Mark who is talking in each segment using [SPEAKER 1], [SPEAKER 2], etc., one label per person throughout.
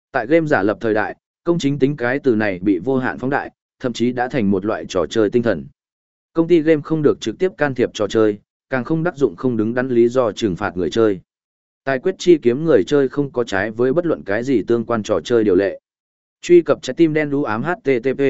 [SPEAKER 1] Tại game giả lập thời đại, công chính tính cái từ này bị vô hạn phóng đại, thậm chí đã thành một loại trò chơi tinh thần. Công ty game không được trực tiếp can thiệp trò chơi, càng không đắc dụng không đứng đắn lý do trừng phạt người chơi. Tài quyết chi kiếm người chơi không có trái với bất luận cái gì tương quan trò chơi điều lệ. Truy cập trái tim đen đú ám http.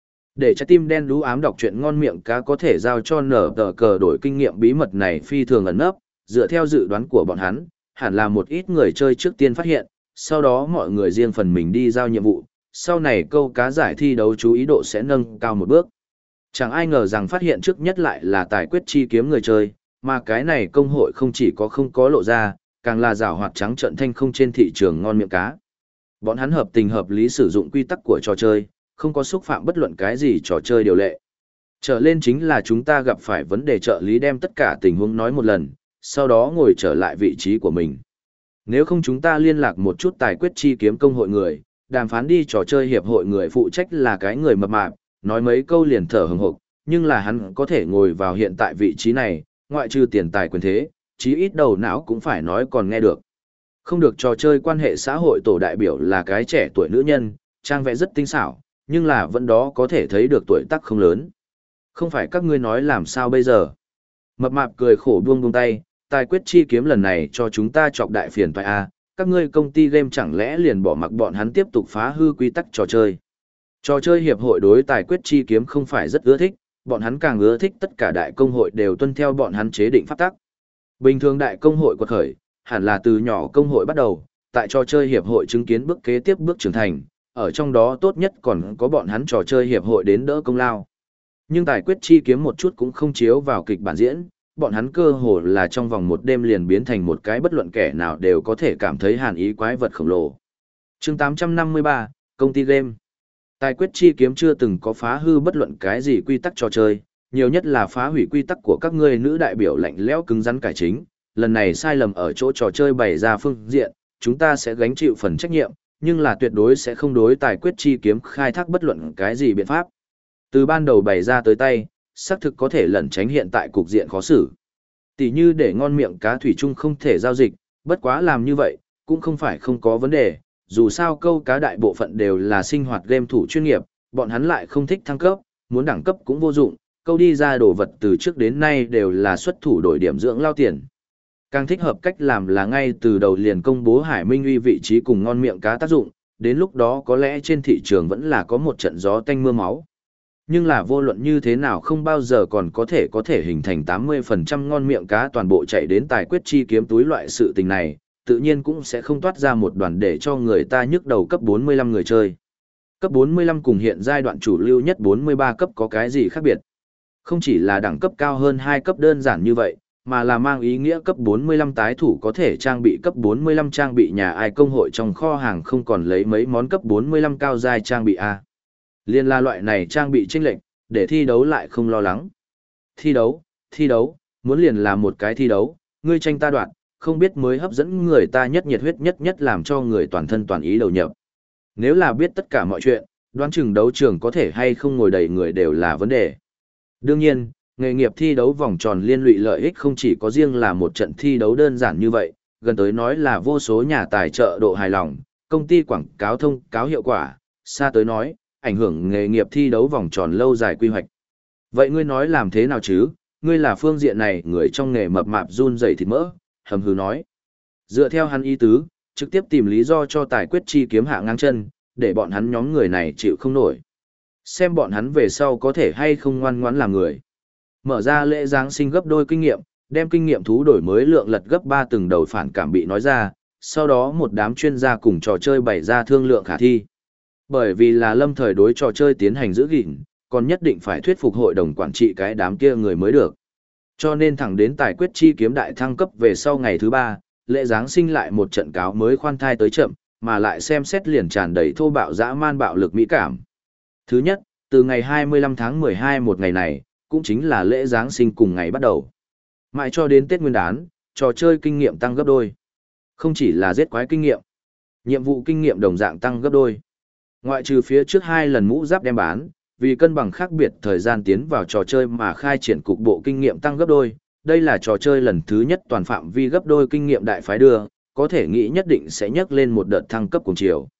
[SPEAKER 1] Để trái tim đen đú ám đọc truyện ngon miệng cá có thể giao cho nở tờ cờ đổi kinh nghiệm bí mật này phi thường ẩn nấp, dựa theo dự đoán của bọn hắn, hẳn là một ít người chơi trước tiên phát hiện, sau đó mọi người riêng phần mình đi giao nhiệm vụ, sau này câu cá giải thi đấu chú ý độ sẽ nâng cao một bước. Chẳng ai ngờ rằng phát hiện trước nhất lại là tài quyết chi kiếm người chơi, mà cái này công hội không chỉ có không có lộ ra, càng là giảo hoạt trắng trợn thanh không trên thị trường ngon miệng cá. Bọn hắn hợp tình hợp lý sử dụng quy tắc của trò chơi, không có xúc phạm bất luận cái gì trò chơi điều lệ. Trở lên chính là chúng ta gặp phải vấn đề trợ lý đem tất cả tình huống nói một lần, sau đó ngồi trở lại vị trí của mình. Nếu không chúng ta liên lạc một chút tài quyết chi kiếm công hội người, đàm phán đi trò chơi hiệp hội người phụ trách là cái người mập mạp, nói mấy câu liền thở hừng hực, nhưng là hắn có thể ngồi vào hiện tại vị trí này, ngoại trừ tiền tài quyền thế, chí ít đầu não cũng phải nói còn nghe được. Không được trò chơi quan hệ xã hội tổ đại biểu là cái trẻ tuổi nữ nhân, trang vẽ rất tinh xảo, nhưng là vẫn đó có thể thấy được tuổi tác không lớn. Không phải các ngươi nói làm sao bây giờ? Mập mạp cười khổ buông buông tay, tài quyết chi kiếm lần này cho chúng ta chọc đại phiền toái a, các ngươi công ty game chẳng lẽ liền bỏ mặc bọn hắn tiếp tục phá hư quy tắc trò chơi. Trò chơi hiệp hội đối tài quyết chi kiếm không phải rất ưa thích, bọn hắn càng ưa thích tất cả đại công hội đều tuân theo bọn hắn chế định pháp tắc. Bình thường đại công hội quật khởi, hẳn là từ nhỏ công hội bắt đầu, tại trò chơi hiệp hội chứng kiến bước kế tiếp bước trưởng thành, ở trong đó tốt nhất còn có bọn hắn trò chơi hiệp hội đến đỡ công lao. Nhưng tài quyết chi kiếm một chút cũng không chiếu vào kịch bản diễn, bọn hắn cơ hồ là trong vòng một đêm liền biến thành một cái bất luận kẻ nào đều có thể cảm thấy hàn ý quái vật khổng lồ. Chương 853, công ty game. Tài quyết chi kiếm chưa từng có phá hư bất luận cái gì quy tắc trò chơi, nhiều nhất là phá hủy quy tắc của các ngươi nữ đại biểu lạnh lẽo cứng rắn cải chính. Lần này sai lầm ở chỗ trò chơi bày ra phương diện, chúng ta sẽ gánh chịu phần trách nhiệm, nhưng là tuyệt đối sẽ không đối tài quyết chi kiếm khai thác bất luận cái gì biện pháp. Từ ban đầu bày ra tới tay, xác thực có thể lẩn tránh hiện tại cục diện khó xử. Tỷ như để ngon miệng cá thủy chung không thể giao dịch, bất quá làm như vậy, cũng không phải không có vấn đề, dù sao câu cá đại bộ phận đều là sinh hoạt game thủ chuyên nghiệp, bọn hắn lại không thích thăng cấp, muốn đẳng cấp cũng vô dụng, câu đi ra đồ vật từ trước đến nay đều là xuất thủ đổi điểm dưỡng lao tiền. Càng thích hợp cách làm là ngay từ đầu liền công bố Hải Minh Uy vị trí cùng ngon miệng cá tác dụng, đến lúc đó có lẽ trên thị trường vẫn là có một trận gió tanh mưa máu. Nhưng là vô luận như thế nào không bao giờ còn có thể hình thành 80% ngon miệng cá toàn bộ chạy đến tài quyết chi kiếm túi loại sự tình này, tự nhiên cũng sẽ không toát ra một đoàn để cho người ta nhức đầu cấp 45 người chơi. Cấp 45 cùng hiện giai đoạn chủ lưu nhất 43 cấp có cái gì khác biệt? Không chỉ là đẳng cấp cao hơn 2 cấp đơn giản như vậy, mà là mang ý nghĩa cấp 45 tái thủ có thể trang bị cấp 45 trang bị nhà ai công hội trong kho hàng không còn lấy mấy món cấp 45 cao giai trang bị A. Liên la loại này trang bị chênh lệch, để thi đấu lại không lo lắng. Thi đấu, muốn liền là một cái thi đấu, ngươi tranh ta đoạt, không biết mới hấp dẫn người ta nhất nhiệt huyết nhất làm cho người toàn thân toàn ý đầu nhập. Nếu là biết tất cả mọi chuyện, đoán chừng đấu trường có thể hay không ngồi đầy người đều là vấn đề. Đương nhiên, nghề nghiệp thi đấu vòng tròn liên lụy lợi ích không chỉ có riêng là một trận thi đấu đơn giản như vậy, gần tới nói là vô số nhà tài trợ độ hài lòng, công ty quảng cáo thông cáo hiệu quả, xa tới nói, ảnh hưởng nghề nghiệp thi đấu vòng tròn lâu dài quy hoạch. Vậy ngươi nói làm thế nào chứ, ngươi là phương diện này người trong nghề mập mạp run rẩy thịt mỡ, hầm hừ nói. Dựa theo hắn ý tứ, trực tiếp tìm lý do cho tài quyết chi kiếm hạ ngang chân, để bọn hắn nhóm người này chịu không nổi. Xem bọn hắn về sau có thể hay không ngoan ngoãn làm người. Mở ra lễ Giáng sinh gấp đôi kinh nghiệm, đem kinh nghiệm thú đổi mới lượng lật gấp 3 từng đầu phản cảm bị nói ra, sau đó một đám chuyên gia cùng trò chơi bày ra thương lượng khả thi. Bởi vì là lâm thời đối trò chơi tiến hành giữ gìn, còn nhất định phải thuyết phục hội đồng quản trị cái đám kia người mới được. Cho nên thẳng đến tài quyết chi kiếm đại thăng cấp về sau ngày thứ 3, lễ Giáng sinh lại một trận cáo mới khoan thai tới chậm, mà lại xem xét liền tràn đầy thô bạo dã man bạo lực mỹ cảm. Thứ nhất, từ ngày 25 tháng 12 một ngày này, cũng chính là lễ Giáng sinh cùng ngày bắt đầu. Mãi cho đến Tết Nguyên đán, trò chơi kinh nghiệm tăng gấp đôi. Không chỉ là giết quái kinh nghiệm, nhiệm vụ kinh nghiệm đồng dạng tăng gấp đôi. Ngoại trừ phía trước 2 lần mũ giáp đem bán, vì cân bằng khác biệt thời gian tiến vào trò chơi mà khai triển cục bộ kinh nghiệm tăng gấp đôi, đây là trò chơi lần thứ nhất toàn phạm vi gấp đôi kinh nghiệm đại phái đưa, có thể nghĩ nhất định sẽ nhấc lên một đợt thăng cấp cùng chiều.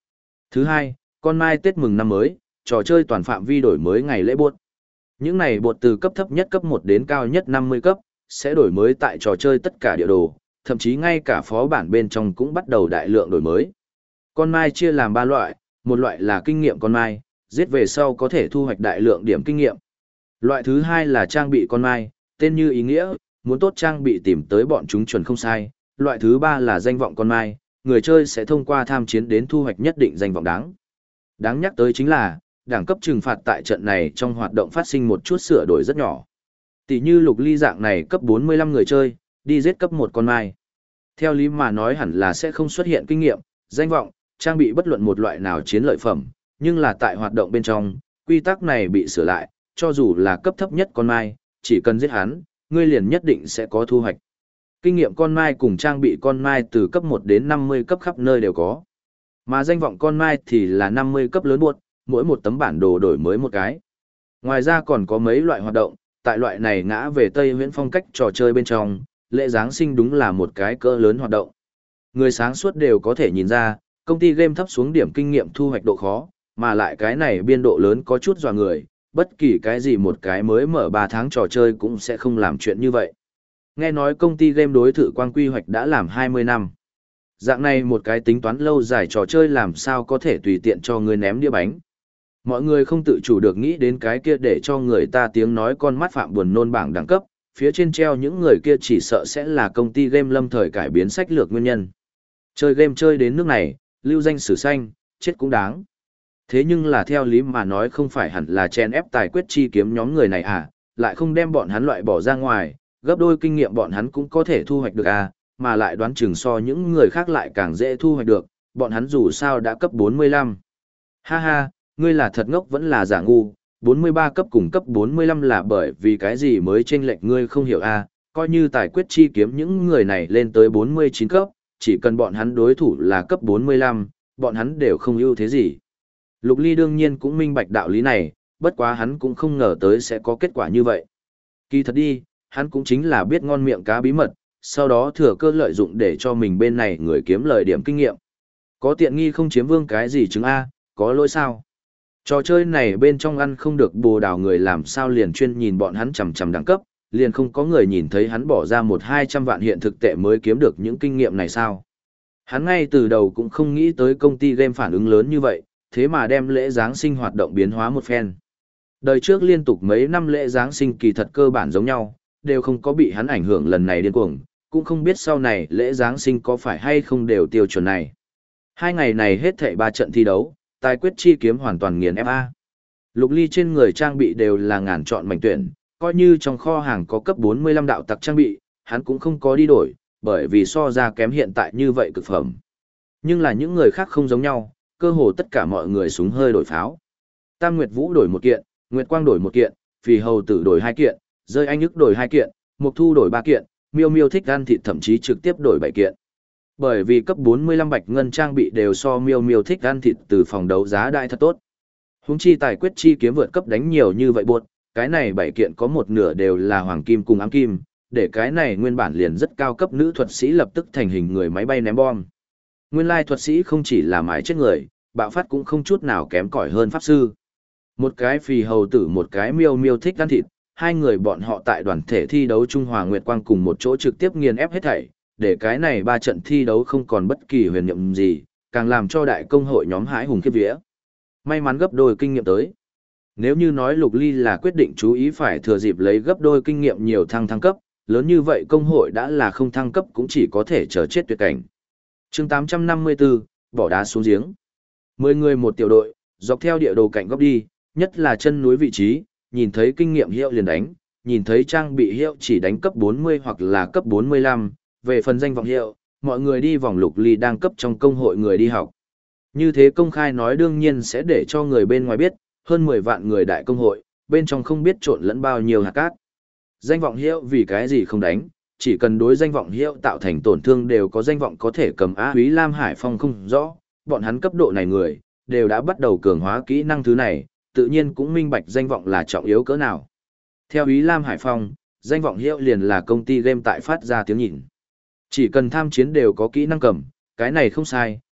[SPEAKER 1] Thứ hai, con mai Tết mừng năm mới, trò chơi toàn phạm vi đổi mới ngày lễ buốt. Những này bột từ cấp thấp nhất cấp 1 đến cao nhất 50 cấp, sẽ đổi mới tại trò chơi tất cả địa đồ, thậm chí ngay cả phó bản bên trong cũng bắt đầu đại lượng đổi mới. Con mai chia làm 3 loại, một loại là kinh nghiệm con mai, giết về sau có thể thu hoạch đại lượng điểm kinh nghiệm. Loại thứ hai là trang bị con mai, tên như ý nghĩa, muốn tốt trang bị tìm tới bọn chúng chuẩn không sai. Loại thứ ba là danh vọng con mai, người chơi sẽ thông qua tham chiến đến thu hoạch nhất định danh vọng đáng. Đáng nhắc tới chính là, đẳng cấp trừng phạt tại trận này trong hoạt động phát sinh một chút sửa đổi rất nhỏ. Tỷ như Lục Ly dạng này cấp 45 người chơi, đi giết cấp 1 con mai. Theo lý mà nói hẳn là sẽ không xuất hiện kinh nghiệm, danh vọng, trang bị bất luận một loại nào chiến lợi phẩm, nhưng là tại hoạt động bên trong, quy tắc này bị sửa lại, cho dù là cấp thấp nhất con mai, chỉ cần giết hắn, ngươi liền nhất định sẽ có thu hoạch. Kinh nghiệm con mai cùng trang bị con mai từ cấp 1 đến 50 cấp khắp nơi đều có. Mà danh vọng con mai thì là 50 cấp lớn buộc, mỗi một tấm bản đồ đổi mới một cái. Ngoài ra còn có mấy loại hoạt động, tại loại này ngã về Tây Huyễn phong cách trò chơi bên trong, lễ Giáng sinh đúng là một cái cỡ lớn hoạt động. Người sáng suốt đều có thể nhìn ra, công ty game thấp xuống điểm kinh nghiệm thu hoạch độ khó, mà lại cái này biên độ lớn có chút dọa người, bất kỳ cái gì một cái mới mở 3 tháng trò chơi cũng sẽ không làm chuyện như vậy. Nghe nói công ty game đối thử quan quy hoạch đã làm 20 năm. Dạng này một cái tính toán lâu dài trò chơi làm sao có thể tùy tiện cho người ném đĩa bánh. Mọi người không tự chủ được nghĩ đến cái kia để cho người ta tiếng nói con mắt phạm buồn nôn bảng đẳng cấp, phía trên treo những người kia chỉ sợ sẽ là công ty game lâm thời cải biến sách lược nguyên nhân. Chơi game chơi đến nước này, lưu danh sử xanh, chết cũng đáng. Thế nhưng là theo lý mà nói không phải hẳn là chen ép tài quyết chi kiếm nhóm người này à, lại không đem bọn hắn loại bỏ ra ngoài, gấp đôi kinh nghiệm bọn hắn cũng có thể thu hoạch được à, mà lại đoán chừng so những người khác lại càng dễ thu hoạch được, bọn hắn dù sao đã cấp 45. Ha ha, ngươi là thật ngốc vẫn là giả ngu, 43 cấp cùng cấp 45 là bởi vì cái gì mới chênh lệch ngươi không hiểu à, coi như tài quyết chi kiếm những người này lên tới 49 cấp, chỉ cần bọn hắn đối thủ là cấp 45, bọn hắn đều không ưu thế gì. Lục Ly đương nhiên cũng minh bạch đạo lý này, bất quá hắn cũng không ngờ tới sẽ có kết quả như vậy. Kỳ thật đi, hắn cũng chính là biết ngon miệng cá bí mật, sau đó thừa cơ lợi dụng để cho mình bên này người kiếm lời điểm kinh nghiệm. Có tiện nghi không chiếm vương cái gì chứng A, có lỗi sao? Trò chơi này bên trong ăn không được bồ đào người làm sao liền chuyên nhìn bọn hắn chằm chằm đẳng cấp, liền không có người nhìn thấy hắn bỏ ra 100-200 vạn hiện thực tệ mới kiếm được những kinh nghiệm này sao? Hắn ngay từ đầu cũng không nghĩ tới công ty game phản ứng lớn như vậy, thế mà đem lễ Giáng sinh hoạt động biến hóa một phen. Đời trước liên tục mấy năm lễ Giáng sinh kỳ thật cơ bản giống nhau, đều không có bị hắn ảnh hưởng lần này điên cuồng, cũng không biết sau này lễ Giáng sinh có phải hay không đều tiêu chuẩn này. 2 ngày này hết thảy 3 trận thi đấu, tài quyết chi kiếm hoàn toàn nghiền FA. Lục Ly trên người trang bị đều là ngàn chọn mảnh tuyển, coi như trong kho hàng có cấp 45 đạo tặc trang bị, hắn cũng không có đi đổi, bởi vì so ra kém hiện tại như vậy cực phẩm. Nhưng là những người khác không giống nhau, cơ hồ tất cả mọi người súng hơi đổi pháo. Tam Nguyệt Vũ đổi 1 kiện, Nguyệt Quang đổi 1 kiện, Phì Hầu Tử đổi 2 kiện, Rơi Anh Nhức đổi 2 kiện, Mục Thu đổi 3 kiện, Miêu Miêu Thích Ăn Thịt thậm chí trực tiếp đổi 7 kiện. Bởi vì cấp 45 bạch ngân trang bị đều so Miêu Miêu Thích Ăn Thịt từ phòng đấu giá đại thật tốt. Huống chi tài quyết chi kiếm vượt cấp đánh nhiều như vậy buộc, cái này 7 kiện có một nửa đều là hoàng kim cùng ám kim, để cái này nguyên bản liền rất cao cấp nữ thuật sĩ lập tức thành hình người máy bay ném bom. Nguyên lai thuật sĩ không chỉ là mái chết người, bạo phát cũng không chút nào kém cỏi hơn pháp sư. Một cái Phì Hầu Tử một cái Miêu Miêu Thích Ăn Thịt, hai người bọn họ tại đoàn thể thi đấu Trung Hòa Nguyệt Quang cùng một chỗ trực tiếp nghiền ép hết thảy, để cái này 3 trận thi đấu không còn bất kỳ huyền nhiệm gì, càng làm cho đại công hội nhóm hãi hùng khiếp vía. May mắn gấp đôi kinh nghiệm tới. Nếu như nói Lục Ly là quyết định chú ý phải thừa dịp lấy gấp đôi kinh nghiệm nhiều thăng cấp, lớn như vậy công hội đã là không thăng cấp cũng chỉ có thể chờ chết tuyệt cảnh. Chương 854, bỏ đá xuống giếng. 10 người một tiểu đội, dọc theo địa đồ cạnh góc đi, nhất là chân núi vị trí, nhìn thấy kinh nghiệm hiệu liền đánh, nhìn thấy trang bị hiệu chỉ đánh cấp 40 hoặc là cấp 45, về phần danh vọng hiệu, mọi người đi vòng Lục Ly đang cấp trong công hội người đi học. Như thế công khai nói đương nhiên sẽ để cho người bên ngoài biết, hơn 10 vạn người đại công hội, bên trong không biết trộn lẫn bao nhiêu hạt cát. Danh vọng hiệu vì cái gì không đánh, chỉ cần đối danh vọng hiệu tạo thành tổn thương đều có danh vọng có thể cầm Á Úy Lam Hải Phong không rõ, bọn hắn cấp độ này người, đều đã bắt đầu cường hóa kỹ năng thứ này, tự nhiên cũng minh bạch danh vọng là trọng yếu cỡ nào. Theo Úy Lam Hải Phong, danh vọng hiệu liền là công ty game tại phát ra tiếng nhìn. Chỉ cần tham chiến đều có kỹ năng cầm, cái này không sai,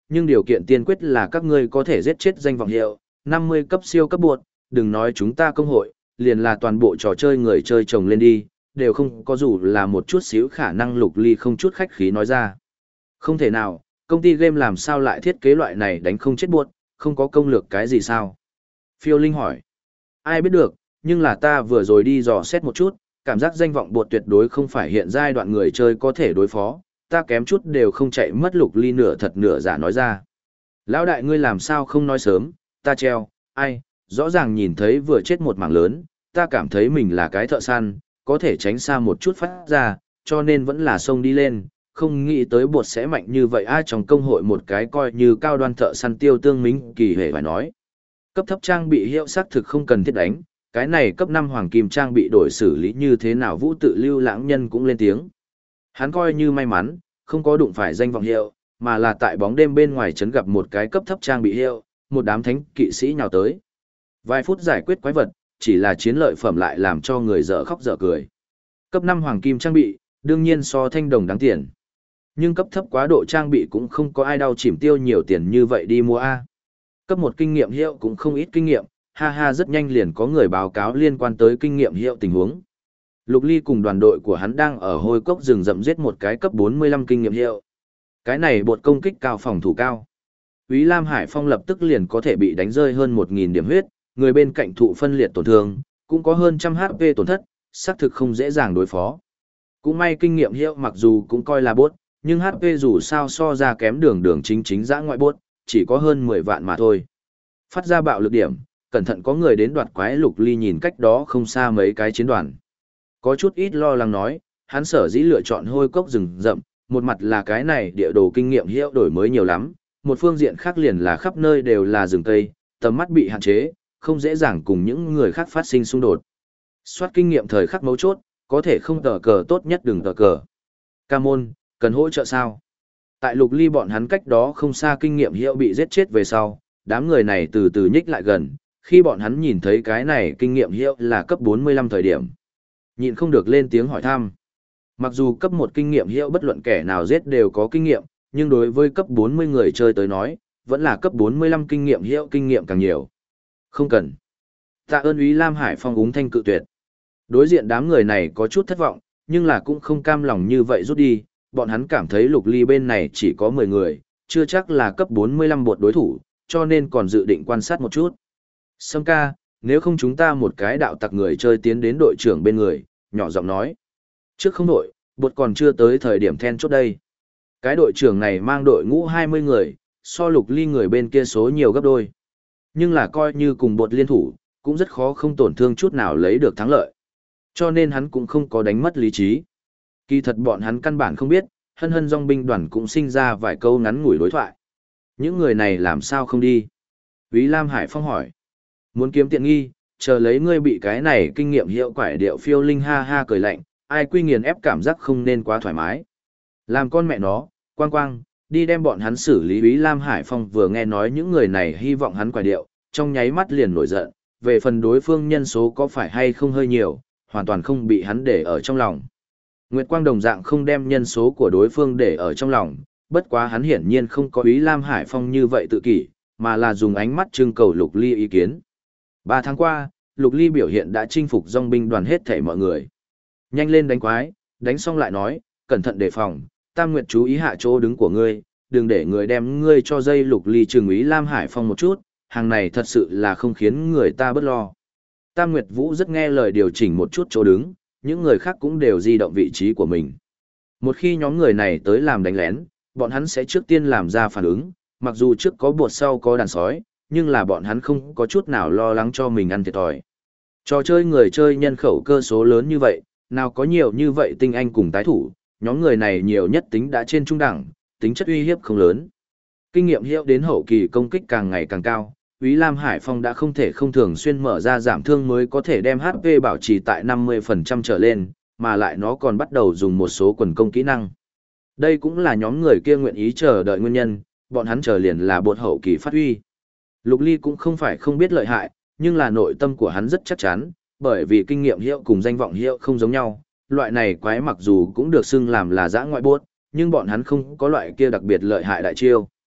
[SPEAKER 1] Nhưng điều kiện tiên quyết là các ngươi có thể giết chết danh vọng hiệu, 50 cấp siêu cấp buộc, đừng nói chúng ta công hội, liền là toàn bộ trò chơi người chơi chồng lên đi, đều không có dù là một chút xíu khả năng. Lục Ly không chút khách khí nói ra. Không thể nào, công ty game làm sao lại thiết kế loại này đánh không chết buộc, không có công lược cái gì sao? Phiêu Linh hỏi. Ai biết được, nhưng là ta vừa rồi đi dò xét một chút, cảm giác danh vọng buộc tuyệt đối không phải hiện giai đoạn người chơi có thể đối phó, ta kém chút đều không chạy mất. Lục Ly nửa thật nửa giả nói ra. Lão đại ngươi làm sao không nói sớm, ta treo, ai, rõ ràng nhìn thấy vừa chết một mảng lớn, ta cảm thấy mình là cái thợ săn, có thể tránh xa một chút phát ra, cho nên vẫn là xông đi lên, không nghĩ tới bột sẽ mạnh như vậy. Ai trong công hội một cái coi như cao đoan thợ săn Tiêu Tương Mính kỳ hề phải nói. Cấp thấp trang bị hiệu xác thực không cần thiết đánh, cái này cấp 5 hoàng kim trang bị đổi xử lý như thế nào. Vũ Tự Lưu Lãng Nhân cũng lên tiếng. Hắn coi như may mắn, không có đụng phải danh vọng hiệu, mà là tại bóng đêm bên ngoài trấn gặp một cái cấp thấp trang bị hiệu, một đám thánh kỵ sĩ nhào tới. Vài phút giải quyết quái vật, chỉ là chiến lợi phẩm lại làm cho người dở khóc dở cười. Cấp 5 hoàng kim trang bị, đương nhiên so thanh đồng đáng tiền. Nhưng cấp thấp quá độ trang bị cũng không có ai đau chìm tiêu nhiều tiền như vậy đi mua A. Cấp 1 kinh nghiệm hiệu cũng không ít kinh nghiệm, ha ha. Rất nhanh liền có người báo cáo liên quan tới kinh nghiệm hiệu tình huống. Lục Ly cùng đoàn đội của hắn đang ở hôi cốc rừng rậm giết một cái cấp 45 kinh nghiệm hiệu. Cái này bột công kích cao, phòng thủ cao. Úy Lam Hải Phong lập tức liền có thể bị đánh rơi hơn 1000 điểm huyết, người bên cạnh thụ phân liệt tổn thương, cũng có hơn 100 HP tổn thất, xác thực không dễ dàng đối phó. Cũng may kinh nghiệm hiệu mặc dù cũng coi là bot, nhưng HP dù sao so ra kém đường chính dã ngoại bot, chỉ có hơn 10 vạn mà thôi. Phát ra bạo lực điểm, cẩn thận có người đến đoạt quái. Lục Ly nhìn cách đó không xa mấy cái chiến đoàn. Có chút ít lo lắng nói, hắn sở dĩ lựa chọn hôi cốc rừng rậm, một mặt là cái này địa đồ kinh nghiệm hiệu đổi mới nhiều lắm, một phương diện khác liền là khắp nơi đều là rừng cây, tầm mắt bị hạn chế, không dễ dàng cùng những người khác phát sinh xung đột. Soát kinh nghiệm thời khắc mấu chốt, có thể không tờ cờ tốt nhất đừng tờ cờ. Ca môn, cần hỗ trợ sao? Tại Lục Ly bọn hắn cách đó không xa kinh nghiệm hiệu bị giết chết về sau, đám người này từ từ nhích lại gần, khi bọn hắn nhìn thấy cái này kinh nghiệm hiệu là cấp 45 thời điểm. Nhịn không được lên tiếng hỏi thăm. Mặc dù cấp 1 kinh nghiệm hiệu bất luận kẻ nào giết đều có kinh nghiệm, nhưng đối với cấp 40 người chơi tới nói, vẫn là cấp 45 kinh nghiệm hiệu kinh nghiệm càng nhiều. Không cần. Tạ ơn Úy Lam Hải Phong úng thanh cự tuyệt. Đối diện đám người này có chút thất vọng, nhưng là cũng không cam lòng như vậy rút đi, bọn hắn cảm thấy Lục Ly bên này chỉ có 10 người, chưa chắc là cấp 45 bột đối thủ, cho nên còn dự định quan sát một chút. Sâm ca, nếu không chúng ta một cái đạo tặc người chơi tiến đến đội trưởng bên người, nhỏ giọng nói. Trước không đội, bột còn chưa tới thời điểm then chốt đây. Cái đội trưởng này mang đội ngũ 20 người, so Lục Ly người bên kia số nhiều gấp đôi. Nhưng là coi như cùng bột liên thủ, cũng rất khó không tổn thương chút nào lấy được thắng lợi. Cho nên hắn cũng không có đánh mất lý trí. Kỳ thật bọn hắn căn bản không biết, hân hân dòng binh đoàn cũng sinh ra vài câu ngắn ngủi đối thoại. Những người này làm sao không đi? Úy Lam Hải Phong hỏi. Muốn kiếm tiện nghi, chờ lấy ngươi bị cái này kinh nghiệm hiệu quải điệu. Phiêu Linh ha ha cười lạnh, ai quy nghiền ép cảm giác không nên quá thoải mái. Làm con mẹ nó, quang quang, đi đem bọn hắn xử lý. Úy Lam Hải Phong vừa nghe nói những người này hy vọng hắn quải điệu, trong nháy mắt liền nổi giận, về phần đối phương nhân số có phải hay không hơi nhiều, hoàn toàn không bị hắn để ở trong lòng. Nguyệt Quang đồng dạng không đem nhân số của đối phương để ở trong lòng, bất quá hắn hiển nhiên không có Úy Lam Hải Phong như vậy tự kỷ, mà là dùng ánh mắt trưng cầu Lục Ly ý kiến. 3 tháng qua, Lục Ly biểu hiện đã chinh phục dòng binh đoàn hết thảy mọi người. Nhanh lên đánh quái, đánh xong lại nói, cẩn thận đề phòng, Tam Nguyệt chú ý hạ chỗ đứng của ngươi, đừng để người đem ngươi cho dây. Lục Ly trừng Úy Lam Hải Phong một chút, hàng này thật sự là không khiến người ta bớt lo. Tam Nguyệt Vũ rất nghe lời điều chỉnh một chút chỗ đứng, những người khác cũng đều di động vị trí của mình. Một khi nhóm người này tới làm đánh lén, bọn hắn sẽ trước tiên làm ra phản ứng, mặc dù trước có bột sau có đàn sói, nhưng là bọn hắn không có chút nào lo lắng cho mình ăn thiệt thòi. Trò chơi người chơi nhân khẩu cơ số lớn như vậy, nào có nhiều như vậy tinh anh cùng tái thủ, nhóm người này nhiều nhất tính đã trên trung đẳng, tính chất uy hiếp không lớn. Kinh nghiệm hiệu đến hậu kỳ công kích càng ngày càng cao, Úy Lam Hải Phong đã không thể không thường xuyên mở ra giảm thương mới có thể đem HP bảo trì tại 50% trở lên, mà lại nó còn bắt đầu dùng một số quần công kỹ năng. Đây cũng là nhóm người kia nguyện ý chờ đợi nguyên nhân, bọn hắn chờ liền là bột hậu kỳ phát huy. Lục Ly cũng không phải không biết lợi hại, nhưng là nội tâm của hắn rất chắc chắn, bởi vì kinh nghiệm hiệu cùng danh vọng hiệu không giống nhau, loại này quái mặc dù cũng được xưng làm là dã ngoại bốt, nhưng bọn hắn không có loại kia đặc biệt lợi hại đại chiêu.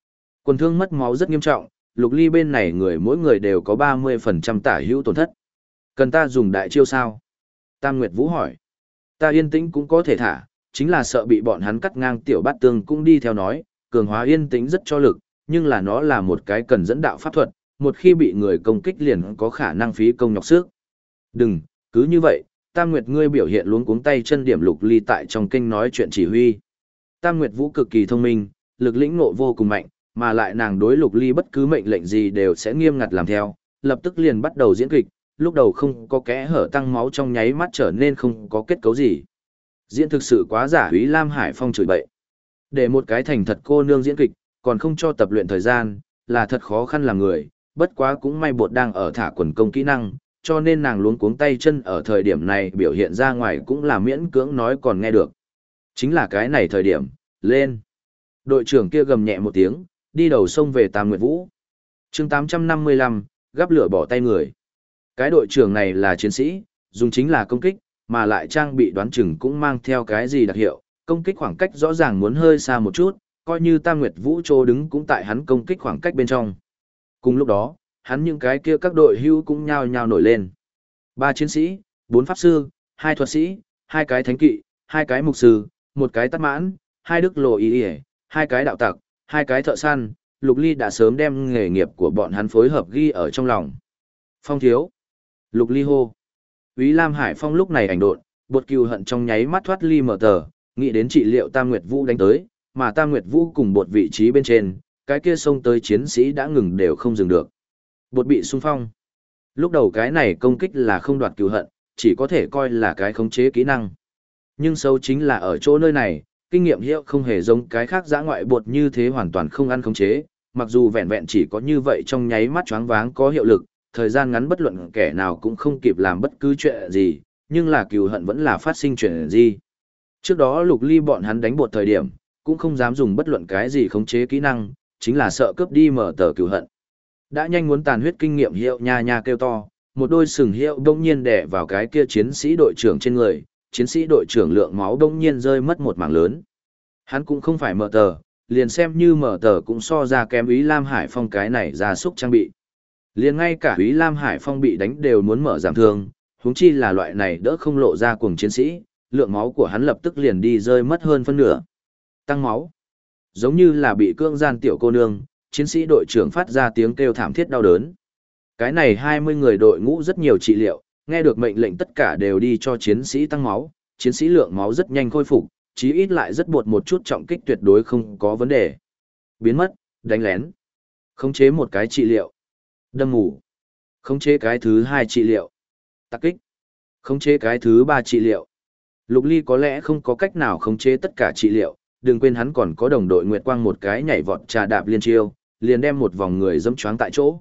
[SPEAKER 1] Quần thương mất máu rất nghiêm trọng, Lục Ly bên này người mỗi người đều có 30% tả hữu tổn thất. Cần ta dùng đại chiêu sao? Tam Nguyệt Vũ hỏi. Ta yên tĩnh cũng có thể thả, chính là sợ bị bọn hắn cắt ngang. Tiểu Bát Tương cũng đi theo nói, cường hóa yên tĩnh rất cho lực, nhưng là nó là một cái cần dẫn đạo pháp thuật, một khi bị người công kích liền có khả năng phí công nhọc sức. Đừng, cứ như vậy, Tam Nguyệt ngươi biểu hiện luống cuống tay chân điểm Lục Ly tại trong kinh nói chuyện chỉ huy. Tam Nguyệt Vũ cực kỳ thông minh, lực lĩnh ngộ vô cùng mạnh, mà lại nàng đối Lục Ly bất cứ mệnh lệnh gì đều sẽ nghiêm ngặt làm theo, lập tức liền bắt đầu diễn kịch, lúc đầu không có kẽ hở tăng máu trong nháy mắt trở nên không có kết cấu gì. Diễn thực sự quá giả. Úy Lam Hải Phong chửi bậy. Để một cái thành thật cô nương diễn kịch, còn không cho tập luyện thời gian, là thật khó khăn làm người, bất quá cũng may Bột đang ở thả quần công kỹ năng, cho nên nàng luống cuống tay chân ở thời điểm này biểu hiện ra ngoài cũng là miễn cưỡng nói còn nghe được. Chính là cái này thời điểm, lên. Đội trưởng kia gầm nhẹ một tiếng, đi đầu sông về Tam Nguyệt Vũ. chương 855, gắp lửa bỏ tay người. Cái đội trưởng này là chiến sĩ, dùng chính là công kích, mà lại trang bị đoán chừng cũng mang theo cái gì đặc hiệu, công kích khoảng cách rõ ràng muốn hơi xa một chút, coi như Tam Nguyệt Vũ trô đứng cũng tại hắn công kích khoảng cách bên trong. Cùng lúc đó, hắn những cái kia các đội hưu cũng nhao nhao nổi lên. 3 chiến sĩ, 4 pháp sư, 2 thuật sĩ, 2 cái thánh kỵ, 2 cái mục sư, 1 cái tát mãn, 2 đức lộ y, 2 cái đạo tặc, 2 cái thợ săn. Lục Ly đã sớm đem nghề nghiệp của bọn hắn phối hợp ghi ở trong lòng. Phong thiếu. Lục Ly hô. Úy Lam Hải Phong lúc này ảnh độn, Bột cừu hận trong nháy mắt thoát ly mở tờ, nghĩ đến trị liệu Tam Nguyệt Vũ đánh tới, mà Tam Nguyệt Vũ cùng Bột vị trí bên trên, cái kia xông tới chiến sĩ đã ngừng đều không dừng được. Bột bị xung phong. Lúc đầu cái này công kích là không đoạt cừu hận, chỉ có thể coi là cái khống chế kỹ năng. Nhưng xấu chính là ở chỗ nơi này, kinh nghiệm hiệu không hề giống cái khác dã ngoại Bột như thế hoàn toàn không ăn khống chế, mặc dù vẹn vẹn chỉ có như vậy trong nháy mắt choáng váng có hiệu lực, thời gian ngắn bất luận kẻ nào cũng không kịp làm bất cứ chuyện gì, nhưng là cừu hận vẫn là phát sinh chuyện gì. Trước đó Lục Ly bọn hắn đánh Bột thời điểm, cũng không dám dùng bất luận cái gì khống chế kỹ năng, chính là sợ cướp đi mở tờ cừu hận. Đã nhanh muốn tàn huyết kinh nghiệm hiệu nha nha kêu to, một đôi sừng hiệu đông nhiên đè vào cái kia chiến sĩ đội trưởng trên người, chiến sĩ đội trưởng lượng máu đông nhiên rơi mất một mảng lớn. Hắn cũng không phải mở tờ, liền xem như mở tờ cũng so ra kém Úy Lam Hải Phong cái này ra súc trang bị. Liền ngay cả Úy Lam Hải Phong bị đánh đều muốn mở giảm thương, huống chi là loại này đỡ không lộ ra cuồng chiến sĩ, lượng máu của hắn lập tức liền đi rơi mất hơn phân nửa. Tăng máu. Giống như là bị cưỡng gian tiểu cô nương, chiến sĩ đội trưởng phát ra tiếng kêu thảm thiết đau đớn. Cái này 20 người đội ngũ rất nhiều trị liệu, nghe được mệnh lệnh tất cả đều đi cho chiến sĩ tăng máu, chiến sĩ lượng máu rất nhanh khôi phục, chí ít lại rất buột một chút trọng kích tuyệt đối không có vấn đề. Biến mất, đánh lén, khống chế một cái trị liệu, đâm ngủ, khống chế cái thứ 2 trị liệu, tạc kích, khống chế cái thứ 3 trị liệu. Lục Ly có lẽ không có cách nào khống chế tất cả trị liệu, đừng quên hắn còn có đồng đội Nguyệt Quang một cái nhảy vọt trà đạp liên chiêu, liền đem một vòng người dẫm choáng tại chỗ.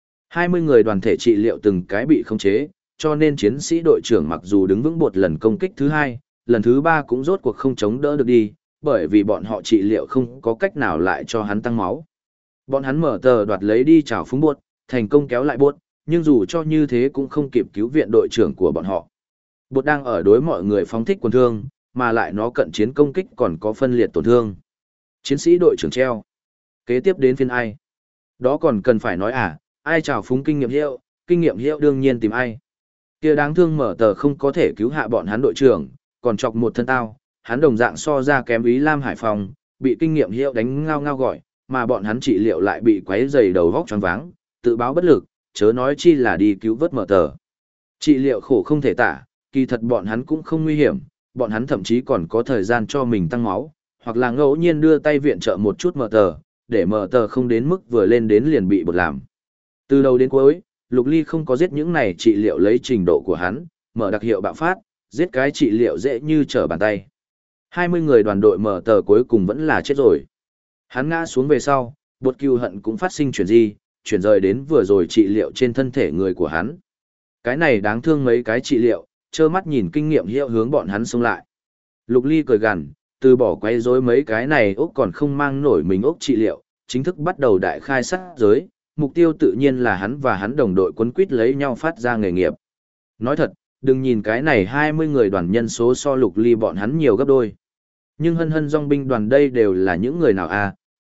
[SPEAKER 1] 20 người đoàn thể trị liệu từng cái bị khống chế, cho nên chiến sĩ đội trưởng mặc dù đứng vững một lần công kích thứ 2, lần thứ 3 cũng rốt cuộc không chống đỡ được đi, bởi vì bọn họ trị liệu không có cách nào lại cho hắn tăng máu. Bọn hắn mở tờ đoạt lấy đi chảo phúng Bột, thành công kéo lại Bột, nhưng dù cho như thế cũng không kịp cứu viện đội trưởng của bọn họ. Bột đang ở đối mọi người phóng thích quần thương, mà lại nó cận chiến công kích còn có phân liệt tổn thương. Chiến sĩ đội trưởng treo. Kế tiếp đến phiên ai? Đó còn cần phải nói à, ai chào phúng kinh nghiệm hiệu đương nhiên tìm ai. Kia đáng thương mở tờ không có thể cứu hạ bọn hắn đội trưởng, còn chọc một thân tao, hắn đồng dạng so ra kém Úy Lam Hải Phòng, bị kinh nghiệm hiệu đánh ngao ngao gọi, mà bọn hắn trị liệu lại bị quấy dày đầu vóc choáng váng, tự báo bất lực, chớ nói chi là đi cứu vớt mở tờ. Trị liệu khổ không thể tả, kỳ thật bọn hắn cũng không nguy hiểm, bọn hắn thậm chí còn có thời gian cho mình tăng máu, hoặc là ngẫu nhiên đưa tay viện trợ một chút mở tờ, để mở tờ không đến mức vừa lên đến liền bị Bột làm. Từ đầu đến cuối, Lục Ly không có giết những này trị liệu lấy trình độ của hắn, mở đặc hiệu bạo phát, giết cái trị liệu dễ như trở bàn tay. 20 người đoàn đội mở tờ cuối cùng vẫn là chết rồi. Hắn ngã xuống về sau, Bột cừu hận cũng phát sinh chuyển rời đến vừa rồi trị liệu trên thân thể người của hắn. Cái này đáng thương mấy cái trị liệu, trơ mắt nhìn kinh nghiệm hiệu hướng bọn hắn xông lại. Lục Ly cười gằn, từ bỏ quay rối mấy cái này ốc còn không mang nổi mình ốc trị liệu, chính thức bắt đầu đại khai sát giới, mục tiêu tự nhiên là hắn và hắn đồng đội quấn quýt lấy nhau phát ra nghề nghiệp. Nói thật, đừng nhìn cái này 20 người đoàn nhân số so Lục Ly bọn hắn nhiều gấp đôi. Nhưng hân hân dòng binh đoàn đây đều là những người nào à,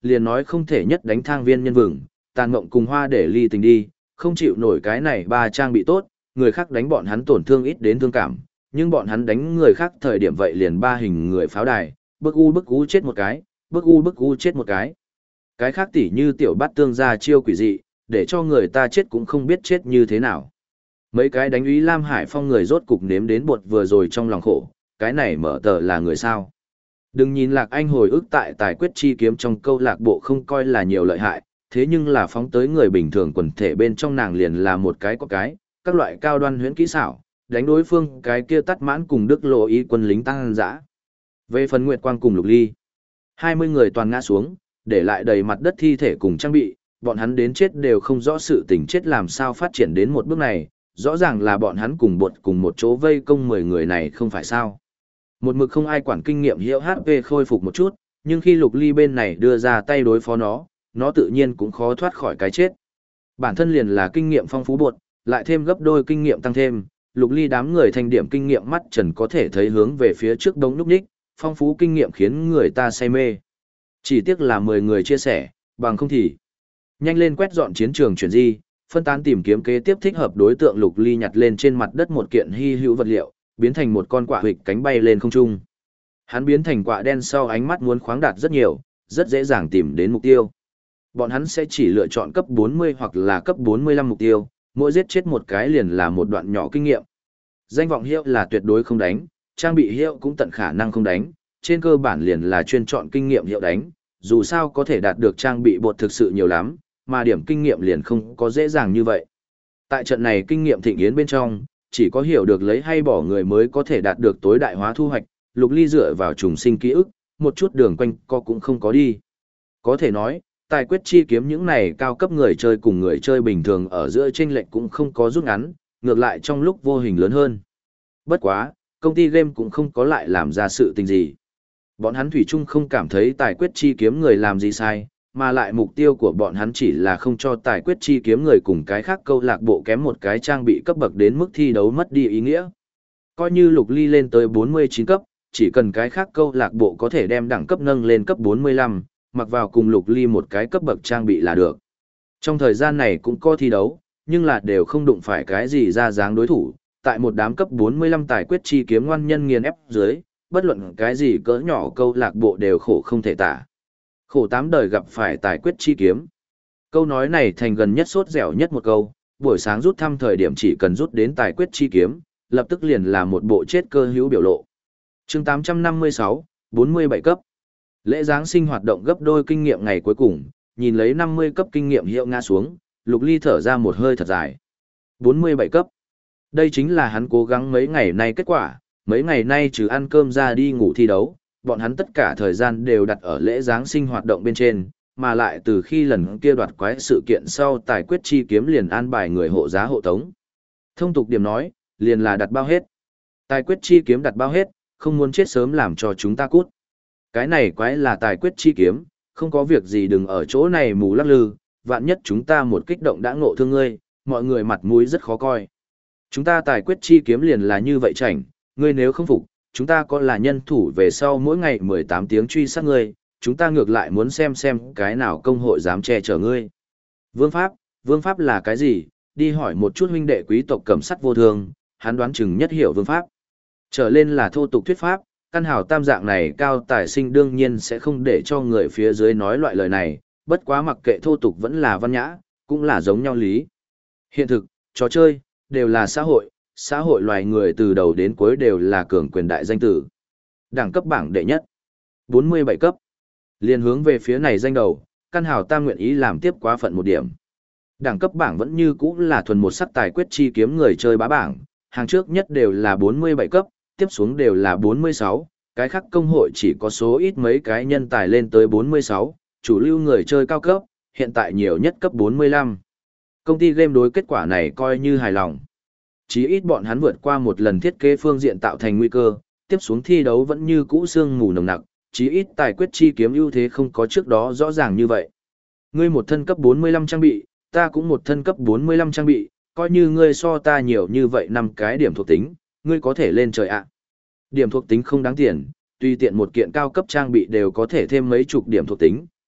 [SPEAKER 1] liền nói không thể nhất đánh thang viên nhân vừng, tàn mộng cùng hoa để ly tình đi, không chịu nổi cái này ba trang bị tốt, người khác đánh bọn hắn tổn thương ít đến thương cảm, nhưng bọn hắn đánh người khác thời điểm vậy liền ba hình người pháo đài, bức u chết một cái, bức u chết một cái. Cái khác tỉ như tiểu bát tương ra chiêu quỷ dị, để cho người ta chết cũng không biết chết như thế nào. Mấy cái đánh úy Lam Hải Phong người rốt cục nếm đến bột vừa rồi trong lòng khổ, cái này mở tờ là người sao. Đừng nhìn Lạc Anh hồi ức tại tài quyết chi kiếm trong câu lạc bộ không coi là nhiều lợi hại, thế nhưng là phóng tới người bình thường quần thể bên trong nàng liền là một cái có cái, các loại cao đoan huyễn kỹ xảo, đánh đối phương cái kia tắt mãn cùng đức lộ ý quân lính tăng dã. Về phần Nguyệt Quang cùng Lục Ly, 20 người toàn ngã xuống, để lại đầy mặt đất thi thể cùng trang bị, bọn hắn đến chết đều không rõ sự tình chết làm sao phát triển đến một bước này, rõ ràng là bọn hắn cùng bột cùng một chỗ vây công 10 người này không phải sao. Một mực không ai quản kinh nghiệm hiệu HP khôi phục một chút, nhưng khi Lục Ly bên này đưa ra tay đối phó nó tự nhiên cũng khó thoát khỏi cái chết. Bản thân liền là kinh nghiệm phong phú bột, lại thêm gấp đôi kinh nghiệm tăng thêm, Lục Ly đám người thành điểm kinh nghiệm mắt trần có thể thấy hướng về phía trước đống núp ních, phong phú kinh nghiệm khiến người ta say mê. Chỉ tiếc là 10 người chia sẻ, bằng không thì nhanh lên quét dọn chiến trường chuyển di, phân tán tìm kiếm kế tiếp thích hợp đối tượng. Lục Ly nhặt lên trên mặt đất một kiện hy hữu vật liệu, biến thành một con quạ huỵch cánh bay lên không trung. Hắn biến thành quạ đen sau ánh mắt muốn khoáng đạt rất nhiều, rất dễ dàng tìm đến mục tiêu. Bọn hắn sẽ chỉ lựa chọn cấp 40 hoặc là cấp 45 mục tiêu, mỗi giết chết một cái liền là một đoạn nhỏ kinh nghiệm. Danh vọng hiệu là tuyệt đối không đánh, trang bị hiệu cũng tận khả năng không đánh, trên cơ bản liền là chuyên chọn kinh nghiệm hiệu đánh, dù sao có thể đạt được trang bị bột thực sự nhiều lắm, mà điểm kinh nghiệm liền không có dễ dàng như vậy. Tại trận này kinh nghiệm thịnh yến bên trong, chỉ có hiểu được lấy hay bỏ người mới có thể đạt được tối đại hóa thu hoạch. Lục Ly dựa vào trùng sinh ký ức, một chút đường quanh co cũng không có đi. Có thể nói, tài quyết chi kiếm những này cao cấp người chơi cùng người chơi bình thường ở giữa chênh lệch cũng không có rút ngắn, ngược lại trong lúc vô hình lớn hơn. Bất quá, công ty game cũng không có lại làm ra sự tình gì. Bọn hắn thủy chung không cảm thấy tài quyết chi kiếm người làm gì sai, mà lại mục tiêu của bọn hắn chỉ là không cho tài quyết chi kiếm người cùng cái khác câu lạc bộ kém một cái trang bị cấp bậc đến mức thi đấu mất đi ý nghĩa. Coi như Lục Ly lên tới 49 cấp, chỉ cần cái khác câu lạc bộ có thể đem đẳng cấp nâng lên cấp 45, mặc vào cùng Lục Ly một cái cấp bậc trang bị là được. Trong thời gian này cũng có thi đấu, nhưng là đều không đụng phải cái gì ra dáng đối thủ, tại một đám cấp 45 tài quyết chi kiếm ngoan nhân nghiền ép dưới, bất luận cái gì cỡ nhỏ câu lạc bộ đều khổ không thể tả. Khổ 8 đời gặp phải tài quyết chi kiếm. Câu nói này thành gần nhất sốt dẻo nhất một câu, buổi sáng rút thăm thời điểm chỉ cần rút đến tài quyết chi kiếm, lập tức liền là một bộ chết cơ hữu biểu lộ. Chương 856, 47 cấp. Lễ Giáng sinh hoạt động gấp đôi kinh nghiệm ngày cuối cùng, nhìn lấy 50 cấp kinh nghiệm hiệu ngã xuống, Lục Ly thở ra một hơi thật dài. 47 cấp. Đây chính là hắn cố gắng mấy ngày nay kết quả, mấy ngày nay trừ ăn cơm ra đi ngủ thi đấu, bọn hắn tất cả thời gian đều đặt ở lễ Giáng sinh hoạt động bên trên, mà lại từ khi lần kia đoạt quái sự kiện sau tài quyết chi kiếm liền an bài người hộ giá hộ tống. Thông tục điểm nói, liền là đặt bao hết. Tài quyết chi kiếm đặt bao hết, không muốn chết sớm làm cho chúng ta cút. Cái này quái là tài quyết chi kiếm, không có việc gì đừng ở chỗ này mù lắc lư, vạn nhất chúng ta một kích động đã ngộ thương ngươi, mọi người mặt mũi rất khó coi. Chúng ta tài quyết chi kiếm liền là như vậy chảnh, ngươi nếu không phục, chúng ta có là nhân thủ về sau mỗi ngày 18 tiếng truy sát ngươi, chúng ta ngược lại muốn xem cái nào công hội dám che chở ngươi. Vương pháp là cái gì? Đi hỏi một chút huynh đệ quý tộc cẩm sắt vô thương, hắn đoán chừng nhất hiểu vương pháp. Trở lên là thô tục thuyết pháp, căn hào tam dạng này cao tài sinh đương nhiên sẽ không để cho người phía dưới nói loại lời này, bất quá mặc kệ thô tục vẫn là văn nhã, cũng là giống nhau lý. Hiện thực, trò chơi, đều là xã hội loài người từ đầu đến cuối đều là cường quyền đại danh tử. Đẳng cấp bảng đệ nhất, 47 cấp. Liên hướng về phía này danh đầu, căn hào tam nguyện ý làm tiếp quá phận một điểm. Đẳng cấp bảng vẫn như cũ là thuần một sắc tài quyết chi kiếm người chơi bá bảng, hàng trước nhất đều là 47 cấp, tiếp xuống đều là 46, cái khác công hội chỉ có số ít mấy cái nhân tài lên tới 46, chủ lưu người chơi cao cấp, hiện tại nhiều nhất cấp 45. Công ty game đối kết quả này coi như hài lòng. Chí ít bọn hắn vượt qua một lần thiết kế phương diện tạo thành nguy cơ, tiếp xuống thi đấu vẫn như cũ sương mù nồng nặc, chí ít tài quyết chi kiếm ưu thế không có trước đó rõ ràng như vậy. Ngươi một thân cấp 45 trang bị, ta cũng một thân cấp 45 trang bị, coi như ngươi so ta nhiều như vậy 5 cái điểm thuộc tính, ngươi có thể lên trời ạ. Điểm thuộc tính không đáng tiền, tùy tiện một kiện cao cấp trang bị đều có thể thêm mấy chục điểm thuộc tính,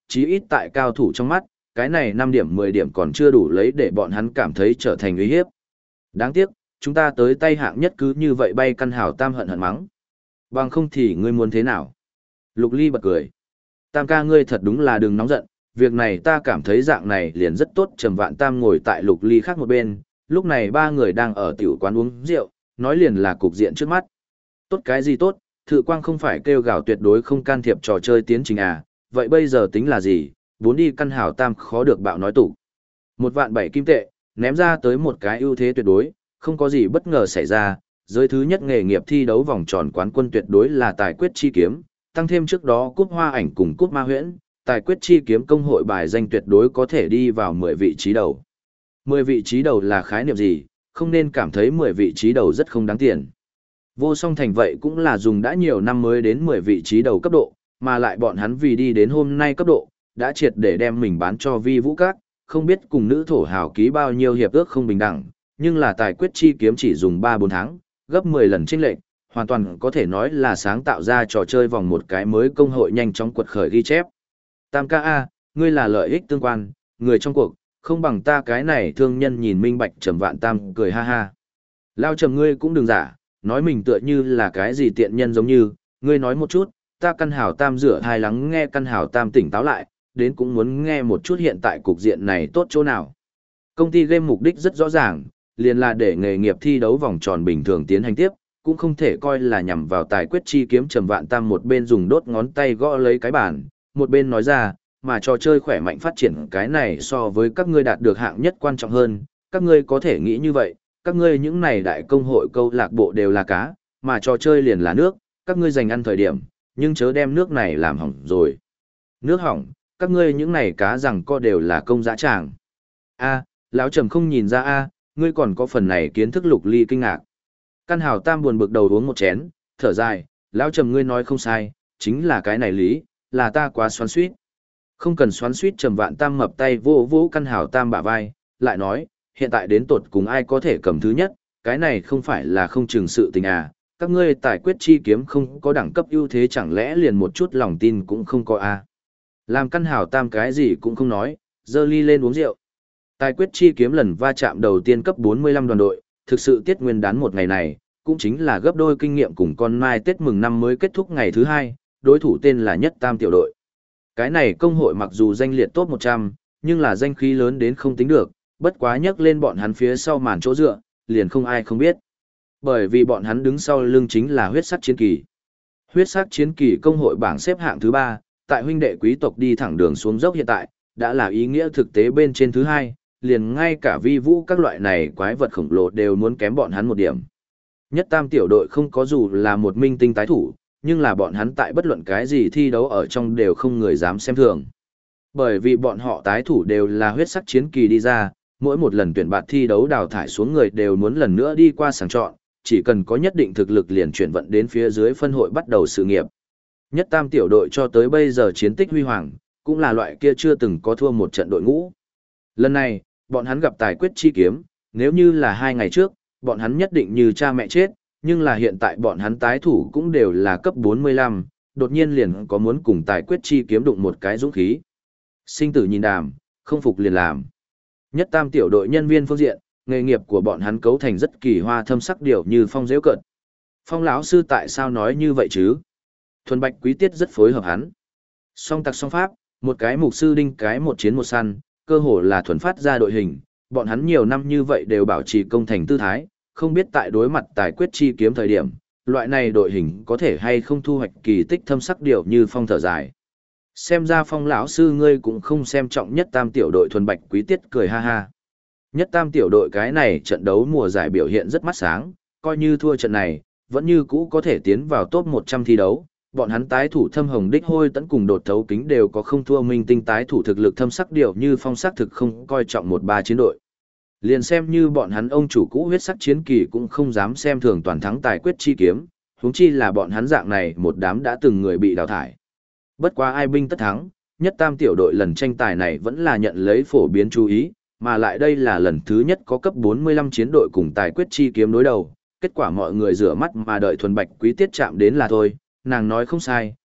[SPEAKER 1] chí ít tại cao thủ trong mắt, cái này 5 điểm 10 điểm còn chưa đủ lấy để bọn hắn cảm thấy trở thành uy hiếp. Đáng tiếc, chúng ta tới tay hạng nhất cứ như vậy bay căn hảo tam hận hận mắng. Bằng không thì ngươi muốn thế nào? Lục Ly bật cười. Tam ca ngươi thật đúng là đừng nóng giận, việc này ta cảm thấy dạng này liền rất tốt. Trầm Vạn Tam ngồi tại Lục Ly khác một bên, lúc này ba người đang ở tiểu quán uống rượu, nói liền là cục diện trước mắt. Tốt cái gì tốt, Thự Quang không phải kêu gào tuyệt đối không can thiệp trò chơi tiến trình à, vậy bây giờ tính là gì, vốn đi căn hảo tam khó được bạo nói tủ. 1.700.000 kim tệ, ném ra tới một cái ưu thế tuyệt đối, không có gì bất ngờ xảy ra, giới thứ nhất nghề nghiệp thi đấu vòng tròn quán quân tuyệt đối là tài quyết chi kiếm, tăng thêm trước đó cúp hoa ảnh cùng cúp ma huyễn, tài quyết chi kiếm công hội bài danh tuyệt đối có thể đi vào 10 vị trí đầu. 10 vị trí đầu là khái niệm gì, không nên cảm thấy 10 vị trí đầu rất không đáng tiền. Vô Song Thành vậy cũng là dùng đã nhiều năm mới đến 10 vị trí đầu cấp độ, mà lại bọn hắn vì đi đến hôm nay cấp độ, đã triệt để đem mình bán cho Vi Vũ Các, không biết cùng nữ thổ hào ký bao nhiêu hiệp ước không bình đẳng, nhưng là tài quyết chi kiếm chỉ dùng 3-4 tháng, gấp 10 lần chênh lệch, hoàn toàn có thể nói là sáng tạo ra trò chơi vòng một cái mới công hội nhanh chóng quật khởi ghi chép. Tam ca A, ngươi là lợi ích tương quan, người trong cuộc, không bằng ta cái này thương nhân nhìn minh bạch. Trầm Vạn Tam cười ha ha. Lao Trầm ngươi cũng đừng giả, nói mình tựa như là cái gì tiện nhân giống như, ngươi nói một chút, ta căn hảo tam rửa thai lắng nghe căn hảo tam tỉnh táo lại, đến cũng muốn nghe một chút hiện tại cục diện này tốt chỗ nào. Công ty game mục đích rất rõ ràng, liền là để nghề nghiệp thi đấu vòng tròn bình thường tiến hành tiếp, cũng không thể coi là nhằm vào tài quyết chi kiếm. Trầm Vạn Tam một bên dùng đốt ngón tay gõ lấy cái bàn, một bên nói ra, mà trò chơi khỏe mạnh phát triển cái này so với các ngươi đạt được hạng nhất quan trọng hơn, các ngươi có thể nghĩ như vậy, các ngươi những này đại công hội câu lạc bộ đều là cá, mà trò chơi liền là nước, các ngươi dành ăn thời điểm, nhưng chớ đem nước này làm hỏng rồi. Nước hỏng, các ngươi những này cá rằng co đều là công dã tràng. A, lão Trầm không nhìn ra a, ngươi còn có phần này kiến thức. Lục Ly kinh ngạc. Căn hảo tam buồn bực đầu uống một chén, thở dài, lão Trầm ngươi nói không sai, chính là cái này lý, là ta quá xoắn xuýt. Không cần xoắn xuýt. Trầm Vạn Tam mập tay vỗ vỗ căn hảo tam bả vai, lại nói, hiện tại đến tột cùng ai có thể cầm thứ nhất, cái này không phải là không chừng sự tình à, các ngươi tài quyết chi kiếm không có đẳng cấp ưu thế chẳng lẽ liền một chút lòng tin cũng không có à. Làm căn hảo tam cái gì cũng không nói, giơ ly lên uống rượu. Tài quyết chi kiếm lần va chạm đầu tiên cấp 45 đoàn đội, thực sự tiết nguyên đán một ngày này, cũng chính là gấp đôi kinh nghiệm cùng con mai Tết mừng năm mới kết thúc ngày thứ hai, đối thủ tên là Nhất Tam tiểu đội. Cái này công hội mặc dù danh liệt top 100, nhưng là danh khí lớn đến không tính được, bất quá nhắc lên bọn hắn phía sau màn chỗ dựa, liền không ai không biết. Bởi vì bọn hắn đứng sau lưng chính là huyết sắc chiến kỳ. Huyết sắc chiến kỳ công hội bảng xếp hạng thứ 3, tại huynh đệ quý tộc đi thẳng đường xuống dốc hiện tại, đã là ý nghĩa thực tế bên trên thứ 2, liền ngay cả Vi Vũ các loại này quái vật khổng lồ đều muốn kém bọn hắn một điểm. Nhất Tam tiểu đội không có dù là một minh tinh tái thủ, nhưng là bọn hắn tại bất luận cái gì thi đấu ở trong đều không người dám xem thường. Bởi vì bọn họ tái thủ đều là huyết sắc chiến kỳ đi ra, mỗi một lần tuyển bạt thi đấu đào thải xuống người đều muốn lần nữa đi qua sàng chọn, chỉ cần có nhất định thực lực liền chuyển vận đến phía dưới phân hội bắt đầu sự nghiệp. Nhất Tam tiểu đội cho tới bây giờ chiến tích huy hoàng, cũng là loại kia chưa từng có thua một trận đội ngũ. Lần này, bọn hắn gặp tài quyết chi kiếm, nếu như là 2 ngày trước, bọn hắn nhất định như cha mẹ chết, nhưng là hiện tại bọn hắn tái thủ cũng đều là cấp 45, đột nhiên liền có muốn cùng tài quyết chi kiếm đụng một cái dũng khí. Sinh tử nhìn đàm, không phục liền làm. Nhất Tam tiểu đội nhân viên phương diện, nghề nghiệp của bọn hắn cấu thành rất kỳ hoa thâm sắc điều như Phong dễ cận. Phong lão sư tại sao nói như vậy chứ? Thuần Bạch Quý Tiết rất phối hợp hắn. Song tặc song pháp, một cái mục sư đinh cái một chiến một săn, cơ hồ là thuần phát ra đội hình, bọn hắn nhiều năm như vậy đều bảo trì công thành tư thái, không biết tại đối mặt tài quyết chi kiếm thời điểm, loại này đội hình có thể hay không thu hoạch kỳ tích thâm sắc điều như Phong thở dài. Xem ra Phong lão sư ngươi cũng không xem trọng Nhất Tam tiểu đội. Thuần Bạch Quý Tiết cười ha ha. Nhất Tam tiểu đội cái này trận đấu mùa giải biểu hiện rất mắt sáng, coi như thua trận này, vẫn như cũ có thể tiến vào top 100 thi đấu. Bọn hắn tái thủ Thâm Hồng Đích Hôi Tấn cùng Đột Thấu Kính đều có không thua minh tinh tái thủ thực lực thâm sắc điều như Phong sắc thực không coi trọng 1-3 chiến đội. Liền xem như bọn hắn ông chủ cũ huyết sắc chiến kỳ cũng không dám xem thường toàn thắng tài quyết chi kiếm, huống chi là bọn hắn dạng này một đám đã từng người bị đào thải. Bất quá ai binh tất thắng, Nhất Tam tiểu đội lần tranh tài này vẫn là nhận lấy phổ biến chú ý, mà lại đây là lần thứ nhất có cấp 45 chiến đội cùng tài quyết chi kiếm đối đầu, kết quả mọi người rửa mắt mà đợi Thuần Bạch Quý Tiết chạm đến là thôi, nàng nói không sai,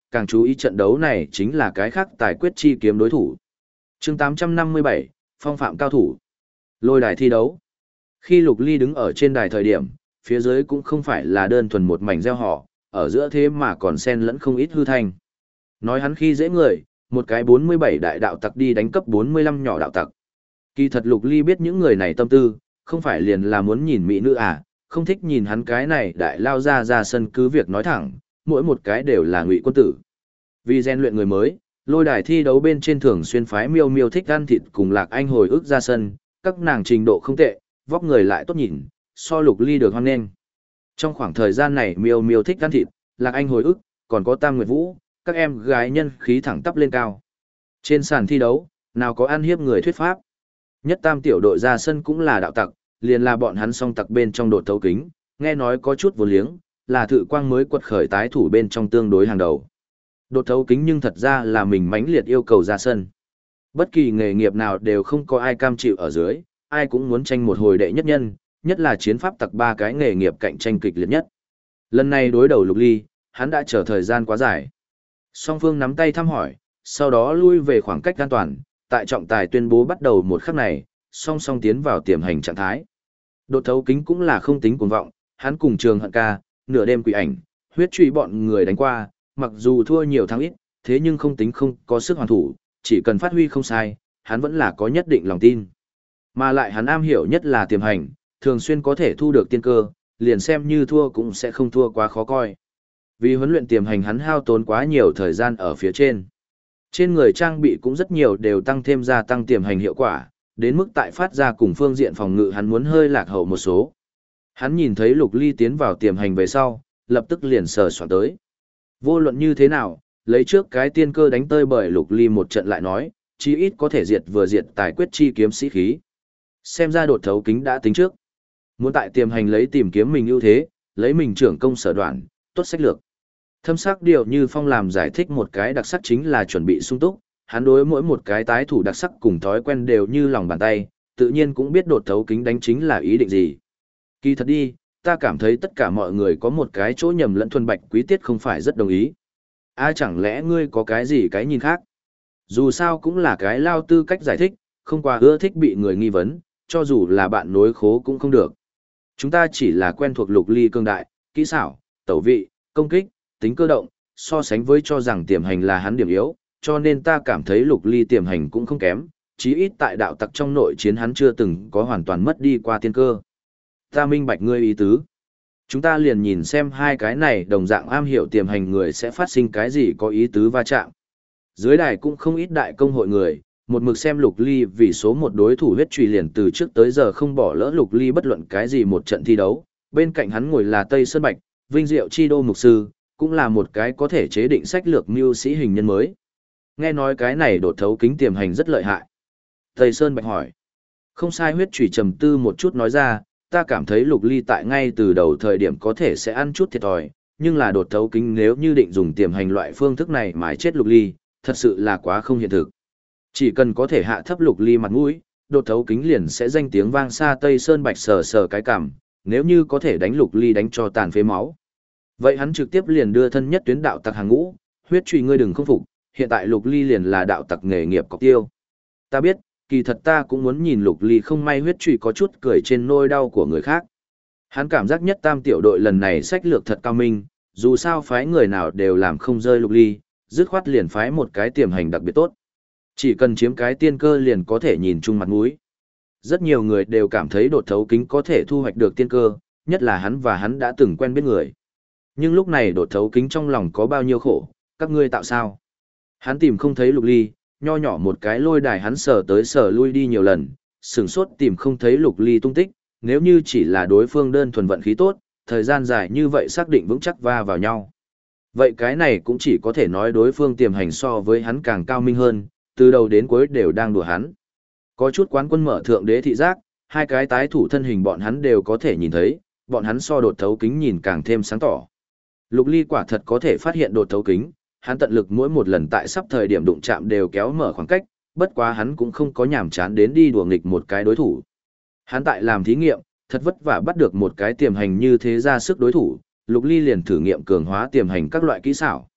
[SPEAKER 1] càng chú ý trận đấu này chính là cái khác tài quyết chi kiếm đối thủ. Chương 857, phong phạm cao thủ. Lôi đài thi đấu. Khi Lục Ly đứng ở trên đài thời điểm, phía dưới cũng không phải là đơn thuần một mảnh reo hò, ở giữa thế mà còn xen lẫn không ít hư thanh. Nói hắn khi dễ người, một cái 47 đại đạo tặc đi đánh cấp 45 nhỏ đạo tặc. Kỳ thật Lục Ly biết những người này tâm tư, không phải liền là muốn nhìn mỹ nữ à, không thích nhìn hắn cái này đại lao ra sân cứ việc nói thẳng, mỗi một cái đều là ngụy quân tử. Vì rèn luyện người mới, lôi đài thi đấu bên trên thường xuyên phái miêu miêu thích ăn thịt cùng Lạc Anh hồi ức ra sân, các nàng trình độ không tệ, vóc người lại tốt nhìn, so Lục Ly được hoan nghênh. Trong khoảng thời gian này miêu miêu thích ăn thịt, Lạc Anh hồi ức, còn có Tam Nguyệt Vũ, các em gái nhân khí thẳng tắp lên cao. Trên sàn thi đấu, nào có ăn hiếp người thuyết pháp. Nhất Tam tiểu đội ra sân cũng là đạo tặc, liền là bọn hắn song tặc bên trong đột thấu kính, nghe nói có chút vô liếng, là Thự Quang mới quật khởi tái thủ bên trong tương đối hàng đầu. Đột thấu kính nhưng thật ra là mình mãnh liệt yêu cầu ra sân. Bất kỳ nghề nghiệp nào đều không có ai cam chịu ở dưới, ai cũng muốn tranh một hồi đệ nhất nhân, nhất là chiến pháp tặc ba cái nghề nghiệp cạnh tranh kịch liệt nhất. Lần này đối đầu Lục Ly, hắn đã chờ thời gian quá dài. Song phương nắm tay thăm hỏi, sau đó lui về khoảng cách an toàn, tại trọng tài tuyên bố bắt đầu một khắc này, song song tiến vào tiềm hành trạng thái. Đột thấu kính cũng là không tính cuồng vọng, hắn cùng Trường Hận Ca, nửa đêm quỷ ảnh, huyết truy bọn người đánh qua, mặc dù thua nhiều thắng ít, thế nhưng không tính không có sức hoàn thủ, chỉ cần phát huy không sai, hắn vẫn là có nhất định lòng tin. Mà lại hắn am hiểu nhất là tiềm hành, thường xuyên có thể thu được tiên cơ, liền xem như thua cũng sẽ không thua quá khó coi. Vì huấn luyện tiềm hành hắn hao tốn quá nhiều thời gian ở phía trên. Trên người trang bị cũng rất nhiều đều tăng thêm gia tăng tiềm hành hiệu quả, đến mức tại phát ra cùng phương diện phòng ngự hắn muốn hơi lạc hậu một số. Hắn nhìn thấy Lục Ly tiến vào tiềm hành về sau, lập tức liền sờ soạn tới. Vô luận như thế nào, lấy trước cái tiên cơ đánh tơi bởi Lục Ly một trận lại nói, chí ít có thể diệt vừa diệt tài quyết chi kiếm sĩ khí. Xem ra đột thấu kính đã tính trước. Muốn tại tiềm hành lấy tìm kiếm mình ưu thế, lấy mình trưởng công sở đoạn, tốt sách lược. Thâm sắc điều như Phong làm giải thích một cái đặc sắc chính là chuẩn bị sung túc, hắn đối mỗi một cái tái thủ đặc sắc cùng thói quen đều như lòng bàn tay, tự nhiên cũng biết đột thấu kính đánh chính là ý định gì. Kỳ thật đi, ta cảm thấy tất cả mọi người có một cái chỗ nhầm lẫn thuần bạch quý tiết không phải rất đồng ý. Chẳng lẽ ngươi có cái gì cái nhìn khác? Dù sao cũng là cái lao tư cách giải thích, không qua ưa thích bị người nghi vấn, cho dù là bạn nối khố cũng không được. Chúng ta chỉ là quen thuộc Lục Ly cương đại, kỹ xảo, tẩu vị, công kích, tính cơ động, so sánh với cho rằng tiềm hành là hắn điểm yếu, cho nên ta cảm thấy Lục Ly tiềm hành cũng không kém, chí ít tại đạo tặc trong nội chiến hắn chưa từng có hoàn toàn mất đi qua tiên cơ. Ta minh bạch ngươi ý tứ. Chúng ta liền nhìn xem hai cái này đồng dạng am hiểu tiềm hành người sẽ phát sinh cái gì có ý tứ va chạm. Dưới đài cũng không ít đại công hội người, một mực xem Lục Ly vì số một đối thủ huyết trùy liền từ trước tới giờ không bỏ lỡ Lục Ly bất luận cái gì một trận thi đấu. Bên cạnh hắn ngồi là Tây Sơn Bạch, Vinh Diệu Chi Đô Mục Sư, cũng là một cái có thể chế định sách lược mưu sĩ hình nhân mới. Nghe nói cái này đột thấu kính tiềm hành rất lợi hại. Tây Sơn Bạch hỏi. Không sai, huyết trùy trầm tư một chút nói ra, ta cảm thấy Lục Ly tại ngay từ đầu thời điểm có thể sẽ ăn chút thiệt thòi, nhưng là đột thấu kính nếu như định dùng tiềm hành loại phương thức này mà chết Lục Ly, thật sự là quá không hiện thực. Chỉ cần có thể hạ thấp Lục Ly mặt mũi, đột thấu kính liền sẽ danh tiếng vang xa. Tây Sơn Bạch sờ sờ cái cằm, nếu như có thể đánh Lục Ly đánh cho tàn phế máu. Vậy hắn trực tiếp liền đưa thân nhất tuyến đạo tặc hàng ngũ, huyết trùy ngươi đừng không phục, hiện tại Lục Ly liền là đạo tặc nghề nghiệp cọc tiêu. Ta biết, kỳ thật ta cũng muốn nhìn Lục Ly không may huyết trùy có chút cười trên nỗi đau của người khác. Hắn cảm giác nhất Tam tiểu đội lần này sách lược thật cao minh, dù sao phái người nào đều làm không rơi Lục Ly, dứt khoát liền phái một cái tiềm hành đặc biệt tốt. Chỉ cần chiếm cái tiên cơ liền có thể nhìn chung mặt mũi. Rất nhiều người đều cảm thấy đột thấu kính có thể thu hoạch được tiên cơ, nhất là hắn và hắn đã từng quen biết người. Nhưng lúc này đột thấu kính trong lòng có bao nhiêu khổ, các ngươi tạo sao? Hắn tìm không thấy Lục Ly, nho nhỏ một cái lôi đài hắn sờ tới sờ lui đi nhiều lần, sửng sốt tìm không thấy Lục Ly tung tích, nếu như chỉ là đối phương đơn thuần vận khí tốt, thời gian dài như vậy xác định vững chắc va vào nhau. Vậy cái này cũng chỉ có thể nói đối phương tiềm hành so với hắn càng cao minh hơn, từ đầu đến cuối đều đang đùa hắn. Có chút quán quân mở thượng đế thị giác, hai cái tái thủ thân hình bọn hắn đều có thể nhìn thấy, bọn hắn so đột thấu kính nhìn càng thêm sáng tỏ. Lục Ly quả thật có thể phát hiện đột thấu kính, hắn tận lực mỗi một lần tại sắp thời điểm đụng chạm đều kéo mở khoảng cách, bất quá hắn cũng không có nhàm chán đến đi đùa nghịch một cái đối thủ. Hắn tại làm thí nghiệm, thật vất vả bắt được một cái tiềm hành như thế ra sức đối thủ, Lục Ly liền thử nghiệm cường hóa tiềm hành các loại kỹ xảo.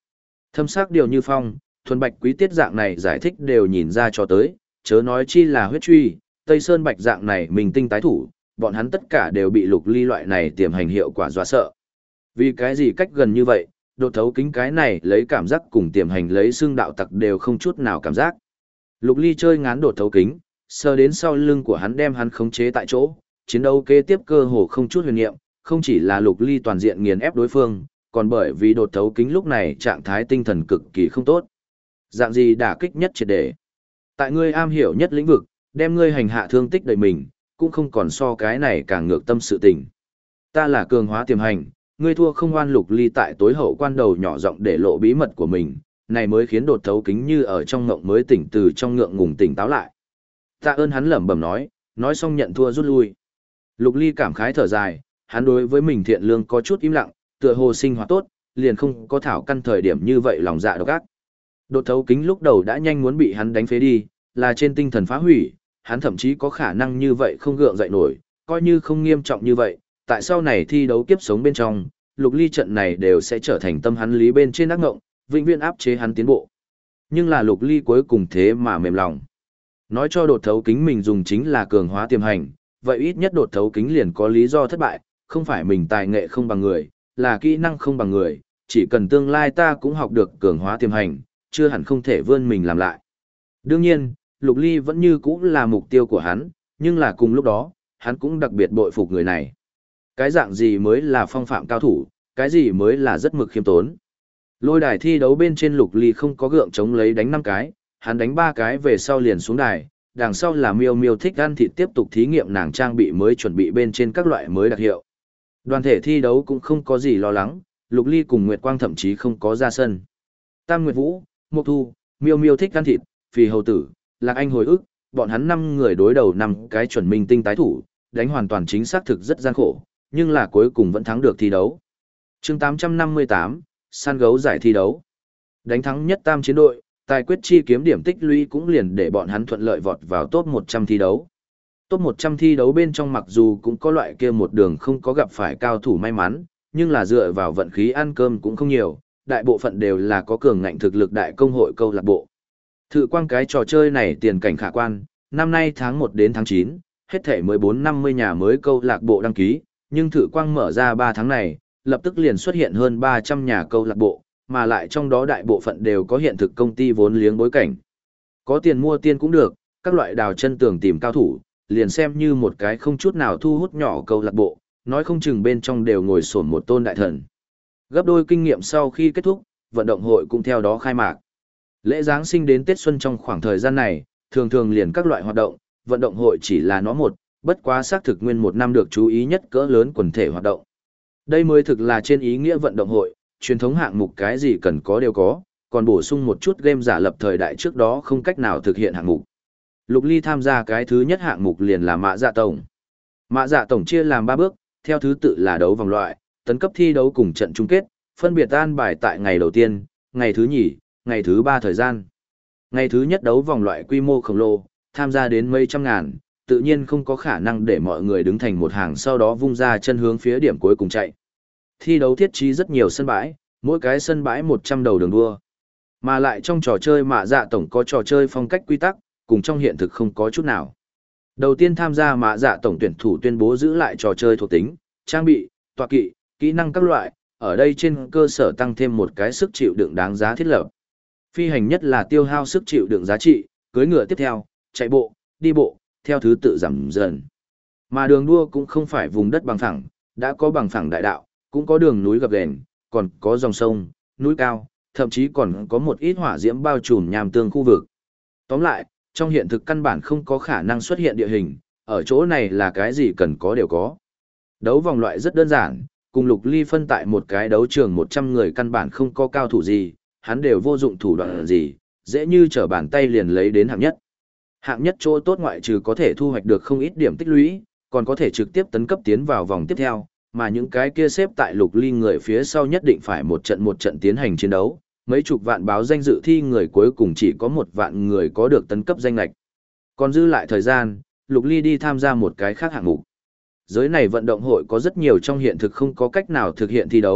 [SPEAKER 1] Thâm sắc điều như phong, thuần bạch quý tiết dạng này giải thích đều nhìn ra cho tới, chớ nói chi là huyết truy, Tây Sơn Bạch dạng này mình tinh tái thủ, bọn hắn tất cả đều bị Lục Ly loại này tiềm hành hiệu quả dọa sợ. Vì cái gì cách gần như vậy, đột thấu kính cái này lấy cảm giác cùng tiềm hành lấy xương đạo tặc đều không chút nào cảm giác. Lục Ly chơi ngán đột thấu kính, sờ đến sau lưng của hắn đem hắn khống chế tại chỗ, chiến đấu kế tiếp cơ hồ không chút huyền niệm, không chỉ là Lục Ly toàn diện nghiền ép đối phương, còn bởi vì đột thấu kính lúc này trạng thái tinh thần cực kỳ không tốt. Dạng gì đả kích nhất triệt để. Tại ngươi am hiểu nhất lĩnh vực, đem ngươi hành hạ thương tích đầy mình, cũng không còn so cái này càng ngược tâm sự tình. Ta là cường hóa tiềm hành, ngươi thua không oan. Lục Ly tại tối hậu quan đầu nhỏ giọng để lộ bí mật của mình, này mới khiến đột thấu kính như ở trong ngộng mới tỉnh từ trong ngượng ngùng tỉnh táo lại. Tạ ơn, hắn lẩm bẩm nói xong nhận thua rút lui. Lục Ly cảm khái thở dài, hắn đối với mình thiện lương có chút im lặng, tựa hồ sinh hoạt tốt, liền không có thảo căn thời điểm như vậy lòng dạ độc ác. Đột thấu kính lúc đầu đã nhanh muốn bị hắn đánh phế đi, là trên tinh thần phá hủy, hắn thậm chí có khả năng như vậy không gượng dậy nổi, coi như không nghiêm trọng như vậy, tại sau này thi đấu kiếp sống bên trong, Lục Ly trận này đều sẽ trở thành tâm hắn lý bên trên ác ngộng, vĩnh viễn áp chế hắn tiến bộ. Nhưng là Lục Ly cuối cùng thế mà mềm lòng. Nói cho đột thấu kính mình dùng chính là cường hóa tiềm hành, vậy ít nhất đột thấu kính liền có lý do thất bại, không phải mình tài nghệ không bằng người, là kỹ năng không bằng người, chỉ cần tương lai ta cũng học được cường hóa tiềm hành, chưa hẳn không thể vươn mình làm lại. Đương nhiên, Lục Ly vẫn như cũ là mục tiêu của hắn, nhưng là cùng lúc đó, hắn cũng đặc biệt bội phục người này. Cái dạng gì mới là phong phạm cao thủ, cái gì mới là rất mực khiêm tốn. Lôi đài thi đấu bên trên Lục Ly không có gượng chống lấy đánh 5 cái, hắn đánh 3 cái về sau liền xuống đài, đằng sau là Miêu Miêu thích ăn thịt tiếp tục thí nghiệm nàng trang bị mới chuẩn bị bên trên các loại mới đặc hiệu. Đoàn thể thi đấu cũng không có gì lo lắng, Lục Ly cùng Nguyệt Quang thậm chí không có ra sân. Tam Nguyệt Vũ, Mộc Thu, Miêu Miêu thích ăn thịt, Phì Hầu Tử, Lạc Anh hồi ức, bọn hắn 5 người đối đầu 5 cái chuẩn minh tinh tái thủ, đánh hoàn toàn chính xác thực rất gian khổ, nhưng là cuối cùng vẫn thắng được thi đấu. Chương 858, săn gấu giải thi đấu. Đánh thắng nhất tam chiến đội, tài quyết chi kiếm điểm tích lũy cũng liền để bọn hắn thuận lợi vọt vào top 100 thi đấu. Top 100 thi đấu bên trong mặc dù cũng có loại kia một đường không có gặp phải cao thủ may mắn, nhưng là dựa vào vận khí ăn cơm cũng không nhiều, đại bộ phận đều là có cường ngạnh thực lực đại công hội câu lạc bộ. Thử quang cái trò chơi này tiền cảnh khả quan, năm nay tháng 1 đến tháng 9, hết thể 14-50 nhà mới câu lạc bộ đăng ký, nhưng thử quang mở ra 3 tháng này, lập tức liền xuất hiện hơn 300 nhà câu lạc bộ, mà lại trong đó đại bộ phận đều có hiện thực công ty vốn liếng bối cảnh. Có tiền mua tiên cũng được, các loại đào chân tường tìm cao thủ, liền xem như một cái không chút nào thu hút nhỏ câu lạc bộ, nói không chừng bên trong đều ngồi xổm một tôn đại thần. Gấp đôi kinh nghiệm sau khi kết thúc, vận động hội cũng theo đó khai mạc. Lễ Giáng sinh đến Tết Xuân trong khoảng thời gian này, thường thường liền các loại hoạt động, vận động hội chỉ là nó một, bất quá xác thực nguyên một năm được chú ý nhất cỡ lớn quần thể hoạt động. Đây mới thực là trên ý nghĩa vận động hội, truyền thống hạng mục cái gì cần có đều có, còn bổ sung một chút game giả lập thời đại trước đó không cách nào thực hiện hạng mục. Lục Ly tham gia cái thứ nhất hạng mục liền là mã dạ tổng. Mã dạ tổng chia làm 3 bước, theo thứ tự là đấu vòng loại, tấn cấp thi đấu cùng trận chung kết, phân biệt an bài tại ngày đầu tiên, ngày thứ nhì, ngày thứ 3 thời gian. Ngày thứ nhất đấu vòng loại quy mô khổng lồ, tham gia đến mấy trăm ngàn, tự nhiên không có khả năng để mọi người đứng thành một hàng sau đó vung ra chân hướng phía điểm cuối cùng chạy. Thi đấu thiết trí rất nhiều sân bãi, mỗi cái sân bãi 100 đầu đường đua. Mà lại trong trò chơi mạ dạ tổng có trò chơi phong cách quy tắc, cùng trong hiện thực không có chút nào. Đầu tiên tham gia mạ dạ tổng tuyển thủ tuyên bố giữ lại trò chơi thuộc tính, trang bị, tọa kỵ, kỹ năng các loại, ở đây trên cơ sở tăng thêm một cái sức chịu đựng đáng giá thiết lập. Phi hành nhất là tiêu hao sức chịu đựng giá trị, cưỡi ngựa tiếp theo, chạy bộ, đi bộ, theo thứ tự giảm dần. Mà đường đua cũng không phải vùng đất bằng phẳng, đã có bằng phẳng đại đạo, cũng có đường núi gập ghềnh, còn có dòng sông, núi cao, thậm chí còn có một ít hỏa diễm bao trùm nham tương khu vực. Tóm lại, trong hiện thực căn bản không có khả năng xuất hiện địa hình, ở chỗ này là cái gì cần có đều có. Đấu vòng loại rất đơn giản, cùng Lục Ly phân tại một cái đấu trường 100 người căn bản không có cao thủ gì, hắn đều vô dụng thủ đoạn gì, dễ như trở bàn tay liền lấy đến hạng nhất. Hạng nhất chỗ tốt ngoại trừ có thể thu hoạch được không ít điểm tích lũy, còn có thể trực tiếp tấn cấp tiến vào vòng tiếp theo, mà những cái kia xếp tại Lục Ly người phía sau nhất định phải một trận tiến hành chiến đấu, mấy chục vạn báo danh dự thi người cuối cùng chỉ có 1 vạn người có được tấn cấp danh lệch. Còn dư lại thời gian, Lục Ly đi tham gia một cái khác hạng mục. Giới này vận động hội có rất nhiều trong hiện thực không có cách nào thực hiện thi đấu,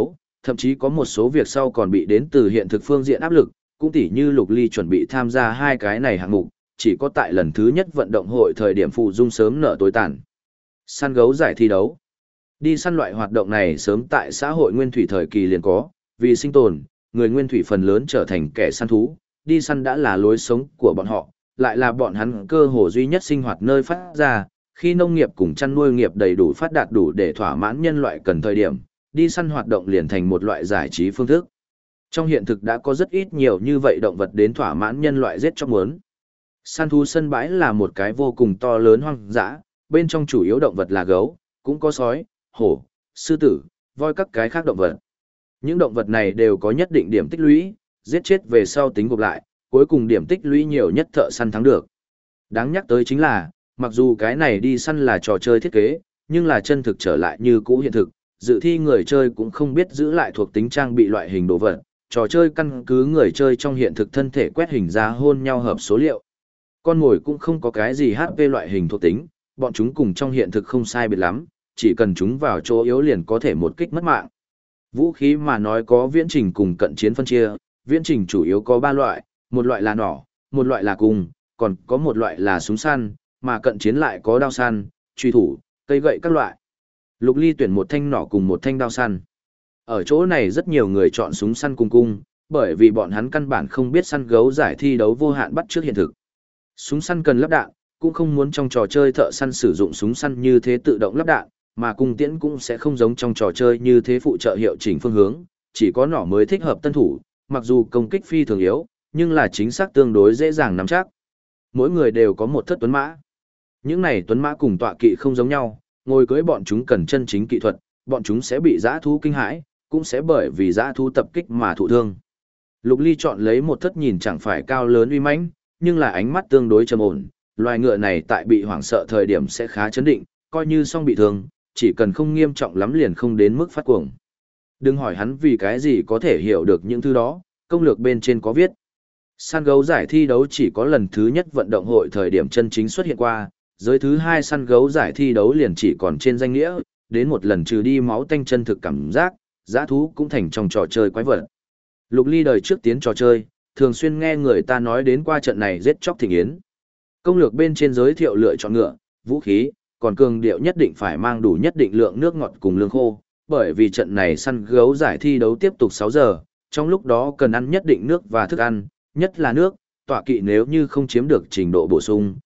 [SPEAKER 1] Thậm chí có một số việc sau còn bị đến từ hiện thực phương diện áp lực, cũng tỉ như Lục Ly chuẩn bị tham gia hai cái này hạng mục, chỉ có tại lần thứ nhất vận động hội thời điểm phụ dung sớm nợ tối tàn. Săn gấu giải thi đấu. Đi săn loại hoạt động này sớm tại xã hội nguyên thủy thời kỳ liền có, vì sinh tồn, người nguyên thủy phần lớn trở thành kẻ săn thú, đi săn đã là lối sống của bọn họ, lại là bọn hắn cơ hồ duy nhất sinh hoạt nơi phát ra, khi nông nghiệp cùng chăn nuôi nghiệp đầy đủ phát đạt đủ để thỏa mãn nhân loại cần thời điểm, đi săn hoạt động liền thành một loại giải trí phương thức. Trong hiện thực đã có rất ít nhiều như vậy động vật đến thỏa mãn nhân loại giết chóc muốn. Săn thú sân bãi là một cái vô cùng to lớn hoang dã, bên trong chủ yếu động vật là gấu, cũng có sói, hổ, sư tử, voi các cái khác động vật. Những động vật này đều có nhất định điểm tích lũy, giết chết về sau tính gộp lại, cuối cùng điểm tích lũy nhiều nhất thợ săn thắng được. Đáng nhắc tới chính là, mặc dù cái này đi săn là trò chơi thiết kế, nhưng là chân thực trở lại như cũ hiện thực, dự thi người chơi cũng không biết giữ lại thuộc tính trang bị loại hình đồ vật, trò chơi căn cứ người chơi trong hiện thực thân thể quét hình ra hôn nhau hợp số liệu. Con mồi cũng không có cái gì HP loại hình thuộc tính, bọn chúng cùng trong hiện thực không sai biệt lắm, chỉ cần chúng vào chỗ yếu liền có thể một kích mất mạng. Vũ khí mà nói có viễn trình cùng cận chiến phân chia, viễn trình chủ yếu có 3 loại, một loại là nỏ, một loại là cung, còn có một loại là súng săn, mà cận chiến lại có đao săn, truy thủ, cây gậy các loại. Lục Ly tuyển một thanh nỏ cùng một thanh đao săn. Ở chỗ này rất nhiều người chọn súng săn cùng cung, bởi vì bọn hắn căn bản không biết săn gấu giải thi đấu vô hạn bắt trước hiện thực. Súng săn cần lắp đạn, cũng không muốn trong trò chơi thợ săn sử dụng súng săn như thế tự động lắp đạn, mà cung tiễn cũng sẽ không giống trong trò chơi như thế phụ trợ hiệu chỉnh phương hướng, chỉ có nỏ mới thích hợp tân thủ, mặc dù công kích phi thường yếu, nhưng là chính xác tương đối dễ dàng nắm chắc. Mỗi người đều có một thất tuấn mã. Những này tuấn mã cùng tọa kỵ không giống nhau, ngồi cưới bọn chúng cần chân chính kỹ thuật, bọn chúng sẽ bị dã thú kinh hãi, cũng sẽ bởi vì dã thú tập kích mà thụ thương. Lục Ly chọn lấy một thất nhìn chẳng phải cao lớn uy mãnh, nhưng là ánh mắt tương đối trầm ổn, loài ngựa này tại bị hoảng sợ thời điểm sẽ khá chấn định, coi như xong bị thương, chỉ cần không nghiêm trọng lắm liền không đến mức phát cuồng. Đừng hỏi hắn vì cái gì có thể hiểu được những thứ đó, công lược bên trên có viết. Săn gấu giải thi đấu chỉ có lần thứ nhất vận động hội thời điểm chân chính xuất hiện qua, giới thứ hai săn gấu giải thi đấu liền chỉ còn trên danh nghĩa, đến một lần trừ đi máu tanh chân thực cảm giác, dã thú cũng thành trong trò chơi quái vật. Lục Ly đời trước tiến trò chơi, thường xuyên nghe người ta nói đến qua trận này giết chóc thịnh yến. Công lược bên trên giới thiệu lựa chọn ngựa, vũ khí, còn cường điệu nhất định phải mang đủ nhất định lượng nước ngọt cùng lương khô, bởi vì trận này săn gấu giải thi đấu tiếp tục 6 giờ, trong lúc đó cần ăn nhất định nước và thức ăn, nhất là nước, tọa kỵ nếu như không chiếm được trình độ bổ sung,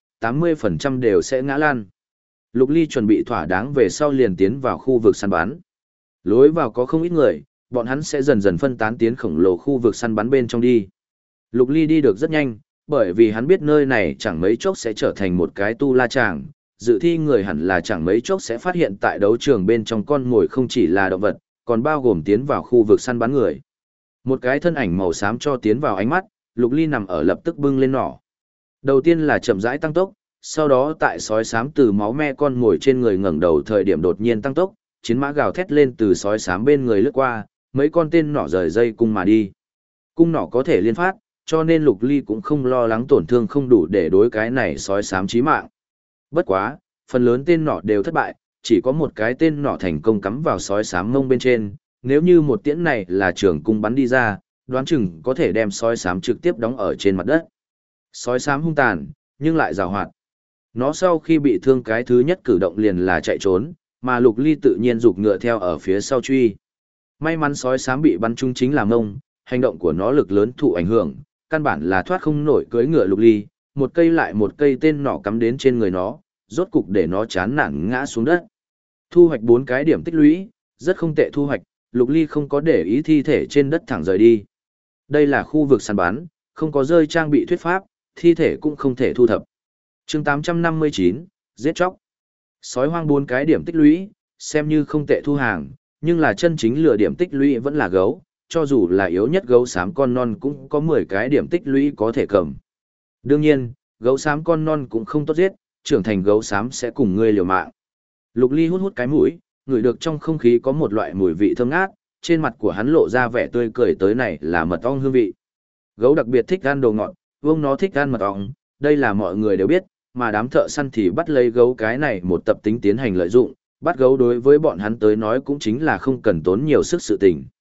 [SPEAKER 1] 80% đều sẽ ngã lăn. Lục Ly chuẩn bị thỏa đáng về sau liền tiến vào khu vực săn bắn. Lối vào có không ít người, bọn hắn sẽ dần dần phân tán tiến khổng lồ khu vực săn bắn bên trong đi. Lục Ly đi được rất nhanh, bởi vì hắn biết nơi này chẳng mấy chốc sẽ trở thành một cái tu la tràng, dự thi người hẳn là chẳng mấy chốc sẽ phát hiện tại đấu trường bên trong con mồi không chỉ là động vật, còn bao gồm tiến vào khu vực săn bắn người. Một cái thân ảnh màu xám cho tiến vào ánh mắt, Lục Ly nằm ở lập tức bưng lên nỏ. Đầu tiên là chậm rãi tăng tốc, sau đó tại sói xám từ máu me con mồi trên người ngẩng đầu thời điểm đột nhiên tăng tốc, chiến mã gào thét lên từ sói xám bên người lướt qua, mấy con tên nỏ rời dây cung mà đi. Cung nỏ có thể liên phát, cho nên Lục Ly cũng không lo lắng tổn thương không đủ để đối cái này sói xám chí mạng. Bất quá, phần lớn tên nỏ đều thất bại, chỉ có một cái tên nỏ thành công cắm vào sói xám mông bên trên, nếu như một tiễn này là trường cung bắn đi ra, đoán chừng có thể đem sói xám trực tiếp đóng ở trên mặt đất. Sói xám hung tàn, nhưng lại giàu hoạt. Nó sau khi bị thương cái thứ nhất cử động liền là chạy trốn, mà Lục Ly tự nhiên giục ngựa theo ở phía sau truy. May mắn sói xám bị bắn trúng chính là mông, hành động của nó lực lớn thụ ảnh hưởng, căn bản là thoát không nổi cưỡi ngựa Lục Ly, một cây lại một cây tên nỏ cắm đến trên người nó, rốt cục để nó chán nản ngã xuống đất. Thu hoạch 4 cái điểm tích lũy, rất không tệ thu hoạch, Lục Ly không có để ý thi thể trên đất thẳng rời đi. Đây là khu vực săn bắn, không có rơi trang bị thuyết pháp, thi thể cũng không thể thu thập. Chương 859, giết chóc. Sói hoang 4 cái điểm tích lũy, xem như không tệ thu hàng, nhưng là chân chính lừa điểm tích lũy vẫn là gấu, cho dù là yếu nhất gấu xám con non cũng có 10 cái điểm tích lũy có thể cầm. Đương nhiên, gấu xám con non cũng không tốt giết, trưởng thành gấu xám sẽ cùng ngươi liều mạng. Lục Ly hút hút cái mũi, ngửi được trong không khí có một loại mùi vị thơm ngát, trên mặt của hắn lộ ra vẻ tươi cười tới này là mật ong hương vị. Gấu đặc biệt thích ăn đồ ngọt, vương nó thích ăn mật ong, đây là mọi người đều biết, mà đám thợ săn thì bắt lấy gấu cái này một tập tính tiến hành lợi dụng, bắt gấu đối với bọn hắn tới nói cũng chính là không cần tốn nhiều sức sự tình.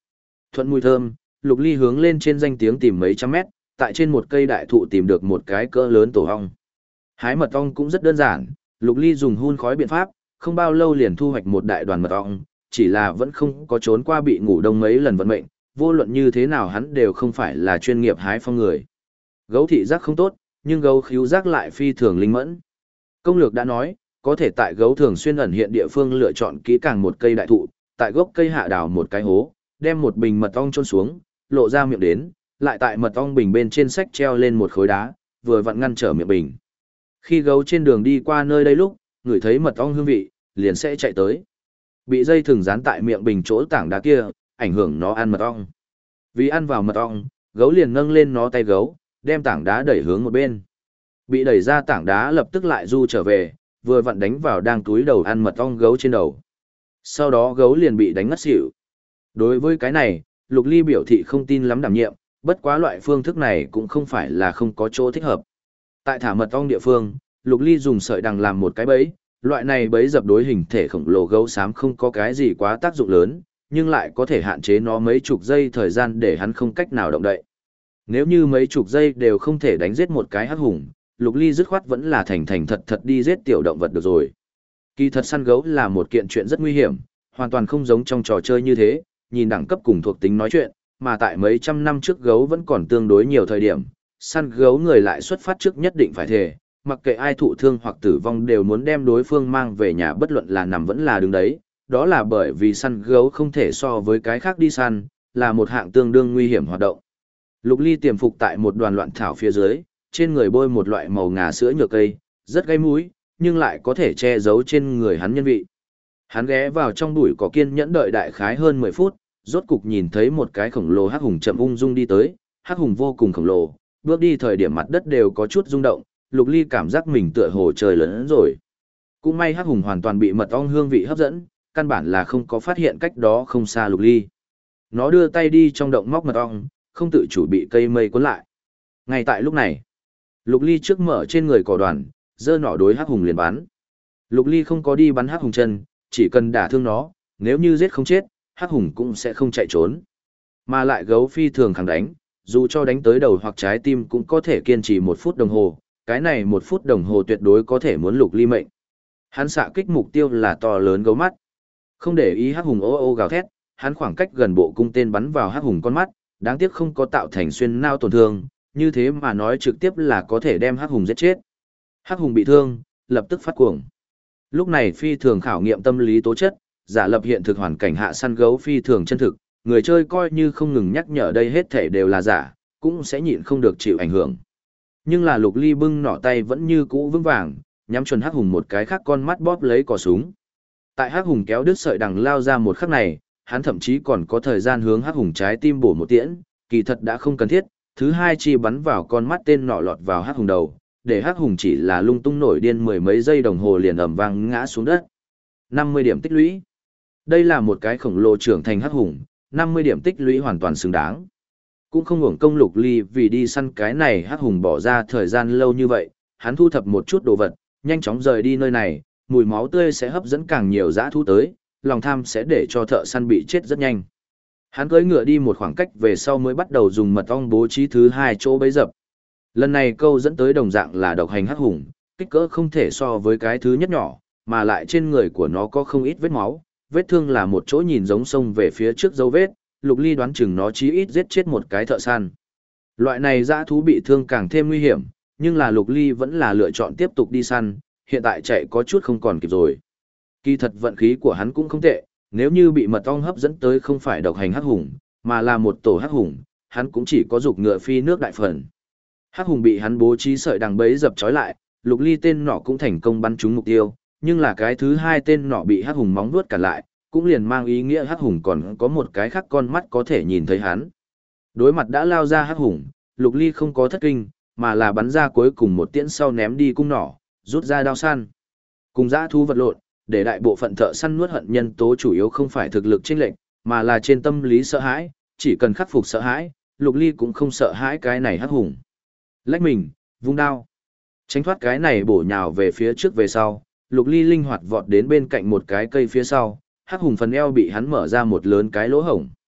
[SPEAKER 1] Thuận mùi thơm, Lục Ly hướng lên trên danh tiếng tìm mấy trăm mét, tại trên một cây đại thụ tìm được một cái cỡ lớn tổ ong. Hái mật ong cũng rất đơn giản, Lục Ly dùng hun khói biện pháp, không bao lâu liền thu hoạch một đại đoàn mật ong, chỉ là vẫn không có trốn qua bị ngủ đông mấy lần vận mệnh, vô luận như thế nào hắn đều không phải là chuyên nghiệp hái phong người. Gấu thị giác không tốt, nhưng gấu khíu giác lại phi thường linh mẫn. Công lược đã nói, có thể tại gấu thường xuyên ẩn hiện địa phương lựa chọn kỹ càng một cây đại thụ, tại gốc cây hạ đào một cái hố, đem một bình mật ong chôn xuống, lộ ra miệng đến, lại tại mật ong bình bên trên sách treo lên một khối đá, vừa vặn ngăn trở miệng bình. Khi gấu trên đường đi qua nơi đây lúc, ngửi thấy mật ong hương vị, liền sẽ chạy tới. Bị dây thừng dán tại miệng bình chỗ tảng đá kia, ảnh hưởng nó ăn mật ong. Vì ăn vào mật ong, gấu liền nâng lên nó tay gấu, đem tảng đá đẩy hướng một bên. Bị đẩy ra tảng đá lập tức lại du trở về, vừa vặn đánh vào đang túi đầu ăn mật ong gấu trên đầu. Sau đó gấu liền bị đánh ngất xỉu. Đối với cái này, Lục Ly biểu thị không tin lắm đảm nhiệm, bất quá loại phương thức này cũng không phải là không có chỗ thích hợp. Tại thả mật ong địa phương, Lục Ly dùng sợi đằng làm một cái bẫy, loại này bẫy dập đối hình thể khổng lồ gấu xám không có cái gì quá tác dụng lớn, nhưng lại có thể hạn chế nó mấy chục giây thời gian để hắn không cách nào động đậy. Nếu như mấy chục giây đều không thể đánh giết một cái hắc hùng, Lục Ly dứt khoát vẫn là thành thành thật thật đi giết tiểu động vật được rồi. Kỳ thật săn gấu là một kiện chuyện rất nguy hiểm, hoàn toàn không giống trong trò chơi như thế, nhìn đẳng cấp cùng thuộc tính nói chuyện, mà tại mấy trăm năm trước gấu vẫn còn tương đối nhiều thời điểm, săn gấu người lại xuất phát trước nhất định phải thề, mặc kệ ai thụ thương hoặc tử vong đều muốn đem đối phương mang về nhà bất luận là nằm vẫn là đứng đấy, đó là bởi vì săn gấu không thể so với cái khác đi săn, là một hạng tương đương nguy hiểm hoạt động. Lục Ly tiềm phục tại một đoàn loạn thảo phía dưới, trên người bôi một loại màu ngà sữa nhựa cây, rất gây mũi, nhưng lại có thể che giấu trên người hắn nhân vị. Hắn ghé vào trong bụi cỏ kiên nhẫn đợi đại khái hơn 10 phút, rốt cục nhìn thấy một cái khổng lồ hắc hùng chậm ung dung đi tới, hắc hùng vô cùng khổng lồ, bước đi thời điểm mặt đất đều có chút rung động, Lục Ly cảm giác mình tựa hồ trời lớn rồi. Cũng may hắc hùng hoàn toàn bị mật ong hương vị hấp dẫn, căn bản là không có phát hiện cách đó không xa Lục Ly. Nó đưa tay đi trong động móc mật ong, không tự chủ bị cây mây cuốn lại. Ngay tại lúc này, Lục Ly trước mở trên người cỏ đoàn, giơ nỏ đối hắc hùng liền bắn. Lục Ly không có đi bắn hắc hùng chân, chỉ cần đả thương nó, nếu như giết không chết, hắc hùng cũng sẽ không chạy trốn. Mà lại gấu phi thường kháng đánh, dù cho đánh tới đầu hoặc trái tim cũng có thể kiên trì 1 phút đồng hồ, cái này 1 phút đồng hồ tuyệt đối có thể muốn Lục Ly mệnh. Hắn xạ kích mục tiêu là to lớn gấu mắt. Không để ý hắc hùng ô ô gào thét, hắn khoảng cách gần bộ cung tên bắn vào hắc hùng con mắt, đáng tiếc không có tạo thành xuyên nao tổn thương, như thế mà nói trực tiếp là có thể đem hắc hùng giết chết. Hắc hùng bị thương, lập tức phát cuồng. Lúc này phi thường khảo nghiệm tâm lý tố chất, giả lập hiện thực hoàn cảnh hạ săn gấu phi thường chân thực, người chơi coi như không ngừng nhắc nhở đây hết thể đều là giả, cũng sẽ nhịn không được chịu ảnh hưởng. Nhưng là Lục Ly bưng nỏ tay vẫn như cũ vững vàng, nhắm chuẩn hắc hùng một cái khác con mắt bóp lấy cò súng. Tại hắc hùng kéo đứt sợi đằng lao ra một khắc này, hắn thậm chí còn có thời gian hướng hắc hùng trái tim bổ một tiễn, kỳ thật đã không cần thiết, thứ hai chi bắn vào con mắt tên nỏ lọt vào hắc hùng đầu, để hắc hùng chỉ là lung tung nổi điên 10 mấy giây đồng hồ liền ầm vang ngã xuống đất. 50 điểm tích lũy. Đây là một cái khổng lồ trưởng thành hắc hùng, 50 điểm tích lũy hoàn toàn xứng đáng. Cũng không hưởng công Lục Ly vì đi săn cái này hắc hùng bỏ ra thời gian lâu như vậy, hắn thu thập một chút đồ vật, nhanh chóng rời đi nơi này, mùi máu tươi sẽ hấp dẫn càng nhiều dã thú tới, lòng tham sẽ để cho thợ săn bị chết rất nhanh. Hắn cưỡi ngựa đi một khoảng cách về sau mới bắt đầu dùng mật ong bố trí thứ hai chỗ bẫy dập. Lần này câu dẫn tới đồng dạng là độc hành hắc hùng, kích cỡ không thể so với cái thứ nhất nhỏ, mà lại trên người của nó có không ít vết máu, vết thương là một chỗ nhìn giống sông về phía trước dấu vết, Lục Ly đoán chừng nó chí ít giết chết một cái thợ săn. Loại này dã thú bị thương càng thêm nguy hiểm, nhưng là Lục Ly vẫn là lựa chọn tiếp tục đi săn, hiện tại chạy có chút không còn kịp rồi. Kỳ thật vận khí của hắn cũng không tệ, nếu như bị mật ong hấp dẫn tới không phải độc hành hắc hùng, mà là một tổ hắc hùng, hắn cũng chỉ có giục ngựa phi nước đại phần. Hắc hùng bị hắn bố trí sợi đằng bẫy dập trói lại, Lục Ly tên nỏ cũng thành công bắn trúng mục tiêu, nhưng là cái thứ hai tên nỏ bị hắc hùng móng vuốt cản lại, cũng liền mang ý nghĩa hắc hùng còn có một cái khác con mắt có thể nhìn thấy hắn. Đối mặt đã lao ra hắc hùng, Lục Ly không có thất kinh, mà là bắn ra cuối cùng một tiễn sau ném đi cung nỏ, rút ra đao săn. Cùng dã thú vật lộn, để đại bộ phận thợ săn nuốt hận nhân tố chủ yếu không phải thực lực chênh lệch, mà là trên tâm lý sợ hãi, chỉ cần khắc phục sợ hãi, Lục Ly cũng không sợ hãi cái này hắc hùng. Lách mình, vung đao. Tránh thoát cái này bổ nhào về phía trước về sau, Lục Ly linh hoạt vọt đến bên cạnh một cái cây phía sau, hắc hùng phần eo bị hắn mở ra một lớn cái lỗ hổng.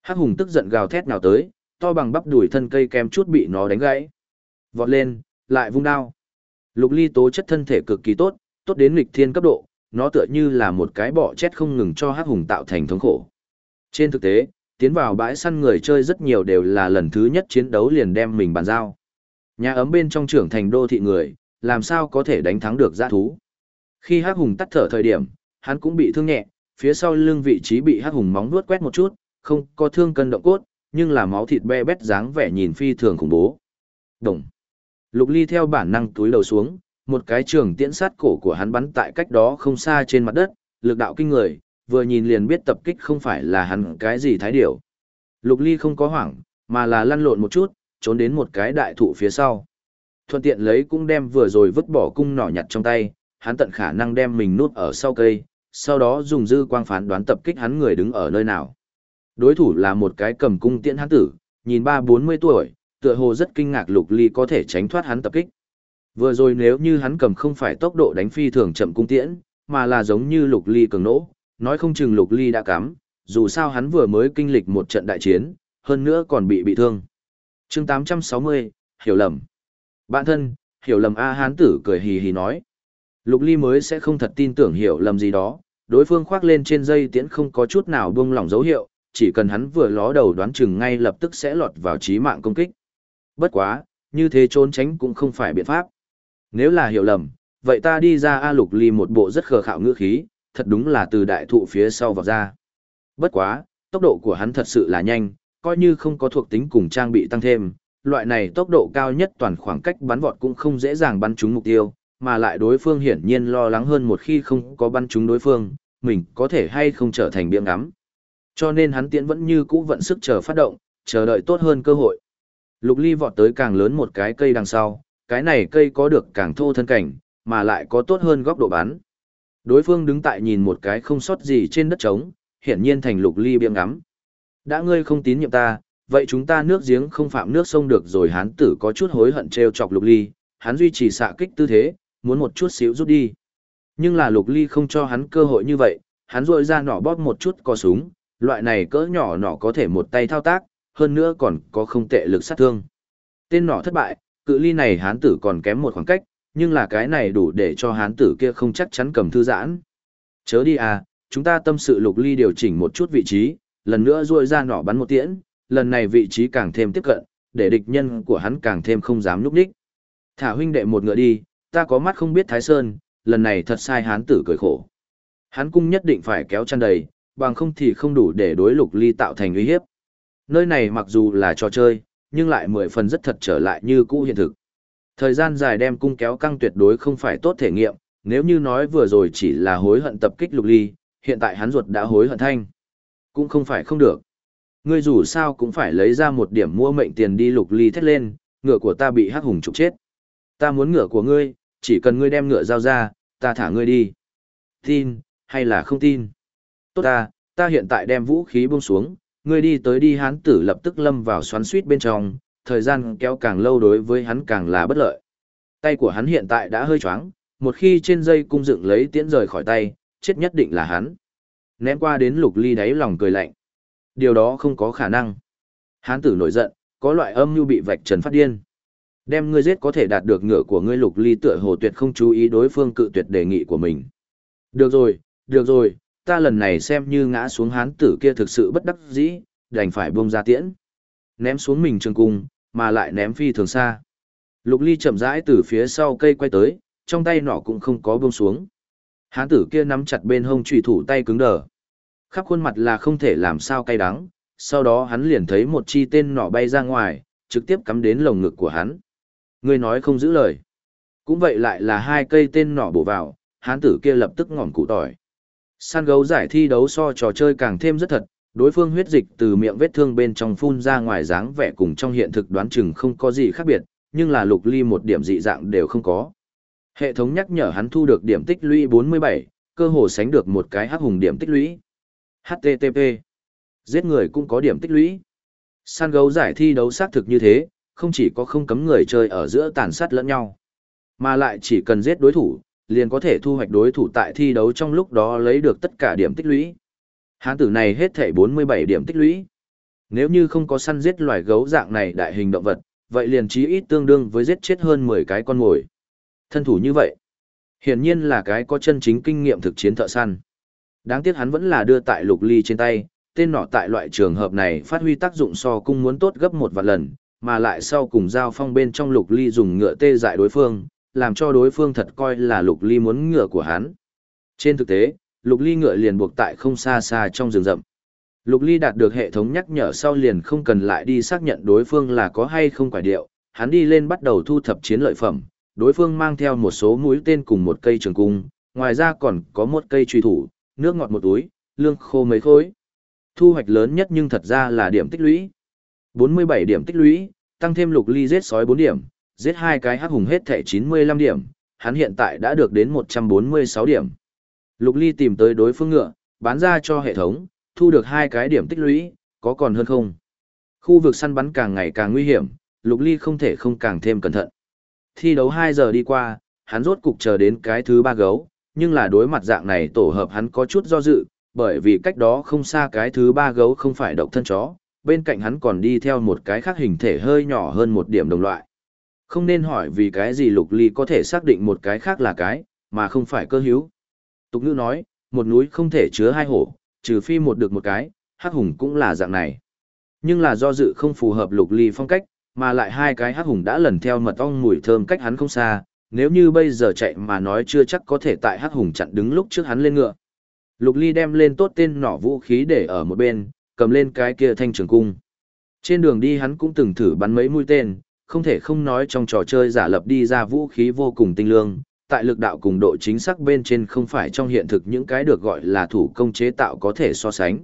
[SPEAKER 1] Hắc hùng tức giận gào thét nào tới, to bằng bắp đùi thân cây kém chút bị nó đánh gãy. Vọt lên, lại vung đao. Lục Ly tố chất thân thể cực kỳ tốt, tốt đến nghịch thiên cấp độ, nó tựa như là một cái bọ chết không ngừng cho Hắc hùng tạo thành thống khổ. Trên thực tế, tiến vào bãi săn người chơi rất nhiều đều là lần thứ nhất chiến đấu liền đem mình bàn giao. Nhà ấm bên trong trưởng thành đô thị người, làm sao có thể đánh thắng được dã thú. Khi Hắc hùng tắt thở thời điểm, hắn cũng bị thương nhẹ, phía sau lưng vị trí bị Hắc hùng móng vuốt quét một chút, không có thương cân động cốt, nhưng là máu thịt be bét dáng vẻ nhìn phi thường khủng bố. Đồng. Lục Ly theo bản năng túi đầu xuống, một cái trường tiễn sát cổ của hắn bắn tại cách đó không xa trên mặt đất, lực đạo kinh người, vừa nhìn liền biết tập kích không phải là hắn cái gì thái điểu. Lục Ly không có hoảng, mà là lăn lộn một chút, trốn đến một cái đại thụ phía sau. Thuận tiện lấy cũng đem vừa rồi vứt bỏ cung nỏ nhặt trong tay, hắn tận khả năng đem mình núp ở sau cây, sau đó dùng dư quang phán đoán tập kích hắn người đứng ở nơi nào. Đối thủ là một cái cầm cung tiễn hán tử, nhìn 30-40 tuổi, tựa hồ rất kinh ngạc Lục Ly có thể tránh thoát hắn tập kích. Vừa rồi nếu như hắn cầm không phải tốc độ đánh phi thường chậm cung tiễn, mà là giống như Lục Ly cường nỗ, nói không chừng Lục Ly đã cắm, dù sao hắn vừa mới kinh lịch một trận đại chiến, hơn nữa còn bị thương. Chương 860, hiểu lầm. Bạn thân, hiểu lầm a hán tử cười hì hì nói. Lục Ly mới sẽ không thật tin tưởng hiểu lầm gì đó, đối phương khoác lên trên dây tiễn không có chút nào buông lỏng dấu hiệu, chỉ cần hắn vừa ló đầu đoán chừng ngay lập tức sẽ lọt vào chí mạng công kích. Bất quá, như thế trốn tránh cũng không phải biện pháp. Nếu là hiểu lầm, vậy ta đi ra a Lục Ly một bộ rất khờ khạo ngữ khí, thật đúng là từ đại thụ phía sau vào ra. Bất quá, tốc độ của hắn thật sự là nhanh, coi như không có thuộc tính cùng trang bị tăng thêm, loại này tốc độ cao nhất toàn khoảng cách bắn vọt cũng không dễ dàng bắn trúng mục tiêu, mà lại đối phương hiển nhiên lo lắng hơn một khi không có bắn trúng đối phương, mình có thể hay không trở thành biếng ngắm. Cho nên hắn tiễn vẫn như cũ vận sức chờ phát động, chờ đợi tốt hơn cơ hội. Lục Ly vọt tới càng lớn một cái cây đằng sau, cái này cây có được càng thô thân cảnh, mà lại có tốt hơn góc độ bắn. Đối phương đứng tại nhìn một cái không sót gì trên đất trống, hiển nhiên thành Lục Ly biếng ngắm. Đã ngươi không tín nhiệm ta, vậy chúng ta nước giếng không phạm nước sông được rồi. Hán tử có chút hối hận trêu chọc Lục Ly, hắn duy trì xạ kích tư thế, muốn một chút xíu rút đi. Nhưng là Lục Ly không cho hắn cơ hội như vậy, hắn rội ra nỏ bóp một chút cò súng, loại này cỡ nhỏ nỏ có thể một tay thao tác, hơn nữa còn có không tệ lực sát thương. Tên nỏ thất bại, cự ly này hán tử còn kém một khoảng cách, nhưng là cái này đủ để cho hán tử kia không chắc chắn cầm thư giãn. Chớ đi à, chúng ta tâm sự. Lục Ly điều chỉnh một chút vị trí, lần nữa rôi ra nỏ bắn một tiễn, lần này vị trí càng thêm tiếp cận, để địch nhân của hắn càng thêm không dám núp đích. Thả huynh đệ một ngựa đi, ta có mắt không biết Thái Sơn, lần này thật sai hán tử cười khổ. Hắn cung nhất định phải kéo chăn đầy, bằng không thì không đủ để đối Lục Ly tạo thành uy hiếp. Nơi này mặc dù là trò chơi, nhưng lại 10 phần rất thật trở lại như cũ hiện thực. Thời gian dài đem cung kéo căng tuyệt đối không phải tốt thể nghiệm, nếu như nói vừa rồi chỉ là hối hận tập kích Lục Ly, hiện tại hắn ruột đã hối hận thanh. Cũng không phải không được. Ngươi dù sao cũng phải lấy ra một điểm mua mệnh tiền đi. Lục Ly thét lên, ngựa của ta bị Hắc hùng trục chết. Ta muốn ngựa của ngươi, chỉ cần ngươi đem ngựa giao ra, ta thả ngươi đi. Tin, hay là không tin? Tốt ta hiện tại đem vũ khí buông xuống, ngươi đi tới đi. Hán tử lập tức lâm vào xoắn xuýt bên trong, thời gian kéo càng lâu đối với hắn càng là bất lợi. Tay của hắn hiện tại đã hơi choáng, một khi trên dây cung dựng lấy tiễn rời khỏi tay, chết nhất định là hắn. Ném qua đến Lục Ly đáy lòng cười lạnh. Điều đó không có khả năng. Hán tử nổi giận, có loại âm mưu bị vạch trần phát điên. Đem ngươi giết có thể đạt được ngựa của ngươi. Lục Ly tựa hồ tuyệt không chú ý đối phương cự tuyệt đề nghị của mình. Được rồi, ta lần này xem như ngã xuống. Hán tử kia thực sự bất đắc dĩ, đành phải buông ra tiễn. Ném xuống mình trường cung, mà lại ném phi thường xa. Lục Ly chậm rãi từ phía sau cây quay tới, trong tay nỏ cũng không có buông xuống. Hán tử kia nắm chặt bên hông chùy thủ, tay cứng đờ. Khắp khuôn mặt là không thể làm sao cay đắng, sau đó hắn liền thấy một chi tên nỏ bay ra ngoài, trực tiếp cắm đến lồng ngực của hắn. Ngươi nói không giữ lời. Cũng vậy lại là 2 cây tên nỏ bổ vào, hán tử kia lập tức ngỏm củ tỏi. Săn gấu giải thi đấu so trò chơi càng thêm rất thật, đối phương huyết dịch từ miệng vết thương bên trong phun ra ngoài dáng vẻ cùng trong hiện thực đoán chừng không có gì khác biệt, nhưng là Lục Ly một điểm dị dạng đều không có. Hệ thống nhắc nhở hắn thu được điểm tích lũy 47, cơ hồ sánh được một cái Hắc hùng điểm tích lũy. HTTP. Giết người cũng có điểm tích lũy. Săn gấu giải thi đấu xác thực như thế, không chỉ có không cấm người chơi ở giữa tàn sát lẫn nhau, mà lại chỉ cần giết đối thủ, liền có thể thu hoạch đối thủ tại thi đấu trong lúc đó lấy được tất cả điểm tích lũy. Hán tử này hết thảy 47 điểm tích lũy. Nếu như không có săn giết loài gấu dạng này đại hình động vật, vậy liền chí ít tương đương với giết chết hơn 10 cái con mồi. Thân thủ như vậy, hiển nhiên là cái có chân chính kinh nghiệm thực chiến thợ săn. Đáng tiếc hắn vẫn là đưa tại Lục Ly trên tay, tên nọ tại loại trường hợp này phát huy tác dụng so cung muốn tốt gấp 1 vạn lần, mà lại sau cùng giao phong bên trong Lục Ly dùng ngựa tê dại đối phương, làm cho đối phương thật coi là Lục Ly muốn ngựa của hắn. Trên thực tế, Lục Ly ngựa liền buộc tại không xa xa trong rừng rậm. Lục Ly đạt được hệ thống nhắc nhở sau liền không cần lại đi xác nhận đối phương là có hay không quải điệu, hắn đi lên bắt đầu thu thập chiến lợi phẩm, đối phương mang theo một số mũi tên cùng một cây trường cung, ngoài ra còn có một cây truy thủ, nước ngọt một túi, lương khô mấy khối. Thu hoạch lớn nhất nhưng thật ra là điểm tích lũy. 47 điểm tích lũy, tăng thêm Lục Ly giết sói 4 điểm, giết 2 cái hắc hùng hết thảy 95 điểm, hắn hiện tại đã được đến 146 điểm. Lục Ly tìm tới đối phương ngựa, bán ra cho hệ thống, thu được 2 cái điểm tích lũy, có còn hơn không? Khu vực săn bắn càng ngày càng nguy hiểm, Lục Ly không thể không càng thêm cẩn thận. Thi đấu 2 giờ đi qua, hắn rốt cục chờ đến cái thứ 3 gấu, nhưng là đối mặt dạng này tổ hợp hắn có chút do dự, bởi vì cách đó không xa cái thứ 3 gấu không phải độc thân chó, bên cạnh hắn còn đi theo một cái khác hình thể hơi nhỏ hơn 1 điểm đồng loại. Không nên hỏi vì cái gì Lục Ly có thể xác định một cái khác là cái, mà không phải cơ hữu. Tục ngữ nói, một núi không thể chứa 2 hổ, trừ phi một được một cái, hắc hùng cũng là dạng này. Nhưng là do dự không phù hợp Lục Ly phong cách, mà lại 2 cái hắc hùng đã lần theo mật ong mùi thơm cách hắn không xa, nếu như bây giờ chạy mà nói chưa chắc có thể tại hắc hùng chặn đứng lúc trước hắn lên ngựa. Lục Ly đem lên tốt tên nỏ vũ khí để ở một bên, cầm lên cái kia thanh trường cung. Trên đường đi hắn cũng từng thử bắn mấy mũi tên, không thể không nói trong trò chơi giả lập đi ra vũ khí vô cùng tinh lương, tại lực đạo cùng độ chính xác bên trên không phải trong hiện thực những cái được gọi là thủ công chế tạo có thể so sánh.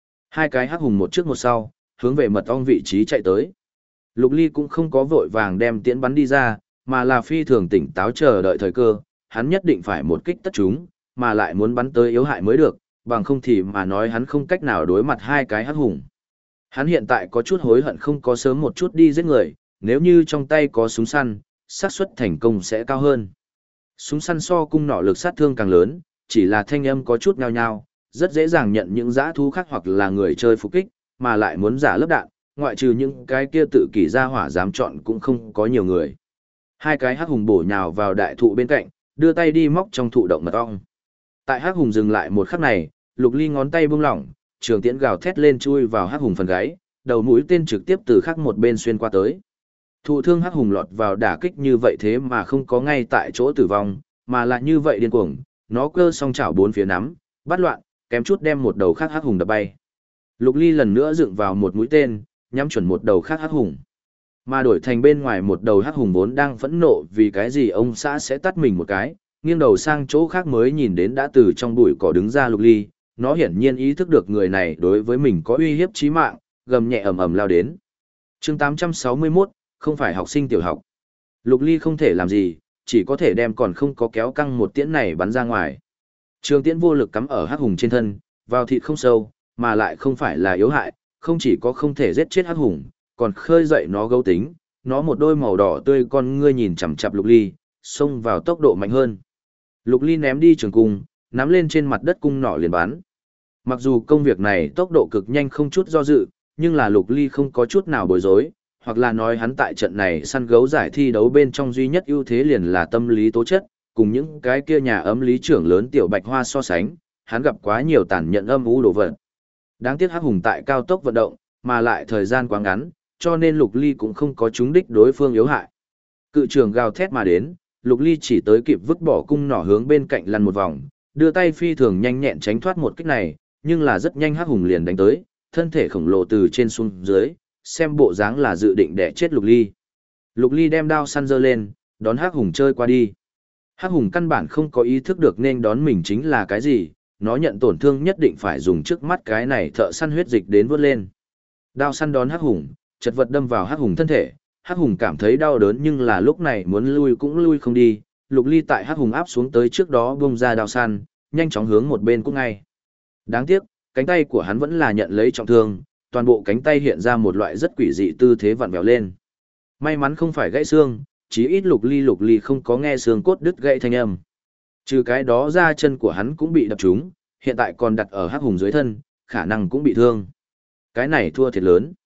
[SPEAKER 1] 2 cái hắc hùng một trước một sau, hướng về mật ong vị trí chạy tới. Lục Ly cũng không có vội vàng đem tiễn bắn đi ra, mà là phi thường tỉnh táo chờ đợi thời cơ, hắn nhất định phải một kích tất chúng, mà lại muốn bắn tới yếu hại mới được, bằng không thì mà nói hắn không cách nào đối mặt 2 cái hắc hùng. Hắn hiện tại có chút hối hận không có sớm một chút đi giết người, nếu như trong tay có súng săn, xác suất thành công sẽ cao hơn. Súng săn so cung nỏ lực sát thương càng lớn, chỉ là thanh âm có chút nhao nhao, rất dễ dàng nhận những dã thú khác hoặc là người chơi phục kích, mà lại muốn giả lấp đạn, ngoại trừ những cái kia tự kỷ ra hỏa dám chọn cũng không có nhiều người. 2 cái hắc hùng bổ nhào vào đại thụ bên cạnh, đưa tay đi móc trong thụ động mật ong. Tại hắc hùng dừng lại một khắc này, Lục Ly ngón tay buông lỏng, trường tiễn gào thét lên chui vào hắc hùng phần gáy, đầu mũi tên trực tiếp từ khác một bên xuyên qua tới. Thụ thương hắc hùng lọt vào đả kích như vậy thế mà không có ngay tại chỗ tử vong, mà lại như vậy điên cuồng, nó cơ song chảo 4 phía nắm, bắt loạn, kém chút đem một đầu khác hắc hùng đập bay. Lục Ly lần nữa dựng vào một mũi tên, nhắm chuẩn một đầu khác hắc hùng. Mà đổi thành bên ngoài một đầu hắc hùng vốn đang phẫn nộ vì cái gì ông xã sẽ tắt mình một cái, nghiêng đầu sang chỗ khác mới nhìn đến đã từ trong bụi cỏ đứng ra Lục Ly, nó hiển nhiên ý thức được người này đối với mình có uy hiếp chí mạng, gầm nhẹ ầm ầm lao đến. Chương 861, không phải học sinh tiểu học. Lục Ly không thể làm gì, chỉ có thể đem còn không có kéo căng một tiễn này bắn ra ngoài. Trường tiễn vô lực cắm ở hắc hùng trên thân, vào thịt không sâu, mà lại không phải là yếu hại, không chỉ có không thể giết chết hắc hùng, còn khơi dậy nó gấu tính, nó một đôi màu đỏ tươi con ngươi nhìn chằm chằm Lục Ly, xông vào tốc độ mạnh hơn. Lục Ly ném đi trường cung, nắm lên trên mặt đất cung nỏ liền bắn. Mặc dù công việc này tốc độ cực nhanh không chút do dự, nhưng là Lục Ly không có chút nào bối rối, hoặc là nói hắn tại trận này săn gấu giải thi đấu bên trong duy nhất ưu thế liền là tâm lý tố chất, cùng những cái kia nhà ấm lý trưởng lớn tiểu bạch hoa so sánh, hắn gặp quá nhiều tàn nhẫn âm u đồ vật. Đáng tiếc hắc hùng tại cao tốc vận động, mà lại thời gian quá ngắn, cho nên Lục Ly cũng không có trúng đích đối phương yếu hại. Cự trường gào thét mà đến, Lục Ly chỉ tới kịp vứt bỏ cung nỏ hướng bên cạnh lăn một vòng, đưa tay phi thường nhanh nhẹn tránh thoát một kích này, nhưng là rất nhanh hắc hùng liền đánh tới, thân thể khổng lồ từ trên xuống dưới, xem bộ dáng là dự định đẻ chết Lục Ly. Lục Ly đem đao săn giơ lên, đón hắc hùng chơi qua đi. Hắc hùng căn bản không có ý thức được nên đón mình chính là cái gì, nó nhận tổn thương nhất định phải dùng trước mắt cái này thợ săn huyết dịch đến vớt lên. Đao săn đón hắc hùng, chật vật đâm vào hắc hùng thân thể, hắc hùng cảm thấy đau đớn nhưng là lúc này muốn lui cũng lui không đi. Lục Ly tại hắc hùng áp xuống tới trước đó bung ra đao săn, nhanh chóng hướng một bên cút ngay. Đáng tiếc, cánh tay của hắn vẫn là nhận lấy trọng thương, toàn bộ cánh tay hiện ra một loại rất quỷ dị tư thế vặn vẹo lên. May mắn không phải gãy xương, chí ít Lục Ly không có nghe xương cốt đứt gãy thanh âm. Trừ cái đó ra chân của hắn cũng bị đập trúng, hiện tại còn đặt ở hắc hùng dưới thân, khả năng cũng bị thương. Cái này thua thiệt lớn.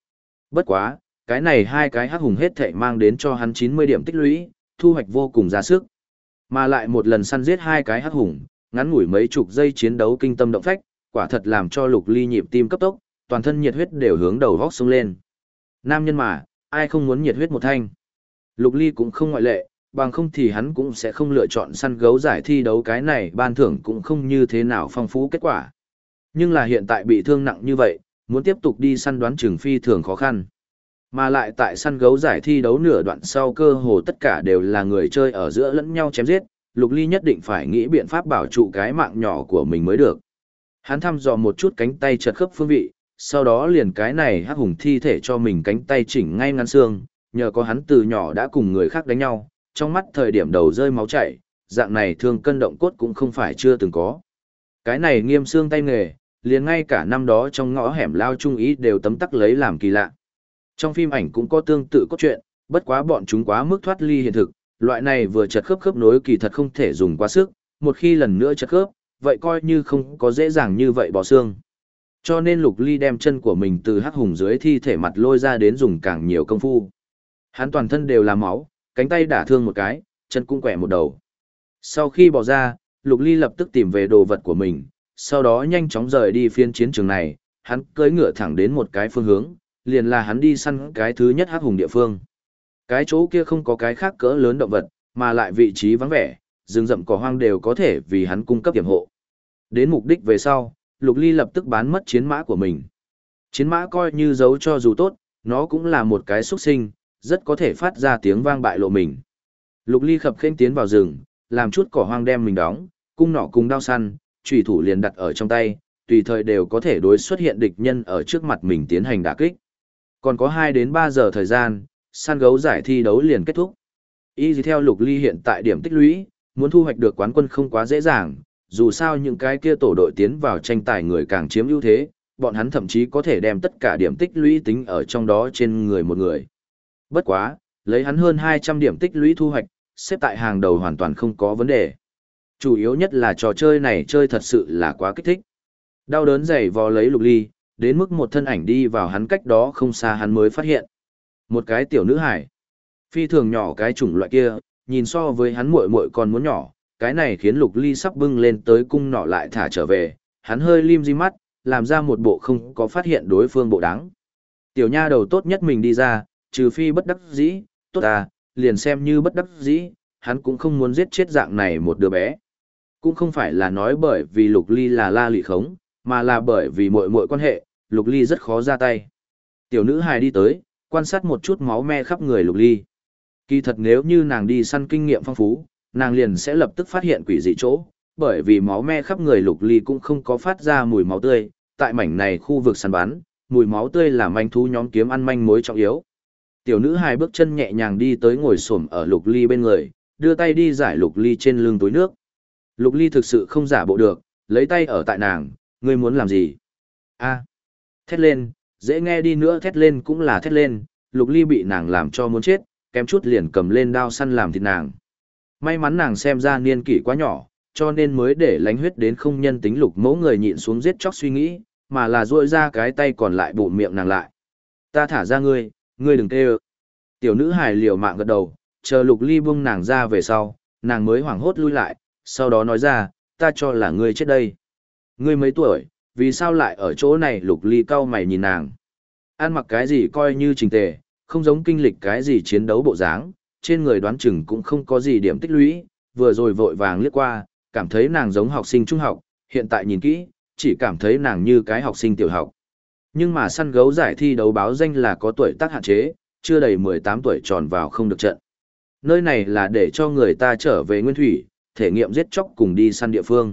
[SPEAKER 1] Bất quá, cái này hai cái hắc hùng hết thảy mang đến cho hắn 90 điểm tích lũy, thu hoạch vô cùng ra sức. Mà lại một lần săn giết hai cái hắc hùng, ngắn ngủi mấy chục giây chiến đấu kinh tâm động phách, quả thật làm cho Lục Ly nhịp tim cấp tốc, toàn thân nhiệt huyết đều hướng đầu góc sông lên. Nam nhân mà, ai không muốn nhiệt huyết một thanh. Lục Ly cũng không ngoại lệ, bằng không thì hắn cũng sẽ không lựa chọn săn gấu giải thi đấu, cái này ban thưởng cũng không như thế nào phong phú kết quả. Nhưng là hiện tại bị thương nặng như vậy, muốn tiếp tục đi săn đoán chừng phi thường khó khăn. Mà lại tại săn gấu giải thi đấu nửa đoạn sau cơ hồ tất cả đều là người chơi ở giữa lẫn nhau chém giết, Lục Ly nhất định phải nghĩ biện pháp bảo trụ cái mạng nhỏ của mình mới được. Hắn thăm dò một chút cánh tay chật khớp phương vị, sau đó liền cái này hắc hùng thi thể cho mình cánh tay chỉnh ngay ngắn xương, nhờ có hắn từ nhỏ đã cùng người khác đánh nhau, trong mắt thời điểm đầu rơi máu chảy, dạng này thương cân động cốt cũng không phải chưa từng có. Cái này nghiêm xương tay nghề, liền ngay cả năm đó trong ngõ hẻm lao trung ý đều tấm tắc lấy làm kỳ lạ. Trong phim ảnh cũng có tương tự cốt truyện, bất quá bọn chúng quá mức thoát ly hiện thực, loại này vừa chật khớp khớp nối kỳ thật không thể dùng quá sức, một khi lần nữa chật khớp, vậy coi như không có dễ dàng như vậy bỏ xương. Cho nên Lục Ly đem chân của mình từ hắc hùng dưới thi thể mặt lôi ra đến dùng càng nhiều công phu. Hắn toàn thân đều là máu, cánh tay đả thương một cái, chân cũng quẹ một đầu. Sau khi bỏ ra, Lục Ly lập tức tìm về đồ vật của mình, sau đó nhanh chóng rời đi phiên chiến trường này, hắn cưỡi ngựa thẳng đến một cái phương hướng, liền là hắn đi săn cái thứ nhất hắc hùng địa phương. Cái chỗ kia không có cái khác cỡ lớn động vật, mà lại vị trí vắng vẻ, rừng rậm cỏ hoang đều có thể vì hắn cung cấp tiềm hộ. Đến mục đích về sau, Lục Ly lập tức bán mất chiến mã của mình. Chiến mã coi như giấu cho dù tốt, nó cũng là một cái xuất sinh, rất có thể phát ra tiếng vang bại lộ mình. Lục Ly khập khênh tiến vào rừng, làm chút cỏ hoang đem mình đóng, cung nỏ cùng đao săn, chủy thủ liền đặt ở trong tay, tùy thời đều có thể đối xuất hiện địch nhân ở trước mặt mình tiến hành đả kích. Còn có 2 đến 3 giờ thời gian, săn gấu giải thi đấu liền kết thúc. Y theo Lục Ly hiện tại điểm tích lũy, muốn thu hoạch được quán quân không quá dễ dàng, dù sao những cái kia tổ đội tiến vào tranh tài người càng chiếm ưu thế, bọn hắn thậm chí có thể đem tất cả điểm tích lũy tính ở trong đó trên người một người. Bất quá, lấy hắn hơn 200 điểm tích lũy thu hoạch, xếp tại hàng đầu hoàn toàn không có vấn đề. Chủ yếu nhất là trò chơi này chơi thật sự là quá kích thích. Đau đớn giày vò lấy Lục Ly, đến mức một thân ảnh đi vào hắn cách đó không xa hắn mới phát hiện. Một cái tiểu nữ hải. Phi thường nhỏ cái chủng loại kia, nhìn so với hắn muội muội còn muốn nhỏ, cái này khiến Lục Ly sắp bưng lên tới cung nỏ lại thả trở về, hắn hơi lim di mắt, làm ra một bộ không có phát hiện đối phương bộ đáng. Tiểu nha đầu tốt nhất mình đi ra, trừ phi bất đắc dĩ, tốt à, liền xem như bất đắc dĩ, hắn cũng không muốn giết chết dạng này một đứa bé. Cũng không phải là nói bởi vì Lục Ly là la lị khống, mà là bởi vì muội muội quan hệ, Lục Ly rất khó ra tay. Tiểu nữ hài đi tới, quan sát một chút máu me khắp người Lục Ly. Kỳ thật nếu như nàng đi săn kinh nghiệm phong phú, nàng liền sẽ lập tức phát hiện quỷ dị chỗ, bởi vì máu me khắp người Lục Ly cũng không có phát ra mùi máu tươi, tại mảnh này khu vực săn bắn, mùi máu tươi là manh thú nhóm kiếm ăn manh mối trọng yếu. Tiểu nữ hài bước chân nhẹ nhàng đi tới ngồi xổm ở Lục Ly bên người, đưa tay đi giải Lục Ly trên lưng túi nước. Lục Ly thực sự không giả bộ được, lấy tay ở tại nàng, ngươi muốn làm gì? A. Thét lên, dễ nghe đi nữa thét lên cũng là thét lên, Lục Ly bị nàng làm cho muốn chết, kém chút liền cầm lên đao săn làm thịt nàng. May mắn nàng xem ra niên kỷ quá nhỏ, cho nên mới để lánh huyết đến không nhân tính Lục mẫu người nhịn xuống giết chóc suy nghĩ, mà là duỗi ra cái tay còn lại bụm miệng nàng lại. Ta thả ra ngươi, ngươi đừng tê ơ. Tiểu nữ hài liều mạng gật đầu, chờ Lục Ly buông nàng ra về sau, nàng mới hoảng hốt lui lại, sau đó nói ra, ta cho là ngươi chết đây. Ngươi mấy tuổi, vì sao lại ở chỗ này? Lục Ly cau mày nhìn nàng. Ăn mặc cái gì coi như chỉnh tề, không giống kinh lịch cái gì chiến đấu bộ dáng, trên người đoán chừng cũng không có gì điểm tích lũy, vừa rồi vội vàng liếc qua, cảm thấy nàng giống học sinh trung học, hiện tại nhìn kỹ, chỉ cảm thấy nàng như cái học sinh tiểu học. Nhưng mà săn gấu giải thi đấu báo danh là có tuổi tác hạn chế, chưa đầy 18 tuổi tròn vào không được trận. Nơi này là để cho người ta trở về nguyên thủy, thể nghiệm giết chóc cùng đi săn địa phương.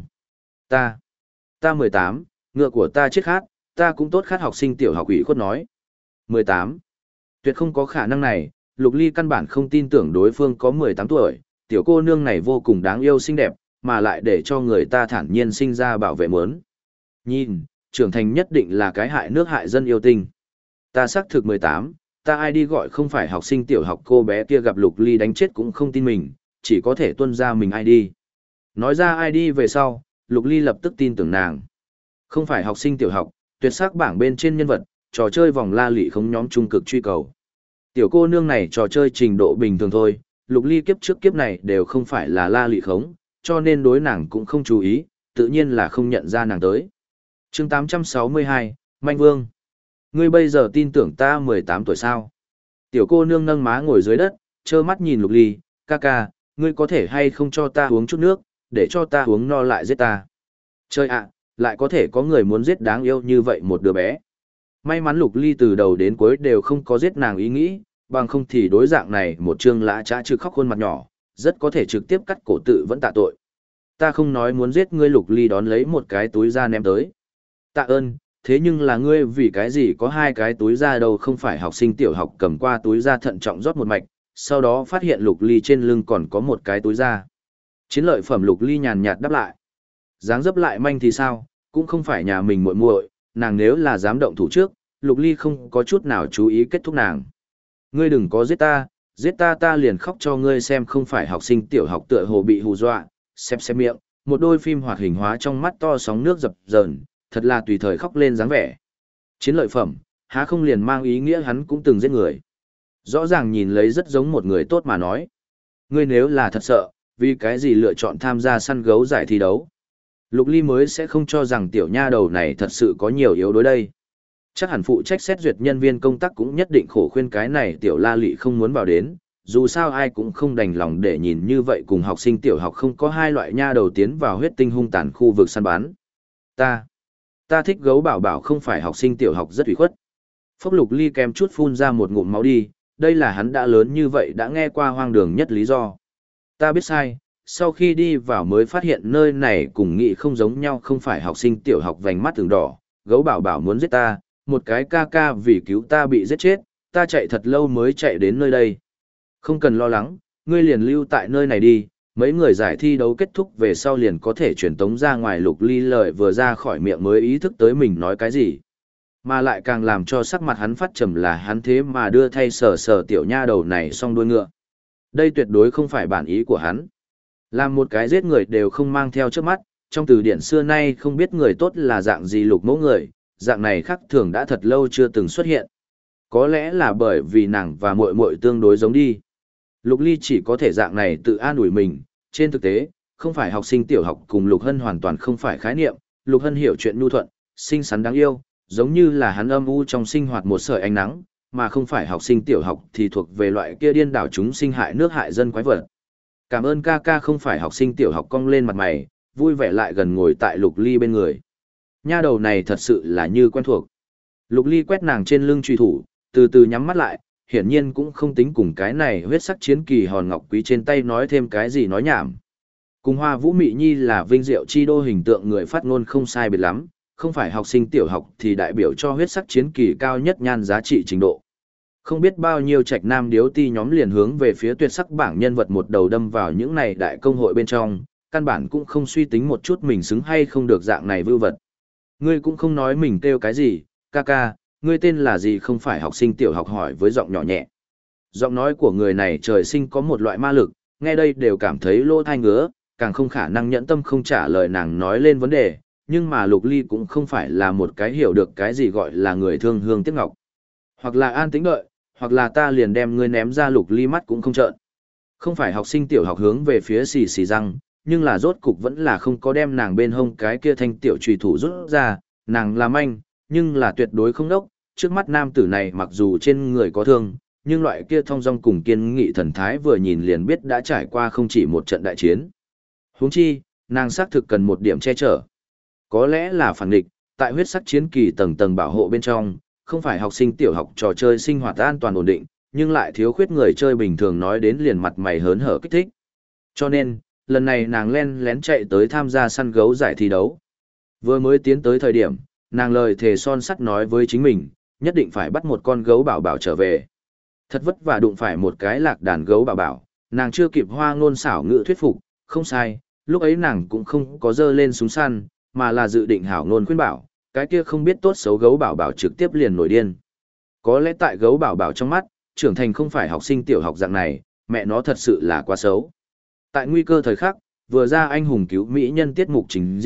[SPEAKER 1] Ta 18, ngựa của ta chết khát, ta cũng tốt khát, học sinh tiểu học ủy khuất nói. 18. Tuyệt không có khả năng này, Lục Ly căn bản không tin tưởng đối phương có 18 tuổi, tiểu cô nương này vô cùng đáng yêu xinh đẹp, mà lại để cho người ta thản nhiên sinh ra bảo vệ muốn. Nhìn, trưởng thành nhất định là cái hại nước hại dân yêu tinh. Ta xác thực 18, ta ai đi gọi không phải học sinh tiểu học, cô bé kia gặp Lục Ly đánh chết cũng không tin mình, chỉ có thể tuân ra mình ai đi. Nói ra ai đi về sau, Lục Ly lập tức tin tưởng nàng. Không phải học sinh tiểu học, tuyệt sắc bảng bên trên nhân vật, trò chơi vòng la lị không nhóm trung cực truy cầu. Tiểu cô nương này trò chơi trình độ bình thường thôi, Lục Ly kiếp trước kiếp này đều không phải là la lị khống, cho nên đối nàng cũng không chú ý, tự nhiên là không nhận ra nàng tới. chương 862, Manh Vương. Ngươi bây giờ tin tưởng ta 18 tuổi sao? Tiểu cô nương nâng má ngồi dưới đất, trơ mắt nhìn Lục Ly, ca ca, ngươi có thể hay không cho ta uống chút nước, để cho ta uống no lại giết ta. Chơi ạ, lại có thể có người muốn giết đáng yêu như vậy một đứa bé. May mắn Lục Ly từ đầu đến cuối đều không có giết nàng ý nghĩ, bằng không thì đối dạng này một trương lã trá trực khóc khuôn mặt nhỏ, rất có thể trực tiếp cắt cổ tự vẫn tạ tội. Ta không nói muốn giết ngươi. Lục Ly đón lấy một cái túi da ném tới. Tạ ơn, thế nhưng là ngươi vì cái gì có hai cái túi da đâu? Không phải học sinh tiểu học cầm qua túi da thận trọng rót một mạch, sau đó phát hiện Lục Ly trên lưng còn có một cái túi da. Chiến lợi phẩm. Lục Ly nhàn nhạt đáp lại. Dáng dấp lại manh thì sao, cũng không phải nhà mình muội muội, nàng nếu là dám động thủ trước, Lục Ly không có chút nào chú ý kết thúc nàng. Ngươi đừng có giết ta ta liền khóc cho ngươi xem. Không phải học sinh tiểu học tựa hồ bị hù dọa, xem miệng, một đôi phim hoạt hình hóa trong mắt to sóng nước dập dờn, thật là tùy thời khóc lên dáng vẻ. Chiến lợi phẩm, há không liền mang ý nghĩa hắn cũng từng giết người. Rõ ràng nhìn lấy rất giống một người tốt mà nói. Ngươi nếu là thật sợ, vì cái gì lựa chọn tham gia săn gấu giải thi đấu? Lục Ly mới sẽ không cho rằng tiểu nha đầu này thật sự có nhiều yếu đối đây. Chắc hẳn phụ trách xét duyệt nhân viên công tác cũng nhất định khổ khuyên cái này tiểu la lị không muốn vào đến, dù sao ai cũng không đành lòng để nhìn như vậy cùng học sinh tiểu học không có hai loại nha đầu tiến vào huyết tinh hung tàn khu vực săn bắn. Ta thích gấu bảo bảo. Không phải học sinh tiểu học rất ủy khuất. Phốc. Lục Ly kèm chút phun ra một ngụm máu đi, đây là hắn đã lớn như vậy đã nghe qua hoang đường nhất lý do. Ta biết sai, sau khi đi vào mới phát hiện nơi này cùng nghị không giống nhau. Không phải học sinh tiểu học vành mắt từng đỏ, gấu bảo bảo muốn giết ta, một cái ca ca vì cứu ta bị giết chết, ta chạy thật lâu mới chạy đến nơi đây. Không cần lo lắng, ngươi liền lưu tại nơi này đi, mấy người giải thi đấu kết thúc về sau liền có thể truyền tống ra ngoài. Lục Ly lời vừa ra khỏi miệng mới ý thức tới mình nói cái gì. Mà lại càng làm cho sắc mặt hắn phát trầm là hắn thế mà đưa thay sờ tiểu nha đầu này xong đuôi ngựa. Đây tuyệt đối không phải bản ý của hắn. Làm một cái giết người đều không mang theo trước mắt, trong từ điển xưa nay không biết người tốt là dạng gì. Lục mẫu người, dạng này khác thường đã thật lâu chưa từng xuất hiện. Có lẽ là bởi vì nàng và muội muội tương đối giống đi. Lục Ly chỉ có thể dạng này tự an ủi mình. Trên thực tế, không phải học sinh tiểu học cùng Lục Hân hoàn toàn không phải khái niệm. Lục Hân hiểu chuyện nhu thuận, xinh xắn đáng yêu, giống như là hắn âm u trong sinh hoạt một sợi ánh nắng, mà không phải học sinh tiểu học thì thuộc về loại kia điên đảo chúng sinh hại nước hại dân quái vật. Cảm ơn ca ca. Không phải học sinh tiểu học cong lên mặt mày, vui vẻ lại gần ngồi tại Lục Ly bên người. Nha đầu này thật sự là như quen thuộc. Lục Ly quét nàng trên lưng truy thủ, từ từ nhắm mắt lại, hiển nhiên cũng không tính cùng cái này huyết sắc chiến kỳ hòn ngọc quý trên tay nói thêm cái gì nói nhảm. Cùng Hoa Vũ Mị Nhi là vinh diệu chi đô hình tượng người phát ngôn không sai biệt lắm, không phải học sinh tiểu học thì đại biểu cho huyết sắc chiến kỳ cao nhất nhan giá trị trình độ. Không biết bao nhiêu trạch nam điếu ti nhóm liền hướng về phía tuyệt sắc bảng nhân vật một đầu đâm vào những này đại công hội bên trong, căn bản cũng không suy tính một chút mình xứng hay không được dạng này vưu vật. Ngươi cũng không nói mình kêu cái gì, ca ca, ngươi tên là gì? Không phải học sinh tiểu học hỏi với giọng nhỏ nhẹ. Giọng nói của người này trời sinh có một loại ma lực, nghe đây đều cảm thấy lỗ tai ngứa, càng không khả năng nhẫn tâm không trả lời nàng nói lên vấn đề, nhưng mà Lục Ly cũng không phải là một cái hiểu được cái gì gọi là người thương hương tiếc ngọc. Hoặc là an tĩnh đợi, hoặc là ta liền đem ngươi ném ra. Lục Ly mắt cũng không trợn. Không phải học sinh tiểu học hướng về phía xì xì răng, nhưng là rốt cục vẫn là không có đem nàng bên hông cái kia thanh tiểu trùy thủ rút ra. Nàng làm anh, nhưng là tuyệt đối không đốc. Trước mắt nam tử này mặc dù trên người có thương, nhưng loại kia thong dong cùng kiên nghị thần thái vừa nhìn liền biết đã trải qua không chỉ một trận đại chiến. Huống chi, nàng xác thực cần một điểm che chở. Có lẽ là phản nghịch, tại huyết sắc chiến kỳ tầng tầng bảo hộ bên trong, không phải học sinh tiểu học trò chơi sinh hoạt an toàn ổn định, nhưng lại thiếu khuyết người chơi bình thường nói đến liền mặt mày hớn hở kích thích. Cho nên, lần này nàng len lén chạy tới tham gia săn gấu giải thi đấu. Vừa mới tiến tới thời điểm, nàng lời thề son sắt nói với chính mình, nhất định phải bắt một con gấu bảo bảo trở về. Thật vất vả đụng phải một cái lạc đàn gấu bảo bảo, nàng chưa kịp hoa ngôn xảo ngữ thuyết phục, không sai, lúc ấy nàng cũng không có dơ lên súng săn, mà là dự định hảo ngôn khuyên bảo, cái kia không biết tốt xấu gấu bảo bảo trực tiếp liền nổi điên. Có lẽ tại gấu bảo bảo trong mắt, trưởng thành không phải học sinh tiểu học dạng này, mẹ nó thật sự là quá xấu. Tại nguy cơ thời khắc, vừa ra anh hùng cứu mỹ nhân tiết mục trình diễn,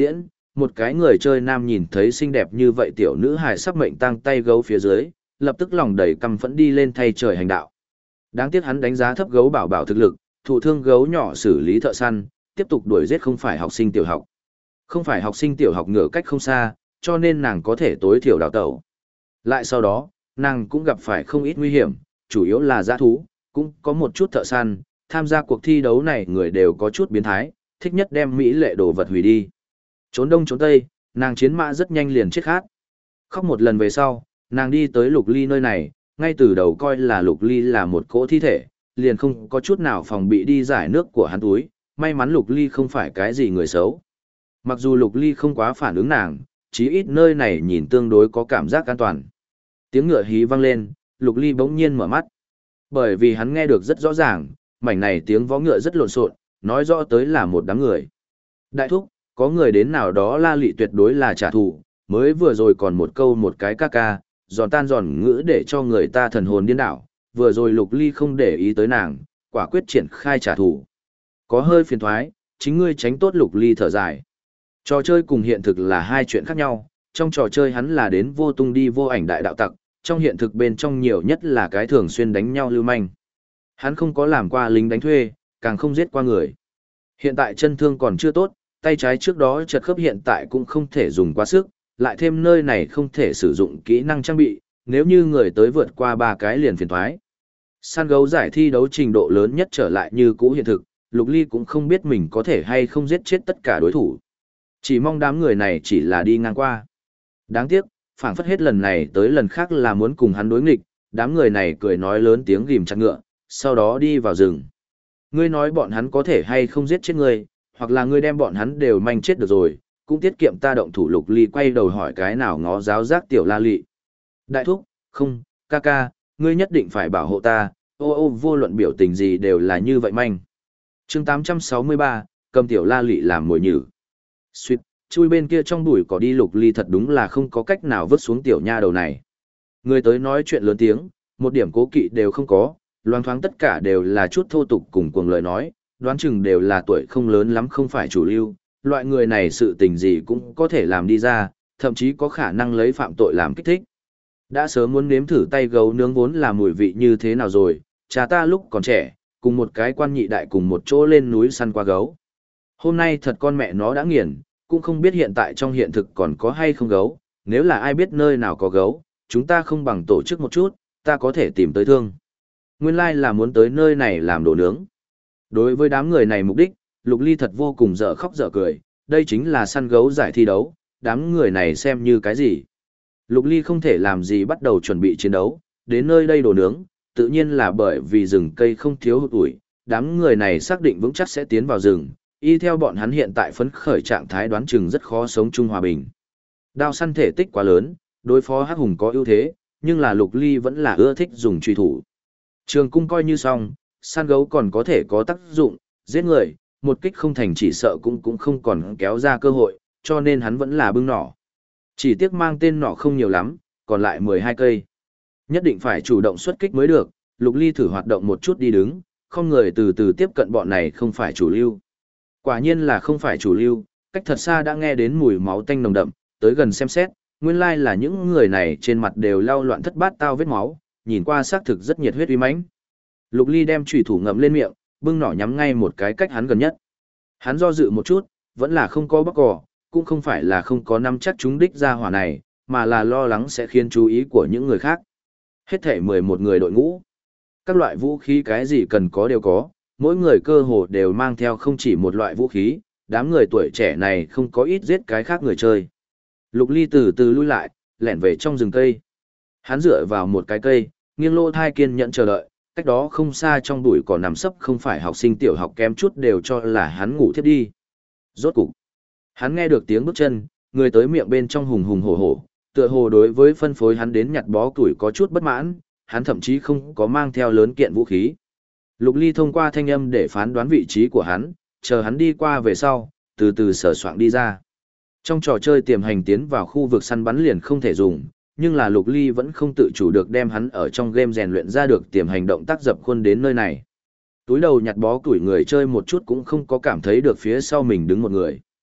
[SPEAKER 1] một cái người chơi nam nhìn thấy xinh đẹp như vậy tiểu nữ hài sắp mệnh tang tay gấu phía dưới, lập tức lòng đầy căm phẫn đi lên thay trời hành đạo. Đáng tiếc hắn đánh giá thấp gấu bảo bảo thực lực, thụ thương gấu nhỏ xử lý thợ săn, tiếp tục đuổi giết không phải học sinh tiểu học. Không phải học sinh tiểu học ngửa cách không xa, cho nên nàng có thể tối thiểu đào tẩu. Lại sau đó, nàng cũng gặp phải không ít nguy hiểm, chủ yếu là dã thú, cũng có một chút thợ săn, tham gia cuộc thi đấu này người đều có chút biến thái, thích nhất đem mỹ lệ đồ vật hủy đi. Trốn đông trốn tây, nàng chiến mã rất nhanh liền chết khát. Khóc một lần về sau, nàng đi tới Lục Ly nơi này, ngay từ đầu coi là Lục Ly là một cỗ thi thể, liền không có chút nào phòng bị đi giải nước của hắn túi, may mắn Lục Ly không phải cái gì người xấu. Mặc dù Lục Ly không quá phản ứng nàng, chí ít nơi này nhìn tương đối có cảm giác an toàn. Tiếng ngựa hí vang lên, Lục Ly bỗng nhiên mở mắt. Bởi vì hắn nghe được rất rõ ràng, mảnh này tiếng vó ngựa rất lộn xộn, nói rõ tới là một đám người. Đại thúc, có người đến nào đó La Lị tuyệt đối là trả thù, mới vừa rồi còn một câu một cái ca ca, giòn tan giòn ngữ để cho người ta thần hồn điên đảo, vừa rồi Lục Ly không để ý tới nàng, quả quyết triển khai trả thù. Có hơi phiền thoái, chính ngươi tránh tốt. Lục Ly thở dài. Trò chơi cùng hiện thực là hai chuyện khác nhau, trong trò chơi hắn là đến vô tung đi vô ảnh đại đạo tặc, trong hiện thực bên trong nhiều nhất là cái thường xuyên đánh nhau lưu manh. Hắn không có làm qua lính đánh thuê, càng không giết qua người. Hiện tại chân thương còn chưa tốt, tay trái trước đó chật khớp hiện tại cũng không thể dùng quá sức, lại thêm nơi này không thể sử dụng kỹ năng trang bị, nếu như người tới vượt qua 3 cái liền phiền thoái. Săn gấu giải thi đấu trình độ lớn nhất trở lại như cũ hiện thực, Lục Ly cũng không biết mình có thể hay không giết chết tất cả đối thủ. Chỉ mong đám người này chỉ là đi ngang qua. Đáng tiếc, phảng phất hết lần này tới lần khác là muốn cùng hắn đối nghịch, đám người này cười nói lớn tiếng ghim chặt ngựa, sau đó đi vào rừng. Ngươi nói bọn hắn có thể hay không giết chết ngươi, hoặc là ngươi đem bọn hắn đều manh chết được rồi, cũng tiết kiệm ta động thủ. Lục Ly quay đầu hỏi cái nào ngó giáo giác tiểu La Lị. Đại thúc, không, ca ca, ngươi nhất định phải bảo hộ ta, ô vô luận biểu tình gì đều là như vậy manh. Chương 863, cầm tiểu La Lị làm mồi nhử. Suýt, chui bên kia trong bụi cỏ đi. Lục Ly thật đúng là không có cách nào vứt xuống tiểu nha đầu này. Người tới nói chuyện lớn tiếng, một điểm cố kỵ đều không có, loang thoáng tất cả đều là chút thô tục cùng cuồng lời nói, đoán chừng đều là tuổi không lớn lắm không phải chủ lưu, loại người này sự tình gì cũng có thể làm đi ra, thậm chí có khả năng lấy phạm tội làm kích thích. Đã sớm muốn nếm thử tay gấu nướng vốn là mùi vị như thế nào rồi, cha ta lúc còn trẻ, cùng một cái quan nhị đại cùng một chỗ lên núi săn qua gấu. Hôm nay thật con mẹ nó đã nghiền, cũng không biết hiện tại trong hiện thực còn có hay không gấu, nếu là ai biết nơi nào có gấu, chúng ta không bằng tổ chức một chút, ta có thể tìm tới thương. Nguyên lai là muốn tới nơi này làm đồ nướng. Đối với đám người này mục đích, Lục Ly thật vô cùng dở khóc dở cười, đây chính là săn gấu giải thi đấu, đám người này xem như cái gì. Lục Ly không thể làm gì bắt đầu chuẩn bị chiến đấu, đến nơi đây đồ nướng, tự nhiên là bởi vì rừng cây không thiếu hụt ủi, đám người này xác định vững chắc sẽ tiến vào rừng, y theo bọn hắn hiện tại phấn khởi trạng thái đoán chừng rất khó sống chung hòa bình. Đao săn thể tích quá lớn, đối phó hắc hùng có ưu thế, nhưng là Lục Ly vẫn là ưa thích dùng truy thủ. Trường cung coi như xong, săn gấu còn có thể có tác dụng, giết người, một kích không thành chỉ sợ cũng không còn kéo ra cơ hội, cho nên hắn vẫn là bưng nỏ. Chỉ tiếc mang tên nỏ không nhiều lắm, còn lại 12 cây. Nhất định phải chủ động xuất kích mới được, Lục Ly thử hoạt động một chút đi đứng, không người từ từ tiếp cận bọn này không phải chủ lưu. Quả nhiên là không phải chủ lưu, cách thật xa đã nghe đến mùi máu tanh nồng đậm, tới gần xem xét, nguyên lai là những người này trên mặt đều lau loạn thất bát tao vết máu, nhìn qua xác thực rất nhiệt huyết uy mãnh. Lục Ly đem chủy thủ ngậm lên miệng, bưng nỏ nhắm ngay một cái cách hắn gần nhất. Hắn do dự một chút, vẫn là không có bóc cỏ, cũng không phải là không có nắm chắc chúng đích ra hỏa này, mà là lo lắng sẽ khiến chú ý của những người khác. Hết thể 11 người đội ngũ. Các loại vũ khí cái gì cần có đều có, mỗi người cơ hồ đều mang theo không chỉ một loại vũ khí, đám người tuổi trẻ này không có ít giết cái khác người chơi. Lục Ly từ từ lui lại, lẻn về trong rừng cây. Hắn dựa vào một cái cây, nghiêng lô thai kiên nhẫn chờ đợi, cách đó không xa trong bụi cỏ nằm sấp không phải học sinh tiểu học kém chút đều cho là hắn ngủ thiếp đi. Rốt cục, hắn nghe được tiếng bước chân, người tới miệng bên trong hùng hùng hổ hổ, tựa hồ đối với phân phối hắn đến nhặt bó củi có chút bất mãn, hắn thậm chí không có mang theo lớn kiện vũ khí. Lục Ly thông qua thanh âm để phán đoán vị trí của hắn, chờ hắn đi qua về sau, từ từ sờ soạng đi ra. Trong trò chơi tiềm hành tiến vào khu vực săn bắn liền không thể dùng, nhưng là Lục Ly vẫn không tự chủ được đem hắn ở trong game rèn luyện ra được tiềm hành động tác dập khuôn đến nơi này. Túi đầu nhặt bó củi người chơi một chút cũng không có cảm thấy được phía sau mình đứng một người.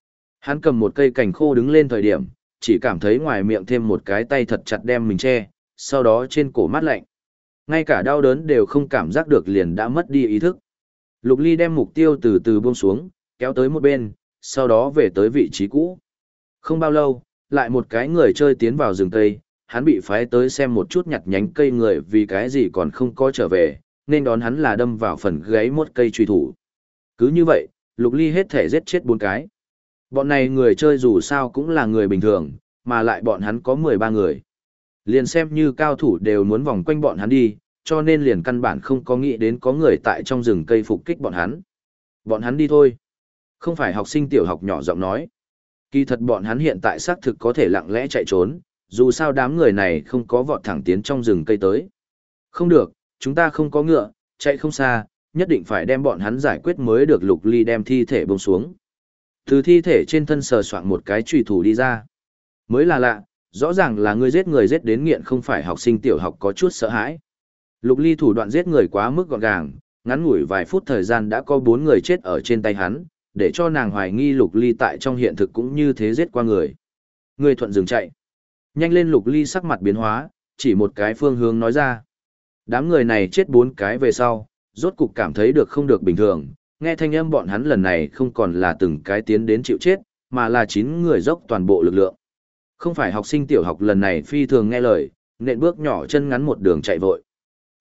[SPEAKER 1] Hắn cầm một cây cành khô đứng lên thời điểm, chỉ cảm thấy ngoài miệng thêm một cái tay thật chặt đem mình che, sau đó trên cổ mát lạnh. Ngay cả đau đớn đều không cảm giác được liền đã mất đi ý thức. Lục Ly đem mục tiêu từ từ buông xuống, kéo tới một bên, sau đó về tới vị trí cũ. Không bao lâu, lại một cái người chơi tiến vào rừng cây, hắn bị phái tới xem một chút nhặt nhánh cây người vì cái gì còn không có trở về, nên đón hắn là đâm vào phần gáy một cây truy thủ. Cứ như vậy, Lục Ly hết thể giết chết 4 cái. Bọn này người chơi dù sao cũng là người bình thường, mà lại bọn hắn có 13 người. Liền xem như cao thủ đều muốn vòng quanh bọn hắn đi, cho nên liền căn bản không có nghĩ đến có người tại trong rừng cây phục kích bọn hắn. Bọn hắn đi thôi. Không phải học sinh tiểu học nhỏ giọng nói. Kỳ thật bọn hắn hiện tại xác thực có thể lặng lẽ chạy trốn, dù sao đám người này không có vọt thẳng tiến trong rừng cây tới. Không được, chúng ta không có ngựa, chạy không xa, nhất định phải đem bọn hắn giải quyết mới được. Lục Ly đem thi thể buông xuống. Từ thi thể trên thân sờ soạn một cái chùy thủ đi ra. Mới là lạ, rõ ràng là người giết đến nghiện, không phải học sinh tiểu học, có chút sợ hãi. Lục Ly thủ đoạn giết người quá mức gọn gàng, ngắn ngủi vài phút thời gian đã có 4 người chết ở trên tay hắn, để cho nàng hoài nghi Lục Ly tại trong hiện thực cũng như thế giết qua người. Người thuận dừng chạy. Nhanh lên. Lục Ly sắc mặt biến hóa, chỉ một cái phương hướng nói ra. Đám người này chết 4 cái về sau, rốt cục cảm thấy được không được bình thường, nghe thanh âm bọn hắn lần này không còn là từng cái tiến đến chịu chết, mà là 9 người dốc toàn bộ lực lượng. Không phải học sinh tiểu học lần này phi thường nghe lời, nện bước nhỏ chân ngắn một đường chạy vội.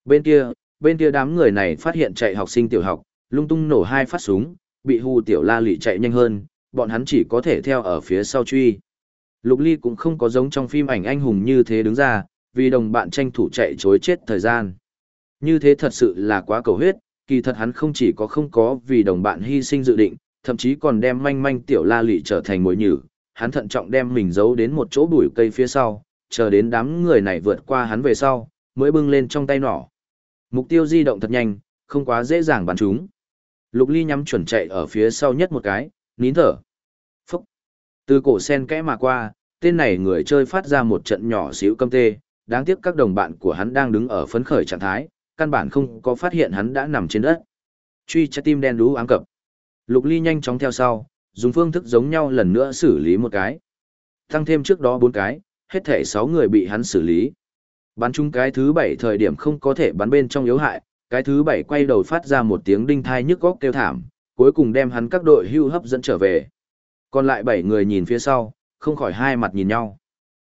[SPEAKER 1] Bên kia đám người này phát hiện chạy học sinh tiểu học, lung tung nổ 2 phát súng, bị hù tiểu la lị chạy nhanh hơn, bọn hắn chỉ có thể theo ở phía sau truy. Lục Ly cũng không có giống trong phim ảnh anh hùng như thế đứng ra, vì đồng bạn tranh thủ chạy chối chết thời gian. Như thế thật sự là quá cầu huyết, kỳ thật hắn không chỉ có không có vì đồng bạn hy sinh dự định, thậm chí còn đem manh manh tiểu la lị trở thành mồi nhử. Hắn thận trọng đem mình giấu đến một chỗ bụi cây phía sau, chờ đến đám người này vượt qua hắn về sau, mới bưng lên trong tay nỏ. Mục tiêu di động thật nhanh, không quá dễ dàng bắn chúng. Lục Ly nhắm chuẩn chạy ở phía sau nhất một cái, nín thở. Phúc! Từ cổ sen kẽ mà qua, tên này người chơi phát ra một trận nhỏ xíu câm tê, đáng tiếc các đồng bạn của hắn đang đứng ở phấn khởi trạng thái, căn bản không có phát hiện hắn đã nằm trên đất. Truy trái tim đen đú ám cập. Lục Ly nhanh chóng theo sau, dùng phương thức giống nhau lần nữa xử lý một cái. Tăng thêm trước đó 4 cái, hết thể 6 người bị hắn xử lý. Bắn trúng cái thứ 7 thời điểm không có thể bắn bên trong yếu hại, cái thứ 7 quay đầu phát ra một tiếng đinh thai nhức góc kêu thảm, cuối cùng đem hắn các đội hưu hấp dẫn trở về. Còn lại 7 người nhìn phía sau, không khỏi hai mặt nhìn nhau.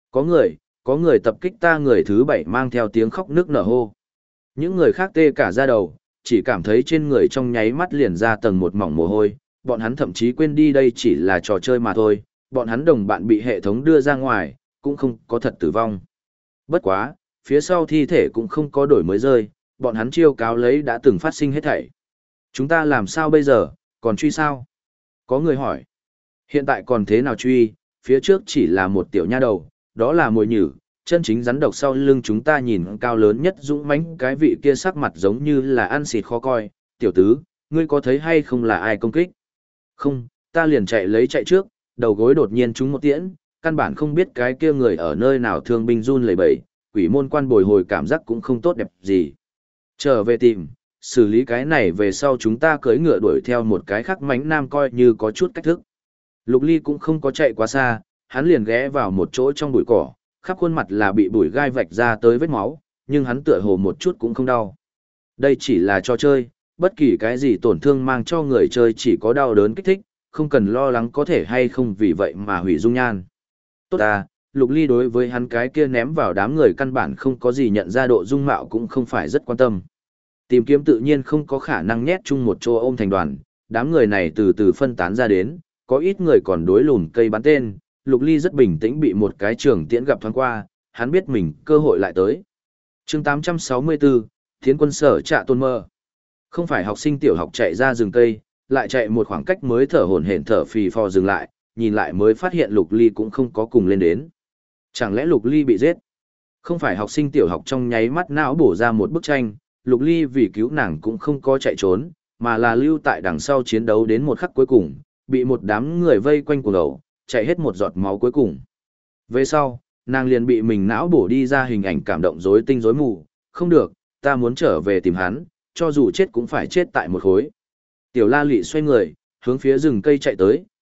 [SPEAKER 1] Có người tập kích ta. Người thứ 7 mang theo tiếng khóc nức nở hô. Những người khác tê cả da đầu, chỉ cảm thấy trên người trong nháy mắt liền ra tầng một mỏng mồ hôi, bọn hắn thậm chí quên đi đây chỉ là trò chơi mà thôi, bọn hắn đồng bạn bị hệ thống đưa ra ngoài, cũng không có thật tử vong. Bất quá, phía sau thi thể cũng không có đổi mới rơi, bọn hắn chiêu cáo lấy đã từng phát sinh hết thảy. Chúng ta làm sao bây giờ, còn truy sao? Có người hỏi. Hiện tại còn thế nào truy, phía trước chỉ là một tiểu nha đầu, đó là mồi nhử, chân chính rắn độc sau lưng chúng ta nhìn cao lớn nhất dũng mãnh cái vị kia sắc mặt giống như là ăn xịt khó coi. Tiểu tứ, ngươi có thấy hay không là ai công kích? Không, ta liền chạy trước, đầu gối đột nhiên trúng một tiễn, căn bản không biết cái kia người ở nơi nào, thương binh run lẩy bẩy, quỷ môn quan bồi hồi cảm giác cũng không tốt đẹp gì. Trở về tìm, xử lý cái này về sau chúng ta cưỡi ngựa đuổi theo một cái khác mánh nam coi như có chút cách thức. Lục Ly cũng không có chạy quá xa, hắn liền ghé vào một chỗ trong bụi cỏ, khắp khuôn mặt là bị bụi gai vạch ra tới vết máu, nhưng hắn tựa hồ một chút cũng không đau. Đây chỉ là trò chơi, bất kỳ cái gì tổn thương mang cho người chơi chỉ có đau đớn kích thích, không cần lo lắng có thể hay không vì vậy mà hủy dung nhan. Tốt à, Lục Ly đối với hắn cái kia ném vào đám người căn bản không có gì nhận ra độ dung mạo cũng không phải rất quan tâm. Tìm kiếm tự nhiên không có khả năng nhét chung một chỗ ôm thành đoàn, đám người này từ từ phân tán ra đến, có ít người còn đối lùn cây bắn tên. Lục Ly rất bình tĩnh bị một cái trường tiễn gặp thoáng qua, hắn biết mình cơ hội lại tới. chương 864, Thiến quân sở Trạ Tôn Mơ. Không phải học sinh tiểu học chạy ra rừng cây, lại chạy một khoảng cách mới thở hổn hển thở phì phò dừng lại, nhìn lại mới phát hiện Lục Ly cũng không có cùng lên đến. Chẳng lẽ Lục Ly bị giết? Không phải học sinh tiểu học trong nháy mắt não bổ ra một bức tranh, Lục Ly vì cứu nàng cũng không có chạy trốn, mà là lưu tại đằng sau chiến đấu đến một khắc cuối cùng, bị một đám người vây quanh cuồng ẩu, chạy hết một giọt máu cuối cùng. Về sau, nàng liền bị mình não bổ đi ra hình ảnh cảm động rối tinh rối mù, không được, ta muốn trở về tìm hắn, cho dù chết cũng phải chết tại một khối. Tiểu La Lị xoay người, hướng phía rừng cây chạy tới,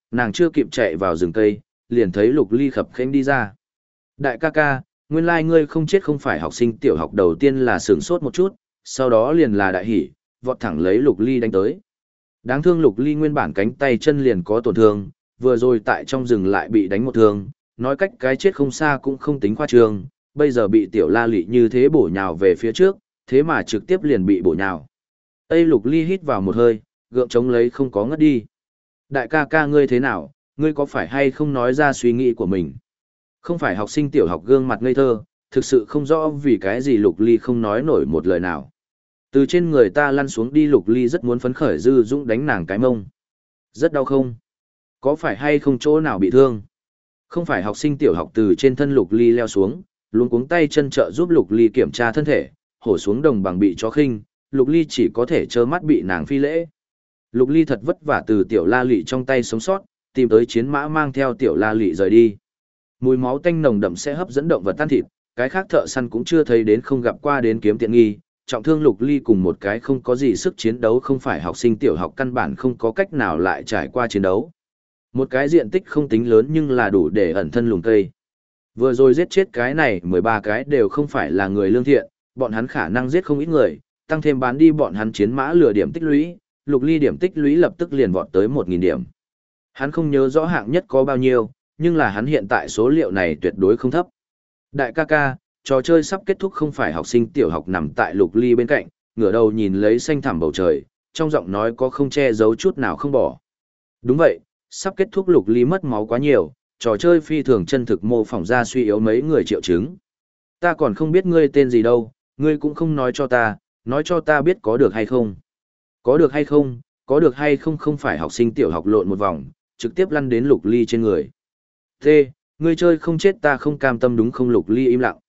[SPEAKER 1] nàng chưa kịp chạy vào rừng cây, liền thấy Lục Ly khập khênh đi ra. Đại ca ca, nguyên lai ngươi không chết không phải học sinh tiểu học đầu tiên là sửng sốt một chút, sau đó liền là đại hỉ, vọt thẳng lấy Lục Ly đánh tới. Đáng thương Lục Ly nguyên bản cánh tay chân liền có tổn thương, vừa rồi tại trong rừng lại bị đánh một thương, nói cách cái chết không xa cũng không tính khoa trương, bây giờ bị tiểu la lị như thế bổ nhào về phía trước, thế mà trực tiếp liền bị bổ nhào. Tây Lục Ly hít vào một hơi, gượng chống lấy không có ngất đi. Đại ca ca ngươi thế nào, ngươi có phải hay không nói ra suy nghĩ của mình? Không phải học sinh tiểu học gương mặt ngây thơ, thực sự không rõ vì cái gì Lục Ly không nói nổi một lời nào. Từ trên người ta lăn xuống đi Lục Ly rất muốn phấn khởi dư dũng đánh nàng cái mông. Rất đau không? Có phải hay không chỗ nào bị thương? Không phải học sinh tiểu học từ trên thân Lục Ly leo xuống, luống cuống tay chân trợ giúp Lục Ly kiểm tra thân thể, hổ xuống đồng bằng bị chó khinh, Lục Ly chỉ có thể trơ mắt bị nàng phi lễ. Lục Ly thật vất vả từ tiểu la lị trong tay sống sót, tìm tới chiến mã mang theo tiểu la lị rời đi. Mùi máu tanh nồng đậm sẽ hấp dẫn động vật tan thịt, cái khác thợ săn cũng chưa thấy đến không gặp qua đến kiếm tiện nghi, trọng thương Lục Ly cùng một cái không có gì sức chiến đấu không phải học sinh tiểu học căn bản không có cách nào lại trải qua chiến đấu. Một cái diện tích không tính lớn nhưng là đủ để ẩn thân lùm cây. Vừa rồi giết chết cái này 13 cái đều không phải là người lương thiện, bọn hắn khả năng giết không ít người, tăng thêm bán đi bọn hắn chiến mã lừa điểm tích lũy, Lục Ly điểm tích lũy lập tức liền vọt tới 1.000 điểm. Hắn không nhớ rõ hạng nhất có bao nhiêu, nhưng là hắn hiện tại số liệu này tuyệt đối không thấp. Đại ca ca, trò chơi sắp kết thúc không phải học sinh tiểu học nằm tại Lục Ly bên cạnh, ngửa đầu nhìn lấy xanh thẳm bầu trời, trong giọng nói có không che giấu chút nào không bỏ. Đúng vậy, sắp kết thúc Lục Ly mất máu quá nhiều, trò chơi phi thường chân thực mô phỏng ra suy yếu mấy người triệu chứng. Ta còn không biết ngươi tên gì đâu, ngươi cũng không nói cho ta biết có được hay không. Có được hay không, có được hay không không phải học sinh tiểu học lộn một vòng, trực tiếp lăn đến Lục Ly trên người. Thế, ngươi chơi không chết ta không cam tâm đúng không? Lục Ly im lặng.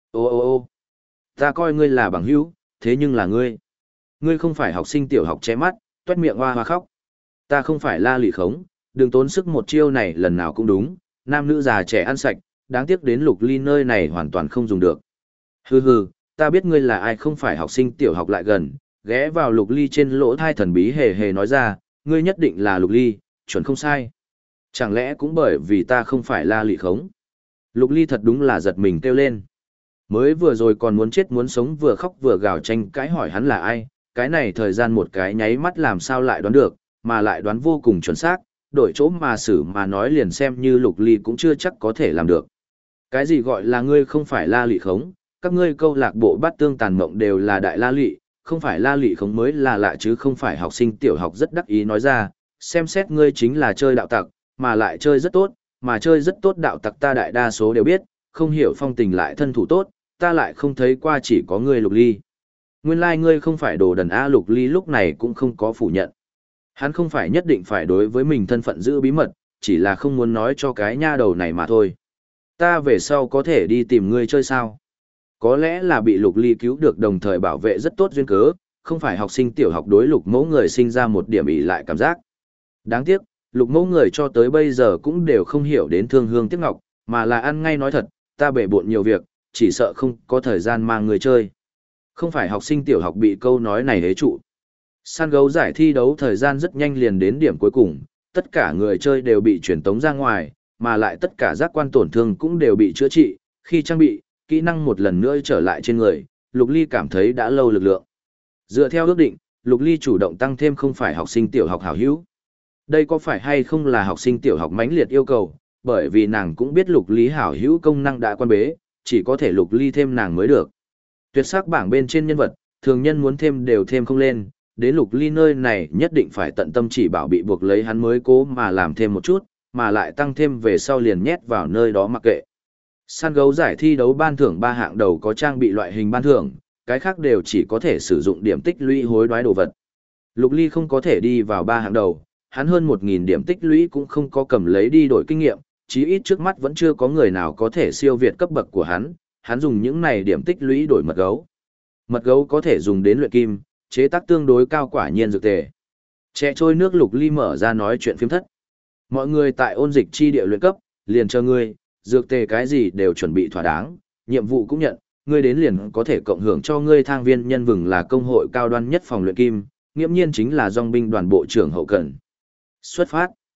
[SPEAKER 1] Ô, ta coi ngươi là bằng hữu, thế nhưng là ngươi. Ngươi không phải học sinh tiểu học che mắt, toét miệng hoa hoa khóc. Ta không phải la lị khống, đừng tốn sức một chiêu này lần nào cũng đúng, nam nữ già trẻ ăn sạch, đáng tiếc đến Lục Ly nơi này hoàn toàn không dùng được. Hừ, ta biết ngươi là ai không phải học sinh tiểu học lại gần, ghé vào Lục Ly trên lỗ thai thần bí hề hề nói ra, ngươi nhất định là Lục Ly, chuẩn không sai. Chẳng lẽ cũng bởi vì ta không phải la lị khống? Lục Ly thật đúng là giật mình kêu lên. Mới vừa rồi còn muốn chết muốn sống vừa khóc vừa gào tranh cãi hỏi hắn là ai, cái này thời gian một cái nháy mắt làm sao lại đoán được, mà lại đoán vô cùng chuẩn xác, đổi chỗ mà xử mà nói liền xem như Lục Ly cũng chưa chắc có thể làm được. Cái gì gọi là ngươi không phải la lị khống, các ngươi câu lạc bộ bát tương tàn mộng đều là đại la lị, không phải la lị khống mới là lạ chứ không phải học sinh tiểu học rất đắc ý nói ra, xem xét ngươi chính là chơi đạo tặc, mà lại chơi rất tốt, mà chơi rất tốt đạo tặc ta đại đa số đều biết, không hiểu phong tình lại thân thủ tốt, ta lại không thấy qua chỉ có ngươi Lục Ly. Nguyên lai ngươi không phải đồ đần A. Lục Ly lúc này cũng không có phủ nhận. Hắn không phải nhất định phải đối với mình thân phận giữ bí mật, chỉ là không muốn nói cho cái nha đầu này mà thôi. Ta về sau có thể đi tìm ngươi chơi sao? Có lẽ là bị Lục Ly cứu được đồng thời bảo vệ rất tốt duyên cớ, không phải học sinh tiểu học đối Lục mẫu người sinh ra một điểm ỷ lại cảm giác. Đáng tiếc, Lục mẫu người cho tới bây giờ cũng đều không hiểu đến thương hương tiếc ngọc, mà là ăn ngay nói thật, ta bể bộn nhiều việc, chỉ sợ không có thời gian mang người chơi. Không phải học sinh tiểu học bị câu nói này hế trụ. Săn gấu giải thi đấu thời gian rất nhanh liền đến điểm cuối cùng, tất cả người chơi đều bị chuyển tống ra ngoài, mà lại tất cả giác quan tổn thương cũng đều bị chữa trị, khi trang bị, kỹ năng một lần nữa trở lại trên người, Lục Ly cảm thấy đã lâu lực lượng. Dựa theo ước định, Lục Ly chủ động tăng thêm không phải học sinh tiểu học hảo hữu. Đây có phải hay không là học sinh tiểu học mãnh liệt yêu cầu, bởi vì nàng cũng biết Lục Ly hảo hữu công năng đã quan bế, chỉ có thể Lục Ly thêm nàng mới được. Tuyệt sắc bảng bên trên nhân vật, thường nhân muốn thêm đều thêm không lên, đến Lục Ly nơi này nhất định phải tận tâm chỉ bảo bị buộc lấy hắn mới cố mà làm thêm một chút, mà lại tăng thêm về sau liền nhét vào nơi đó mặc kệ. Săn gấu giải thi đấu ban thưởng 3 hạng đầu có trang bị loại hình ban thưởng, cái khác đều chỉ có thể sử dụng điểm tích lũy hối đoái đồ vật. Lục Ly không có thể đi vào 3 hạng đầu, hắn hơn 1.000 điểm tích lũy cũng không có cầm lấy đi đổi kinh nghiệm, chí ít trước mắt vẫn chưa có người nào có thể siêu việt cấp bậc của hắn dùng những này điểm tích lũy đổi mật gấu. Mật gấu có thể dùng đến luyện kim, chế tác tương đối cao quả nhiên dược tề. Chè trôi nước Lục Ly mở ra nói chuyện phiếm thất. Mọi người tại ôn dịch chi địa luyện cấp, liền chờ ngươi, dược tề cái gì đều chuẩn bị thỏa đáng, nhiệm vụ cũng nhận, ngươi đến liền có thể cộng hưởng cho ngươi thang viên nhân vừng là công hội cao đoan nhất phòng luyện kim, nghiễm nhiên chính là dòng binh đoàn bộ trưởng hậu cần. Xuất phát.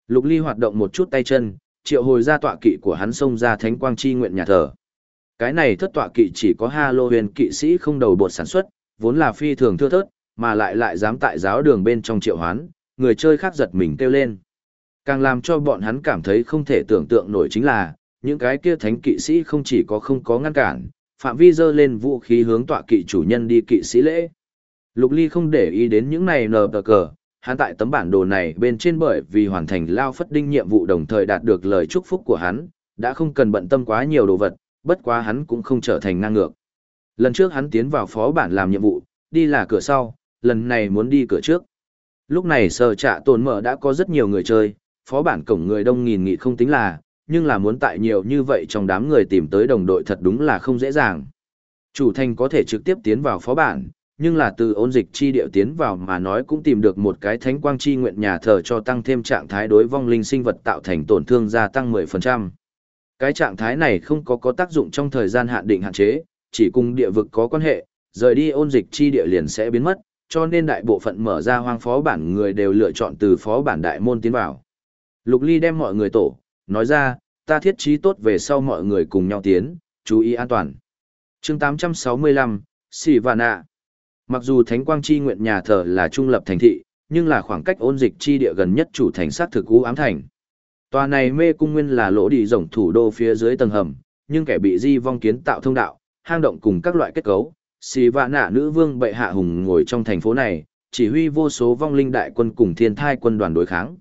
[SPEAKER 1] Lục Ly hoạt động một chút tay chân, triệu hồi ra tọa kỵ của hắn xông ra thánh quang chi nguyện nhà thờ. Cái này thất tọa kỵ chỉ có Halloween kỵ sĩ không đầu bột sản xuất, vốn là phi thường thưa thớt, mà lại dám tại giáo đường bên trong triệu hoán, người chơi khác giật mình kêu lên. Càng làm cho bọn hắn cảm thấy không thể tưởng tượng nổi chính là, những cái kia thánh kỵ sĩ không chỉ có không có ngăn cản, phạm vi dơ lên vũ khí hướng tọa kỵ chủ nhân đi kỵ sĩ lễ. Lục Ly không để ý đến những này nờ cờ, hắn tại tấm bản đồ này bên trên bởi vì hoàn thành Lao Phất Đinh nhiệm vụ đồng thời đạt được lời chúc phúc của hắn, đã không cần bận tâm quá nhiều đồ vật, bất quá hắn cũng không trở thành ngang ngược. Lần trước hắn tiến vào phó bản làm nhiệm vụ, đi là cửa sau, lần này muốn đi cửa trước. Lúc này sở trạ tồn mở đã có rất nhiều người chơi, phó bản cổng người đông nghìn nghị không tính là, nhưng là muốn tại nhiều như vậy trong đám người tìm tới đồng đội thật đúng là không dễ dàng. Chủ thành có thể trực tiếp tiến vào phó bản, nhưng là từ ôn dịch chi địa tiến vào mà nói cũng tìm được một cái thánh quang chi nguyện nhà thờ cho tăng thêm trạng thái đối vong linh sinh vật tạo thành tổn thương gia tăng 10%. Cái trạng thái này không có tác dụng trong thời gian hạn định hạn chế, chỉ cùng địa vực có quan hệ, rời đi ôn dịch chi địa liền sẽ biến mất, cho nên đại bộ phận mở ra hoang phó bản người đều lựa chọn từ phó bản đại môn tiến vào. Lục Ly đem mọi người tổ, nói ra, ta thiết trí tốt về sau mọi người cùng nhau tiến, chú ý an toàn. Chương 865, Sivana. Mặc dù Thánh Quang Chi Nguyện nhà thờ là trung lập thành thị, nhưng là khoảng cách ôn dịch chi địa gần nhất chủ thành sát thực U Ám Thành. Tòa này mê cung nguyên là lỗ đi rộng thủ đô phía dưới tầng hầm, nhưng kẻ bị di vong kiến tạo thông đạo, hang động cùng các loại kết cấu. Sivana nữ vương bệ hạ hùng ngồi trong thành phố này, chỉ huy vô số vong linh đại quân cùng thiên thai quân đoàn đối kháng.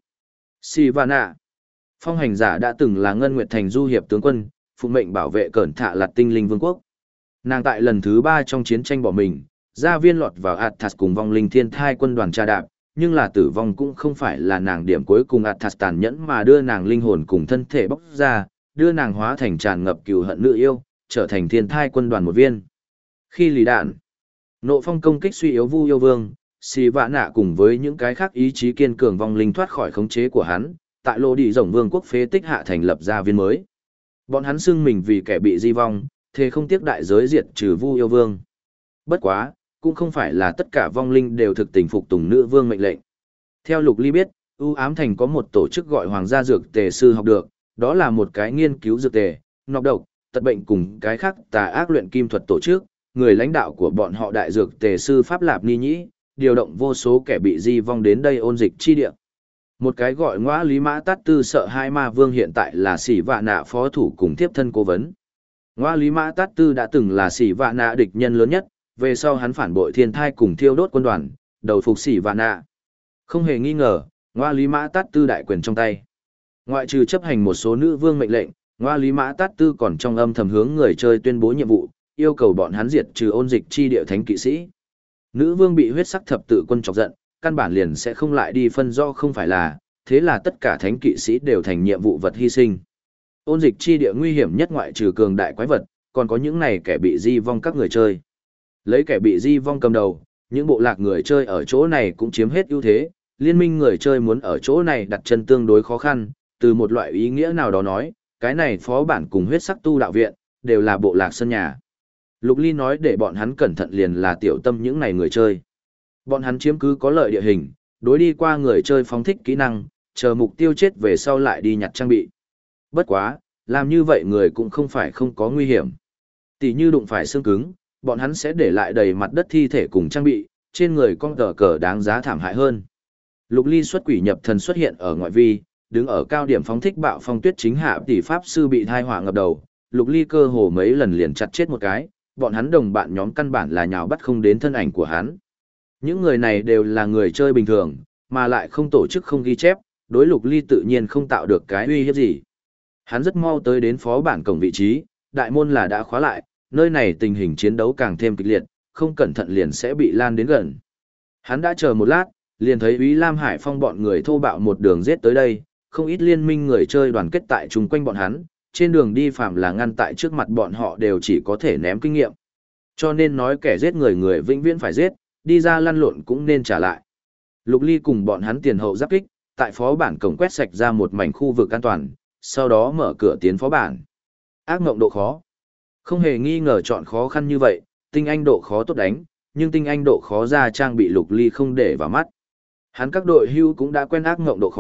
[SPEAKER 1] Sivana. Phong hành giả đã từng là Ngân Nguyệt Thành du hiệp tướng quân, phụ mệnh bảo vệ cẩn thạ lạt tinh linh vương quốc. Nàng tại lần thứ 3 trong chiến tranh bỏ mình, gia viên lọt vào Athas cùng vong linh thiên thai quân đoàn tra đạp, nhưng là tử vong cũng không phải là nàng điểm cuối cùng. Athas tàn nhẫn mà đưa nàng linh hồn cùng thân thể bóc ra, đưa nàng hóa thành tràn ngập cừu hận nữ yêu, trở thành thiên thai quân đoàn một viên. Khi lì đạn, nộ phong công kích suy yếu Vu yêu vương, Sivana cùng với những cái khác ý chí kiên cường vong linh thoát khỏi khống chế của hắn, tại lô đi rồng vương quốc phế tích hạ thành lập gia viên mới. Bọn hắn xưng mình vì kẻ bị di vong, thế không tiếc đại giới diệt trừ Vu yêu vương. Bất quá, cũng không phải là tất cả vong linh đều thực tình phục tùng nữ vương mệnh lệnh. Theo Lục Ly biết, U Ám Thành có một tổ chức gọi Hoàng gia Dược Tề Sư học được, đó là một cái nghiên cứu dược tề, nọc độc, tật bệnh cùng cái khác tà ác luyện kim thuật tổ chức, người lãnh đạo của bọn họ đại dược tề sư Pháp Lạp Ni Nhĩ, điều động vô số kẻ bị di vong đến đây ôn dịch chi địa. Một cái gọi Ngõa Lý Mã Tát Tư sợ hai ma vương hiện tại là Sĩ Vạ Nạ phó thủ cùng tiếp thân cố vấn. Ngõa Lý Mã Tát Tư đã từng là Sĩ Vạ Nạ địch nhân lớn nhất, về sau hắn phản bội thiên thai cùng thiêu đốt quân đoàn, đầu phục Sĩ Vạ Nạ. Không hề nghi ngờ, Ngõa Lý Mã Tát Tư đại quyền trong tay. Ngoại trừ chấp hành một số nữ vương mệnh lệnh, Ngõa Lý Mã Tát Tư còn trong âm thầm hướng người chơi tuyên bố nhiệm vụ, yêu cầu bọn hắn diệt trừ ôn dịch chi địa thánh kỵ sĩ. Nữ vương bị huyết sắc thập tự quân chọc giận, căn bản liền sẽ không lại đi phân do không phải là, thế là tất cả thánh kỵ sĩ đều thành nhiệm vụ vật hy sinh. Ôn dịch chi địa nguy hiểm nhất ngoại trừ cường đại quái vật, còn có những này kẻ bị di vong các người chơi. Lấy kẻ bị di vong cầm đầu, những bộ lạc người chơi ở chỗ này cũng chiếm hết ưu thế, liên minh người chơi muốn ở chỗ này đặt chân tương đối khó khăn, từ một loại ý nghĩa nào đó nói, cái này phó bản cùng huyết sắc tu đạo viện, đều là bộ lạc sân nhà. Lục Ly nói để bọn hắn cẩn thận liền là tiểu tâm những này người chơi. Bọn hắn chiếm cứ có lợi địa hình, đối đi qua người chơi phóng thích kỹ năng, chờ mục tiêu chết về sau lại đi nhặt trang bị. Bất quá, làm như vậy người cũng không phải không có nguy hiểm. Tỷ như đụng phải xương cứng, bọn hắn sẽ để lại đầy mặt đất thi thể cùng trang bị, trên người con cờ đáng giá thảm hại hơn. Lục Ly xuất quỷ nhập thần xuất hiện ở ngoại vi, đứng ở cao điểm phóng thích bạo phong tuyết chính hạ tỷ pháp sư bị thai họa ngập đầu, Lục Ly cơ hồ mấy lần liền chặt chết một cái, bọn hắn đồng bạn nhóm căn bản là nhào bắt không đến thân ảnh của hắn. Những người này đều là người chơi bình thường, mà lại không tổ chức không ghi chép, đối Lục Ly tự nhiên không tạo được cái uy hiếp gì. Hắn rất mau tới đến phó bản cổng vị trí, đại môn là đã khóa lại, nơi này tình hình chiến đấu càng thêm kịch liệt, không cẩn thận liền sẽ bị lan đến gần. Hắn đã chờ một lát, liền thấy Úy Lam Hải Phong bọn người thô bạo một đường giết tới đây, không ít liên minh người chơi đoàn kết tại chung quanh bọn hắn, trên đường đi phạm là ngăn tại trước mặt bọn họ đều chỉ có thể ném kinh nghiệm. Cho nên nói kẻ giết người người vĩnh viễn phải giết, đi ra lăn lộn cũng nên trả lại. Lục Ly cùng bọn hắn tiền hậu giáp kích, tại phó bản cổng quét sạch ra một mảnh khu vực an toàn, sau đó mở cửa tiến phó bản. Ác ngộng độ khó. Không hề nghi ngờ chọn khó khăn như vậy, tinh anh độ khó tốt đánh, nhưng tinh anh độ khó ra trang bị Lục Ly không để vào mắt. Hắn các đội hưu cũng đã quen ác ngộng độ khó,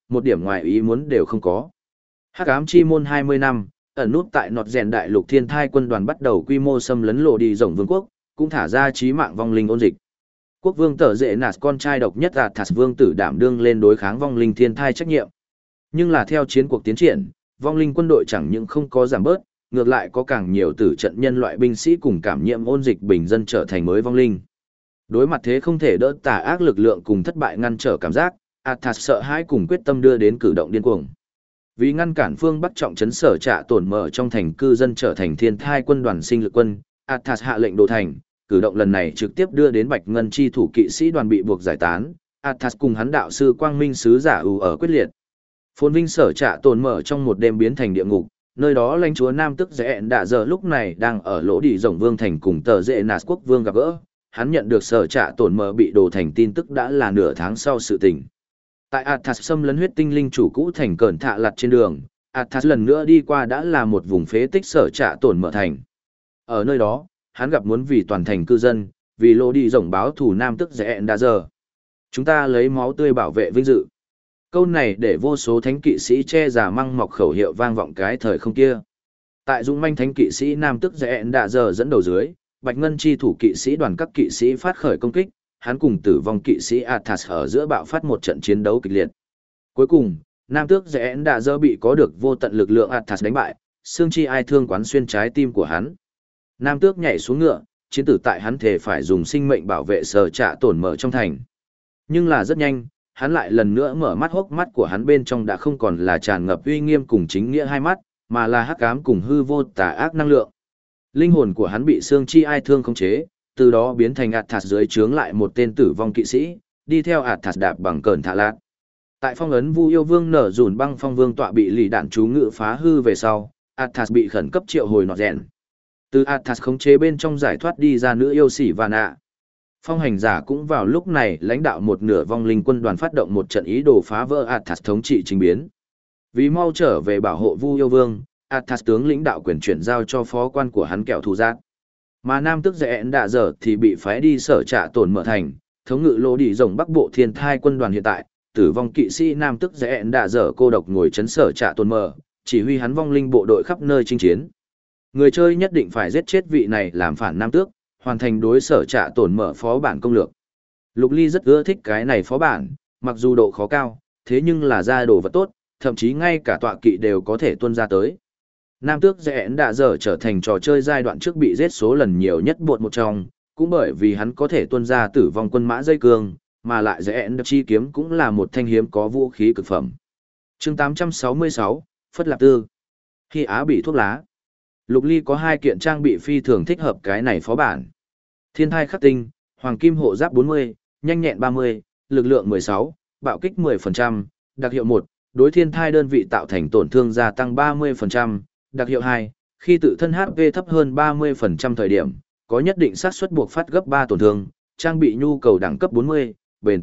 [SPEAKER 1] một điểm ngoài ý muốn đều không có. Hắc ám chi môn 20 năm, ẩn nút tại nọt rèn đại lục thiên thai quân đoàn bắt đầu quy mô xâm lấn lộ đi rộng vương quốc, cũng thả ra chí mạng vong linh ôn dịch. Quốc vương Tở Dệ Nạt con trai độc nhất Athas vương tử đảm đương lên đối kháng vong linh thiên thai trách nhiệm. Nhưng là theo chiến cuộc tiến triển, vong linh quân đội chẳng những không có giảm bớt, ngược lại có càng nhiều tử trận nhân loại binh sĩ cùng cảm nhiễm ôn dịch bình dân trở thành mới vong linh. Đối mặt thế không thể đỡ tà ác lực lượng cùng thất bại ngăn trở cảm giác, Athas sợ hãi cùng quyết tâm đưa đến cử động điên cuồng. Vì ngăn cản phương Bắc trọng trấn sở trạ tổn mở trong thành cư dân trở thành thiên thai quân đoàn sinh lực quân, Athas hạ lệnh đổ thành, cử động lần này trực tiếp đưa đến Bạch Ngân chi thủ kỵ sĩ đoàn bị buộc giải tán, Athas cùng hắn đạo sư Quang Minh sứ giả ở quyết liệt. Phồn vinh sở trạ tổn mở trong một đêm biến thành địa ngục, nơi đó lãnh chúa Nam Tức Dễ Đạ giờ lúc này đang ở lỗ đi rồng vương thành cùng Tờ Dễ Nạt quốc vương gặp gỡ, hắn nhận được sở trạ tổn mở bị đổ thành tin tức đã là nửa tháng sau sự tình. Tại Athas xâm lấn huyết tinh linh chủ cũ thành cẩn thạ lặt trên đường, Athas lần nữa đi qua đã là một vùng phế tích sở trạ tổn mở thành. Ở nơi đó, hắn gặp muốn vì toàn thành cư dân, vì lỗ đi rồng báo thù Nam Tức Dễ Đạ giờ. Chúng ta lấy máu tươi bảo vệ vinh dự. Câu này để vô số thánh kỵ sĩ che giả măng mọc khẩu hiệu vang vọng cái thời không kia. Tại dũng manh thánh kỵ sĩ Nam Tức Dễ Đạ giờ dẫn đầu dưới, Bạch Ngân chi thủ kỵ sĩ đoàn các kỵ sĩ phát khởi công kích, hắn cùng tử vong kỵ sĩ Athas ở giữa bạo phát một trận chiến đấu kịch liệt. Cuối cùng, Nam Tước Dễ Đạ giờ bị có được vô tận lực lượng Athas đánh bại, xương chi ai thương quán xuyên trái tim của hắn. Nam Tước nhảy xuống ngựa, chiến tử tại hắn thể phải dùng sinh mệnh bảo vệ sở trạ tổn mở trong thành. Nhưng là rất nhanh, hắn lại lần nữa mở mắt, hốc mắt của hắn bên trong đã không còn là tràn ngập uy nghiêm cùng chính nghĩa hai mắt, mà là hắc ám cùng hư vô tà ác năng lượng. Linh hồn của hắn bị xương chi ai thương khống chế, từ đó biến thành Athas dưới trướng lại một tên tử vong kỵ sĩ, đi theo Athas đạp bằng cờn thạ lạt. Tại phong ấn Vu Yêu Vương nở dùn băng phong vương tọa bị lì đạn chú ngự phá hư về sau, Athas bị khẩn cấp triệu hồi nọt rèn. Từ Athas khống chế bên trong giải thoát đi ra nữ yêu sĩ Vanna. Phong hành giả cũng vào lúc này lãnh đạo một nửa vong linh quân đoàn phát động một trận ý đồ phá vỡ Athas thống trị trình biến. Vì mau trở về bảo hộ Vu Yêu Vương, Athas tướng lĩnh đạo quyền chuyển giao cho phó quan của hắn kẻo thù giác. Mà Nam Tức Dễ Đạ giờ thì bị phái đi sở trạ tổn mở thành, thống ngự lỗ đi rồng bắc bộ thiên thai quân đoàn hiện tại, tử vong kỵ sĩ Nam Tức Dễ Đạ giờ cô độc ngồi chấn sở trạ tổn mở, chỉ huy hắn vong linh bộ đội khắp nơi chinh chiến. Người chơi nhất định phải giết chết vị này làm phản Nam Tước, hoàn thành đối sở trạ tổn mở phó bản công lược. Lục Ly rất ưa thích cái này phó bản, mặc dù độ khó cao, thế nhưng là ra đồ vật tốt, thậm chí ngay cả tọa kỵ đều có thể tuân ra tới. Nam Tước Dễ Đạ giờ trở thành trò chơi giai đoạn trước bị giết số lần nhiều nhất bột một trong, cũng bởi vì hắn có thể tuân ra tử vong quân mã dây cương, mà lại Dễ Đạ chi kiếm cũng là một thanh hiếm có vũ khí cực phẩm. Chương 866, Phất Lạp Tư. Khi Á bị thuốc lá. Lục Ly có 2 kiện trang bị phi thường thích hợp cái này phó bản. Thiên thai khắc tinh, hoàng kim hộ giáp 40, nhanh nhẹn 30, lực lượng 16, bạo kích 10%, đặc hiệu 1, đối thiên thai đơn vị tạo thành tổn thương gia tăng 30%, đặc hiệu 2, khi tự thân HP thấp hơn 30% thời điểm, có nhất định xác suất buộc phát gấp 3 tổn thương, trang bị nhu cầu đẳng cấp 40, bền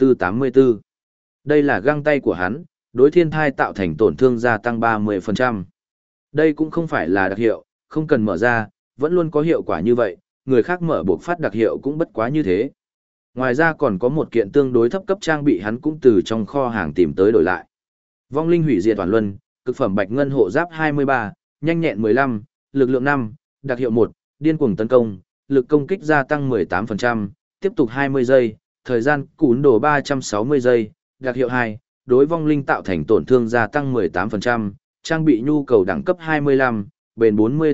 [SPEAKER 1] 84-84. Đây là găng tay của hắn, đối thiên thai tạo thành tổn thương gia tăng 30%. Đây cũng không phải là đặc hiệu, không cần mở ra, vẫn luôn có hiệu quả như vậy, người khác mở buộc phát đặc hiệu cũng bất quá như thế. Ngoài ra còn có một kiện tương đối thấp cấp trang bị hắn cũng từ trong kho hàng tìm tới đổi lại. Vong linh hủy diệt toàn luân, cực phẩm bạch ngân hộ giáp 23, nhanh nhẹn 15, lực lượng 5, đặc hiệu 1, điên cuồng tấn công, lực công kích gia tăng 18%, tiếp tục 20 giây, thời gian cún đồ 360 giây, đặc hiệu 2, đối vong linh tạo thành tổn thương gia tăng 18%, trang bị nhu cầu đẳng cấp 25, bền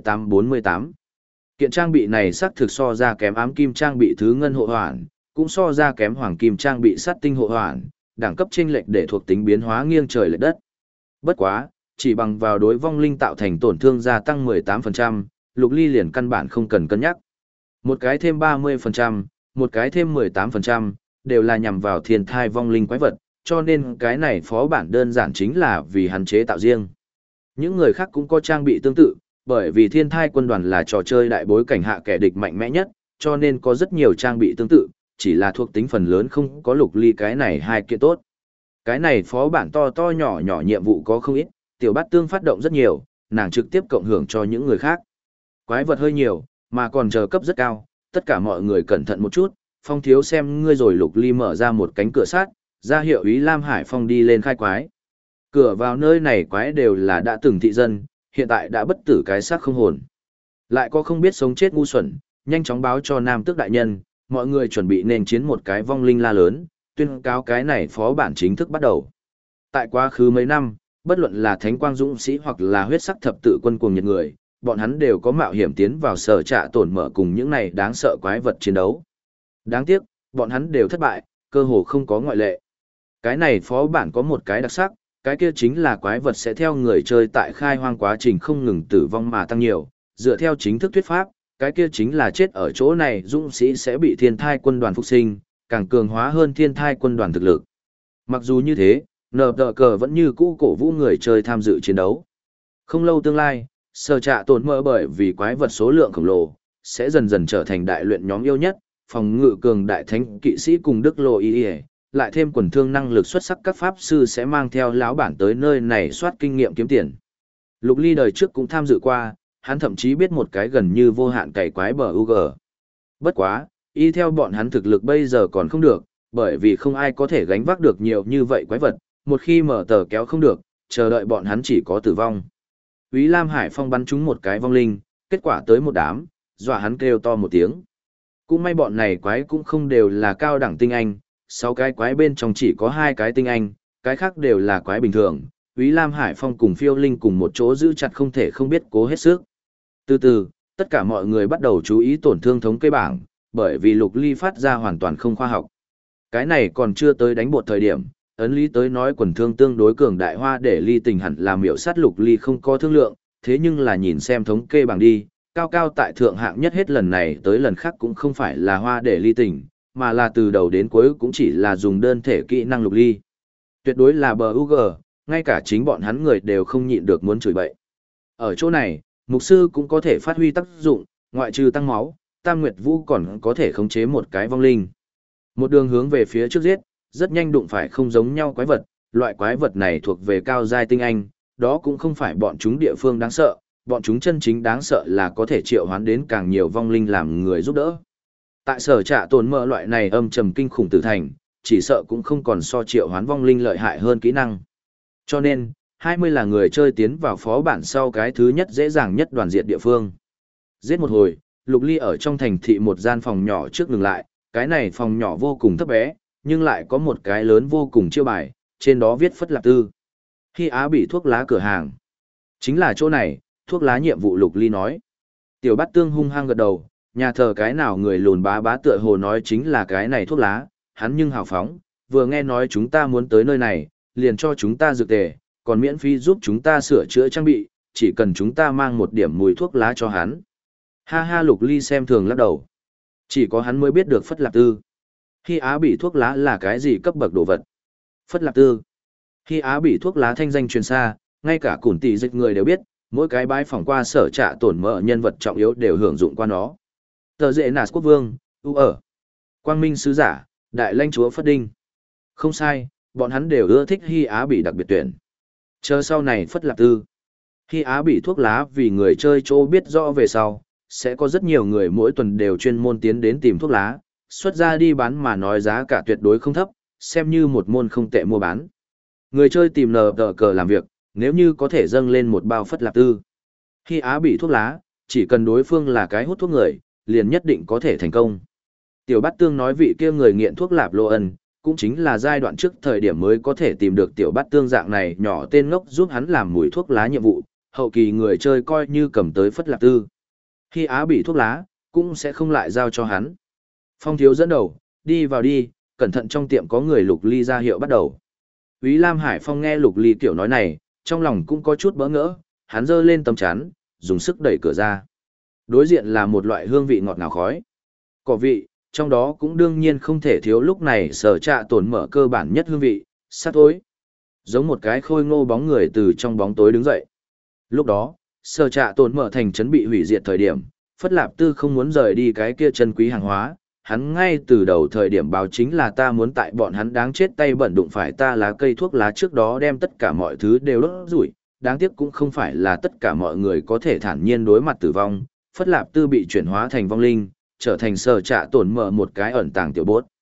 [SPEAKER 1] 48-48. Kiện trang bị này xác thực so ra kém ám kim trang bị thứ ngân hộ hoàn, cũng so ra kém hoàng kim trang bị sát tinh hộ hoàn, đẳng cấp chênh lệch để thuộc tính biến hóa nghiêng trời lệch đất. Bất quá, chỉ bằng vào đối vong linh tạo thành tổn thương gia tăng 18%, Lục Ly liền căn bản không cần cân nhắc. Một cái thêm 30%, một cái thêm 18%, đều là nhằm vào thiên thai vong linh quái vật, cho nên cái này phó bản đơn giản chính là vì hắn chế tạo riêng. Những người khác cũng có trang bị tương tự, bởi vì thiên thai quân đoàn là trò chơi đại bối cảnh hạ kẻ địch mạnh mẽ nhất, cho nên có rất nhiều trang bị tương tự, chỉ là thuộc tính phần lớn không có Lục Ly cái này 2 kiện tốt. Cái này phó bản to to nhỏ nhỏ nhiệm vụ có không ít, tiểu bát tương phát động rất nhiều, nàng trực tiếp cộng hưởng cho những người khác. Quái vật hơi nhiều, mà còn chờ cấp rất cao, tất cả mọi người cẩn thận một chút, Phong thiếu xem ngươi rồi. Lục Ly mở ra một cánh cửa sắt, ra hiệu Ý Lam Hải Phong đi lên khai quái. Cửa vào nơi này quái đều là đã từng thị dân, hiện tại đã bất tử cái xác không hồn. Lại có không biết sống chết ngu xuẩn, nhanh chóng báo cho Nam Tước đại nhân, mọi người chuẩn bị nên chiến một cái vong linh la lớn, tuyên cáo cái này phó bản chính thức bắt đầu. Tại quá khứ mấy năm, bất luận là thánh quang dũng sĩ hoặc là huyết sắc thập tự quân cuồng nhiệt người, bọn hắn đều có mạo hiểm tiến vào sở trạ tổn mở cùng những này đáng sợ quái vật chiến đấu. Đáng tiếc, bọn hắn đều thất bại, cơ hồ không có ngoại lệ. Cái này phó bản có một cái đặc sắc, cái kia chính là quái vật sẽ theo người chơi tại khai hoang quá trình không ngừng tử vong mà tăng nhiều, dựa theo chính thức thuyết pháp, cái kia chính là chết ở chỗ này dũng sĩ sẽ bị thiên thai quân đoàn phục sinh, càng cường hóa hơn thiên thai quân đoàn thực lực. Mặc dù như thế, nờ tờ cờ vẫn như cũ cổ vũ người chơi tham dự chiến đấu. Không lâu tương lai, sở trạ tổn mơ bởi vì quái vật số lượng khổng lồ, sẽ dần dần trở thành đại luyện nhóm yêu nhất, phòng ngự cường đại thánh kỵ sĩ cùng đức lộ y, lại thêm quần thương năng lực xuất sắc các pháp sư sẽ mang theo lão bản tới nơi này soát kinh nghiệm kiếm tiền. Lục Ly đời trước cũng tham dự qua, hắn thậm chí biết một cái gần như vô hạn cày quái bờ UG. Bất quá, y theo bọn hắn thực lực bây giờ còn không được, bởi vì không ai có thể gánh vác được nhiều như vậy quái vật, một khi mở tờ kéo không được, chờ đợi bọn hắn chỉ có tử vong. Úy Lam Hải Phong bắn trúng một cái vong linh, kết quả tới một đám, dọa hắn kêu to một tiếng. Cũng may bọn này quái cũng không đều là cao đẳng tinh anh, 6 cái quái bên trong chỉ có 2 cái tinh anh, cái khác đều là quái bình thường. Úy Lam Hải Phong cùng Phiêu Linh cùng một chỗ giữ chặt không thể không biết cố hết sức. Từ từ, tất cả mọi người bắt đầu chú ý tổn thương thống kê bảng, bởi vì Lục Ly phát ra hoàn toàn không khoa học. Cái này còn chưa tới đánh bột thời điểm, ấn lý tới nói quần thương tương đối cường đại hoa để Ly tình hẳn là miểu sát Lục Ly không có thương lượng, thế nhưng là nhìn xem thống kê bảng đi, cao cao tại thượng hạng nhất hết lần này tới lần khác cũng không phải là hoa để Ly tình, mà là từ đầu đến cuối cũng chỉ là dùng đơn thể kỹ năng Lục Ly. Tuyệt đối là bờ UG, ngay cả chính bọn hắn người đều không nhịn được muốn chửi bậy. Ở chỗ này, mục sư cũng có thể phát huy tác dụng, ngoại trừ tăng máu, Tam Nguyệt Vũ còn có thể khống chế một cái vong linh. Một đường hướng về phía trước giết, rất nhanh đụng phải không giống nhau quái vật, loại quái vật này thuộc về cao giai tinh anh, đó cũng không phải bọn chúng địa phương đáng sợ, bọn chúng chân chính đáng sợ là có thể triệu hoán đến càng nhiều vong linh làm người giúp đỡ. Tại sở trạ tổn mơ loại này âm trầm kinh khủng tử thành, chỉ sợ cũng không còn so triệu hoán vong linh lợi hại hơn kỹ năng. Cho nên, 20 là người chơi tiến vào phó bản sau cái thứ nhất dễ dàng nhất đoàn diệt địa phương. Giết một hồi, Lục Ly ở trong thành thị một gian phòng nhỏ trước ngừng lại, cái này phòng nhỏ vô cùng thấp bé, nhưng lại có một cái lớn vô cùng chiêu bài, trên đó viết Phất Lạp Tư. Khi Á bị thuốc lá cửa hàng. Chính là chỗ này, thuốc lá nhiệm vụ Lục Ly nói. Tiểu Bát Tương hung hăng gật đầu, nhà thờ cái nào người lùn bá bá tựa hồ nói chính là cái này thuốc lá, hắn nhưng hào phóng, vừa nghe nói chúng ta muốn tới nơi này, liền cho chúng ta dược tề, còn miễn phí giúp chúng ta sửa chữa trang bị, chỉ cần chúng ta mang một điểm mùi thuốc lá cho hắn. Ha ha, Lục Ly xem thường lắc đầu. Chỉ có hắn mới biết được Phất Lạp Tư. Khi Á bị thuốc lá là cái gì cấp bậc đồ vật? Phất Lạp Tư. Khi Á bị thuốc lá thanh danh truyền xa, ngay cả củn tỷ dịch người đều biết, mỗi cái bái phỏng qua sở trạ tổn mỡ nhân vật trọng yếu đều hưởng dụng qua nó. Tờ Dệ Nạt Quốc Vương, Quang Minh Sứ Giả, Đại Lãnh Chúa Phất Đinh. Không sai, bọn hắn đều ưa thích Hy Á bị đặc biệt tuyển. Chờ sau này Phất Lạp Tư. Hy Á bị thuốc lá vì người chơi chỗ biết rõ về sau, sẽ có rất nhiều người mỗi tuần đều chuyên môn tiến đến tìm thuốc lá, xuất ra đi bán mà nói giá cả tuyệt đối không thấp, xem như một môn không tệ mua bán. Người chơi tìm nờ tờ cờ làm việc, nếu như có thể dâng lên một bao Phất Lạp Tư. Hy Á bị thuốc lá, chỉ cần đối phương là cái hút thuốc người, liền nhất định có thể thành công. Tiểu Bát Tương nói vị kia người nghiện thuốc lạp lô ân, cũng chính là giai đoạn trước thời điểm mới có thể tìm được Tiểu Bát Tương dạng này nhỏ tên ngốc giúp hắn làm mùi thuốc lá nhiệm vụ, hậu kỳ người chơi coi như cầm tới Phất Lạp Tư. Khi Á bị thuốc lá, cũng sẽ không lại giao cho hắn. Phong thiếu dẫn đầu, đi vào đi, cẩn thận trong tiệm có người Lục Ly ra hiệu bắt đầu. Úy Lam Hải Phong nghe Lục Ly kiểu nói này, trong lòng cũng có chút bỡ ngỡ, hắn giơ lên tấm chắn, dùng sức đẩy cửa ra. Đối diện là một loại hương vị ngọt ngào khói. Cỏ vị, trong đó cũng đương nhiên không thể thiếu lúc này sở trạ tổn mở cơ bản nhất hương vị, sát tối. Giống một cái khôi ngô bóng người từ trong bóng tối đứng dậy. Lúc đó, sở trạ tổn mở thành trấn bị hủy diệt thời điểm, Phất Lạp Tư không muốn rời đi cái kia chân quý hàng hóa. Hắn ngay từ đầu thời điểm báo chính là ta muốn tại bọn hắn đáng chết tay bẩn đụng phải ta lá cây thuốc lá trước đó đem tất cả mọi thứ đều đốt rủi. Đáng tiếc cũng không phải là tất cả mọi người có thể thản nhiên đối mặt tử vong. Phất Lạp Tư bị chuyển hóa thành vong linh, trở thành sở trạ tổn mở một cái ẩn tàng tiểu bốt.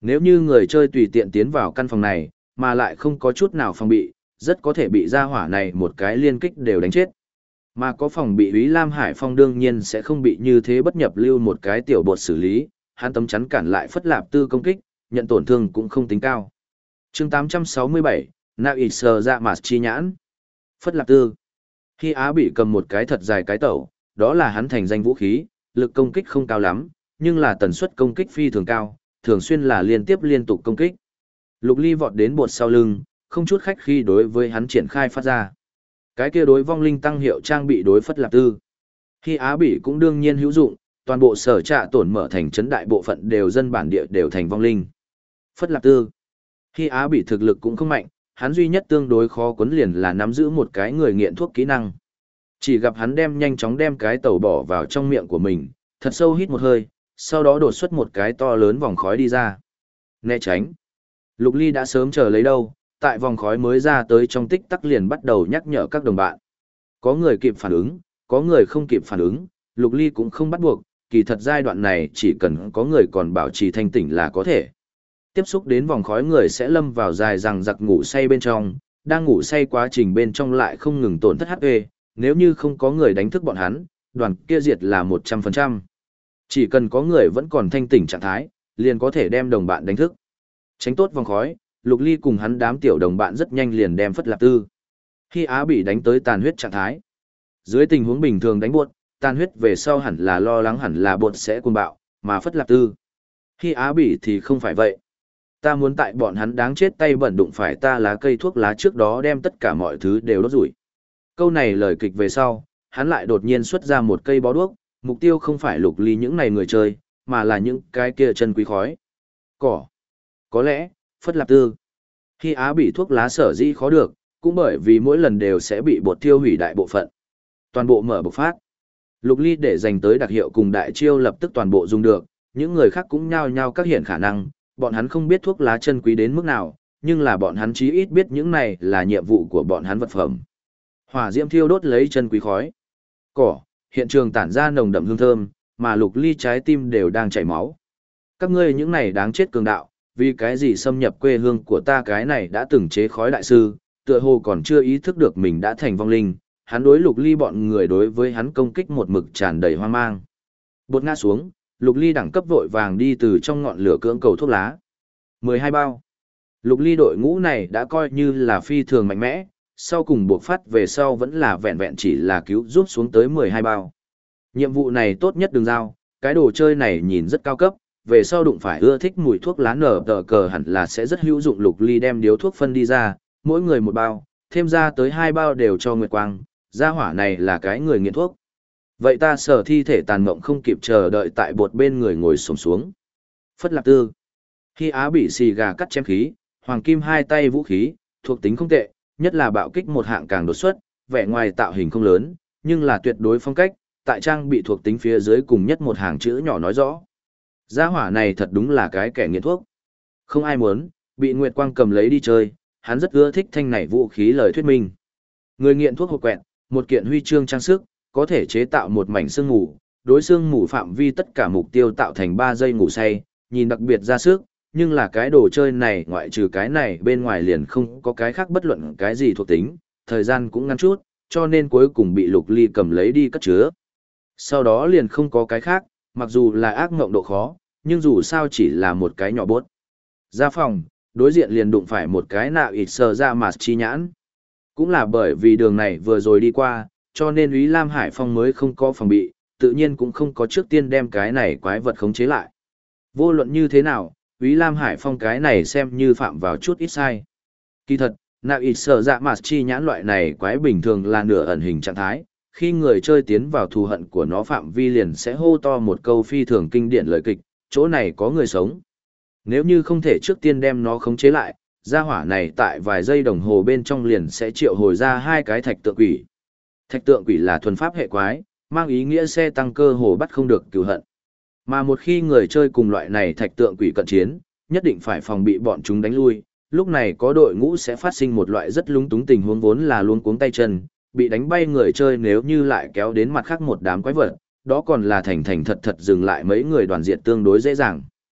[SPEAKER 1] Nếu như người chơi tùy tiện tiến vào căn phòng này, mà lại không có chút nào phòng bị, rất có thể bị gia hỏa này một cái liên kích đều đánh chết. Mà có phòng bị Úy Lam Hải Phong đương nhiên sẽ không bị như thế bất nhập lưu một cái tiểu bột xử lý, hắn tấm chắn cản lại Phất Lạp Tư công kích, nhận tổn thương cũng không tính cao. Chương 867, Nạo ịt sờ dạ mạt chi nhãn. Phất Lạp Tư. Khi Á bị cầm một cái thật dài cái tẩu, đó là hắn thành danh vũ khí, lực công kích không cao lắm, nhưng là tần suất công kích phi thường cao, thường xuyên là liên tục công kích. Lục Ly vọt đến bột sau lưng, không chút khách khi đối với hắn triển khai phát ra. Cái kia đối vong linh tăng hiệu trang bị đối Phất Lạp Tư. Khi Á Bỉ cũng đương nhiên hữu dụng, toàn bộ sở trạ tổn mở thành trấn đại bộ phận đều dân bản địa đều thành vong linh. Phất Lạp Tư. Khi Á Bỉ thực lực cũng không mạnh, hắn duy nhất tương đối khó quấn liền là nắm giữ một cái người nghiện thuốc kỹ năng. Chỉ gặp hắn nhanh chóng đem cái tẩu bỏ vào trong miệng của mình, thật sâu hít một hơi, sau đó đột xuất một cái to lớn vòng khói đi ra. Né tránh. Lục Ly đã sớm chờ lấy đâu, tại vòng khói mới ra tới trong tích tắc liền bắt đầu nhắc nhở các đồng bạn. Có người kịp phản ứng, có người không kịp phản ứng, Lục Ly cũng không bắt buộc, kỳ thật giai đoạn này chỉ cần có người còn bảo trì thanh tỉnh là có thể. Tiếp xúc đến vòng khói người sẽ lâm vào dài rằng giặc ngủ say bên trong, đang ngủ say quá trình bên trong lại không ngừng tổn thất HP, nếu như không có người đánh thức bọn hắn, đoàn kia diệt là 100%. Chỉ cần có người vẫn còn thanh tỉnh trạng thái, liền có thể đem đồng bạn đánh thức. Tránh tốt vòng khói, Lục Ly cùng hắn đám tiểu đồng bạn rất nhanh liền đem Phất Lạp Tư. Khi Á bị đánh tới tàn huyết trạng thái. Dưới tình huống bình thường đánh buột, tàn huyết về sau hẳn là lo lắng hẳn là bột sẽ cuồng bạo, mà Phất Lạp Tư. Khi Á bị thì không phải vậy. Ta muốn tại bọn hắn đáng chết tay bẩn đụng phải ta lá cây thuốc lá trước đó đem tất cả mọi thứ đều đốt rủi. Câu này lời kịch về sau, hắn lại đột nhiên xuất ra một cây bó đuốc, mục tiêu không phải Lục Ly những này người chơi, mà là những cái kia chân quý khói. Cỏ. Có lẽ, Phất Lạp Tư. Khi Á bị thuốc lá sở dĩ khó được, cũng bởi vì mỗi lần đều sẽ bị bột tiêu hủy đại bộ phận. Toàn bộ mở bộc phát. Lục Ly để dành tới đặc hiệu cùng đại chiêu lập tức toàn bộ dùng được, những người khác cũng nhao nhao các hiện khả năng, bọn hắn không biết thuốc lá chân quý đến mức nào, nhưng là bọn hắn chí ít biết những này là nhiệm vụ của bọn hắn vật phẩm. Hỏa diễm thiêu đốt lấy chân quý khói. Cỏ, hiện trường tản ra nồng đậm hương thơm, mà Lục Ly trái tim đều đang chảy máu. Các ngươi những này đáng chết cường đạo, vì cái gì xâm nhập quê hương của ta cái này đã từng chế khói đại sư, tựa hồ còn chưa ý thức được mình đã thành vong linh, hắn đối Lục Ly bọn người đối với hắn công kích một mực tràn đầy hoang mang. Bột ngã xuống, Lục Ly đẳng cấp vội vàng đi từ trong ngọn lửa cưỡng cầu thuốc lá. 12 bao. Lục Ly đội ngũ này đã coi như là phi thường mạnh mẽ, sau cùng buộc phát về sau vẫn là vẹn vẹn chỉ là cứu giúp xuống tới 12 bao. Nhiệm vụ này tốt nhất đừng giao, cái đồ chơi này nhìn rất cao cấp, về sau đụng phải ưa thích mùi thuốc lá nở tờ cờ hẳn là sẽ rất hữu dụng. Lục Ly đem điếu thuốc phân đi ra, mỗi người một bao, thêm ra tới 2 bao đều cho Nguyệt Quang, gia hỏa này là cái người nghiện thuốc. Vậy ta sở thi thể tàn mộng không kịp chờ đợi tại bột bên người ngồi xổm xuống. Phất Lạp Tư. Khi Á bị xì gà cắt chém khí, hoàng kim hai tay vũ khí, thuộc tính không tệ, nhất là bạo kích một hạng càng đột xuất, vẻ ngoài tạo hình không lớn, nhưng là tuyệt đối phong cách, tại trang bị thuộc tính phía dưới cùng nhất một hàng chữ nhỏ nói rõ. Gia hỏa này thật đúng là cái kẻ nghiện thuốc. Không ai muốn, bị Nguyệt Quang cầm lấy đi chơi, hắn rất ưa thích thanh này vũ khí lời thuyết minh. Người nghiện thuốc hộp quẹt, một kiện huy chương trang sức, có thể chế tạo một mảnh sương ngủ, đối xương ngủ phạm vi tất cả mục tiêu tạo thành 3 giây ngủ say, nhìn đặc biệt ra sức, nhưng là cái đồ chơi này ngoại trừ cái này bên ngoài liền không có cái khác bất luận cái gì thuộc tính, thời gian cũng ngắn chút, cho nên cuối cùng bị Lục Ly cầm lấy đi cất chứa. Sau đó liền không có cái khác, mặc dù là ác mộng độ khó, nhưng dù sao chỉ là một cái nhỏ bốt. Ra phòng, đối diện liền đụng phải một cái nạo ịt sờ ra mà chi nhãn. Cũng là bởi vì đường này vừa rồi đi qua, cho nên Úy Lam Hải Phong mới không có phòng bị, tự nhiên cũng không có trước tiên đem cái này quái vật khống chế lại. Vô luận như thế nào, Úy Lam Hải Phong cái này xem như phạm vào chút ít sai. Kỳ thật, nạo ịt sờ dạ mà chi nhãn loại này quái bình thường là nửa ẩn hình trạng thái, khi người chơi tiến vào thù hận của nó phạm vi liền sẽ hô to một câu phi thường kinh điển lời kịch, chỗ này có người sống. Nếu như không thể trước tiên đem nó khống chế lại, gia hỏa này tại vài giây đồng hồ bên trong liền sẽ triệu hồi ra 2 cái thạch tượng quỷ. Thạch tượng quỷ là thuần pháp hệ quái, mang ý nghĩa xe tăng cơ hồ bắt không được cừu hận. Mà một khi người chơi cùng loại này thạch tượng quỷ cận chiến, nhất định phải phòng bị bọn chúng đánh lui, lúc này có đội ngũ sẽ phát sinh một loại rất lúng túng tình huống vốn là luống cuống tay chân, bị đánh bay người chơi nếu như lại kéo đến mặt khác một đám quái vật, đó còn là thành thật thật dừng lại mấy người đoàn diệt tương đối dễ dàng.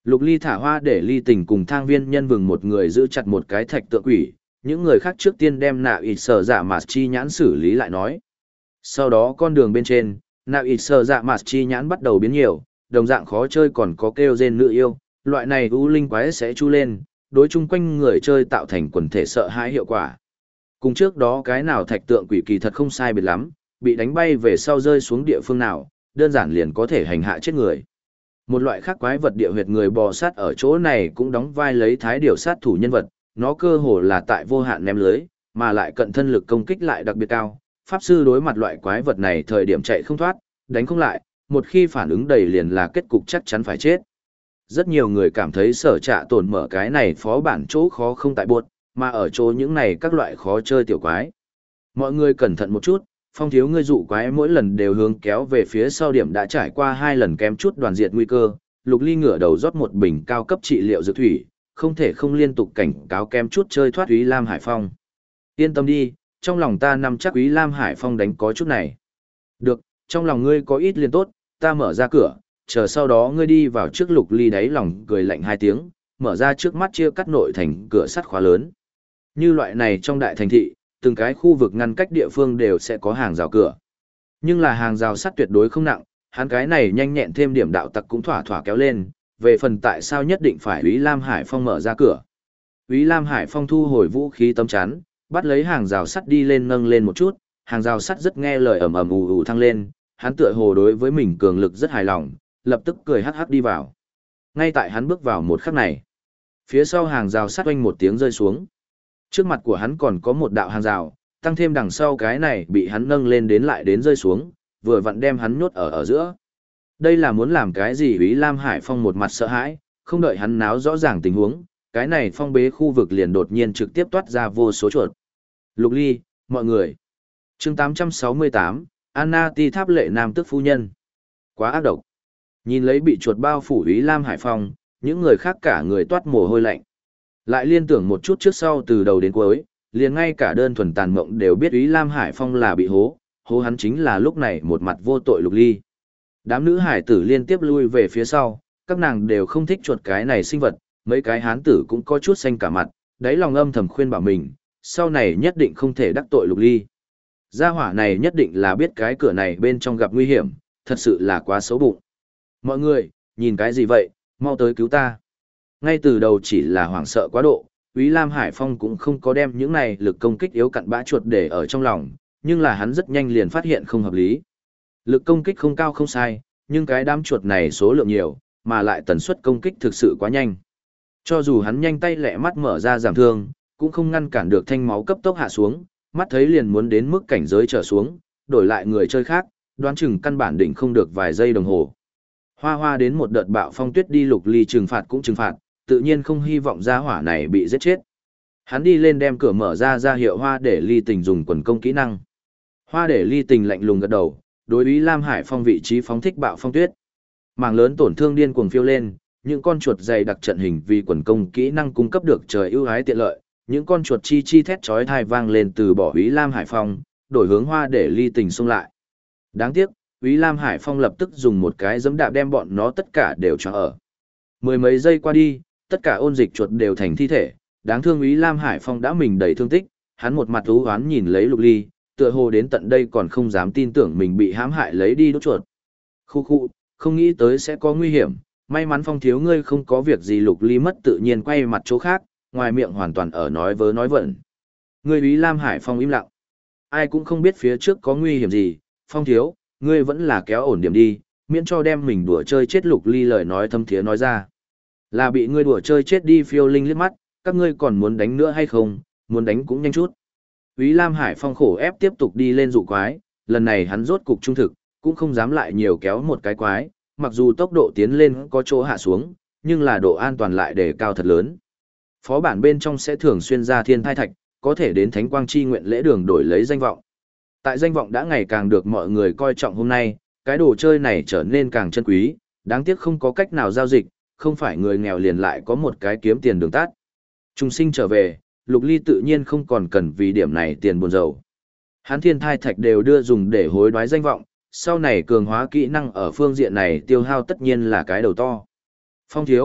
[SPEAKER 1] Lục Ly thả Hoa để Ly Tình cùng Thang Viên Nhân Vừng một người giữ chặt một cái thạch tượng quỷ, những người khác trước tiên đem nạo ịt sở dạ mạt chi nhãn xử lý lại nói. Sau đó con đường bên trên, nạo ịt sở dạ mạt chi nhãn bắt đầu biến nhiều, đồng dạng khó chơi còn có kêu rên nữ yêu, loại này u linh quái sẽ chu lên, đối chung quanh người chơi tạo thành quần thể sợ hãi hiệu quả. Cùng trước đó cái nào thạch tượng quỷ kỳ thật không sai biệt lắm, bị đánh bay về sau rơi xuống địa phương nào, đơn giản liền có thể hành hạ chết người. Một loại khác quái vật địa huyệt người bò sát ở chỗ này cũng đóng vai lấy thái điều sát thủ nhân vật, nó cơ hồ là tại vô hạn ném lưới, mà lại cận thân lực công kích lại đặc biệt cao. Pháp sư đối mặt loại quái vật này thời điểm chạy không thoát, đánh không lại, một khi phản ứng đầy liền là kết cục chắc chắn phải chết. Rất nhiều người cảm thấy sở trạ tổn mở cái này phó bản chỗ khó không tại buộc, mà ở chỗ những này các loại khó chơi tiểu quái. Mọi người cẩn thận một chút, Phong thiếu ngươi dụ quái mỗi lần đều hướng kéo về phía sau điểm đã trải qua 2 lần kém chút đoàn diệt nguy cơ. Lục Ly ngửa đầu rót một bình cao cấp trị liệu dược thủy, không thể không liên tục cảnh cáo kém chút chơi thoát Úy Lam Hải Phong. Yên tâm đi, trong lòng ta nằm chắc Úy Lam Hải Phong đánh có chút này. Được, trong lòng ngươi có ít liền tốt, ta mở ra cửa, chờ sau đó ngươi đi vào trước. Lục Ly đáy lòng cười lạnh 2 tiếng, mở ra trước mắt chia cắt nội thành cửa sắt khóa lớn. Như loại này trong đại thành thị, từng cái khu vực ngăn cách địa phương đều sẽ có hàng rào cửa. Nhưng là hàng rào sắt tuyệt đối không nặng, hắn cái này nhanh nhẹn thêm điểm đạo tặc cũng thỏa thỏa kéo lên, về phần tại sao nhất định phải Úy Lam Hải Phong mở ra cửa. Úy Lam Hải Phong thu hồi vũ khí tấm chắn, bắt lấy hàng rào sắt đi lên nâng lên một chút, hàng rào sắt rất nghe lời ầm ầm ù ù thăng lên, hắn tựa hồ đối với mình cường lực rất hài lòng, lập tức cười hắc hắc đi vào. Ngay tại hắn bước vào một khắc này, phía sau hàng rào sắt oanh một tiếng rơi xuống. Trước mặt của hắn còn có một đạo hàng rào, tăng thêm đằng sau cái này bị hắn nâng lên đến lại đến rơi xuống, vừa vặn đem hắn nhốt ở giữa. Đây là muốn làm cái gì? Úy Lam Hải Phong một mặt sợ hãi, không đợi hắn náo rõ ràng tình huống, cái này phong bế khu vực liền đột nhiên trực tiếp toát ra vô số chuột. Lục Ly, mọi người. Chương 868, Anna Ti Tháp Lệ Nam Tức Phu Nhân. Quá ác độc. Nhìn lấy bị chuột bao phủ Úy Lam Hải Phong, những người khác cả người toát mồ hôi lạnh. Lại liên tưởng một chút trước sau từ đầu đến cuối, liền ngay cả đơn thuần tàn mộng đều biết Úy Lam Hải Phong là bị hố hắn chính là lúc này một mặt vô tội Lục Ly. Đám nữ hải tử liên tiếp lui về phía sau, các nàng đều không thích chuột cái này sinh vật, mấy cái hán tử cũng có chút xanh cả mặt, đáy lòng âm thầm khuyên bảo mình, sau này nhất định không thể đắc tội Lục Ly. Gia hỏa này nhất định là biết cái cửa này bên trong gặp nguy hiểm, thật sự là quá xấu bụng. Mọi người, nhìn cái gì vậy, mau tới cứu ta. Ngay từ đầu chỉ là hoảng sợ quá độ, Úy Lam Hải Phong cũng không có đem những này lực công kích yếu cặn bã chuột để ở trong lòng, nhưng là hắn rất nhanh liền phát hiện không hợp lý. Lực công kích không cao không sai, nhưng cái đám chuột này số lượng nhiều, mà lại tần suất công kích thực sự quá nhanh. Cho dù hắn nhanh tay lẹ mắt mở ra giảm thương, cũng không ngăn cản được thanh máu cấp tốc hạ xuống, mắt thấy liền muốn đến mức cảnh giới trở xuống, đổi lại người chơi khác, đoán chừng căn bản định không được vài giây đồng hồ. Hoa Hoa đến một đợt bạo phong tuyết đi Lục Ly trừng phạt cũng trừng phạt, tự nhiên không hy vọng gia hỏa này bị giết chết. Hắn đi lên đem cửa mở ra hiệu Hoa để Ly Tình dùng quần công kỹ năng. Hoa để Ly Tình lạnh lùng gật đầu, đối Úy Lam Hải Phong vị trí phóng thích bạo phong tuyết. Mảng lớn tổn thương điên cuồng phiêu lên, những con chuột dày đặc trận hình vì quần công kỹ năng cung cấp được trời ưu ái tiện lợi, những con chuột chi chi thét chói tai vang lên từ bỏ Úy Lam Hải Phong, đổi hướng Hoa để Ly Tình xông lại. Đáng tiếc, Úy Lam Hải Phong lập tức dùng một cái giẫm đạp đem bọn nó tất cả đều cho ở. Mười mấy giây qua đi, tất cả ôn dịch chuột đều thành thi thể, đáng thương Úy Lam Hải Phong đã mình đầy thương tích, hắn một mặt u hoán nhìn lấy Lục Ly, tựa hồ đến tận đây còn không dám tin tưởng mình bị hãm hại lấy đi đốt chuột. Khu khu, không nghĩ tới sẽ có nguy hiểm, may mắn Phong thiếu ngươi không có việc gì. Lục Ly mất tự nhiên quay mặt chỗ khác, ngoài miệng hoàn toàn ở nói vớ nói vẩn. Ngươi Úy Lam Hải Phong im lặng. Ai cũng không biết phía trước có nguy hiểm gì, Phong thiếu, ngươi vẫn là kéo ổn điểm đi, miễn cho đem mình đùa chơi chết. Lục Ly lời nói thâm thiế nói ra. Là bị ngươi đùa chơi chết đi. Phiêu Linh liếc mắt, các ngươi còn muốn đánh nữa hay không, muốn đánh cũng nhanh chút. Úy Lam Hải Phong khổ ép tiếp tục đi lên dụ quái, lần này hắn rốt cục trung thực, cũng không dám lại nhiều kéo một cái quái, mặc dù tốc độ tiến lên có chỗ hạ xuống, nhưng là độ an toàn lại đề cao thật lớn. Phó bản bên trong sẽ thường xuyên ra thiên thai thạch, có thể đến Thánh Quang Chi Nguyện lễ đường đổi lấy danh vọng. Tại danh vọng đã ngày càng được mọi người coi trọng hôm nay, cái đồ chơi này trở nên càng chân quý, đáng tiếc không có cách nào giao dịch, không phải người nghèo liền lại có một cái kiếm tiền đường tắt. Trung sinh trở về, Lục Ly tự nhiên không còn cần vì điểm này tiền buồn rầu. Hắn thiên thai thạch đều đưa dùng để hối đoái danh vọng, sau này cường hóa kỹ năng ở phương diện này tiêu hao tất nhiên là cái đầu to. Phong thiếu,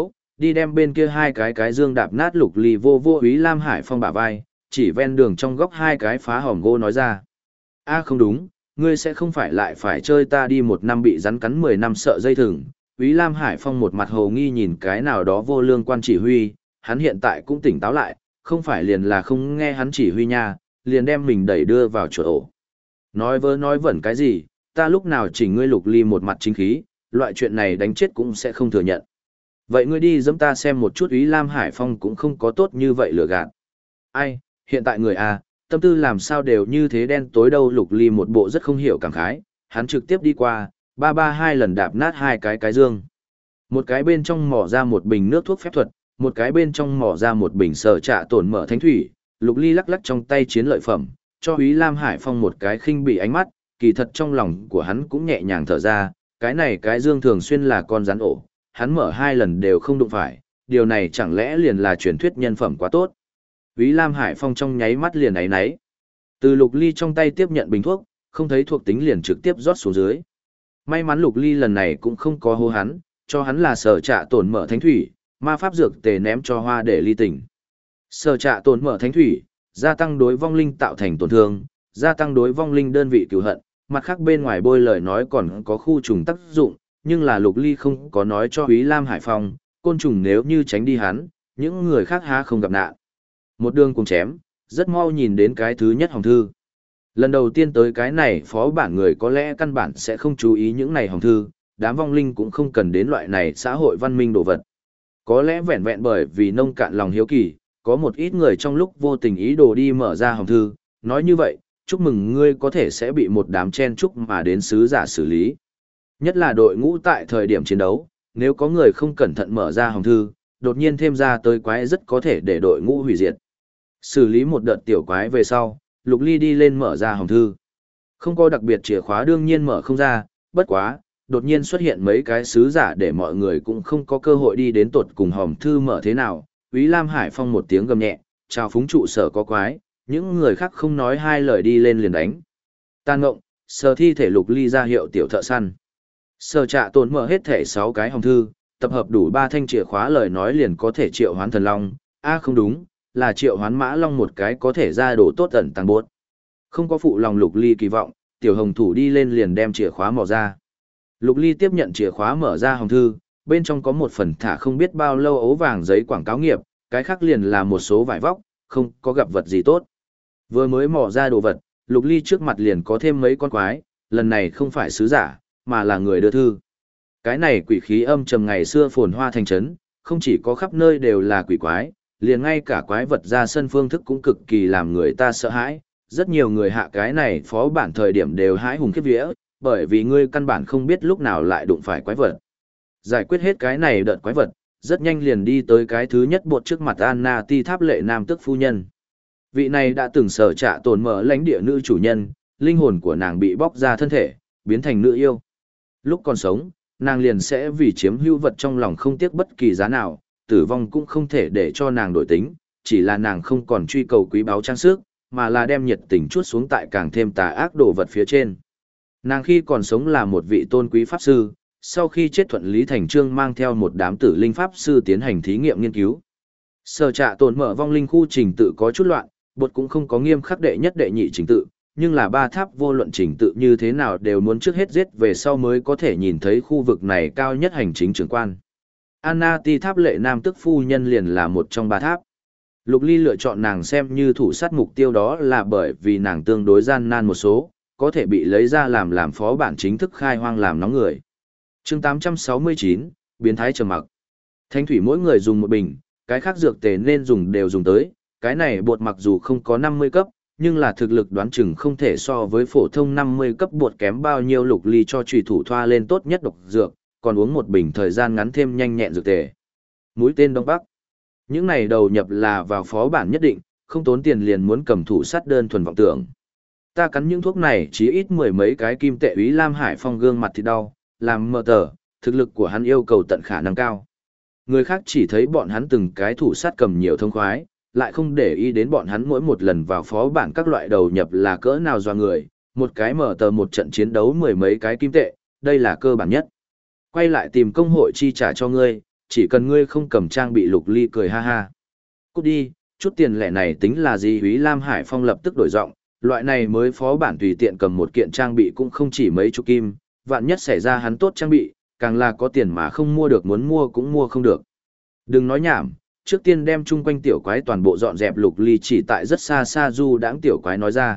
[SPEAKER 1] đi đem bên kia hai cái dương đạp nát Lục Ly vô vô Úy Lam Hải Phong bả vai, chỉ ven đường trong góc hai cái phá hòm gỗ nói ra. A không đúng, ngươi sẽ không phải lại phải chơi ta đi 1 năm bị rắn cắn 10 năm sợ dây thừng. Úy Lam Hải Phong một mặt hồ nghi nhìn cái nào đó vô lương quan chỉ huy, hắn hiện tại cũng tỉnh táo lại, không phải liền là không nghe hắn chỉ huy nha, liền đem mình đẩy đưa vào chỗ ổ. Nói vớ nói vẩn cái gì, ta lúc nào chỉnh ngươi Lục Ly một mặt chính khí, loại chuyện này đánh chết cũng sẽ không thừa nhận. Vậy ngươi đi dẫm ta xem một chút. Úy Lam Hải Phong cũng không có tốt như vậy lừa gạt. Ai, hiện tại người à, tâm tư làm sao đều như thế đen tối đâu. Lục Ly một bộ rất không hiểu cảm khái, hắn trực tiếp đi qua, hai lần đạp nát hai cái dương. Một cái bên trong mỏ ra một bình nước thuốc phép thuật, một cái bên trong mỏ ra một bình sở trạ tổn mở thánh thủy. Lục Ly lắc lắc trong tay chiến lợi phẩm, cho Úy Lam Hải Phong một cái khinh bỉ ánh mắt, kỳ thật trong lòng của hắn cũng nhẹ nhàng thở ra, cái này cái dương thường xuyên là con rắn ổ, hắn mở 2 lần đều không đụng phải, điều này chẳng lẽ liền là truyền thuyết nhân phẩm quá tốt. Úy Lam Hải Phong trong nháy mắt liền áy náy. Từ Lục Ly trong tay tiếp nhận bình thuốc, không thấy thuộc tính liền trực tiếp rót xuống dưới. May mắn Lục Ly lần này cũng không có hô hắn, cho hắn là sở trạ tổn mở thánh thủy, ma pháp dược tề ném cho Hoa để ly tỉnh. Sở trạ tổn mở thánh thủy, gia tăng đối vong linh tạo thành tổn thương, gia tăng đối vong linh đơn vị cứu hận, mặt khác bên ngoài bôi lời nói còn có khu trùng tác dụng, nhưng là Lục Ly không có nói cho Úy Lam Hải Phong, côn trùng nếu như tránh đi hắn, những người khác há không gặp nạn. Một đường cùng chém, rất mau nhìn đến cái thứ nhất hồng thư. Lần đầu tiên tới cái này phó bản người có lẽ căn bản sẽ không chú ý những này hồng thư, đám vong linh cũng không cần đến loại này xã hội văn minh đồ vật. Có lẽ vẹn vẹn bởi vì nông cạn lòng hiếu kỳ, có một ít người trong lúc vô tình ý đồ đi mở ra hồng thư, nói như vậy, chúc mừng ngươi có thể sẽ bị một đám chen chúc mà đến sứ giả xử lý. Nhất là đội ngũ tại thời điểm chiến đấu, nếu có người không cẩn thận mở ra hồng thư, đột nhiên thêm ra tới quái rất có thể để đội ngũ hủy diệt. Xử lý một đợt tiểu quái về sau, Lục Ly đi lên mở ra hồng thư. Không có đặc biệt chìa khóa đương nhiên mở không ra, bất quá, đột nhiên xuất hiện mấy cái sứ giả để mọi người cũng không có cơ hội đi đến tột cùng hồng thư mở thế nào. Úy Lam Hải Phong một tiếng gầm nhẹ, chào phúng trụ sở có quái, những người khác không nói hai lời đi lên liền đánh. Tan ngộng, sờ thi thể Lục Ly ra hiệu tiểu thợ săn. Sở trạ tổn mở hết thể 6 cái hồng thư, tập hợp đủ 3 thanh chìa khóa lời nói liền có thể triệu hoán thần long. Không đúng, là triệu hoán mã long một cái có thể ra đồ tốt ẩn tăng bốt. Không có phụ lòng Lục Ly kỳ vọng, tiểu hồng thủ đi lên liền đem chìa khóa mò ra. Lục Ly tiếp nhận chìa khóa mở ra hồng thư, bên trong có một phần thả không biết bao lâu ấu vàng giấy quảng cáo nghiệp, cái khác liền là một số vải vóc, không có gặp vật gì tốt. Vừa mới mò ra đồ vật, Lục Ly trước mặt liền có thêm mấy con quái, lần này không phải sứ giả, mà là người đưa thư. Cái này quỷ khí âm trầm ngày xưa phồn hoa thành trấn, không chỉ có khắp nơi đều là quỷ quái, liền ngay cả quái vật ra sân phương thức cũng cực kỳ làm người ta sợ hãi. Rất nhiều người hạ cái này phó bản thời điểm đều hãi hùng khiếp vía, bởi vì ngươi căn bản không biết lúc nào lại đụng phải quái vật. Giải quyết hết cái này đợt quái vật, rất nhanh liền đi tới cái thứ nhất bột trước mặt Anna Ti Tháp Lệ Nam tức phu nhân. Vị này đã từng sở trạ tổn mở lãnh địa nữ chủ nhân, linh hồn của nàng bị bóc ra thân thể, biến thành nữ yêu. Lúc còn sống, nàng liền sẽ vì chiếm hữu vật trong lòng không tiếc bất kỳ giá nào, tử vong cũng không thể để cho nàng đổi tính, chỉ là nàng không còn truy cầu quý báu trang sức, mà là đem nhiệt tình chuốt xuống tại càng thêm tà ác đồ vật phía trên. Nàng khi còn sống là một vị tôn quý pháp sư, sau khi chết thuận lý thành trương mang theo một đám tử linh pháp sư tiến hành thí nghiệm nghiên cứu. Sở trạ tổn mở vong linh khu trình tự có chút loạn, bột cũng không có nghiêm khắc đệ nhất đệ nhị trình tự, nhưng là 3 tháp vô luận trình tự như thế nào đều muốn trước hết giết về sau mới có thể nhìn thấy khu vực này cao nhất hành chính trưởng quan. Anna Ti Tháp Lệ Nam tức phu nhân liền là một trong 3 tháp. Lục Ly lựa chọn nàng xem như thủ sát mục tiêu đó là bởi vì nàng tương đối gian nan một số, có thể bị lấy ra làm phó bản chính thức khai hoang làm nóng người. Chương 869, biến thái trầm mặc. Thanh thủy mỗi người dùng một bình, cái khác dược tề nên dùng đều dùng tới, cái này bột mặc dù không có 50 cấp, nhưng là thực lực đoán chừng không thể so với phổ thông 50 cấp bột kém bao nhiêu. Lục Ly cho chủy thủ thoa lên tốt nhất độc dược, còn uống một bình thời gian ngắn thêm nhanh nhẹn dược tề. Mũi tên Đông Bắc. Những này đầu nhập là vào phó bản nhất định, không tốn tiền liền muốn cầm thủ sát đơn thuần vọng tưởng. Ta cắn những thuốc này chỉ ít 10 mấy cái kim tệ. Úy Lam Hải Phong gương mặt thì đau, làm mờ tờ, thực lực của hắn yêu cầu tận khả năng cao. Người khác chỉ thấy bọn hắn từng cái thủ sát cầm nhiều thông khoái, lại không để ý đến bọn hắn mỗi một lần vào phó bản các loại đầu nhập là cỡ nào doa người, một cái mở tờ một trận chiến đấu 10 mấy cái kim tệ, đây là cơ bản nhất. Quay lại tìm công hội chi trả cho ngươi, chỉ cần ngươi không cầm trang bị. Lục Ly cười ha ha. Cút đi, chút tiền lẻ này tính là gì? Úy Lam Hải Phong lập tức đổi giọng, loại này mới phó bản tùy tiện cầm một kiện trang bị cũng không chỉ mấy chục kim, vạn nhất xảy ra hắn tốt trang bị, càng là có tiền mà không mua được, muốn mua cũng mua không được. Đừng nói nhảm, trước tiên đem chung quanh tiểu quái toàn bộ dọn dẹp. Lục Ly chỉ tại rất xa xa du đãng tiểu quái nói ra.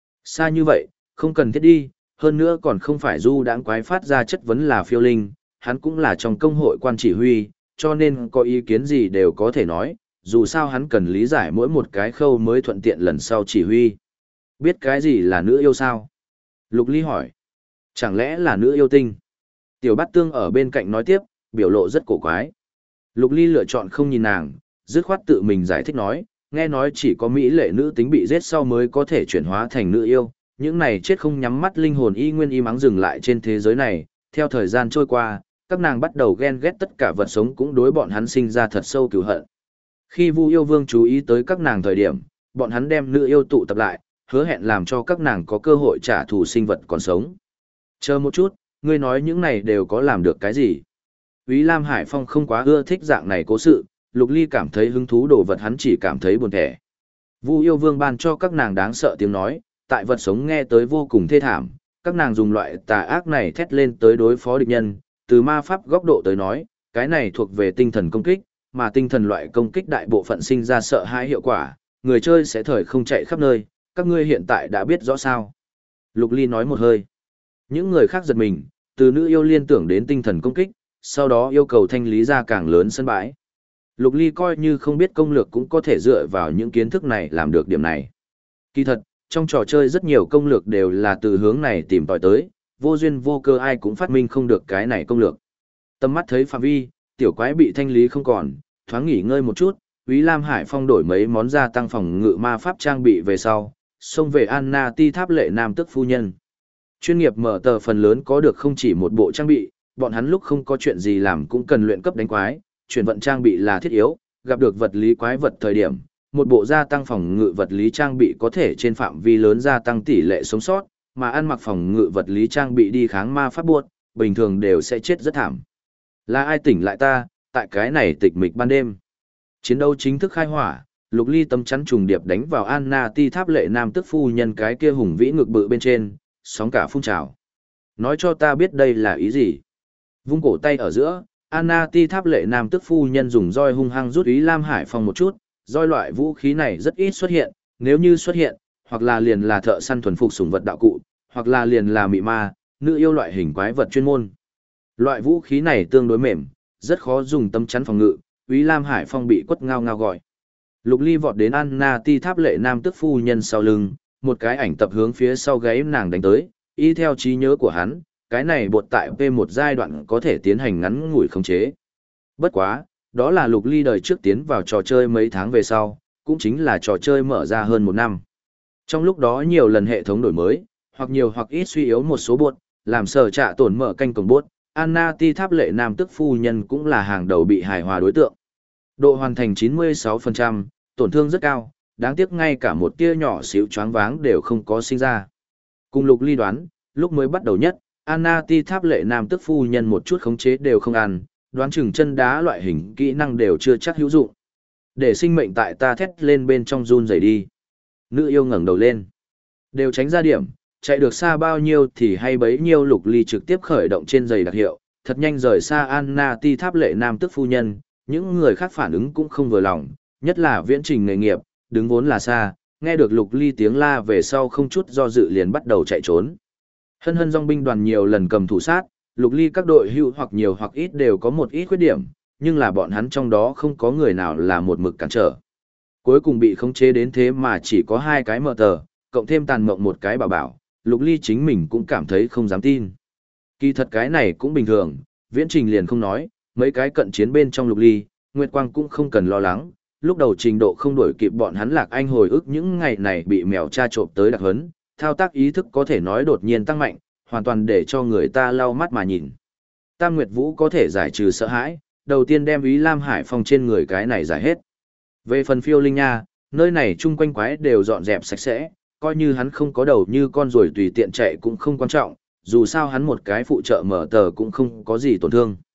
[SPEAKER 1] Xa như vậy, không cần thiết đi, hơn nữa còn không phải du đãng quái phát ra chất vấn là phiêu linh, hắn cũng là trong công hội quan chỉ huy, cho nên có ý kiến gì đều có thể nói, dù sao hắn cần lý giải mỗi một cái khâu mới thuận tiện lần sau chỉ huy. Biết cái gì là nữ yêu sao? Lục Ly hỏi. Chẳng lẽ là nữ yêu tinh? Tiểu Bát Tương ở bên cạnh nói tiếp, biểu lộ rất cổ quái. Lục Ly lựa chọn không nhìn nàng, dứt khoát tự mình giải thích nói, nghe nói chỉ có mỹ lệ nữ tính bị giết sau mới có thể chuyển hóa thành nữ yêu, những này chết không nhắm mắt linh hồn y nguyên y mắng dừng lại trên thế giới này. Theo thời gian trôi qua, các nàng bắt đầu ghen ghét tất cả vật sống, cũng đối bọn hắn sinh ra thật sâu cừu hận. Khi Vu Yêu Vương chú ý tới các nàng thời điểm, bọn hắn đem nữ yêu tụ tập lại, hứa hẹn làm cho các nàng có cơ hội trả thù sinh vật còn sống. Chờ một chút, ngươi nói những này đều có làm được cái gì? Úy Lam Hải Phong không quá ưa thích dạng này cố sự, Lục Ly cảm thấy hứng thú đồ vật hắn chỉ cảm thấy buồn thẻ. Vu Yêu Vương ban cho các nàng đáng sợ tiếng nói, tại vật sống nghe tới vô cùng thê thảm, các nàng dùng loại tà ác này thét lên tới đối phó địch nhân, từ ma pháp góc độ tới nói, cái này thuộc về tinh thần công kích, mà tinh thần loại công kích đại bộ phận sinh ra sợ hãi hiệu quả, người chơi sẽ thời không chạy khắp nơi, các ngươi hiện tại đã biết rõ sao. Lục Ly nói một hơi. Những người khác giật mình, từ nữ yêu liên tưởng đến tinh thần công kích, sau đó yêu cầu thanh lý ra càng lớn sân bãi. Lục Ly coi như không biết công lược cũng có thể dựa vào những kiến thức này làm được điểm này. Kỳ thật, trong trò chơi rất nhiều công lược đều là từ hướng này tìm tòi tới, vô duyên vô cơ ai cũng phát minh không được cái này công lược. Tầm mắt thấy phạm vi, tiểu quái bị thanh lý không còn, thoáng nghỉ ngơi một chút, Úy Lam Hải Phong đổi mấy món gia tăng phòng ngự ma pháp trang bị về sau, xông về Anna Ti Tháp Lệ Nam tức phu nhân. Chuyên nghiệp mở tờ phần lớn có được không chỉ một bộ trang bị, bọn hắn lúc không có chuyện gì làm cũng cần luyện cấp đánh quái, chuyển vận trang bị là thiết yếu, gặp được vật lý quái vật thời điểm, một bộ gia tăng phòng ngự vật lý trang bị có thể trên phạm vi lớn gia tăng tỷ lệ sống sót, mà ăn mặc phòng ngự vật lý trang bị đi kháng ma pháp buốt, bình thường đều sẽ chết rất thảm. Là ai tỉnh lại ta, tại cái này tịch mịch ban đêm. Chiến đấu chính thức khai hỏa, Lục Ly tấm chắn trùng điệp đánh vào Anna Ti Tháp Lệ Nam tức phu nhân cái kia hùng vĩ ngực bự bên trên, sóng cả phun trào. Nói cho ta biết đây là ý gì? Vung cổ tay ở giữa, Anna Ti Tháp Lệ Nam tức phu nhân dùng roi hung hăng rút Úy Lam Hải Phong một chút, roi loại vũ khí này rất ít xuất hiện, nếu như xuất hiện, hoặc là liền là thợ săn thuần phục sủng vật đạo cụ, hoặc là liền là mị ma, nữ yêu loại hình quái vật chuyên môn. Loại vũ khí này tương đối mềm, rất khó dùng tấm chắn phòng ngự, Úy Lam Hải Phong bị quất ngao ngao gọi. Lục Ly vọt đến Anna Ti Tháp Lệ Nam tức phu nhân sau lưng, một cái ảnh tập hướng phía sau gáy nàng đánh tới, y theo trí nhớ của hắn, cái này bột tại P1 giai đoạn có thể tiến hành ngắn ngủi khống chế. Bất quá, đó là Lục Ly đời trước tiến vào trò chơi mấy tháng về sau, cũng chính là trò chơi mở ra hơn một năm. Trong lúc đó nhiều lần hệ thống đổi mới, hoặc nhiều hoặc ít suy yếu một số bột, làm sở trạ tổn mở canh cổng bột, Anna Ti Tháp Lệ Nam tức phu nhân cũng là hàng đầu bị hài hòa đối tượng. Độ hoàn thành 96%, tổn thương rất cao, đáng tiếc ngay cả một tia nhỏ xíu choáng váng đều không có sinh ra. Cùng Lục Ly đoán, lúc mới bắt đầu nhất, Anna Ti Tháp Lệ Nam tức phu nhân một chút khống chế đều không ăn, đoán chừng chân đá loại hình kỹ năng đều chưa chắc hữu dụng. Để sinh mệnh tại ta thét lên bên trong run rẩy đi. Nữ yêu ngẩng đầu lên. Đều tránh ra điểm, chạy được xa bao nhiêu thì hay bấy nhiêu. Lục Ly trực tiếp khởi động trên giày đặc hiệu, thật nhanh rời xa Anna Ti Tháp Lệ Nam tức phu nhân, những người khác phản ứng cũng không vừa lòng, nhất là viễn trình nghề nghiệp, đứng vốn là xa, nghe được Lục Ly tiếng la về sau không chút do dự liền bắt đầu chạy trốn. Hân hân dòng binh đoàn nhiều lần cầm thủ sát, Lục Ly các đội hưu hoặc nhiều hoặc ít đều có một ít khuyết điểm, nhưng là bọn hắn trong đó không có người nào là một mực cản trở. Cuối cùng bị khống chế đến thế mà chỉ có 2 cái mờ tờ, cộng thêm tàn mộng một cái bảo bảo, Lục Ly chính mình cũng cảm thấy không dám tin. Kỳ thật cái này cũng bình thường, viễn trình liền không nói, mấy cái cận chiến bên trong Lục Ly, Nguyệt Quang cũng không cần lo lắng, lúc đầu trình độ không đổi kịp bọn hắn Lạc Anh hồi ức những ngày này bị mèo tra trộm tới đặc hấn, thao tác ý thức có thể nói đột nhiên tăng mạnh, hoàn toàn để cho người ta lau mắt mà nhìn. Tam Nguyệt Vũ có thể giải trừ sợ hãi, đầu tiên đem Úy Lam Hải Phong trên người cái này giải hết. Về phần phiêu linh nha, nơi này chung quanh quái đều dọn dẹp sạch sẽ, coi như hắn không có đầu như con ruồi tùy tiện chạy cũng không quan trọng, dù sao hắn một cái phụ trợ mở tờ cũng không có gì tổn thương.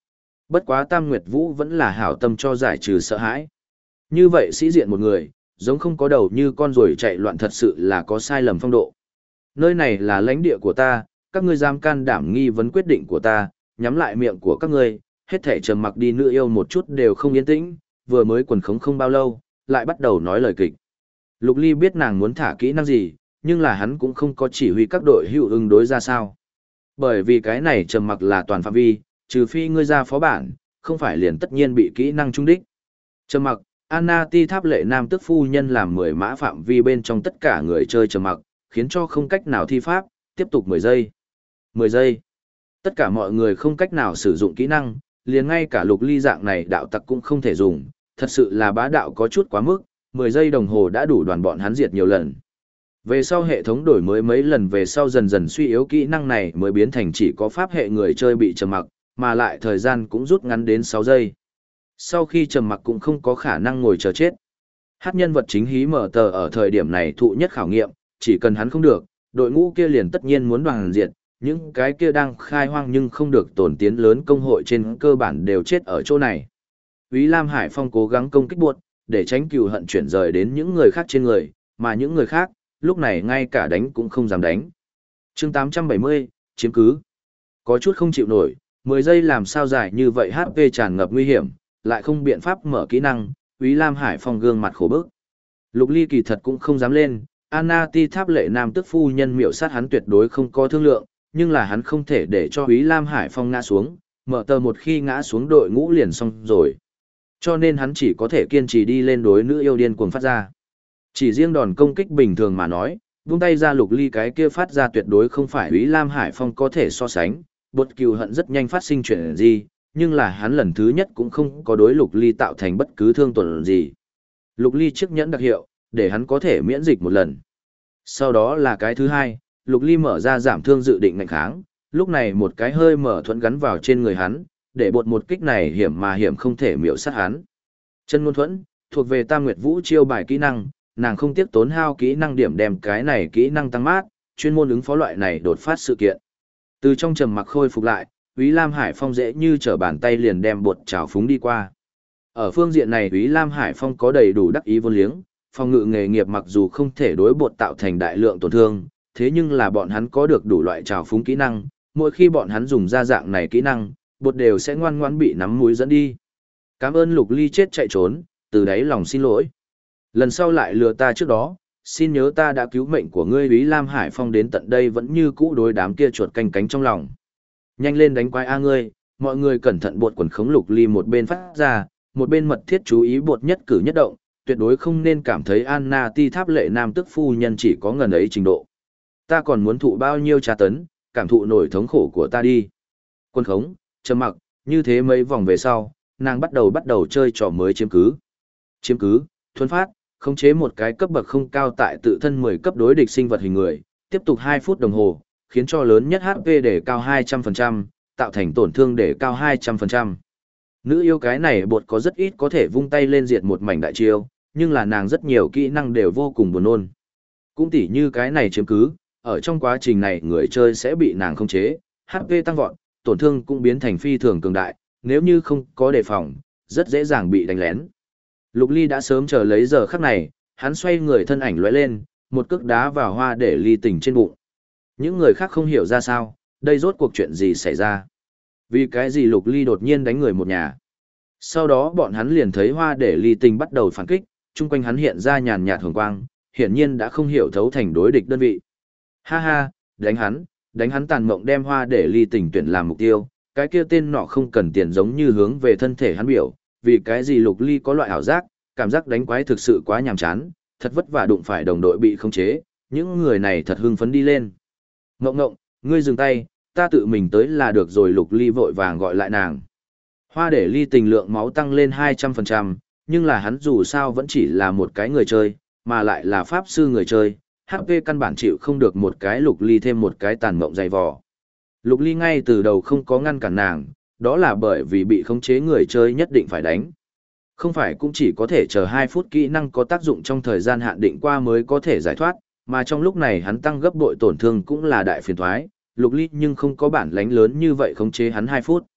[SPEAKER 1] Bất quá Tam Nguyệt Vũ vẫn là hảo tâm cho giải trừ sợ hãi. Như vậy sĩ diện một người, giống không có đầu như con ruồi chạy loạn thật sự là có sai lầm phong độ. Nơi này là lãnh địa của ta, các ngươi dám can đảm nghi vấn quyết định của ta, nhắm lại miệng của các ngươi, hết thể trầm mặc đi nữ yêu một chút đều không yên tĩnh, vừa mới quần khống không bao lâu, lại bắt đầu nói lời kịch. Lục Ly biết nàng muốn thả kỹ năng gì, nhưng là hắn cũng không có chỉ huy các đội hữu ứng đối ra sao. Bởi vì cái này trầm mặc là toàn phạm vi, trừ phi ngươi ra phó bản, không phải liền tất nhiên bị kỹ năng trung đích. Trầm mặc, Anna Ti Tháp Lệ Nam tức phu nhân làm 10 mã phạm vi bên trong tất cả người chơi trầm mặc, khiến cho không cách nào thi pháp, tiếp tục 10 giây. 10 giây. Tất cả mọi người không cách nào sử dụng kỹ năng, liền ngay cả Lục Ly dạng này đạo tặc cũng không thể dùng, thật sự là bá đạo có chút quá mức, 10 giây đồng hồ đã đủ đoàn bọn hắn diệt nhiều lần. Về sau hệ thống đổi mới mấy lần về sau dần dần suy yếu kỹ năng này mới biến thành chỉ có pháp hệ người chơi bị trầm mặc, mà lại thời gian cũng rút ngắn đến 6 giây. Sau khi trầm mặc cũng không có khả năng ngồi chờ chết. Hát nhân vật chính hí mở tờ ở thời điểm này thụ nhất khảo nghiệm, chỉ cần hắn không được, đội ngũ kia liền tất nhiên muốn đoàn diệt, những cái kia đang khai hoang nhưng không được tổn tiến lớn công hội trên cơ bản đều chết ở chỗ này. Úy Lam Hải Phong cố gắng công kích buột, để tránh cừu hận chuyển rời đến những người khác trên người, mà những người khác, lúc này ngay cả đánh cũng không dám đánh. Chương 870, chiếm cứ. Có chút không chịu nổi, 10 giây làm sao dài như vậy HP tràn ngập nguy hiểm, lại không biện pháp mở kỹ năng, Úy Lam Hải Phong gương mặt khổ bức. Lục Ly kỳ thật cũng không dám lên, Anna Ti Tháp Lệ Nam tức phu nhân miểu sát hắn tuyệt đối không có thương lượng, nhưng là hắn không thể để cho Úy Lam Hải Phong ngã xuống, mở tờ một khi ngã xuống đội ngũ liền xong rồi. Cho nên hắn chỉ có thể kiên trì đi lên đối nữ yêu điên cuồng phát ra. Chỉ riêng đòn công kích bình thường mà nói, vung tay ra Lục Ly cái kia phát ra tuyệt đối không phải Úy Lam Hải Phong có thể so sánh, bột cừu hận rất nhanh phát sinh chuyện gì, nhưng là hắn lần thứ nhất cũng không có đối Lục Ly tạo thành bất cứ thương tổn gì. Lục Ly chiếc nhẫn đặc hiệu, để hắn có thể miễn dịch một lần. Sau đó là cái thứ hai, Lục Ly mở ra giảm thương dự định ngạnh kháng, lúc này một cái hơi mở thuẫn gắn vào trên người hắn, để bột một kích này hiểm mà hiểm không thể miểu sát hắn. Chân ngôn thuẫn, thuộc về Tam Nguyệt Vũ chiêu bài kỹ năng, nàng không tiếc tốn hao kỹ năng điểm đem cái này kỹ năng tăng mát, chuyên môn ứng phó loại này đột phát sự kiện. Từ trong trầm mặc khôi phục lại, Úy Lam Hải Phong dễ như trở bàn tay liền đem bột trào phúng đi qua. Ở phương diện này Úy Lam Hải Phong có đầy đủ đắc ý vô liếng, phòng ngự nghề nghiệp mặc dù không thể đối bột tạo thành đại lượng tổn thương, thế nhưng là bọn hắn có được đủ loại trào phúng kỹ năng, mỗi khi bọn hắn dùng ra dạng này kỹ năng, bột đều sẽ ngoan ngoãn bị nắm mũi dẫn đi. Cảm ơn Lục Ly chết chạy trốn, từ đáy lòng xin lỗi. Lần sau lại lừa ta trước đó, xin nhớ ta đã cứu mệnh của ngươi. Úy Lam Hải Phong đến tận đây vẫn như cũ đối đám kia chuột canh cánh trong lòng. Nhanh lên đánh quái a ngươi, mọi người cẩn thận bột quần khống Lục Ly một bên phát ra, một bên mật thiết chú ý bột nhất cử nhất động, tuyệt đối không nên cảm thấy Anna Ti Tháp Lệ Nam tức phu nhân chỉ có ngần ấy trình độ. Ta còn muốn thụ bao nhiêu tra tấn, cảm thụ nổi thống khổ của ta đi. Quân khống, trầm mặc, như thế mấy vòng về sau, nàng bắt đầu chơi trò mới chiếm cứ. Chiếm cứ, thuần phát, khống chế một cái cấp bậc không cao tại tự thân 10 cấp đối địch sinh vật hình người, tiếp tục 2 phút đồng hồ, khiến cho lớn nhất HP để cao 200%, tạo thành tổn thương để cao 200%. Nữ yêu cái này bột có rất ít có thể vung tay lên diệt một mảnh đại chiêu, nhưng là nàng rất nhiều kỹ năng đều vô cùng buồn nôn. Cũng tỉ như cái này chiếm cứ, ở trong quá trình này người chơi sẽ bị nàng khống chế, HP tăng vọt, tổn thương cũng biến thành phi thường cường đại, nếu như không có đề phòng, rất dễ dàng bị đánh lén. Lục Ly đã sớm chờ lấy giờ khắc này, hắn xoay người thân ảnh lóe lên, một cước đá vào Hoa Để Ly Tình trên bụng. Những người khác không hiểu ra sao, đây rốt cuộc chuyện gì xảy ra. Vì cái gì Lục Ly đột nhiên đánh người một nhà. Sau đó bọn hắn liền thấy Hoa Để Ly Tình bắt đầu phản kích, chung quanh hắn hiện ra nhàn nhạt hồng quang, hiển nhiên đã không hiểu thấu thành đối địch đơn vị. Ha ha, đánh hắn tàn mộng đem Hoa Để Ly Tình tuyển làm mục tiêu, cái kia tên nọ không cần tiền giống như hướng về thân thể hắn biểu, vì cái gì Lục Ly có loại ảo giác, cảm giác đánh quái thực sự quá nhàm chán, thật vất vả đụng phải đồng đội bị khống chế, những người này thật hưng phấn đi lên. Ngộng ngộng, ngươi dừng tay, ta tự mình tới là được rồi. Lục Ly vội vàng gọi lại nàng. Hoa Để Ly Tình lượng máu tăng lên 200%, nhưng là hắn dù sao vẫn chỉ là một cái người chơi, mà lại là pháp sư người chơi, HP căn bản chịu không được một cái Lục Ly thêm một cái tàn mộng dày vò. Lục Ly ngay từ đầu không có ngăn cản nàng, đó là bởi vì bị khống chế người chơi nhất định phải đánh. Không phải cũng chỉ có thể chờ 2 phút kỹ năng có tác dụng trong thời gian hạn định qua mới có thể giải thoát, mà trong lúc này hắn tăng gấp bội tổn thương cũng là đại phiền toái, Lục Ly nhưng không có bản lãnh lớn như vậy khống chế hắn 2 phút.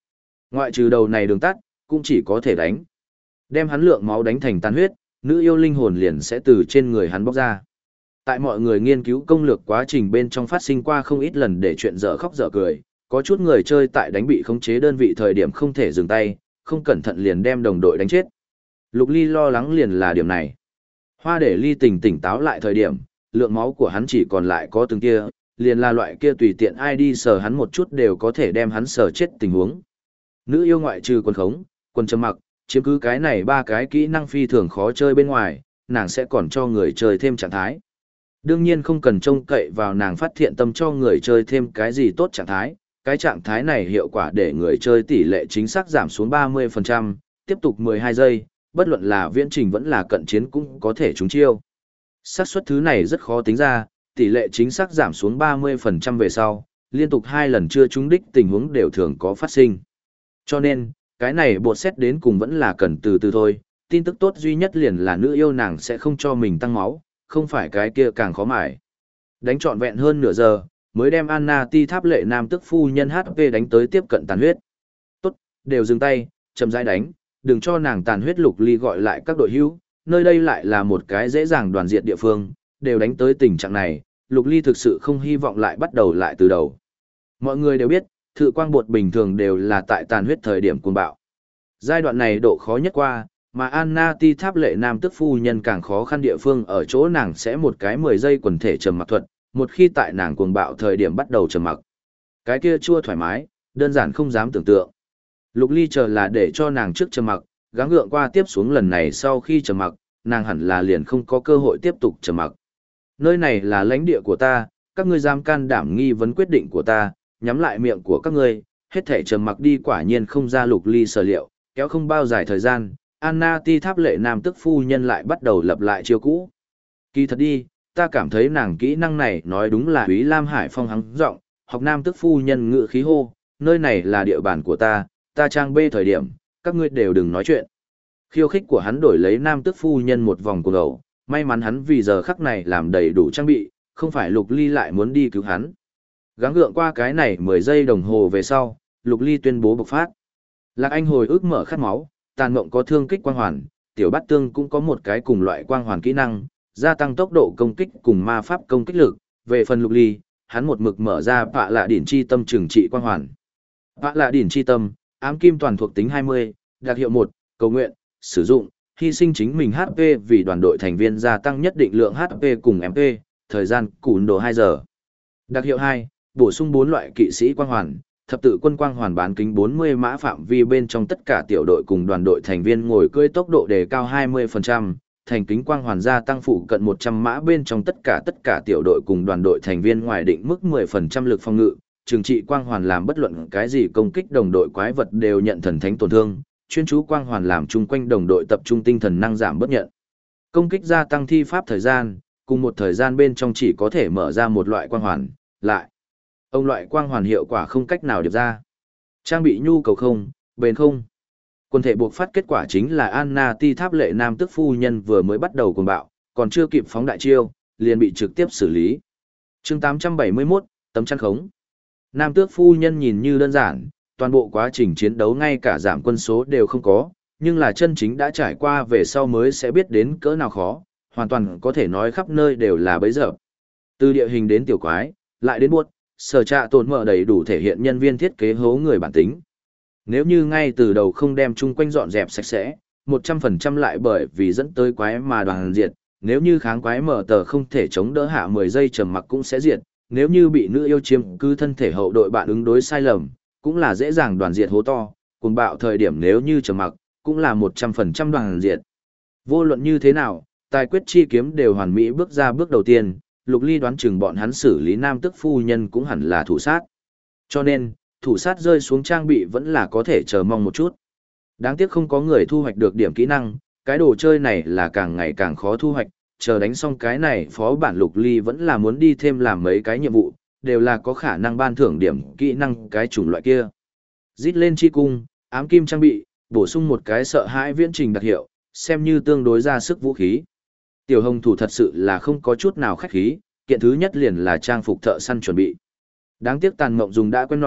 [SPEAKER 1] Ngoại trừ đầu này đường tắt, cũng chỉ có thể đánh. Đem hắn lượng máu đánh thành tàn huyết, nữ yêu linh hồn liền sẽ từ trên người hắn bóc ra. Tại mọi người nghiên cứu công lược quá trình bên trong phát sinh qua không ít lần để chuyện dở khóc dở cười, có chút người chơi tại đánh bị khống chế đơn vị thời điểm không thể dừng tay, không cẩn thận liền đem đồng đội đánh chết. Lục Ly lo lắng liền là điểm này. Hoa để Ly tỉnh táo lại thời điểm, lượng máu của hắn chỉ còn lại có từng kia, liền là loại kia tùy tiện ai đi sờ hắn một chút đều có thể đem hắn sờ chết tình huống. Nữ yêu ngoại trừ quần khống, quần trầm mặc, chiếm cứ cái này ba cái kỹ năng phi thường khó chơi bên ngoài, nàng sẽ còn cho người chơi thêm trạng thái. Đương nhiên không cần trông cậy vào nàng phát thiện tâm cho người chơi thêm cái gì tốt trạng thái, cái trạng thái này hiệu quả để người chơi tỷ lệ chính xác giảm xuống 30%, tiếp tục 12 giây, bất luận là viễn trình vẫn là cận chiến cũng có thể trúng chiêu. Xác suất thứ này rất khó tính ra, tỷ lệ chính xác giảm xuống 30% về sau, liên tục 2 lần chưa trúng đích tình huống đều thường có phát sinh. Cho nên, cái này bột xét đến cùng vẫn là cần từ từ thôi, tin tức tốt duy nhất liền là nữ yêu nàng sẽ không cho mình tăng máu, không phải cái kia càng khó mải. Đánh trọn vẹn hơn nửa giờ, mới đem Anna Ti Tháp Lệ Nam tức phu nhân HP đánh tới tiếp cận tàn huyết. Tốt, đều dừng tay, chậm rãi đánh, đừng cho nàng tàn huyết. Lục Ly gọi lại các đội hữu, nơi đây lại là một cái dễ dàng đoàn diệt địa phương, đều đánh tới tình trạng này, Lục Ly thực sự không hy vọng lại bắt đầu lại từ đầu. Mọi người đều biết, thử quang bột bình thường đều là tại tàn huyết thời điểm cuồng bạo. Giai đoạn này độ khó nhất qua, mà Anna Ti Tháp Lệ Nam tức phu nhân càng khó khăn địa phương ở chỗ nàng sẽ một cái 10 giây quần thể trầm mặc thuật, một khi tại nàng cuồng bạo thời điểm bắt đầu trầm mặc. Cái kia chua thoải mái, đơn giản không dám tưởng tượng. Lục Ly chờ là để cho nàng trước trầm mặc, gắng gượng qua tiếp xuống lần này sau khi trầm mặc, nàng hẳn là liền không có cơ hội tiếp tục trầm mặc. Nơi này là lãnh địa của ta, các ngươi dám can đảm nghi vấn quyết định của ta, nhắm lại miệng của các ngươi, hết thể trầm mặc đi. Quả nhiên không ra Lục Ly sở liệu, kéo không bao dài thời gian, Anna Ti Tháp Lệ Nam tức phu nhân lại bắt đầu lập lại chiêu cũ. Kỳ thật đi, ta cảm thấy nàng kỹ năng này nói đúng là Úy Lam Hải Phong hắng giọng, học Nam tức phu nhân ngự khí hô, nơi này là địa bàn của ta trang bê thời điểm, các ngươi đều đừng nói chuyện. Khiêu khích của hắn đổi lấy Nam tức phu nhân một vòng cuồng ẩu, may mắn hắn vì giờ khắc này làm đầy đủ trang bị, không phải Lục Ly lại muốn đi cứu hắn. Gắng gượng qua cái này 10 giây đồng hồ về sau, Lục Ly tuyên bố bộc phát. Lạc Anh hồi ức mở khát máu, tàn mộng có thương kích quang hoàn, tiểu bát tương cũng có một cái cùng loại quang hoàn kỹ năng, gia tăng tốc độ công kích cùng ma pháp công kích lực. Về phần Lục Ly, hắn một mực mở ra Pạ Lạ Điển Chi Tâm trừng trị quang hoàn. Pạ Lạ Điển Chi Tâm, ám kim toàn thuộc tính 20, đặc hiệu 1, cầu nguyện, sử dụng, hy sinh chính mình HP vì đoàn đội thành viên gia tăng nhất định lượng HP cùng MP, thời gian cùn đồ 2 giờ. Đặc hiệu 2, bổ sung 4 loại kỵ sĩ quang hoàn, thập tự quân quang hoàn bán kính 40 mã phạm vi bên trong tất cả tiểu đội cùng đoàn đội thành viên ngồi cưỡi tốc độ đề cao 20%, thành kính quang hoàn gia tăng phụ cận 100 mã bên trong tất cả tiểu đội cùng đoàn đội thành viên ngoài định mức 10% lực phòng ngự, trừng trị quang hoàn làm bất luận cái gì công kích đồng đội quái vật đều nhận thần thánh tổn thương, chuyên chú quang hoàn làm chung quanh đồng đội tập trung tinh thần năng giảm bất nhận. Công kích gia tăng thi pháp thời gian, cùng một thời gian bên trong chỉ có thể mở ra một loại quang hoàn, lại ông loại quang hoàn hiệu quả không cách nào điệp ra. Trang bị nhu cầu không, bền không. Quân thể buộc phát kết quả chính là Anna Ti Tháp Lệ Nam tức phu nhân vừa mới bắt đầu cuồng bạo, còn chưa kịp phóng đại chiêu, liền bị trực tiếp xử lý. Chương 871, tấm chắn khống. Nam tước phu nhân nhìn như đơn giản, toàn bộ quá trình chiến đấu ngay cả giảm quân số đều không có, nhưng là chân chính đã trải qua về sau mới sẽ biết đến cỡ nào khó, hoàn toàn có thể nói khắp nơi đều là bấy giờ. Từ địa hình đến tiểu quái, lại đến buốt, sở trạ tồn mở đầy đủ thể hiện nhân viên thiết kế hố người bản tính. Nếu như ngay từ đầu không đem chung quanh dọn dẹp sạch sẽ, 100% lại bởi vì dẫn tới quái mà đoàn diệt, nếu như kháng quái mở tờ không thể chống đỡ hạ 10 giây trầm mặc cũng sẽ diệt, nếu như bị nữ yêu chiếm cứ thân thể hậu đội bạn ứng đối sai lầm, cũng là dễ dàng đoàn diệt hố to, cùng bạo thời điểm nếu như trầm mặc, cũng là 100% đoàn diệt. Vô luận như thế nào, tài quyết chi kiếm đều hoàn mỹ bước ra bước đầu tiên, Lục Ly đoán chừng bọn hắn xử lý nam tức phu nhân cũng hẳn là thủ sát. Cho nên, thủ sát rơi xuống trang bị vẫn là có thể chờ mong một chút. Đáng tiếc không có người thu hoạch được điểm kỹ năng, cái đồ chơi này là càng ngày càng khó thu hoạch, chờ đánh xong cái này phó bản Lục Ly vẫn là muốn đi thêm làm mấy cái nhiệm vụ, đều là có khả năng ban thưởng điểm kỹ năng cái chủng loại kia. Rít lên chi cung, ám kim trang bị, bổ sung một cái sợ hãi viễn trình đặc hiệu, xem như tương đối ra sức vũ khí. Tiểu hồng thủ thật sự là không có chút nào khách khí, kiện thứ nhất liền là trang phục thợ săn chuẩn bị. Đáng tiếc tàn mộng dùng đã quen nỏ,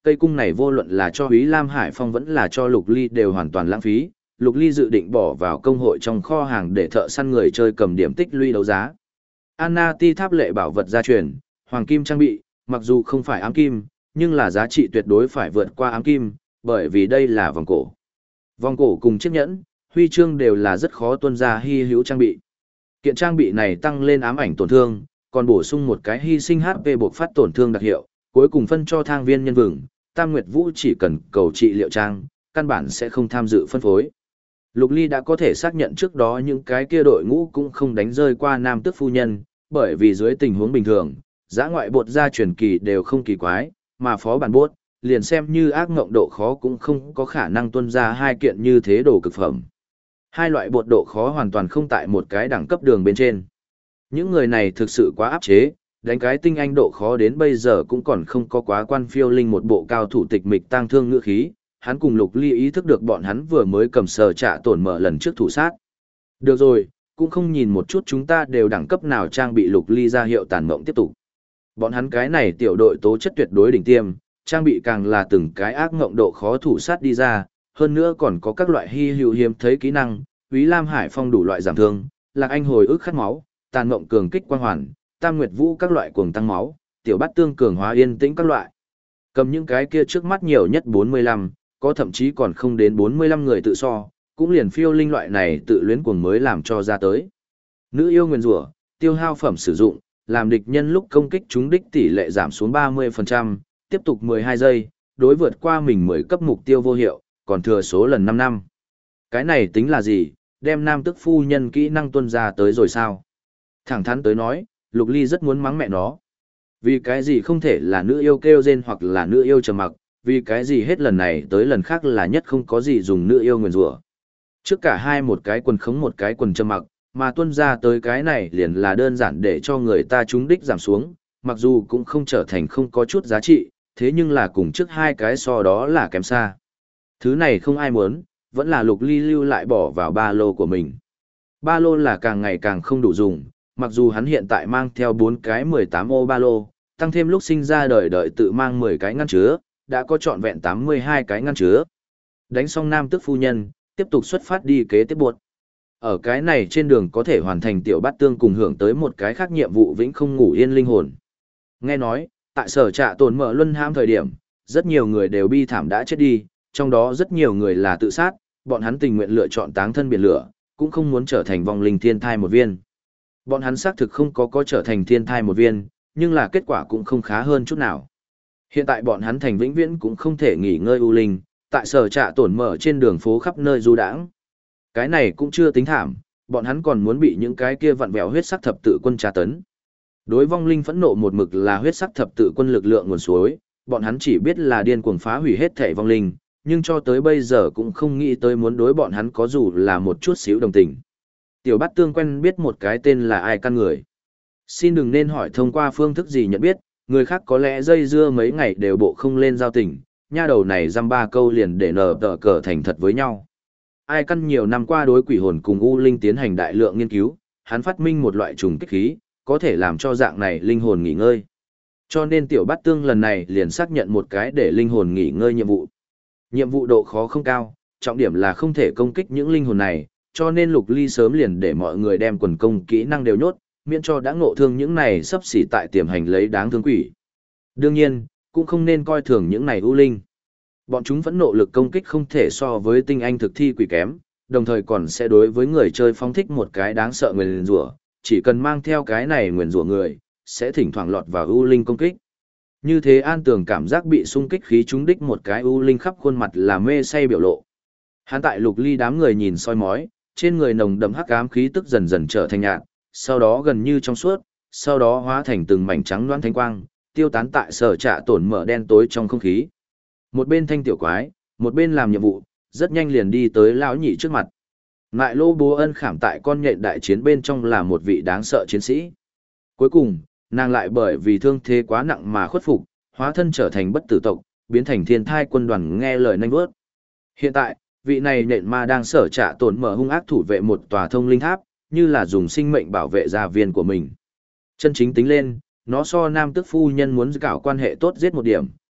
[SPEAKER 1] Cây cung này vô luận là cho Úy Lam Hải Phong vẫn là cho Lục Ly đều hoàn toàn lãng phí, Lục Ly dự định bỏ vào công hội trong kho hàng để thợ săn người chơi cầm điểm tích lũy đấu giá. Anna Ti tháp lệ bảo vật gia truyền, hoàng kim trang bị, mặc dù không phải ám kim, nhưng là giá trị tuyệt đối phải vượt qua ám kim, bởi vì đây là vòng cổ. Vòng cổ cùng chiếc nhẫn, huy chương đều là rất khó tuân ra hy hữu trang bị. Kiện trang bị này tăng lên ám ảnh tổn thương, còn bổ sung một cái hy sinh HP buộc phát tổn thương đặc hiệu, cuối cùng phân cho thang viên nhân vừng, Tam Nguyệt Vũ chỉ cần cầu trị liệu trang, căn bản sẽ không tham dự phân phối. Lục Ly đã có thể xác nhận trước đó những cái kia đội ngũ cũng không đánh rơi qua nam tước phu nhân, bởi vì dưới tình huống bình thường, giã ngoại bột ra truyền kỳ đều không kỳ quái, mà phó bản bốt, liền xem như ác ngộng độ khó cũng không có khả năng tuân ra hai kiện như thế đồ cực phẩm. Hai loại bột độ khó hoàn toàn không tại một cái đẳng cấp đường bên trên. Những người này thực sự quá áp chế, đánh cái tinh anh độ khó đến bây giờ cũng còn không có quá quan phiêu linh một bộ cao thủ tịch mịch tang thương ngựa khí, hắn cùng Lục Ly ý thức được bọn hắn vừa mới cầm sờ trả tổn mở lần trước thủ sát. Được rồi, cũng không nhìn một chút chúng ta đều đẳng cấp nào trang bị Lục Ly ra hiệu tàn mộng tiếp tục. Bọn hắn cái này tiểu đội tố chất tuyệt đối đỉnh tiêm, trang bị càng là từng cái ác ngộng độ khó thủ sát đi ra, hơn nữa còn có các loại hy hữu hiếm thấy kỹ năng, Úy Lam Hải Phong đủ loại giảm thương, Lạc Anh hồi ức khát máu, tàn mộng cường kích quang hoàn, Tam Nguyệt Vũ các loại cuồng tăng máu, tiểu bát tương cường hóa yên tĩnh các loại. Cầm những cái kia trước mắt nhiều nhất 45, có thậm chí còn không đến 45 người tự so, cũng liền phiêu linh loại này tự luyến cuồng mới làm cho ra tới. Nữ yêu nguyên rủa, tiêu hao phẩm sử dụng, làm địch nhân lúc công kích trúng đích tỷ lệ giảm xuống 30%, tiếp tục 12 giây, đối vượt qua mình 10 cấp mục tiêu vô hiệu, còn thừa số lần 5 năm. Cái này tính là gì, đem nam tức phu nhân kỹ năng tuân ra tới rồi sao? Thẳng thắn tới nói, Lục Ly rất muốn mắng mẹ nó. Vì cái gì không thể là nữ yêu kêu rên hoặc là nữ yêu trầm mặc, vì cái gì hết lần này tới lần khác là nhất không có gì dùng nữ yêu nguyền rủa. Trước cả hai một cái quần khống một cái quần trầm mặc, mà tuân ra tới cái này liền là đơn giản để cho người ta trúng đích giảm xuống, mặc dù cũng không trở thành không có chút giá trị, thế nhưng là cùng trước hai cái so đó là kém xa. Thứ này không ai muốn, vẫn là Lục Ly lưu lại bỏ vào ba lô của mình. Ba lô là càng ngày càng không đủ dùng, mặc dù hắn hiện tại mang theo 4 cái 18 ô ba lô, tăng thêm lúc sinh ra đời đợi tự mang 10 cái ngăn chứa, đã có trọn vẹn 82 cái ngăn chứa. Đánh xong nam tức phu nhân, tiếp tục xuất phát đi kế tiếp buộc. Ở cái này trên đường có thể hoàn thành tiểu bát tương cùng hưởng tới một cái khác nhiệm vụ vĩnh không ngủ yên linh hồn. Nghe nói, tại sở trạ tồn mở luân hãm thời điểm, rất nhiều người đều bi thảm đã chết đi, trong đó rất nhiều người là tự sát, bọn hắn tình nguyện lựa chọn táng thân biển lửa, cũng không muốn trở thành vong linh thiên thai một viên. Bọn hắn xác thực không có trở thành thiên thai một viên, nhưng là kết quả cũng không khá hơn chút nào. Hiện tại bọn hắn thành vĩnh viễn cũng không thể nghỉ ngơi u linh, tại sở trạ tổn mở trên đường phố khắp nơi du đãng. Cái này cũng chưa tính thảm, bọn hắn còn muốn bị những cái kia vặn vẹo huyết sắc thập tự quân tra tấn. Đối vong linh phẫn nộ một mực là huyết sắc thập tự quân lực lượng nguồn suối, bọn hắn chỉ biết là điên cuồng phá hủy hết thể vong linh, nhưng cho tới bây giờ cũng không nghĩ tới muốn đối bọn hắn có dù là một chút xíu đồng tình. Tiểu bát tương quen biết một cái tên là ai căn người. Xin đừng nên hỏi thông qua phương thức gì nhận biết, người khác có lẽ dây dưa mấy ngày đều bộ không lên giao tình, nha đầu này dăm ba câu liền để nở tờ cờ thành thật với nhau. Ai căn nhiều năm qua đối quỷ hồn cùng u linh tiến hành đại lượng nghiên cứu, hắn phát minh một loại trùng kích khí, có thể làm cho dạng này linh hồn nghỉ ngơi. Cho nên tiểu bát tương lần này liền xác nhận một cái để linh hồn nghỉ ngơi nhiệm vụ. Nhiệm vụ độ khó không cao, trọng điểm là không thể công kích những linh hồn này, cho nên Lục Ly sớm liền để mọi người đem quần công kỹ năng đều nhốt, miễn cho đã ngộ thương những này sắp xỉ tại tiềm hành lấy đáng thương quỷ. Đương nhiên, cũng không nên coi thường những này u linh. Bọn chúng vẫn nộ lực công kích không thể so với tinh anh thực thi quỷ kém, đồng thời còn sẽ đối với người chơi phóng thích một cái đáng sợ nguyền rủa, chỉ cần mang theo cái này nguyền rủa người, sẽ thỉnh thoảng lọt vào u linh công kích. Như thế An Tường cảm giác bị xung kích khí trúng đích một cái u linh khắp khuôn mặt là mê say biểu lộ. Hắn tại Lục Ly đám người nhìn soi mói, trên người nồng đậm hắc ám khí tức dần dần trở thành nhạt, sau đó gần như trong suốt, sau đó hóa thành từng mảnh trắng loãng thanh quang, tiêu tán tại sở trạ tổn mở đen tối trong không khí. Một bên thanh tiểu quái, một bên làm nhiệm vụ, rất nhanh liền đi tới lão nhị trước mặt. Ngại Lô Bố Ân khảm tại con nhện đại chiến bên trong là một vị đáng sợ chiến sĩ. Cuối cùng, nàng lại bởi vì thương thế quá nặng mà khuất phục, hóa thân trở thành bất tử tộc, biến thành thiên thai quân đoàn nghe lời nanh vớt. Hiện tại, vị này nhện ma đang sở trạ tổn mở hung ác thủ vệ một tòa thông linh tháp, như là dùng sinh mệnh bảo vệ gia viên của mình. Chân chính tính lên, nó so nam tức phu nhân muốn cạo quan hệ tốt giết một điểm,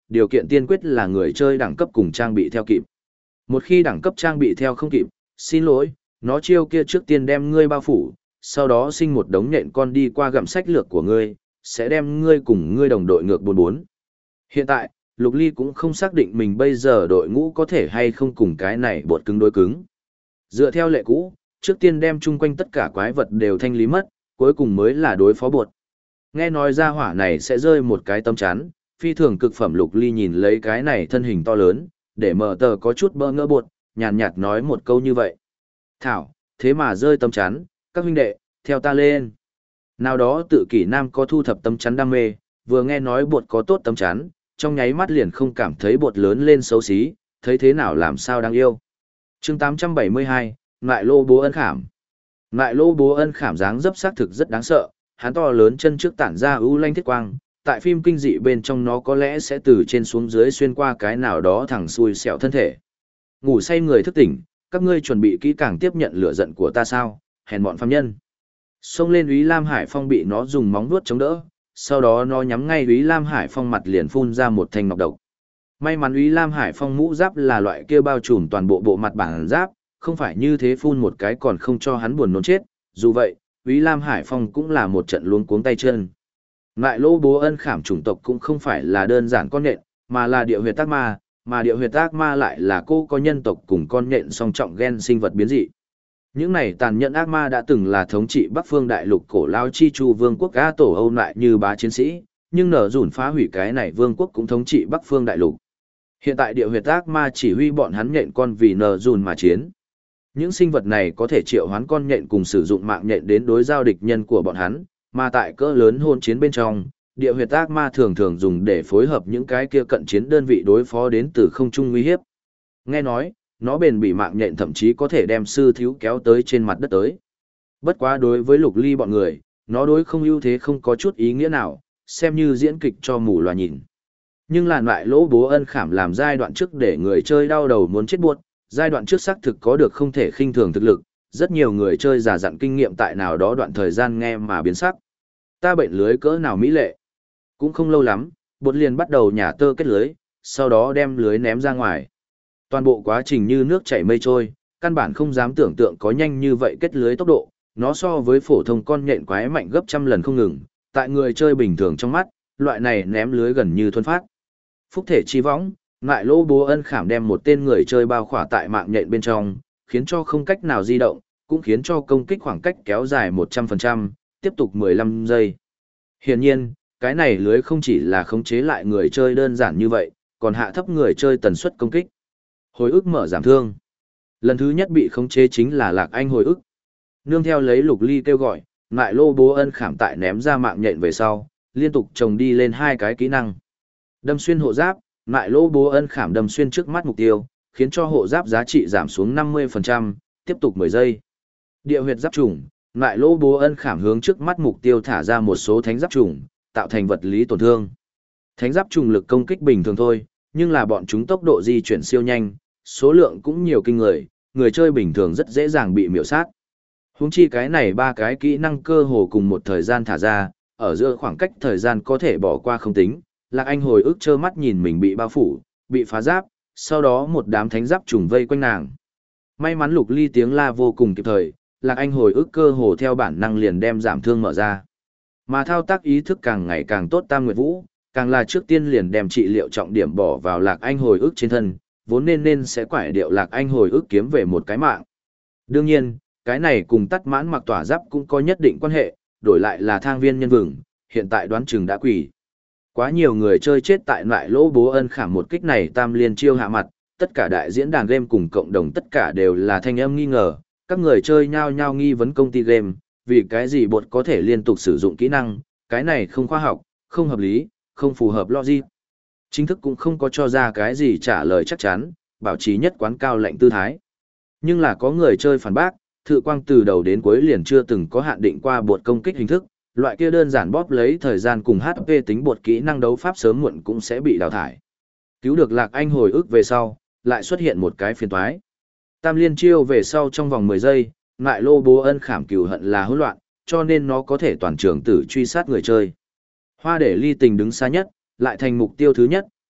[SPEAKER 1] điều kiện tiên quyết là người chơi đẳng cấp cùng trang bị theo kịp. Một khi đẳng cấp trang bị theo không kịp, xin lỗi, nó chiêu kia trước tiên đem ngươi bao phủ, sau đó sinh một đống nhện con đi qua gặm sách lược của ngươi, sẽ đem ngươi cùng ngươi đồng đội ngược 44. Hiện tại, Lục Ly cũng không xác định mình bây giờ đội ngũ có thể hay không cùng cái này bột cứng đối cứng. Dựa theo lệ cũ, trước tiên đem chung quanh tất cả quái vật đều thanh lý mất, cuối cùng mới là đối phó bột. Nghe nói ra hỏa này sẽ rơi một cái tấm chắn, phi thường cực phẩm Lục Ly nhìn lấy cái này thân hình to lớn, để mở tờ có chút bơ ngỡ bột, nhàn nhạt nói một câu như vậy. Thảo, thế mà rơi tấm chắn, các huynh đệ, theo ta lên. Nào đó tự kỷ nam có thu thập tấm chắn đam mê, vừa nghe nói bột có tốt tấm chắn, trong nháy mắt liền không cảm thấy bột lớn lên xấu xí, thấy thế nào làm sao đáng yêu. Chương 872, Ngại Lô Bố Ân Khảm. Ngại Lô Bố Ân Khảm dáng dấp xác thực rất đáng sợ, hắn to lớn chân trước tản ra ưu lanh thiết quang, tại phim kinh dị bên trong nó có lẽ sẽ từ trên xuống dưới xuyên qua cái nào đó thẳng xuôi xẻo thân thể. Ngủ say người thức tỉnh, các ngươi chuẩn bị kỹ càng tiếp nhận lửa giận của ta sao, hèn bọn phàm nhân. Xông lên Úy Lam Hải Phong bị nó dùng móng vuốt chống đỡ, sau đó nó nhắm ngay Úy Lam Hải Phong mặt liền phun ra một thanh ngọc độc. May mắn Úy Lam Hải Phong mũ giáp là loại kia bao trùm toàn bộ bộ mặt bản giáp, không phải như thế phun một cái còn không cho hắn buồn nôn chết, dù vậy, Úy Lam Hải Phong cũng là một trận luống cuống tay chân. Ngại Lô Bố Ân Khảm chủng tộc cũng không phải là đơn giản con nhện, mà là địa huyệt ác ma, mà địa huyệt ác ma lại là cô có nhân tộc cùng con nhện song trọng gen sinh vật biến dị. Những này tàn nhẫn ác ma đã từng là thống trị Bắc Phương Đại Lục cổ lao chi chu vương quốc A Tổ Âu lại như bá chiến sĩ, nhưng nở dùn phá hủy cái này vương quốc cũng thống trị Bắc Phương Đại Lục. Hiện tại địa huyệt ác ma chỉ huy bọn hắn nhện con vì nở dùn mà chiến. Những sinh vật này có thể triệu hoán con nhện cùng sử dụng mạng nhện đến đối giao địch nhân của bọn hắn, mà tại cỡ lớn hôn chiến bên trong, địa huyệt ác ma thường thường dùng để phối hợp những cái kia cận chiến đơn vị đối phó đến từ không trung nguy hiếp. Nghe nói, nó bền bị mạng nhện thậm chí có thể đem sư thiếu kéo tới trên mặt đất tới. Bất quá đối với Lục Ly bọn người, nó đối không ưu thế không có chút ý nghĩa nào, xem như diễn kịch cho mù loà nhìn. Nhưng là loại Lỗ Bố Ân Khảm làm giai đoạn trước để người chơi đau đầu muốn chết buốt, giai đoạn trước xác thực có được không thể khinh thường thực lực, rất nhiều người chơi già dặn kinh nghiệm tại nào đó đoạn thời gian nghe mà biến sắc. Ta bệnh lưới cỡ nào mỹ lệ. Cũng không lâu lắm, bột liền bắt đầu nhả tơ kết lưới, sau đó đem lưới ném ra ngoài. Toàn bộ quá trình như nước chảy mây trôi, căn bản không dám tưởng tượng có nhanh như vậy kết lưới tốc độ, nó so với phổ thông con nhện quái mạnh gấp trăm lần không ngừng, tại người chơi bình thường trong mắt, loại này ném lưới gần như thuần phát. Phúc thể chi võng, Ngại Lô Bố Ân Khảm đem một tên người chơi bao khỏa tại mạng nhện bên trong, khiến cho không cách nào di động, cũng khiến cho công kích khoảng cách kéo dài 100%, tiếp tục 15 giây. Hiển nhiên, cái này lưới không chỉ là khống chế lại người chơi đơn giản như vậy, còn hạ thấp người chơi tần suất công kích. Hồi ức mở giảm thương. Lần thứ nhất bị khống chế chính là Lạc Anh hồi ức. Nương theo lấy Lục Ly kêu gọi, Ngại Lô Bố Ân Khảm tại ném ra mạng nhện về sau, liên tục trồng đi lên hai cái kỹ năng. Đâm xuyên hộ giáp, Ngại Lô Bố Ân Khảm đâm xuyên trước mắt mục tiêu, khiến cho hộ giáp giá trị giảm xuống 50%, tiếp tục 10 giây. Địa huyệt giáp trùng, Ngại Lô Bố Ân Khảm hướng trước mắt mục tiêu thả ra một số thánh giáp trùng, tạo thành vật lý tổn thương. Thánh giáp trùng lực công kích bình thường thôi, nhưng là bọn chúng tốc độ di chuyển siêu nhanh, số lượng cũng nhiều kinh người, người chơi bình thường rất dễ dàng bị miểu sát. Huống chi cái này ba cái kỹ năng cơ hồ cùng một thời gian thả ra, ở giữa khoảng cách thời gian có thể bỏ qua không tính, Lạc Anh hồi ức trơ mắt nhìn mình bị bao phủ, bị phá giáp, sau đó một đám thánh giáp trùng vây quanh nàng. May mắn Lục Ly tiếng la vô cùng kịp thời, Lạc Anh hồi ức cơ hồ theo bản năng liền đem giảm thương mở ra. Mà thao tác ý thức càng ngày càng tốt Tam Nguyệt Vũ, càng là trước tiên liền đem trị liệu trọng điểm bỏ vào Lạc Anh hồi ức trên thân, vốn nên sẽ quải điệu Lạc Anh hồi ức kiếm về một cái mạng. Đương nhiên, cái này cùng tắt mãn mặc tỏa giáp cũng có nhất định quan hệ, đổi lại là thang viên nhân vừng, hiện tại đoán chừng đã quỷ. Quá nhiều người chơi chết tại loại Lỗ Bố Ân Khảm một kích này tam liên chiêu hạ mặt, tất cả đại diễn đàn game cùng cộng đồng tất cả đều là thanh âm nghi ngờ, các người chơi nhao nhao nghi vấn công ty game, vì cái gì bột có thể liên tục sử dụng kỹ năng, cái này không khoa học, không hợp lý, không phù hợp logic. Chính thức cũng không có cho ra cái gì trả lời chắc chắn, bảo trì nhất quán cao lệnh tư thái. Nhưng là có người chơi phản bác, Thự Quang từ đầu đến cuối liền chưa từng có hạn định qua bột công kích hình thức, loại kia đơn giản bóp lấy thời gian cùng HP tính bột kỹ năng đấu pháp sớm muộn cũng sẽ bị đào thải. Cứu được Lạc Anh hồi ức về sau, lại xuất hiện một cái phiền toái. Tam liên chiêu về sau trong vòng 10 giây, Ngại Lô Bố Ân Khảm cừu hận là hỗn loạn, cho nên nó có thể toàn trường tử truy sát người chơi. Hoa để ly tình đứng xa nhất, lại thành mục tiêu thứ nhất,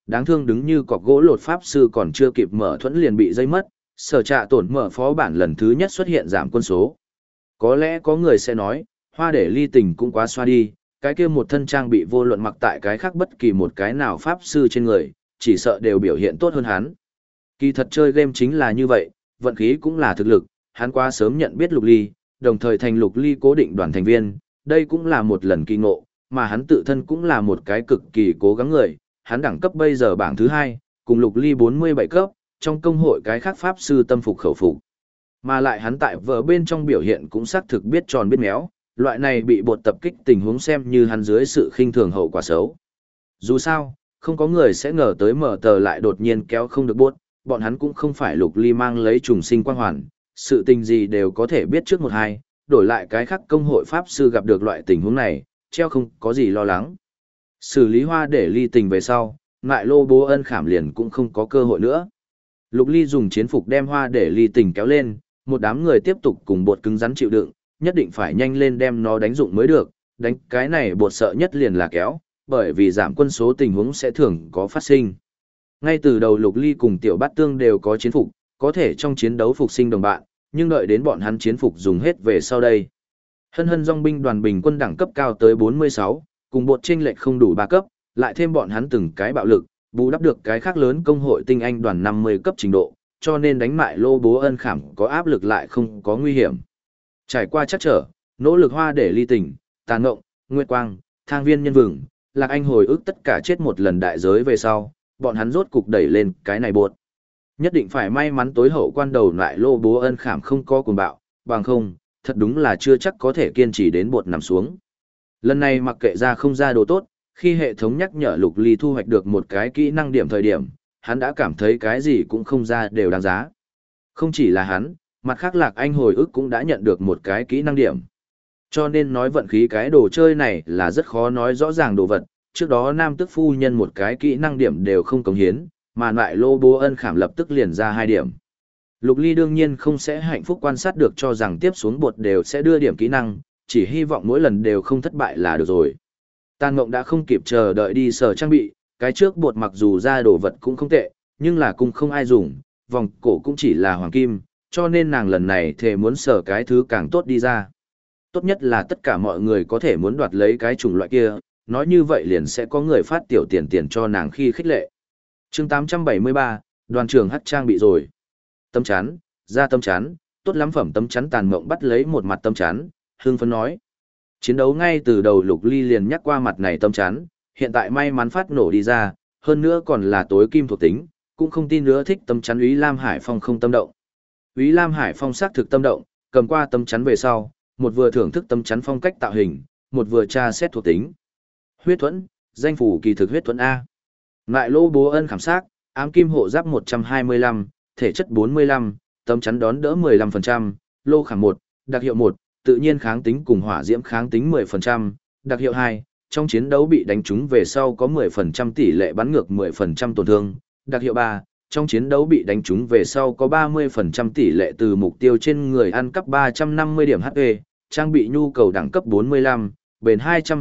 [SPEAKER 1] Đáng thương đứng như cọc gỗ lột pháp sư còn chưa kịp mở thuẫn liền bị dây mất, sở trạ tổn mở phó bản lần thứ nhất xuất hiện giảm quân số. Có lẽ có người sẽ nói, hoa để ly tình cũng quá xoa đi, cái kia một thân trang bị vô luận mặc tại cái khác bất kỳ một cái nào pháp sư trên người, chỉ sợ đều biểu hiện tốt hơn hắn. Kỳ thật chơi game chính là như vậy, vận khí cũng là thực lực, hắn quá sớm nhận biết Lục Ly, đồng thời thành Lục Ly cố định đoàn thành viên, đây cũng là một lần kỳ ngộ, mà hắn tự thân cũng là một cái cực kỳ cố gắng người, hắn đẳng cấp bây giờ bảng thứ 2, cùng Lục Ly 47 cấp, trong công hội cái khác pháp sư tâm phục khẩu phục. Mà lại hắn tại vở bên trong biểu hiện cũng xác thực biết tròn biết méo, loại này bị bột tập kích tình huống xem như hắn dưới sự khinh thường hậu quả xấu. Dù sao, không có người sẽ ngờ tới mở tờ lại đột nhiên kéo không được bột, bọn hắn cũng không phải Lục Ly mang lấy trùng sinh quang hoàn, sự tình gì đều có thể biết trước một hai, đổi lại cái khác công hội pháp sư gặp được loại tình huống này, treo không có gì lo lắng. Xử lý hoa để ly tình về sau, ngại lô bố ân khảm liền cũng không có cơ hội nữa. Lục Ly dùng chiến phục đem hoa để ly tình kéo lên, một đám người tiếp tục cùng bột cứng rắn chịu đựng, nhất định phải nhanh lên đem nó đánh dụng mới được, đánh cái này bột sợ nhất liền là kéo, bởi vì giảm quân số tình huống sẽ thường có phát sinh. Ngay từ đầu Lục Ly cùng Tiểu Bát Tương đều có chiến phục, có thể trong chiến đấu phục sinh đồng bạn, nhưng đợi đến bọn hắn chiến phục dùng hết về sau đây. Hân hân dòng binh đoàn bình quân đẳng cấp cao tới 46, cùng bột chênh lệch không đủ 3 cấp, lại thêm bọn hắn từng cái bạo lực, bù đắp được cái khác lớn công hội tinh anh đoàn 50 cấp trình độ, cho nên đánh mại lô bố ân khảm có áp lực lại không có nguy hiểm. Trải qua chắc trở, nỗ lực hoa để ly tình, tàn ngộng, nguyệt quang, thang viên nhân vừng, lạc anh hồi ức tất cả chết một lần đại giới về sau, bọn hắn rốt cục đẩy lên cái này bột. Nhất định phải may mắn tối hậu quan đầu lại lô bố ân khảm không có cuồng bạo, bằng không, thật đúng là chưa chắc có thể kiên trì đến bột nằm xuống. Lần này mặc kệ ra không ra đồ tốt, khi hệ thống nhắc nhở Lục Ly thu hoạch được một cái kỹ năng điểm thời điểm, hắn đã cảm thấy cái gì cũng không ra đều đáng giá. Không chỉ là hắn, mặt khác Lạc Anh hồi ức cũng đã nhận được một cái kỹ năng điểm. Cho nên nói vận khí cái đồ chơi này là rất khó nói rõ ràng đồ vật, trước đó nam tức phu nhân một cái kỹ năng điểm đều không cống hiến, mà lại lô bố ân khảm lập tức liền ra 2 điểm. Lục Ly đương nhiên không sẽ hạnh phúc quan sát được cho rằng tiếp xuống bột đều sẽ đưa điểm kỹ năng, chỉ hy vọng mỗi lần đều không thất bại là được rồi. Tàn Mộng đã không kịp chờ đợi đi sở trang bị, cái trước bột mặc dù ra đồ vật cũng không tệ, nhưng là cũng không ai dùng, vòng cổ cũng chỉ là hoàng kim, cho nên nàng lần này thề muốn sở cái thứ càng tốt đi ra. Tốt nhất là tất cả mọi người có thể muốn đoạt lấy cái chủng loại kia, nói như vậy liền sẽ có người phát tiểu tiền cho nàng khi khích lệ. Chương 873, đoàn trưởng hắt trang bị rồi. Tấm chắn, ra tấm chắn, tốt lắm phẩm tấm chắn. Tàn Mộng bắt lấy một mặt tấm chắn, hưng phấn nói. Chiến đấu ngay từ đầu Lục Ly liền nhắc qua mặt này tấm chắn, hiện tại may mắn phát nổ đi ra, hơn nữa còn là tối kim thuộc tính, cũng không tin nữa thích tấm chắn Úy Lam Hải Phong không tâm động. Úy Lam Hải Phong xác thực tâm động, cầm qua tấm chắn về sau, một vừa thưởng thức tấm chắn phong cách tạo hình, một vừa tra xét thuộc tính. Huyết thuẫn, danh phủ kỳ thực huyết thuẫn A. Ngại lô bố ân khảm sát, ám kim hộ giáp 125, thể chất 45, tấm chắn đón đỡ 15%, lô khảm 1, đặc hiệu 1, tự nhiên kháng tính cùng hỏa diễm kháng tính 10%, đặc hiệu 2, trong chiến đấu bị đánh trúng về sau có 10% tỷ lệ bắn ngược 10% tổn thương, đặc hiệu 3, trong chiến đấu bị đánh trúng về sau có 30% tỷ lệ từ mục tiêu trên người ăn cắp 350 điểm HP, trang bị nhu cầu đẳng cấp 45, bền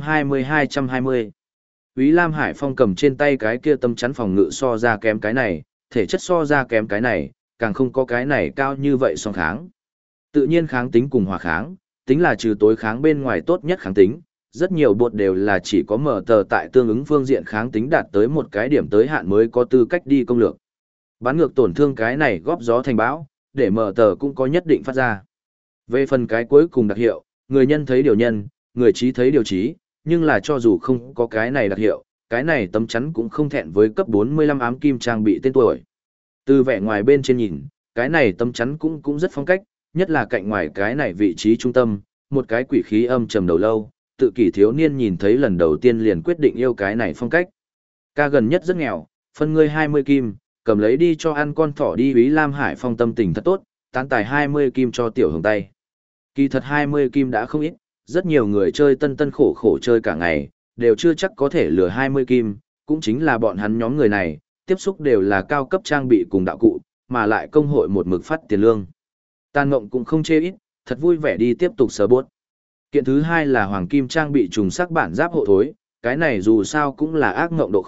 [SPEAKER 1] 220-220. Úy Lam Hải Phong cầm trên tay cái kia tấm chắn phòng ngự so ra kém cái này, thể chất so ra kém cái này, càng không có cái này cao như vậy song kháng. Tự nhiên kháng tính cùng hỏa kháng, tính là trừ tối kháng bên ngoài tốt nhất kháng tính, rất nhiều bột đều là chỉ có mở tờ tại tương ứng phương diện kháng tính đạt tới một cái điểm tới hạn mới có tư cách đi công lược. Bắn ngược tổn thương cái này góp gió thành bão, để mở tờ cũng có nhất định phát ra. Về phần cái cuối cùng đặc hiệu, người nhân thấy điều nhân, người trí thấy điều trí, nhưng là cho dù không có cái này đặc hiệu, cái này tấm chắn cũng không thẹn với cấp 45 ám kim trang bị tên tuổi. Từ vẻ ngoài bên trên nhìn, cái này tấm chắn cũng rất phong cách, nhất là cạnh ngoài cái này vị trí trung tâm, một cái quỷ khí âm trầm đầu lâu, tự kỷ thiếu niên nhìn thấy lần đầu tiên liền quyết định yêu cái này phong cách. Ca gần nhất rất nghèo, phân ngươi 20 kim, cầm lấy đi cho ăn con thỏ đi. Úy Lam Hải Phong tâm tình thật tốt, tán tài 20 kim cho tiểu hồng tay. Kỳ thật 20 kim đã không ít, rất nhiều người chơi tân khổ khổ chơi cả ngày, đều chưa chắc có thể lừa 20 kim, cũng chính là bọn hắn nhóm người này, tiếp xúc đều là cao cấp trang bị cùng đạo cụ, mà lại công hội một mực phát tiền lương. Tàn Mộng cũng không chê ít, thật vui vẻ đi tiếp tục sờ bốt. Kiện thứ hai là hoàng kim trang bị trùng sắc bản giáp hộ thối, cái này dù sao cũng là ác ngộng độ khó,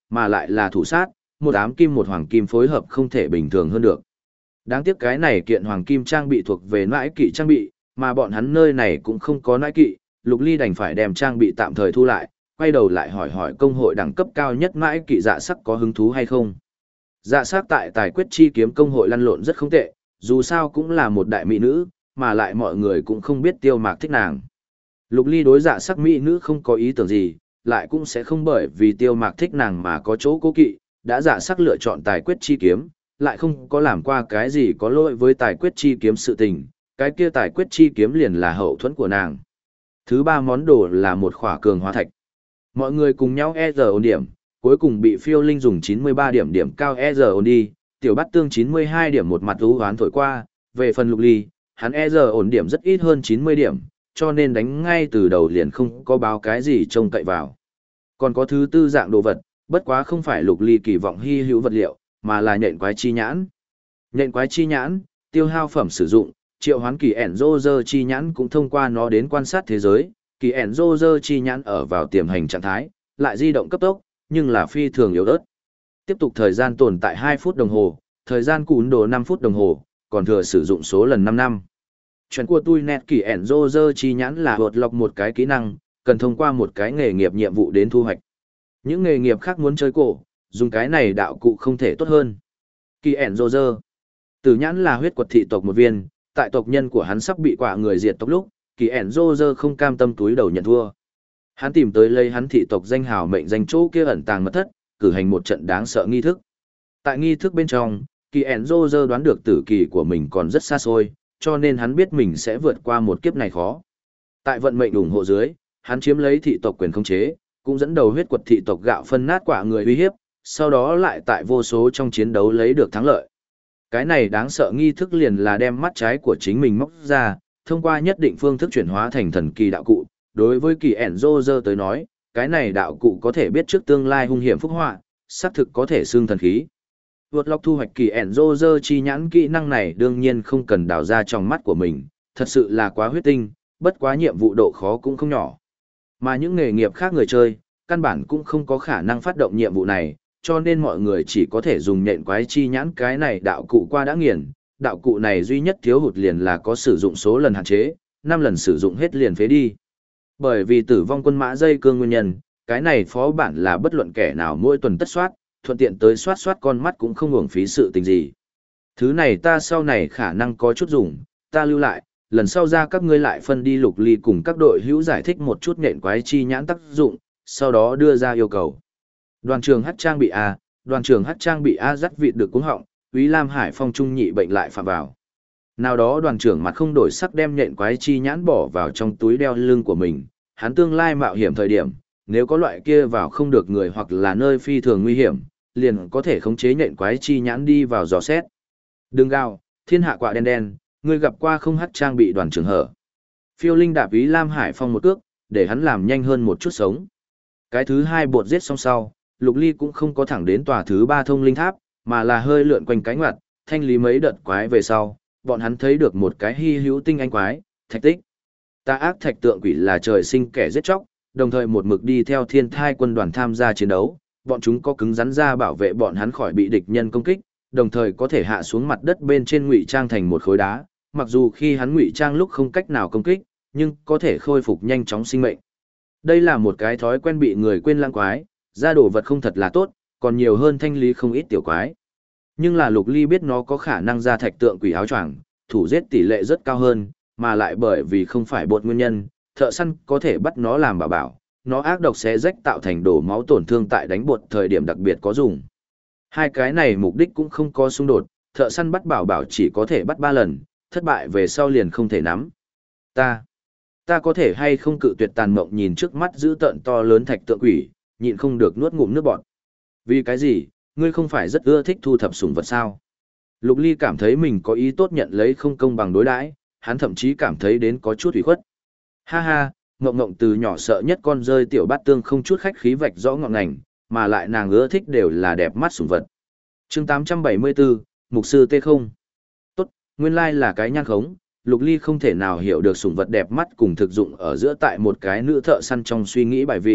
[SPEAKER 1] mà lại là thủ sát, một ám kim một hoàng kim phối hợp không thể bình thường hơn được. Đáng tiếc cái này kiện hoàng kim trang bị thuộc về nãi kỵ trang bị, mà bọn hắn nơi này cũng không có nãi kỵ, Lục Ly đành phải đem trang bị tạm thời thu lại, quay đầu lại hỏi công hội đẳng cấp cao nhất nãi kỵ dạ sắc có hứng thú hay không. Dạ sắc tại tài quyết chi kiếm công hội lăn lộn rất không tệ, dù sao cũng là một đại mỹ nữ, mà lại mọi người cũng không biết Tiêu Mạc thích nàng. Lục Ly đối dạ sắc mỹ nữ không có ý tưởng gì, lại cũng sẽ không bởi vì Tiêu Mạc thích nàng mà có chỗ cố kỵ, đã dạ sắc lựa chọn tài quyết chi kiếm, lại không có làm qua cái gì có lỗi với tài quyết chi kiếm sự tình, cái kia tài quyết chi kiếm liền là hậu thuẫn của nàng. Thứ ba món đồ là một khỏa cường hóa thạch. Mọi người cùng nhau ôn điểm, cuối cùng bị Phiêu Linh dùng 93 điểm cao ôn đi, Tiểu Bát Tương 92 điểm một mặt ú hoán thổi qua, về phần Lục Ly, hắn ổn điểm rất ít hơn 90 điểm, cho nên đánh ngay từ đầu liền không có báo cái gì trông cậy vào. Còn có thứ tư dạng đồ vật, bất quá không phải Lục Ly kỳ vọng hy hữu vật liệu, mà là nhện quái chi nhãn. Nhện quái chi nhãn, tiêu hao phẩm sử dụng, triệu hoán kỳ ẻn rô rơ chi nhãn cũng thông qua nó đến quan sát thế giới, kỳ ẻn rô rơ chi nhãn ở vào tiềm hành trạng thái, lại di động cấp tốc, nhưng là phi thường yếu ớt. Tiếp tục thời gian tồn tại 2 phút đồng hồ, thời gian cún đồ 5 phút đồng hồ, còn thừa sử dụng số lần 5 năm. Chuyện của tôi nét kỳ ẻn rô rơ chi nhãn là vượt lọc một cái kỹ năng, cần thông qua một cái nghề nghiệp nhiệm vụ đến thu hoạch. Những nghề nghiệp khác muốn chơi cổ, dùng cái này đạo cụ không thể tốt hơn. Kỳ ẻn rô rơ. Tử nhãn là huyết quật thị tộc một viên, tại tộc nhân của hắn sắp bị quả người diệt tộc lúc, kỳ ẻn rô rơ không cam tâm túi đầu nhận thua. Hắn tìm tới lấy hắn thị tộc danh hào mệnh danh chỗ kia ẩn tàng mật thất, cử hành một trận đáng sợ nghi thức. Tại nghi thức bên trong, kỳ ẻn rô rơ đoán được tử kỳ của mình còn rất xa xôi, cho nên hắn biết mình sẽ vượt qua một kiếp này khó. Tại vận mệnh ủng hộ dưới, hắn chiếm lấy thị tộc quyền khống chế, cũng dẫn đầu huyết quật thị tộc gạo phân nát quả người uy hiếp, sau đó lại tại vô số trong chiến đấu lấy được thắng lợi. Cái này đáng sợ nghi thức liền là đem mắt trái của chính mình móc ra, thông qua nhất định phương thức chuyển hóa thành thần kỳ đạo cụ. Đối với kỳ ẻn rô rơ tới nói, cái này đạo cụ có thể biết trước tương lai hung hiểm phúc họa, xác thực có thể xương thần khí. Vượt lọc thu hoạch kỳ ẻn rô rơ chi nhãn kỹ năng này đương nhiên không cần đào ra trong mắt của mình, thật sự là quá huyết tinh, bất quá nhiệm vụ độ khó cũng không nhỏ. Mà những nghề nghiệp khác người chơi, căn bản cũng không có khả năng phát động nhiệm vụ này, cho nên mọi người chỉ có thể dùng nhện quái chi nhãn cái này đạo cụ qua đã nghiền. Đạo cụ này duy nhất thiếu hụt liền là có sử dụng số lần hạn chế, 5 lần sử dụng hết liền phế đi. Bởi vì tử vong quân mã dây cương nguyên nhân, cái này phó bản là bất luận kẻ nào mỗi tuần tất soát, thuận tiện tới soát con mắt cũng không uổng phí sự tình gì. Thứ này ta sau này khả năng có chút dùng, ta lưu lại, lần sau ra các ngươi lại phân đi Lục Ly cùng các đội hữu giải thích một chút nhện quái chi nhãn tác dụng, sau đó đưa ra yêu cầu. Đoàn trường hát trang bị A, đoàn trường hát trang bị A dắt vịt được cuống họng, Úy Lam Hải Phong trung nhị bệnh lại phạm vào. Nào đó đoàn trưởng mặt không đổi sắc đem nhện quái chi nhãn bỏ vào trong túi đeo lưng của mình, hắn tương lai mạo hiểm thời điểm, nếu có loại kia vào không được người hoặc là nơi phi thường nguy hiểm, liền có thể khống chế nhện quái chi nhãn đi vào dò xét. Đừng gào, thiên hạ quạ đen đen, ngươi gặp qua không hát trang bị đoàn trưởng hở. Phiêu Linh đạp Úy Lam Hải Phong một cước, để hắn làm nhanh hơn một chút sống. Cái thứ hai bột giết xong sau, Lục Ly cũng không có thẳng đến tòa thứ 3 thông linh tháp, mà là hơi lượn quanh cánh ngoặt, thanh lý mấy đợt quái về sau, bọn hắn thấy được một cái hy hữu tinh anh quái, thạch tích. Tà ác thạch tượng quỷ là trời sinh kẻ giết chóc, đồng thời một mực đi theo thiên thai quân đoàn tham gia chiến đấu, bọn chúng có cứng rắn ra bảo vệ bọn hắn khỏi bị địch nhân công kích, đồng thời có thể hạ xuống mặt đất bên trên ngụy trang thành một khối đá, mặc dù khi hắn ngụy trang lúc không cách nào công kích, nhưng có thể khôi phục nhanh chóng sinh mệnh. Đây là một cái thói quen bị người quên lãng quái, ra đồ vật không thật là tốt, còn nhiều hơn thanh lý không ít tiểu quái. Nhưng là Lục Ly biết nó có khả năng ra thạch tượng quỷ áo choàng, thủ giết tỷ lệ rất cao hơn, mà lại bởi vì không phải bột nguyên nhân, thợ săn có thể bắt nó làm bảo bảo, nó ác độc xé rách tạo thành đổ máu tổn thương tại đánh bột thời điểm đặc biệt có dùng. Hai cái này mục đích cũng không có xung đột, thợ săn bắt bảo bảo chỉ có thể bắt 3 lần, thất bại về sau liền không thể nắm. Ta có thể hay không cự tuyệt tàn mộng nhìn trước mắt giữ tợn to lớn thạch tượng quỷ, nhịn không được nuốt ngụm nước bọt. Vì cái gì, ngươi không phải rất ưa thích thu thập sủng vật sao? Lục Ly cảm thấy mình có ý tốt nhận lấy không công bằng đối đãi, hắn thậm chí cảm thấy đến có chút ủy khuất. Ha ha, Ngộng Ngộng từ nhỏ sợ nhất con rơi tiểu bát tương không chút khách khí vạch rõ ngọn ngành, mà lại nàng ưa thích đều là đẹp mắt sủng vật. Chương 874, Mục sư T0. Tốt, nguyên lai là cái nhan khống, Lục Ly không thể nào hiểu được sủng vật đẹp mắt cùng thực dụng ở giữa tại một cái nữ thợ săn trong suy nghĩ bài vị,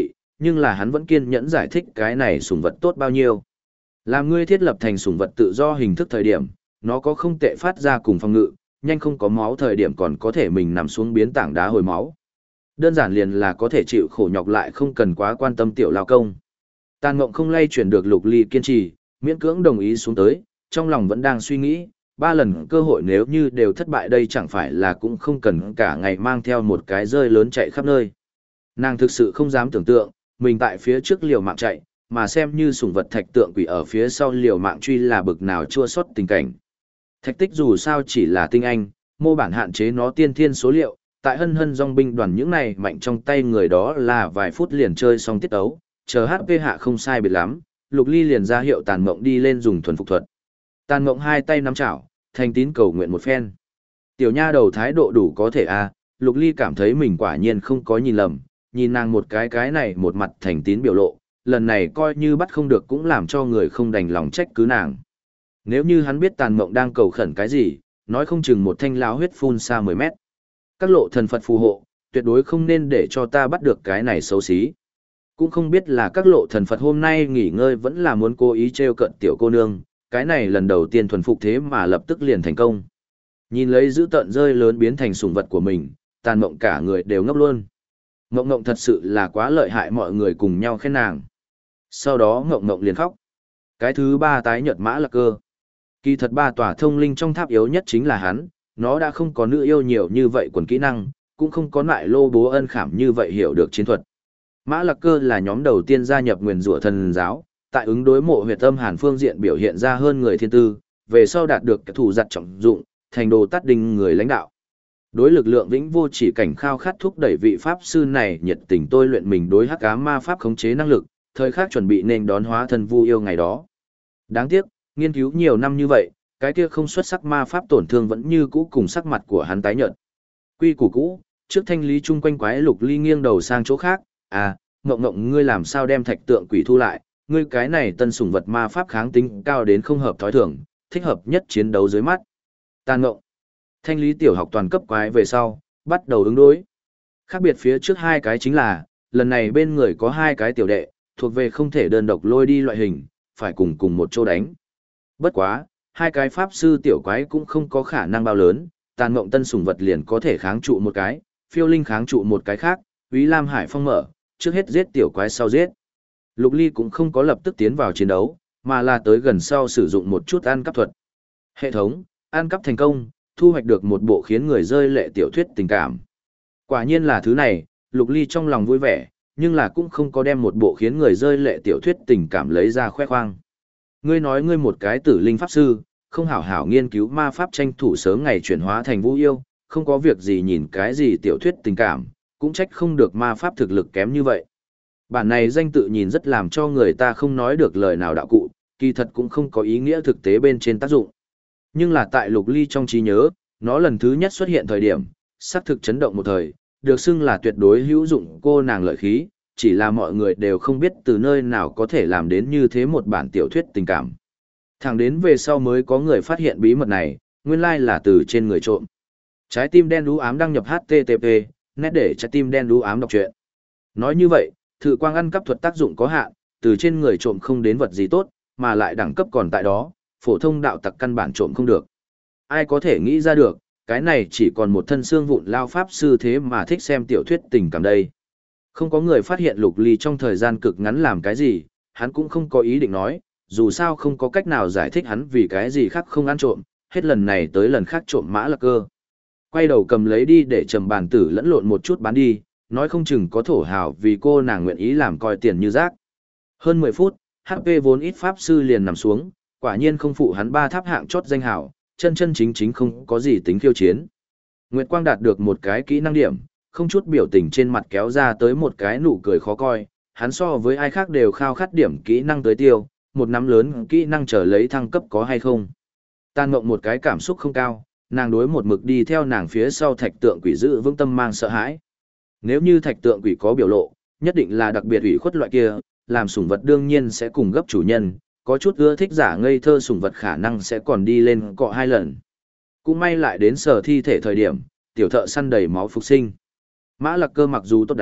[SPEAKER 1] nhưng là hắn vẫn kiên nhẫn giải thích cái này sủng vật tốt bao nhiêu. Làm ngươi thiết lập thành sủng vật tự do hình thức thời điểm, nó có không tệ phát ra cùng phòng ngự, nhanh không có máu thời điểm còn có thể mình nằm xuống biến tảng đá hồi máu. Đơn giản liền là có thể chịu khổ nhọc lại không cần quá quan tâm tiểu lao công. Tàn Mộng không lay chuyển được Lục Ly kiên trì, miễn cưỡng đồng ý xuống tới, trong lòng vẫn đang suy nghĩ, 3 lần cơ hội nếu như đều thất bại đây chẳng phải là cũng không cần cả ngày mang theo một cái rơi lớn chạy khắp nơi. Nàng thực sự không dám tưởng tượng, mình tại phía trước liều mạng chạy, mà xem như sủng vật thạch tượng quỷ ở phía sau liều mạng truy là bực nào chua xót tình cảnh. Thạch tích dù sao chỉ là tinh anh, mô bản hạn chế nó tiên thiên số liệu, tại hân hân dòng binh đoàn những này mạnh trong tay người đó là vài phút liền chơi xong tiết ấu, chờ HP hạ không sai biệt lắm, Lục Ly liền ra hiệu Tàn Mộng đi lên dùng thuần phục thuật. Tàn Mộng hai tay nắm chảo, thành tín cầu nguyện một phen. Tiểu nha đầu thái độ đủ có thể à, Lục Ly cảm thấy mình quả nhiên không có nhìn lầm, nhìn nàng một cái này một mặt thành tín biểu lộ, lần này coi như bắt không được cũng làm cho người không đành lòng trách cứ nàng. Nếu như hắn biết Tàn Mộng đang cầu khẩn cái gì, nói không chừng một thanh láo huyết phun xa 10 mét. Các lộ thần Phật phù hộ, tuyệt đối không nên để cho ta bắt được cái này xấu xí. Cũng không biết là các lộ thần Phật hôm nay nghỉ ngơi vẫn là muốn cố ý trêu cận tiểu cô nương, cái này lần đầu tiên thuần phục thế mà lập tức liền thành công. Nhìn lấy giữ tận rơi lớn biến thành sủng vật của mình, Tàn Mộng cả người đều ngốc luôn. Ngộng Ngộng thật sự là quá lợi hại, mọi người cùng nhau khen nàng. Sau đó Ngộng Ngộng liền khóc. Cái thứ 3 tái nhợt Mã Lạc Cơ. Kỳ thật 3 tòa thông linh trong tháp yếu nhất chính là hắn, nó đã không có nữ yêu nhiều như vậy quần kỹ năng, cũng không có lại lô bố ân khảm như vậy hiểu được chiến thuật. Mã Lạc Cơ là nhóm đầu tiên gia nhập Nguyền Rủa Thần giáo, tại ứng đối mộ huyệt âm hàn phương diện biểu hiện ra hơn người thiên tư, về sau đạt được thủ giặt trọng dụng, thành đồ tát đinh người lãnh đạo. Đối lực lượng vĩnh vô chỉ cảnh khao khát thúc đẩy vị pháp sư này nhiệt tình tôi luyện mình đối hắc ám ma pháp khống chế năng lực, thời khắc chuẩn bị nên đón hóa thân Vu yêu ngày đó. Đáng tiếc, nghiên cứu nhiều năm như vậy, cái kia không xuất sắc ma pháp tổn thương vẫn như cũ cùng sắc mặt của hắn tái nhợt. Quy củ cũ, trước thanh lý chung quanh quái Lục Ly nghiêng đầu sang chỗ khác, à, Ngộng Ngộng ngươi làm sao đem thạch tượng quỷ thu lại, ngươi cái này tân sủng vật ma pháp kháng tính cao đến không hợp thói thường, thích hợp nhất chiến đấu dưới mắt. Tàn Ngộng. Thanh lý tiểu học toàn cấp quái về sau, bắt đầu ứng đối. Khác biệt phía trước 2 cái chính là, lần này bên người có 2 cái tiểu đệ, thuộc về không thể đơn độc lôi đi loại hình, phải cùng một chỗ đánh. Bất quá, 2 cái pháp sư tiểu quái cũng không có khả năng bao lớn, Tàn Mộng tân sủng vật liền có thể kháng trụ một cái, Phiêu Linh kháng trụ một cái khác, Úy Lam Hải Phong mở, trước hết giết tiểu quái sau giết. Lục Ly cũng không có lập tức tiến vào chiến đấu, mà là tới gần sau sử dụng một chút ăn cắp thuật. Hệ thống, ăn cắp thành công, thu hoạch được một bộ khiến người rơi lệ tiểu thuyết tình cảm. Quả nhiên là thứ này, Lục Ly trong lòng vui vẻ, nhưng là cũng không có đem một bộ khiến người rơi lệ tiểu thuyết tình cảm lấy ra khoe khoang. Ngươi nói ngươi một cái tử linh pháp sư, không hảo hảo nghiên cứu ma pháp tranh thủ sớm ngày chuyển hóa thành vũ yêu, không có việc gì nhìn cái gì tiểu thuyết tình cảm, cũng trách không được ma pháp thực lực kém như vậy. Bản này danh tự nhìn rất làm cho người ta không nói được lời nào đạo cụ, kỳ thật cũng không có ý nghĩa thực tế bên trên tác dụng. Nhưng là tại Lục Ly trong trí nhớ, nó lần thứ nhất xuất hiện thời điểm, xác thực chấn động một thời, được xưng là tuyệt đối hữu dụng cô nàng lợi khí, chỉ là mọi người đều không biết từ nơi nào có thể làm đến như thế một bản tiểu thuyết tình cảm. Thẳng đến về sau mới có người phát hiện bí mật này, nguyên lai là từ trên người trộm. Trái tim đen đú ám đăng nhập HTTP, nét để trái tim đen đú ám đọc truyện. Nói như vậy, thử quang ăn cắp thuật tác dụng có hạn, từ trên người trộm không đến vật gì tốt, mà lại đẳng cấp còn tại đó, phổ thông đạo tặc căn bản trộm không được. Ai có thể nghĩ ra được, cái này chỉ còn một thân xương vụn lao pháp sư thế mà thích xem tiểu thuyết tình cảm đây. Không có người phát hiện Lục Ly trong thời gian cực ngắn làm cái gì, hắn cũng không có ý định nói, dù sao không có cách nào giải thích hắn vì cái gì khác không ăn trộm, hết lần này tới lần khác trộm Mã Lạc Cơ. Quay đầu cầm lấy đi để trầm bàn tử lẫn lộn một chút bán đi, nói không chừng có thổ hào vì cô nàng nguyện ý làm coi tiền như rác. Hơn 10 phút, HP vốn ít pháp sư liền nằm xuống, quả nhiên không phụ hắn 3 tháp hạng chót danh hào, chân chính không có gì tính khiêu chiến. Nguyệt Quang đạt được một cái kỹ năng điểm, không chút biểu tình trên mặt kéo ra tới một cái nụ cười khó coi, hắn so với ai khác đều khao khát điểm kỹ năng tới tiêu, một nắm lớn kỹ năng trở lấy thăng cấp có hay không. Tàn Mộng một cái cảm xúc không cao, nàng đối một mực đi theo nàng phía sau thạch tượng quỷ giữ vững tâm mang sợ hãi. Nếu như thạch tượng quỷ có biểu lộ, nhất định là đặc biệt ủy khuất loại kia, làm sủng vật đương nhiên sẽ cùng gấp chủ nhân, có chút ưa thích giả ngây thơ sủng vật khả năng sẽ còn đi lên cọ 2 lần. Cũng may lại đến sở thi thể thời điểm, tiểu thợ săn đầy máu phục sinh. Mã Lạc Cơ mặc dù tốt đánh,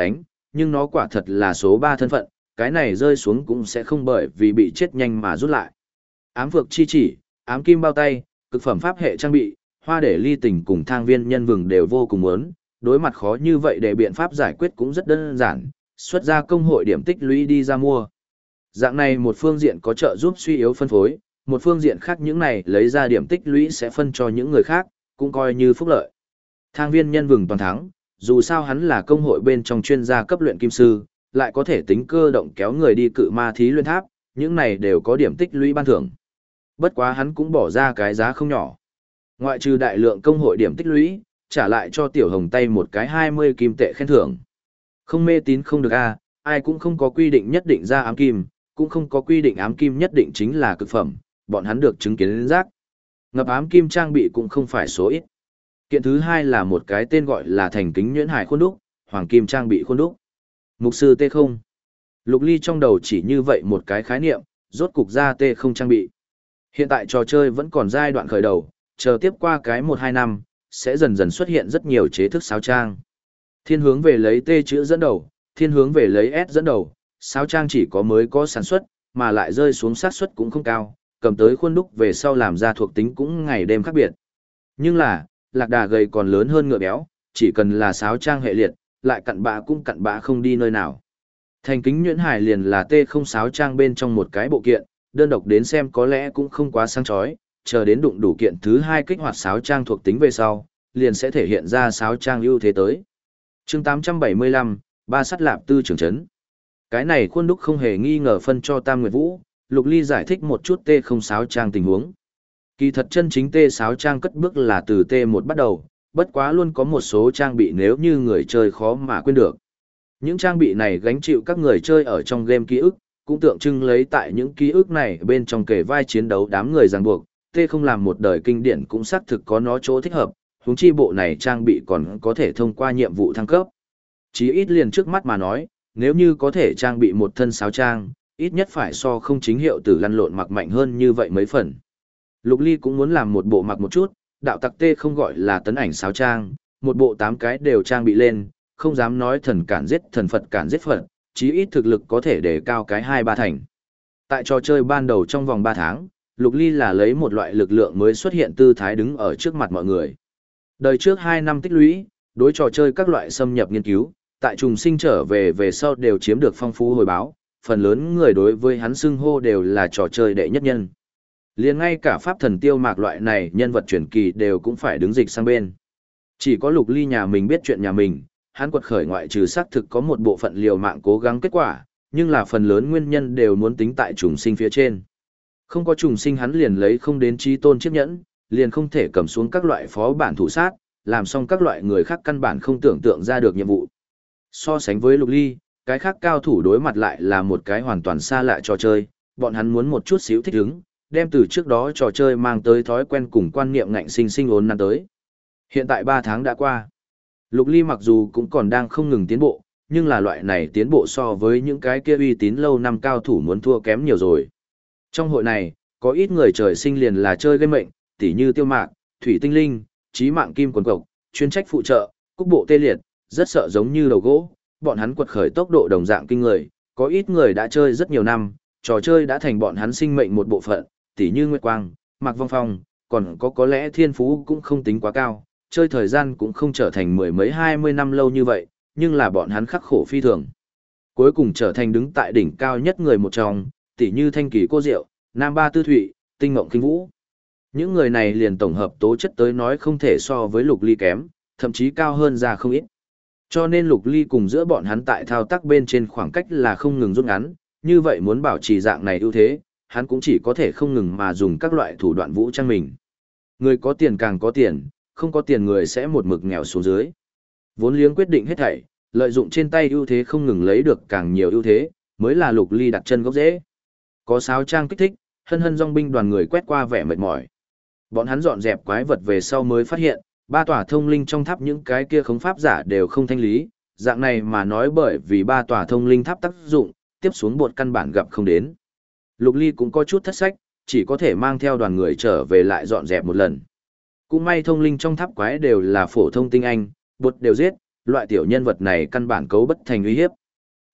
[SPEAKER 1] nhưng nó quả thật là số 3 thân phận, cái này rơi xuống cũng sẽ không bởi vì bị chết nhanh mà rút lại. Ám phược chi chỉ, ám kim bao tay, cực phẩm pháp hệ trang bị, hoa để ly tình cùng thang viên nhân vừng đều vô cùng muốn, đối mặt khó như vậy để biện pháp giải quyết cũng rất đơn giản, xuất ra công hội điểm tích lũy đi ra mua. Dạng này một phương diện có trợ giúp suy yếu phân phối, một phương diện khác những này lấy ra điểm tích lũy sẽ phân cho những người khác, cũng coi như phúc lợi. Thang viên nhân vừng toàn thắng, dù sao hắn là công hội bên trong chuyên gia cấp luyện kim sư, lại có thể tính cơ động kéo người đi cự ma thí luyện tháp, những này đều có điểm tích lũy ban thưởng. Bất quá hắn cũng bỏ ra cái giá không nhỏ. Ngoại trừ đại lượng công hội điểm tích lũy, trả lại cho tiểu hồng tay một cái 20 kim tệ khen thưởng. Không mê tín không được a, ai cũng không có quy định nhất định ra ám kim, cũng không có quy định ám kim nhất định chính là cực phẩm, bọn hắn được chứng kiến rác. Ngập ám kim trang bị cũng không phải số ít. Kiện thứ hai là một cái tên gọi là thành kính nhuyễn hải khuôn đúc, hoàng kim trang bị khuôn đúc. Mục sư T0. Lục Ly trong đầu chỉ như vậy một cái khái niệm, rốt cục ra T0 trang bị. Hiện tại trò chơi vẫn còn giai đoạn khởi đầu, chờ tiếp qua cái 1-2 năm, sẽ dần dần xuất hiện rất nhiều chế thức sáo trang. Thiên hướng về lấy T chữ dẫn đầu, thiên hướng về lấy S dẫn đầu, sáo trang chỉ có mới có sản xuất, mà lại rơi xuống xác suất cũng không cao, cầm tới khuôn đúc về sau làm ra thuộc tính cũng ngày đêm khác biệt. Nhưng là, lạc đà gầy còn lớn hơn ngựa béo, chỉ cần là sáo trang hệ liệt, lại cặn bã cũng cặn bã không đi nơi nào. Thành kính nhuyễn hải liền là T0 sáo trang bên trong một cái bộ kiện, đơn độc đến xem có lẽ cũng không quá sáng chói, chờ đến đụng đủ kiện thứ hai kích hoạt sáo trang thuộc tính về sau, liền sẽ thể hiện ra sáo trang ưu thế tới. Chương 875, ba sắt lạp tư trưởng trấn. Cái này khuôn đúc không hề nghi ngờ phân cho Tam Nguyệt Vũ, Lục Ly giải thích một chút T0 sáo trang tình huống. Kỳ thật chân chính T6 trang cất bước là từ T1 bắt đầu, bất quá luôn có một số trang bị nếu như người chơi khó mà quên được. Những trang bị này gánh chịu các người chơi ở trong game ký ức, cũng tượng trưng lấy tại những ký ức này bên trong kể vai chiến đấu đám người ràng buộc, T0 làm một đời kinh điển cũng xác thực có nó chỗ thích hợp, huống chi bộ này trang bị còn có thể thông qua nhiệm vụ thăng cấp. Chí ít liền trước mắt mà nói, nếu như có thể trang bị một thân sáo trang, ít nhất phải so không chính hiệu từ lăn lộn mặc mạnh hơn như vậy mấy phần. Lục Ly cũng muốn làm một bộ mặc một chút, đạo tặc T không gọi là tấn ảnh sáo trang, một bộ 8 cái đều trang bị lên, không dám nói thần cản giết thần Phật cản giết Phật, chí ít thực lực có thể để cao cái 2-3 thành. Tại trò chơi ban đầu trong vòng 3 tháng, Lục Ly là lấy một loại lực lượng mới xuất hiện tư thái đứng ở trước mặt mọi người. Đời trước 2 năm tích lũy, đối trò chơi các loại xâm nhập nghiên cứu, tại trùng sinh trở về sau đều chiếm được phong phú hồi báo, phần lớn người đối với hắn xưng hô đều là trò chơi đệ nhất nhân. Liền ngay cả pháp thần tiêu mạc loại này nhân vật truyền kỳ đều cũng phải đứng dịch sang bên. Chỉ có Lục Ly nhà mình biết chuyện nhà mình, hắn quật khởi ngoại trừ xác thực có một bộ phận liều mạng cố gắng kết quả, nhưng là phần lớn nguyên nhân đều muốn tính tại trùng sinh phía trên. Không có trùng sinh hắn liền lấy không đến chí tôn chiếc nhẫn, liền không thể cầm xuống các loại phó bản thủ sát, làm xong các loại người khác căn bản không tưởng tượng ra được nhiệm vụ. So sánh với Lục Ly, cái khác cao thủ đối mặt lại là một cái hoàn toàn xa lạ trò chơi, bọn hắn muốn một chút xíu thích ứng, đem từ trước đó trò chơi mang tới thói quen cùng quan niệm ngạnh sinh ốn nắn tới. Hiện tại 3 tháng đã qua. Lục Ly mặc dù cũng còn đang không ngừng tiến bộ, nhưng là loại này tiến bộ so với những cái kia uy tín lâu năm cao thủ muốn thua kém nhiều rồi. Trong hội này, có ít người trời sinh liền là chơi game mệnh, tỉ như Tiêu Mạc, Thủy Tinh Linh, Chí Mạng Kim Quần Cộc, chuyên trách phụ trợ, Cúc Bộ Tê Liệt, rất sợ giống như đầu gỗ, bọn hắn quật khởi tốc độ đồng dạng kinh người, có ít người đã chơi rất nhiều năm, trò chơi đã thành bọn hắn sinh mệnh một bộ phận, tỉ như Nguyệt Quang, Mạc Vong Phong, còn có lẽ thiên phú cũng không tính quá cao, chơi thời gian cũng không trở thành 10 mấy 20 năm lâu như vậy, nhưng là bọn hắn khắc khổ phi thường. Cuối cùng trở thành đứng tại đỉnh cao nhất người một trong, tỉ như Thanh Kỳ Cô Diệu, Nam Ba Tư Thụy, Tinh Ngộng Kinh Vũ. Những người này liền tổng hợp tố chất tới nói không thể so với Lục Ly kém, thậm chí cao hơn ra không ít. Cho nên Lục Ly cùng giữa bọn hắn tại thao tác bên trên khoảng cách là không ngừng rút ngắn, như vậy muốn bảo trì dạng này ưu thế, hắn cũng chỉ có thể không ngừng mà dùng các loại thủ đoạn vũ trang mình. Người có tiền càng có tiền, không có tiền người sẽ một mực nghèo xuống dưới. Vốn liếng quyết định hết thảy, lợi dụng trên tay ưu thế không ngừng lấy được càng nhiều ưu thế, mới là Lục Ly đặt chân gốc rễ. Có sáo trang kích thích, hân hân dòng binh đoàn người quét qua vẻ mệt mỏi. Bọn hắn dọn dẹp quái vật về sau mới phát hiện, 3 tòa thông linh trong tháp những cái kia khống pháp giả đều không thanh lý, dạng này mà nói bởi vì 3 tòa thông linh tháp tác dụng, tiếp xuống bột căn bản gặp không đến. Lục Ly cũng có chút thất sách, chỉ có thể mang theo đoàn người trở về lại dọn dẹp một lần. Cũng may thông linh trong tháp quái đều là phổ thông tinh anh, bột đều giết, loại tiểu nhân vật này căn bản cấu bất thành uy hiếp.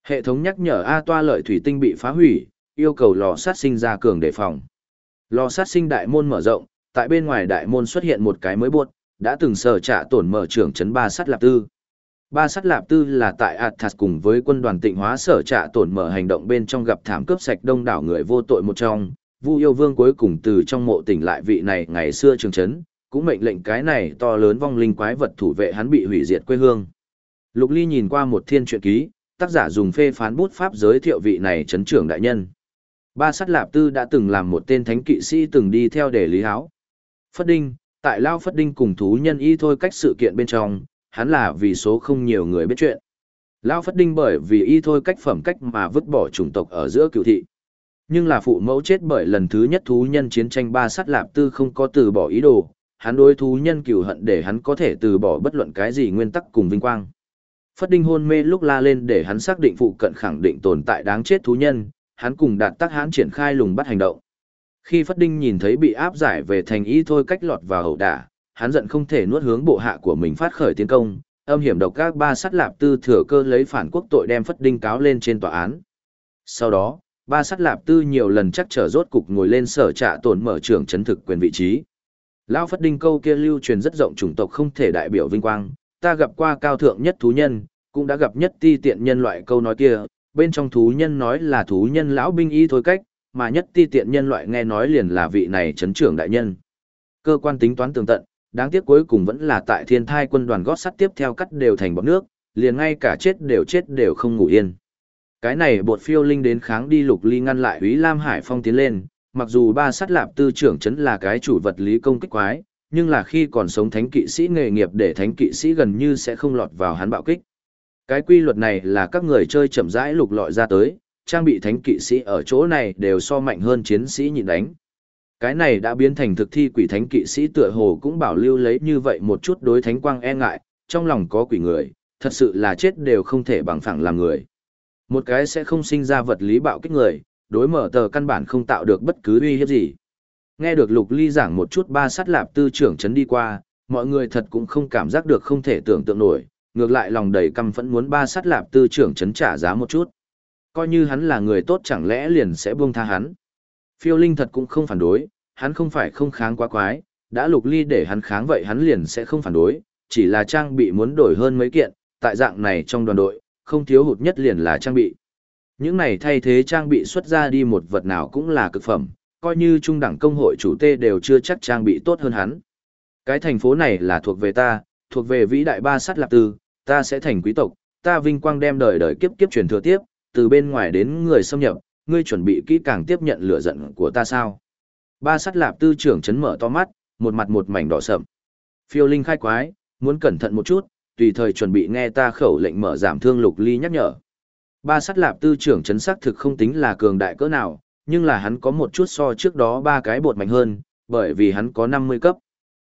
[SPEAKER 1] Hệ thống nhắc nhở A toa lợi thủy tinh bị phá hủy, yêu cầu lò sát sinh ra cường đề phòng. Lò sát sinh đại môn mở rộng, tại bên ngoài đại môn xuất hiện một cái mới buốt, đã từng sở trả tổn mở trưởng trấn Ba Sắt Lạp Tư. Ba Sắt Lạp Tư là tại Athas cùng với quân đoàn tịnh hóa sở trả tổn mở hành động bên trong gặp thảm cướp sạch đông đảo người vô tội một trong. Vu Yêu Vương cuối cùng từ trong mộ tỉnh lại vị này ngày xưa trường trấn, cũng mệnh lệnh cái này to lớn vong linh quái vật thủ vệ hắn bị hủy diệt quê hương. Lục Ly nhìn qua một thiên truyện ký, tác giả dùng phê phán bút pháp giới thiệu vị này trấn trưởng đại nhân. Ba Sắt Lạp Tư đã từng làm một tên thánh kỵ sĩ từng đi theo để Lý Háo. Phất Đinh, tại Lao Phất Đinh cùng thú nhân y thôi cách sự kiện bên trong, hắn là vì số không nhiều người biết chuyện. Lao Phất Đinh bởi vì y thôi cách phẩm cách mà vứt bỏ chủng tộc ở giữa cựu thị. Nhưng là phụ mẫu chết bởi lần thứ nhất thú nhân chiến tranh Ba Sắt Lạp Tư không có từ bỏ ý đồ, hắn đối thú nhân cừu hận để hắn có thể từ bỏ bất luận cái gì nguyên tắc cùng vinh quang. Phất Đinh hôn mê lúc la lên để hắn xác định phụ cận khẳng định tồn tại đáng chết thú nhân, hắn cùng Đạt Tác Hãn triển khai lùng bắt hành động. Khi Phất Đinh nhìn thấy bị áp giải về thành y thôi cách lọt vào hậu đả, hắn giận không thể nuốt hướng bộ hạ của mình phát khởi tiến công, âm hiểm độc các Ba Sắt Lạp Tư thừa cơ lấy phản quốc tội đem Phất Đinh cáo lên trên tòa án. Sau đó, Ba Sắt Lạp Tư nhiều lần chắc trở rốt cục ngồi lên sở trạ tổn mở trưởng trấn thực quyền vị trí. Lão Phất Đinh câu kia lưu truyền rất rộng chủng tộc không thể đại biểu vinh quang, ta gặp qua cao thượng nhất thú nhân, cũng đã gặp nhất ti tiện nhân loại câu nói kia, bên trong thú nhân nói là thú nhân lão binh y thôi cách, mà nhất ti tiện nhân loại nghe nói liền là vị này trấn trưởng đại nhân. Cơ quan tính toán tường tận, đáng tiếc cuối cùng vẫn là tại thiên thai quân đoàn gót sắt tiếp theo cắt đều thành bọt nước, liền ngay cả chết đều không ngủ yên. Cái này bột phiêu linh đến kháng đi Lục Ly ngăn lại Úy Lam Hải Phong tiến lên, mặc dù Ba Sắt Lạp Tư trưởng trấn là cái chủ vật lý công kích quái, nhưng là khi còn sống thánh kỵ sĩ nghề nghiệp để thánh kỵ sĩ gần như sẽ không lọt vào hắn bạo kích. Cái quy luật này là các người chơi chậm rãi lục lọi ra tới, trang bị thánh kỵ sĩ ở chỗ này đều so mạnh hơn chiến sĩ nhịn đánh. Cái này đã biến thành thực thi quỷ thánh kỵ sĩ tựa hồ cũng bảo lưu lấy như vậy một chút đối thánh quang e ngại, trong lòng có quỷ người, thật sự là chết đều không thể bằng phẳng làm người. Một cái sẽ không sinh ra vật lý bạo kích người, đối mở tờ căn bản không tạo được bất cứ uy hiếp gì. Nghe được Lục Ly giảng một chút Ba Sắt Lạp Tư trưởng trấn đi qua, mọi người thật cũng không cảm giác được không thể tưởng tượng nổi, ngược lại lòng đầy căm phẫn muốn Ba Sắt Lạp Tư trưởng trấn trả giá một chút. Coi như hắn là người tốt chẳng lẽ liền sẽ buông tha hắn. Phiêu Linh thật cũng không phản đối, hắn không phải không kháng quá quái, đã Lục Ly để hắn kháng vậy hắn liền sẽ không phản đối, chỉ là trang bị muốn đổi hơn mấy kiện, tại dạng này trong đoàn đội, không thiếu hụt nhất liền là trang bị. Những này thay thế trang bị xuất ra đi một vật nào cũng là cực phẩm, coi như trung đẳng công hội chủ tê đều chưa chắc trang bị tốt hơn hắn. Cái thành phố này là thuộc về ta, thuộc về vĩ đại Ba Sắt Lạp Tư, ta sẽ thành quý tộc, ta vinh quang đem đời đời kiếp kiếp truyền thừa tiếp, từ bên ngoài đến người xâm nhập, ngươi chuẩn bị kỹ càng tiếp nhận lửa giận của ta sao? Ba Sắt Lạp Tư trưởng trấn mở to mắt, một mặt một mảnh đỏ sậm. Phiêu Linh khai quái, muốn cẩn thận một chút, tùy thời chuẩn bị nghe ta khẩu lệnh mở giảm thương. Lục Ly nhắc nhở. Ba Sắt Lạp Tư trưởng trấn xác thực không tính là cường đại cỡ nào, nhưng là hắn có một chút so trước đó ba cái bột mạnh hơn, bởi vì hắn có 50 cấp.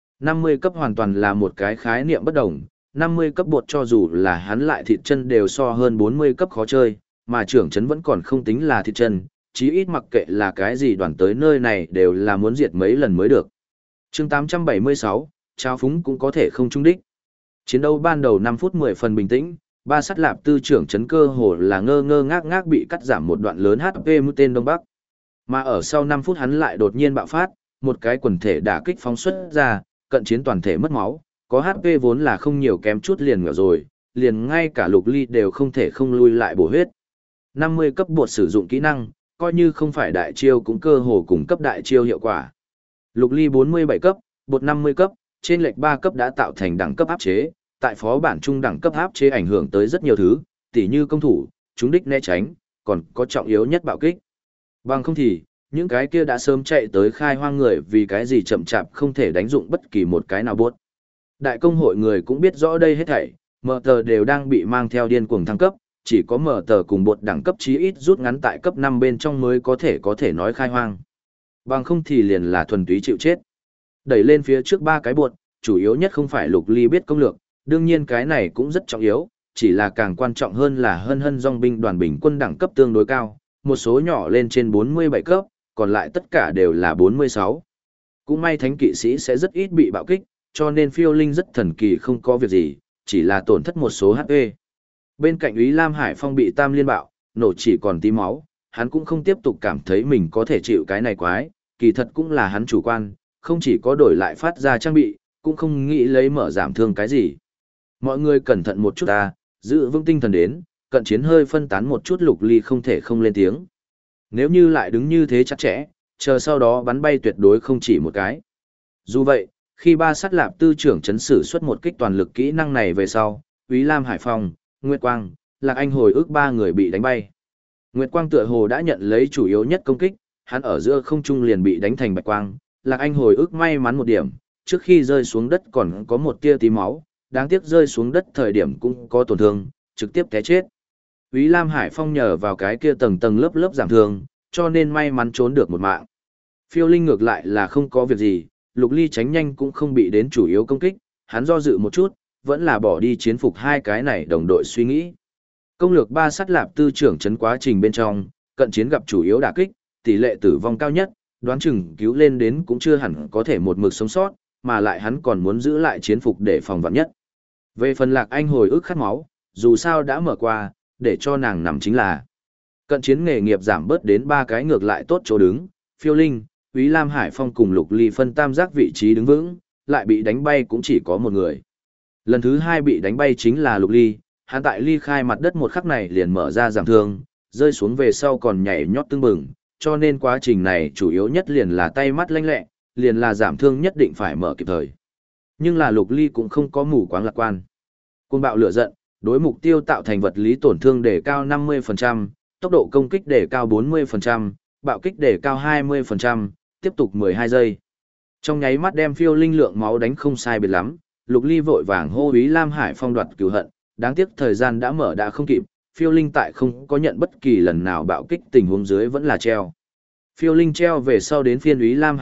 [SPEAKER 1] 50 cấp hoàn toàn là một cái khái niệm bất đồng, 50 cấp bột cho dù là hắn lại thịt chân đều so hơn 40 cấp khó chơi, mà trưởng trấn vẫn còn không tính là thịt chân, chí ít mặc kệ là cái gì đoàn tới nơi này đều là muốn diệt mấy lần mới được. Chương 876, trao phúng cũng có thể không trung đích. Chiến đấu ban đầu 5 phút 10 phần bình tĩnh, Ba Sắt Lạp Tư trưởng trấn cơ hồ là ngơ ngơ ngác ngác bị cắt giảm một đoạn lớn HP mũi tên Đông Bắc. Mà ở sau 5 phút hắn lại đột nhiên bạo phát, một cái quần thể đả kích phóng xuất ra, cận chiến toàn thể mất máu, có HP vốn là không nhiều kém chút liền ngửa rồi, liền ngay cả Lục Ly đều không thể không lui lại bổ huyết. 50 cấp bột sử dụng kỹ năng, coi như không phải đại chiêu cũng cơ hồ cùng cấp đại chiêu hiệu quả. Lục Ly 47 cấp, bột 50 cấp, trên lệch 3 cấp đã tạo thành đẳng cấp áp chế, tại phó bản trung đẳng cấp áp chế ảnh hưởng tới rất nhiều thứ, tỉ như công thủ, trúng đích né tránh, còn có trọng yếu nhất bạo kích. Bằng không thì, những cái kia đã sớm chạy tới khai hoang người vì cái gì chậm chạp không thể đánh dụng bất kỳ một cái nào bốt. Đại công hội người cũng biết rõ đây hết thảy, mở tờ đều đang bị mang theo điên cuồng thăng cấp, chỉ có mở tờ cùng bột đẳng cấp chí ít rút ngắn tại cấp 5 bên trong mới có thể nói khai hoang. Bằng không thì liền là thuần túy chịu chết. Đẩy lên phía trước ba cái bột, chủ yếu nhất không phải Lục Ly biết công lược, đương nhiên cái này cũng rất trọng yếu, chỉ là càng quan trọng hơn là hân hân dòng binh đoàn bình quân đẳng cấp tương đối cao, một số nhỏ lên trên 47 cấp, còn lại tất cả đều là 46. Cũng may thánh kỵ sĩ sẽ rất ít bị bạo kích, cho nên phiêu linh rất thần kỳ không có việc gì, chỉ là tổn thất một số HP. Bên cạnh Úy Lam Hải Phong bị tam liên bạo, nổ chỉ còn tí máu, hắn cũng không tiếp tục cảm thấy mình có thể chịu cái này quái, kỳ thật cũng là hắn chủ quan, không chỉ có đổi lại phát ra trang bị, cũng không nghĩ lấy mở giảm thương cái gì. Mọi người cẩn thận một chút ta, giữ vững tinh thần đến, cận chiến hơi phân tán một chút Lục Ly không thể không lên tiếng. Nếu như lại đứng như thế chắc chẽ, chờ sau đó bắn bay tuyệt đối không chỉ một cái. Dù vậy, khi ba sát lạp tư trưởng chấn sử xuất một kích toàn lực kỹ năng này về sau, Úy Lam Hải Phong, Nguyệt Quang, Lạc Anh hồi ức ba người bị đánh bay. Nguyệt Quang tựa hồ đã nhận lấy chủ yếu nhất công kích, hắn ở giữa không trung liền bị đánh thành bạch quang, Lạc Anh hồi ức may mắn một điểm, trước khi rơi xuống đất còn có một tia tí máu, đáng tiếc rơi xuống đất thời điểm cũng có tổn thương, trực tiếp té chết. Úy Lam Hải Phong nhờ vào cái kia tầng tầng lớp lớp giảm thương, cho nên may mắn trốn được một mạng. Phiêu Linh ngược lại là không có việc gì, Lục Ly tránh nhanh cũng không bị đến chủ yếu công kích, hắn do dự một chút, vẫn là bỏ đi chiến phục hai cái này đồng đội suy nghĩ. Công lược ba sát lạp tư trưởng chấn quá trình bên trong, cận chiến gặp chủ yếu đả kích, tỷ lệ tử vong cao nhất, đoán chừng cứu lên đến cũng chưa hẳn có thể một mực sống sót, mà lại hắn còn muốn giữ lại chiến phục để phòng vạn nhất. Về phần Lạc Anh hồi ức khát máu, dù sao đã mở qua, để cho nàng nằm chính là cận chiến nghề nghiệp giảm bớt đến ba cái ngược lại tốt chỗ đứng, Phiêu Linh, Úy Lam Hải Phong cùng Lục Ly phân tam giác vị trí đứng vững, lại bị đánh bay cũng chỉ có một người. Lần thứ hai bị đánh bay chính là Lục Ly, hắn tại ly khai mặt đất một khắc này liền mở ra giảm thương, rơi xuống về sau còn nhảy nhót tưng bừng, cho nên quá trình này chủ yếu nhất liền là tay mắt lanh lẹ, liền là giảm thương nhất định phải mở kịp thời. Nhưng là Lục Ly cũng không có mù quáng lạc quan. Cuồng bạo lửa giận, đối mục tiêu tạo thành vật lý tổn thương đề cao 50%, tốc độ công kích đề cao 40%, bạo kích đề cao 20%, tiếp tục 12 giây. Trong nháy mắt đem Phiêu Linh lượng máu đánh không sai biệt lắm, Lục Ly vội vàng hô Úy Lam Hải Phong đoạt cứu hận, đáng tiếc thời gian đã mở đã không kịp, Phiêu Linh tại không có nhận bất kỳ lần nào bạo kích tình huống dưới vẫn là treo. Phiêu Linh treo về sau đến phiên Úy Lam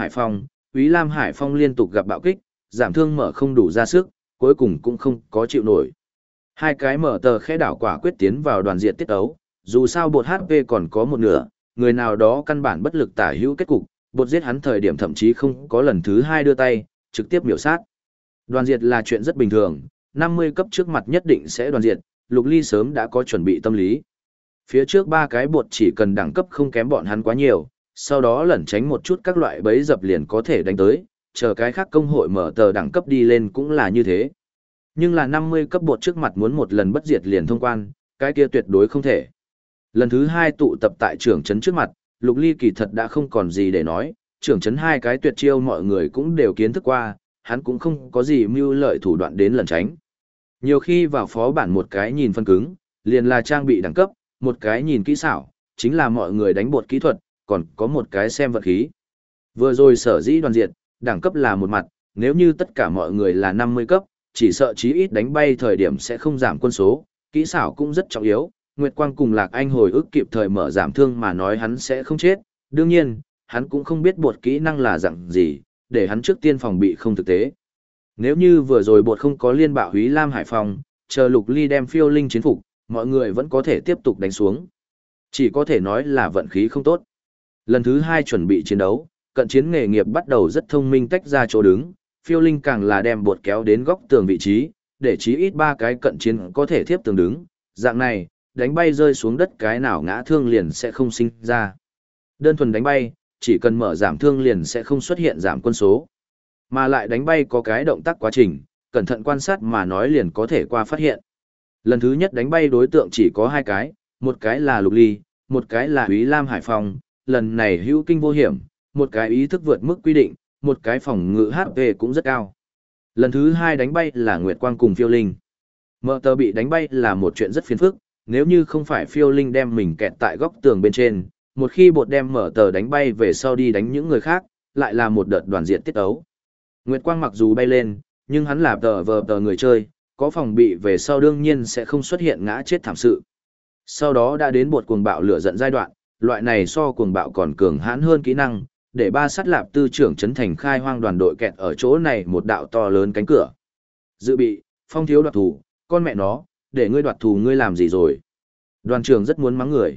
[SPEAKER 1] Hải Phong liên tục gặp bạo kích, giảm thương mở không đủ ra sức, cuối cùng cũng không có chịu nổi. Hai cái mở tờ khẽ đảo quả quyết tiến vào đoàn diện tiết ấu, dù sao bột HP còn có một nửa, người nào đó căn bản bất lực tả hữu kết cục, bột giết hắn thời điểm thậm chí không có lần thứ hai đưa tay, trực tiếp miểu sát. Đoàn diệt là chuyện rất bình thường, 50 cấp trước mặt nhất định sẽ đoàn diệt, Lục Ly sớm đã có chuẩn bị tâm lý. Phía trước ba cái bột chỉ cần đẳng cấp không kém bọn hắn quá nhiều, sau đó lẩn tránh một chút các loại bẫy dập liền có thể đánh tới, chờ cái khác công hội mở tờ đẳng cấp đi lên cũng là như thế. Nhưng là 50 cấp bột trước mặt muốn một lần bất diệt liền thông quan, cái kia tuyệt đối không thể. Lần thứ hai tụ tập tại trưởng trấn trước mặt, Lục Ly kỳ thật đã không còn gì để nói, trưởng trấn hai cái tuyệt chiêu mọi người cũng đều kiến thức qua, hắn cũng không có gì mưu lợi thủ đoạn đến lẩn tránh. Nhiều khi vào phó bản một cái nhìn phân cứng, liền là trang bị đẳng cấp, một cái nhìn kỹ xảo, chính là mọi người đánh bột kỹ thuật, còn có một cái xem vật khí. Vừa rồi sở dĩ đoàn diệt, đẳng cấp là một mặt, nếu như tất cả mọi người là 50 cấp, chỉ sợ chí ít đánh bay thời điểm sẽ không giảm quân số, kỹ xảo cũng rất trọng yếu. Nguyệt Quang cùng Lạc Anh hồi ức kịp thời mở giảm thương mà nói hắn sẽ không chết, đương nhiên, hắn cũng không biết bột kỹ năng là dạng gì, để hắn trước tiên phòng bị không thực tế. Nếu như vừa rồi bột không có liên bạo Úy Lam Hải Phòng, chờ Lục Ly đem Phiêu Linh chiến phục, mọi người vẫn có thể tiếp tục đánh xuống. Chỉ có thể nói là vận khí không tốt. Lần thứ hai chuẩn bị chiến đấu, cận chiến nghề nghiệp bắt đầu rất thông minh tách ra chỗ đứng, Phiêu Linh càng là đem bột kéo đến góc tường vị trí, để chí ít ba cái cận chiến có thể tiếp tường đứng, dạng này, đánh bay rơi xuống đất cái nào ngã thương liền sẽ không sinh ra. Đơn thuần đánh bay, chỉ cần mở giảm thương liền sẽ không xuất hiện giảm quân số. Mà lại đánh bay có cái động tác quá trình, cẩn thận quan sát mà nói liền có thể qua phát hiện. Lần thứ nhất đánh bay đối tượng chỉ có hai cái, một cái là Lục Ly, một cái là Úy Lam Hải Phòng, lần này hữu kinh vô hiểm, một cái ý thức vượt mức quy định, một cái phòng ngự HP cũng rất cao. Lần thứ hai đánh bay là Nguyệt Quang cùng Phiêu Linh. Mở tờ bị đánh bay là một chuyện rất phiền phức, nếu như không phải Phiêu Linh đem mình kẹt tại góc tường bên trên, một khi bột đem mở tờ đánh bay về sau đi đánh những người khác, lại là một đợt đoàn diện tiết ấu. Nguyệt Quang mặc dù bay lên, nhưng hắn là tờ người chơi, có phòng bị về sau đương nhiên sẽ không xuất hiện ngã chết thảm sự. Sau đó đã đến bột cuồng bạo lửa giận giai đoạn, loại này so cuồng bạo còn cường hãn hơn kỹ năng, để ba sát lạp tư trưởng trấn thành khai hoang đoàn đội kẹt ở chỗ này một đạo to lớn cánh cửa. Dự bị, Phong thiếu đoạt thủ, con mẹ nó, để ngươi đoạt thù ngươi làm gì rồi? Đoàn trưởng rất muốn mắng người.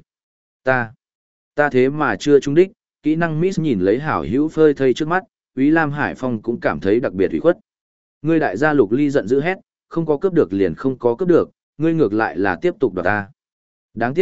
[SPEAKER 1] Ta thế mà chưa trúng đích, kỹ năng miss nhìn lấy hảo hữu phơi thây trước mắt, Úy Lam Hải Phong cũng cảm thấy đặc biệt ủy khuất. Ngươi đại gia Lục Ly giận dữ hét, không có cướp được liền không có cướp được, ngươi ngược lại là tiếp tục đoạt ta. Đáng tiếc,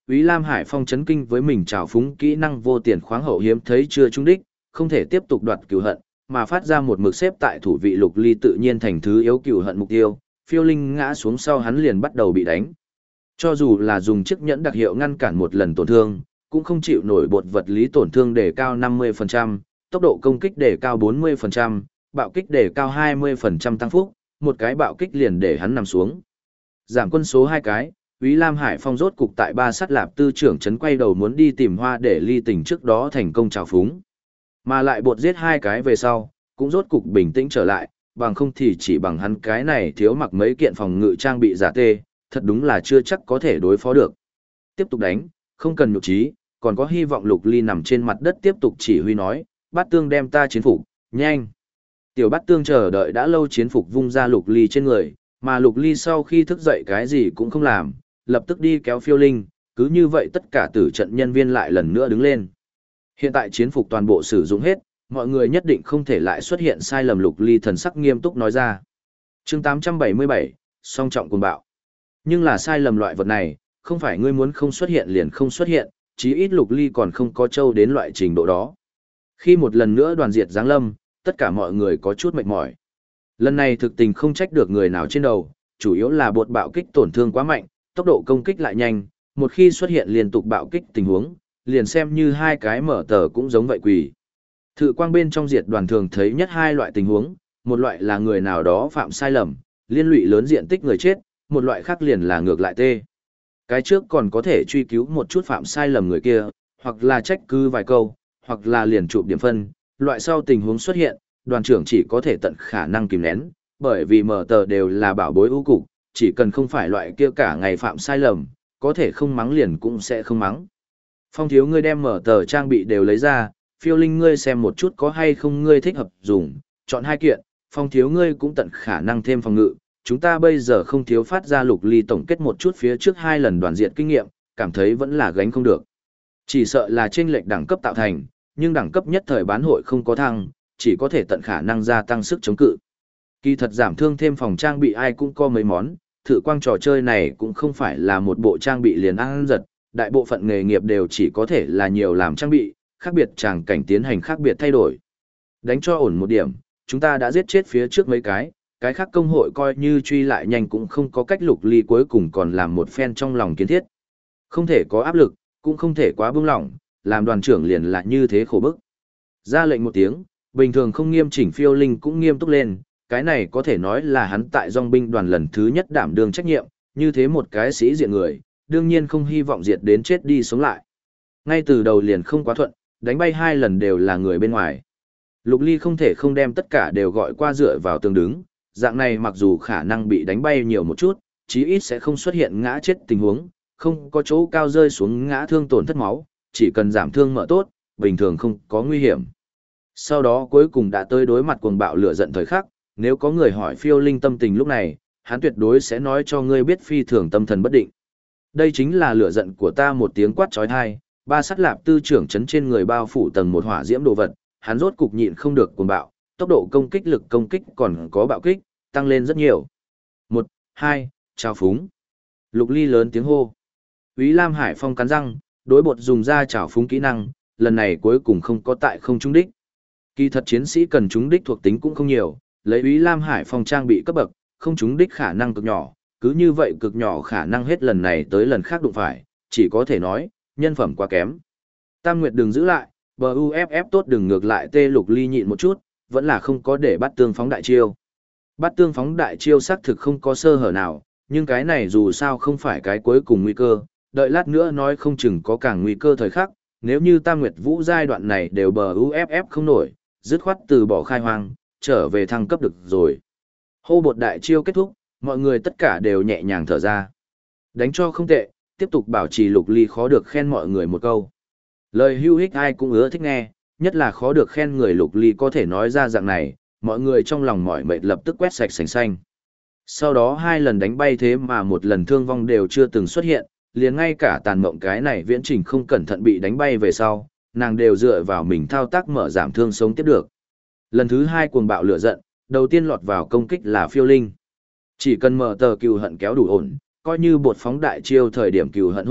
[SPEAKER 1] Úy Lam Hải Phong chấn kinh với mình trào phúng kỹ năng vô tiền khoáng hậu hiếm thấy chưa trúng đích, không thể tiếp tục đoạt cửu hận, mà phát ra một mực xếp tại thủ vị Lục Ly tự nhiên thành thứ yếu cửu hận mục tiêu, phiêu linh ngã xuống sau hắn liền bắt đầu bị đánh. Cho dù là dùng chiếc nhẫn đặc hiệu ngăn cản một lần tổn thương, cũng không chịu nổi bột vật lý tổn thương đề cao 50%, tốc độ công kích đề cao 40%, bạo kích đề cao 20% tăng phúc, một cái bạo kích liền để hắn nằm xuống. Giảm quân số 2 cái, Úy Lam Hải Phong rốt cục tại ba sát lạp tư trưởng trấn quay đầu muốn đi tìm hoa để ly tình trước đó thành công trào phúng. Mà lại bột giết 2 cái về sau, cũng rốt cục bình tĩnh trở lại, bằng không thì chỉ bằng hắn cái này thiếu mặc mấy kiện phòng ngự trang bị giả tê, thật đúng là chưa chắc có thể đối phó được. Tiếp tục đánh, không cần nhục trí, còn có hy vọng Lục Ly nằm trên mặt đất tiếp tục chỉ huy nói, Bát Tương đem ta chiến phục, nhanh. Tiểu Bát Tương chờ đợi đã lâu chiến phục vung ra Lục Ly trên người, mà Lục Ly sau khi thức dậy cái gì cũng không làm, lập tức đi kéo phiêu linh, cứ như vậy tất cả tử trận nhân viên lại lần nữa đứng lên. Hiện tại chiến phục toàn bộ sử dụng hết, mọi người nhất định không thể lại xuất hiện sai lầm. Lục Ly thần sắc nghiêm túc nói ra. Chương 877, song trọng cuồng bạo. Nhưng là sai lầm loại vật này, không phải ngươi muốn không xuất hiện liền không xuất hiện, chí ít Lục Ly còn không có trâu đến loại trình độ đó. Khi một lần nữa đoàn diệt giáng lâm, tất cả mọi người có chút mệt mỏi. Lần này thực tình không trách được người nào trên đầu, chủ yếu là bột bạo kích tổn thương quá mạnh, tốc độ công kích lại nhanh, một khi xuất hiện liên tục bạo kích tình huống, liền xem như hai cái mở tờ cũng giống vậy quỷ. Thự quang bên trong diệt đoàn thường thấy nhất hai loại tình huống, một loại là người nào đó phạm sai lầm, liên lụy lớn diện tích người chết, một loại khác liền là ngược lại tê. Cái trước còn có thể truy cứu một chút phạm sai lầm người kia, hoặc là trách cứ vài câu, hoặc là liền chụp điểm phân, loại sau tình huống xuất hiện, đoàn trưởng chỉ có thể tận khả năng kìm nén, bởi vì mở tờ đều là bảo bối ưu cục, chỉ cần không phải loại kia cả ngày phạm sai lầm, có thể không mắng liền cũng sẽ không mắng. Phong thiếu ngươi đem mở tờ trang bị đều lấy ra, phiêu linh ngươi xem một chút có hay không ngươi thích hợp dùng, chọn hai kiện, phong thiếu ngươi cũng tận khả năng thêm phòng ngự. Chúng ta bây giờ không thiếu phát ra Lục Ly tổng kết một chút phía trước 2 lần đoàn diện kinh nghiệm, cảm thấy vẫn là gánh không được. Chỉ sợ là chênh lệch đẳng cấp tạo thành, nhưng đẳng cấp nhất thời bán hội không có thăng, chỉ có thể tận khả năng gia tăng sức chống cự. Kỳ thật giảm thương thêm phòng trang bị ai cũng có mấy món, thử quang trò chơi này cũng không phải là một bộ trang bị liền ăn giật, đại bộ phận nghề nghiệp đều chỉ có thể là nhiều làm trang bị, khác biệt tràng cảnh tiến hành khác biệt thay đổi. Đánh cho ổn một điểm, chúng ta đã giết chết phía trước mấy cái khác công hội coi như truy lại nhanh cũng không có cách. Lục Ly cuối cùng còn làm một phen trong lòng kiến thiết. Không thể có áp lực, cũng không thể quá buông lỏng, làm đoàn trưởng liền là như thế khổ bức. Ra lệnh một tiếng, bình thường không nghiêm chỉnh phiêu linh cũng nghiêm túc lên, cái này có thể nói là hắn tại dòng binh đoàn lần thứ nhất đảm đương trách nhiệm, như thế một cái sĩ diện người, đương nhiên không hy vọng diệt đến chết đi sống lại. Ngay từ đầu liền không quá thuận, đánh bay 2 lần đều là người bên ngoài. Lục Ly không thể không đem tất cả đều gọi qua dựa vào tường đứng, dạng này mặc dù khả năng bị đánh bay nhiều một chút, chí ít sẽ không xuất hiện ngã chết tình huống, không có chỗ cao rơi xuống ngã thương tổn thất máu, chỉ cần giảm thương mở tốt, bình thường không có nguy hiểm. Sau đó cuối cùng đã tới đối mặt cuồng bạo lửa giận thời khắc, nếu có người hỏi phiêu linh tâm tình lúc này, hắn tuyệt đối sẽ nói cho ngươi biết phi thường tâm thần bất định. Đây chính là lửa giận của ta, một tiếng quát chói tai, ba sát lạp tư trưởng chấn trên người bao phủ tầng một hỏa diễm đồ vật, hắn rốt cục nhịn không được cuồng bạo, tốc độ công kích lực công kích còn có bạo kích, tăng lên rất nhiều. 1, 2, trao phúng. Lục Ly lớn tiếng hô. Úy Lam Hải Phong cắn răng, đối bột dùng ra trào phúng kỹ năng, lần này cuối cùng không có tại không trúng đích. Kỳ thật chiến sĩ cần trúng đích thuộc tính cũng không nhiều, lấy Úy Lam Hải Phong trang bị cấp bậc, không trúng đích khả năng cực nhỏ, cứ như vậy cực nhỏ khả năng hết lần này tới lần khác đụng phải, chỉ có thể nói, nhân phẩm quá kém. Tam Nguyệt đừng giữ lại, BUFF tốt đừng ngược lại. Tê Lục Ly nhịn một chút, vẫn là không có để bắt tương phóng đại chiêu. Bắt tương phóng đại chiêu xác thực không có sơ hở nào, nhưng cái này dù sao không phải cái cuối cùng nguy cơ, đợi lát nữa nói không chừng có càng nguy cơ thời khắc, nếu như Tam Nguyệt Vũ giai đoạn này đều BUFF không nổi, dứt khoát từ bỏ khai hoang, trở về thăng cấp được rồi. Hô bột đại chiêu kết thúc, mọi người tất cả đều nhẹ nhàng thở ra. Đánh cho không tệ, tiếp tục bảo trì. Lục Ly khó được khen mọi người một câu. Lời hữu ích ai cũng ưa thích nghe, nhất là khó được khen người. Lục Ly có thể nói ra dạng này, mọi người trong lòng mỏi mệt lập tức quét sạch sành xanh. Sau đó 2 lần đánh bay thế mà một lần thương vong đều chưa từng xuất hiện, liền ngay cả tàn mộng cái này viễn trình không cẩn thận bị đánh bay về sau, nàng đều dựa vào mình thao tác mở giảm thương sống tiếp được. Lần thứ 2 cuồng bạo lửa giận, đầu tiên lọt vào công kích là phiêu linh. Chỉ cần mở tờ cừu hận kéo đủ ổn, coi như bột phóng đại chiêu thời điểm cừu hận hỗn loạn,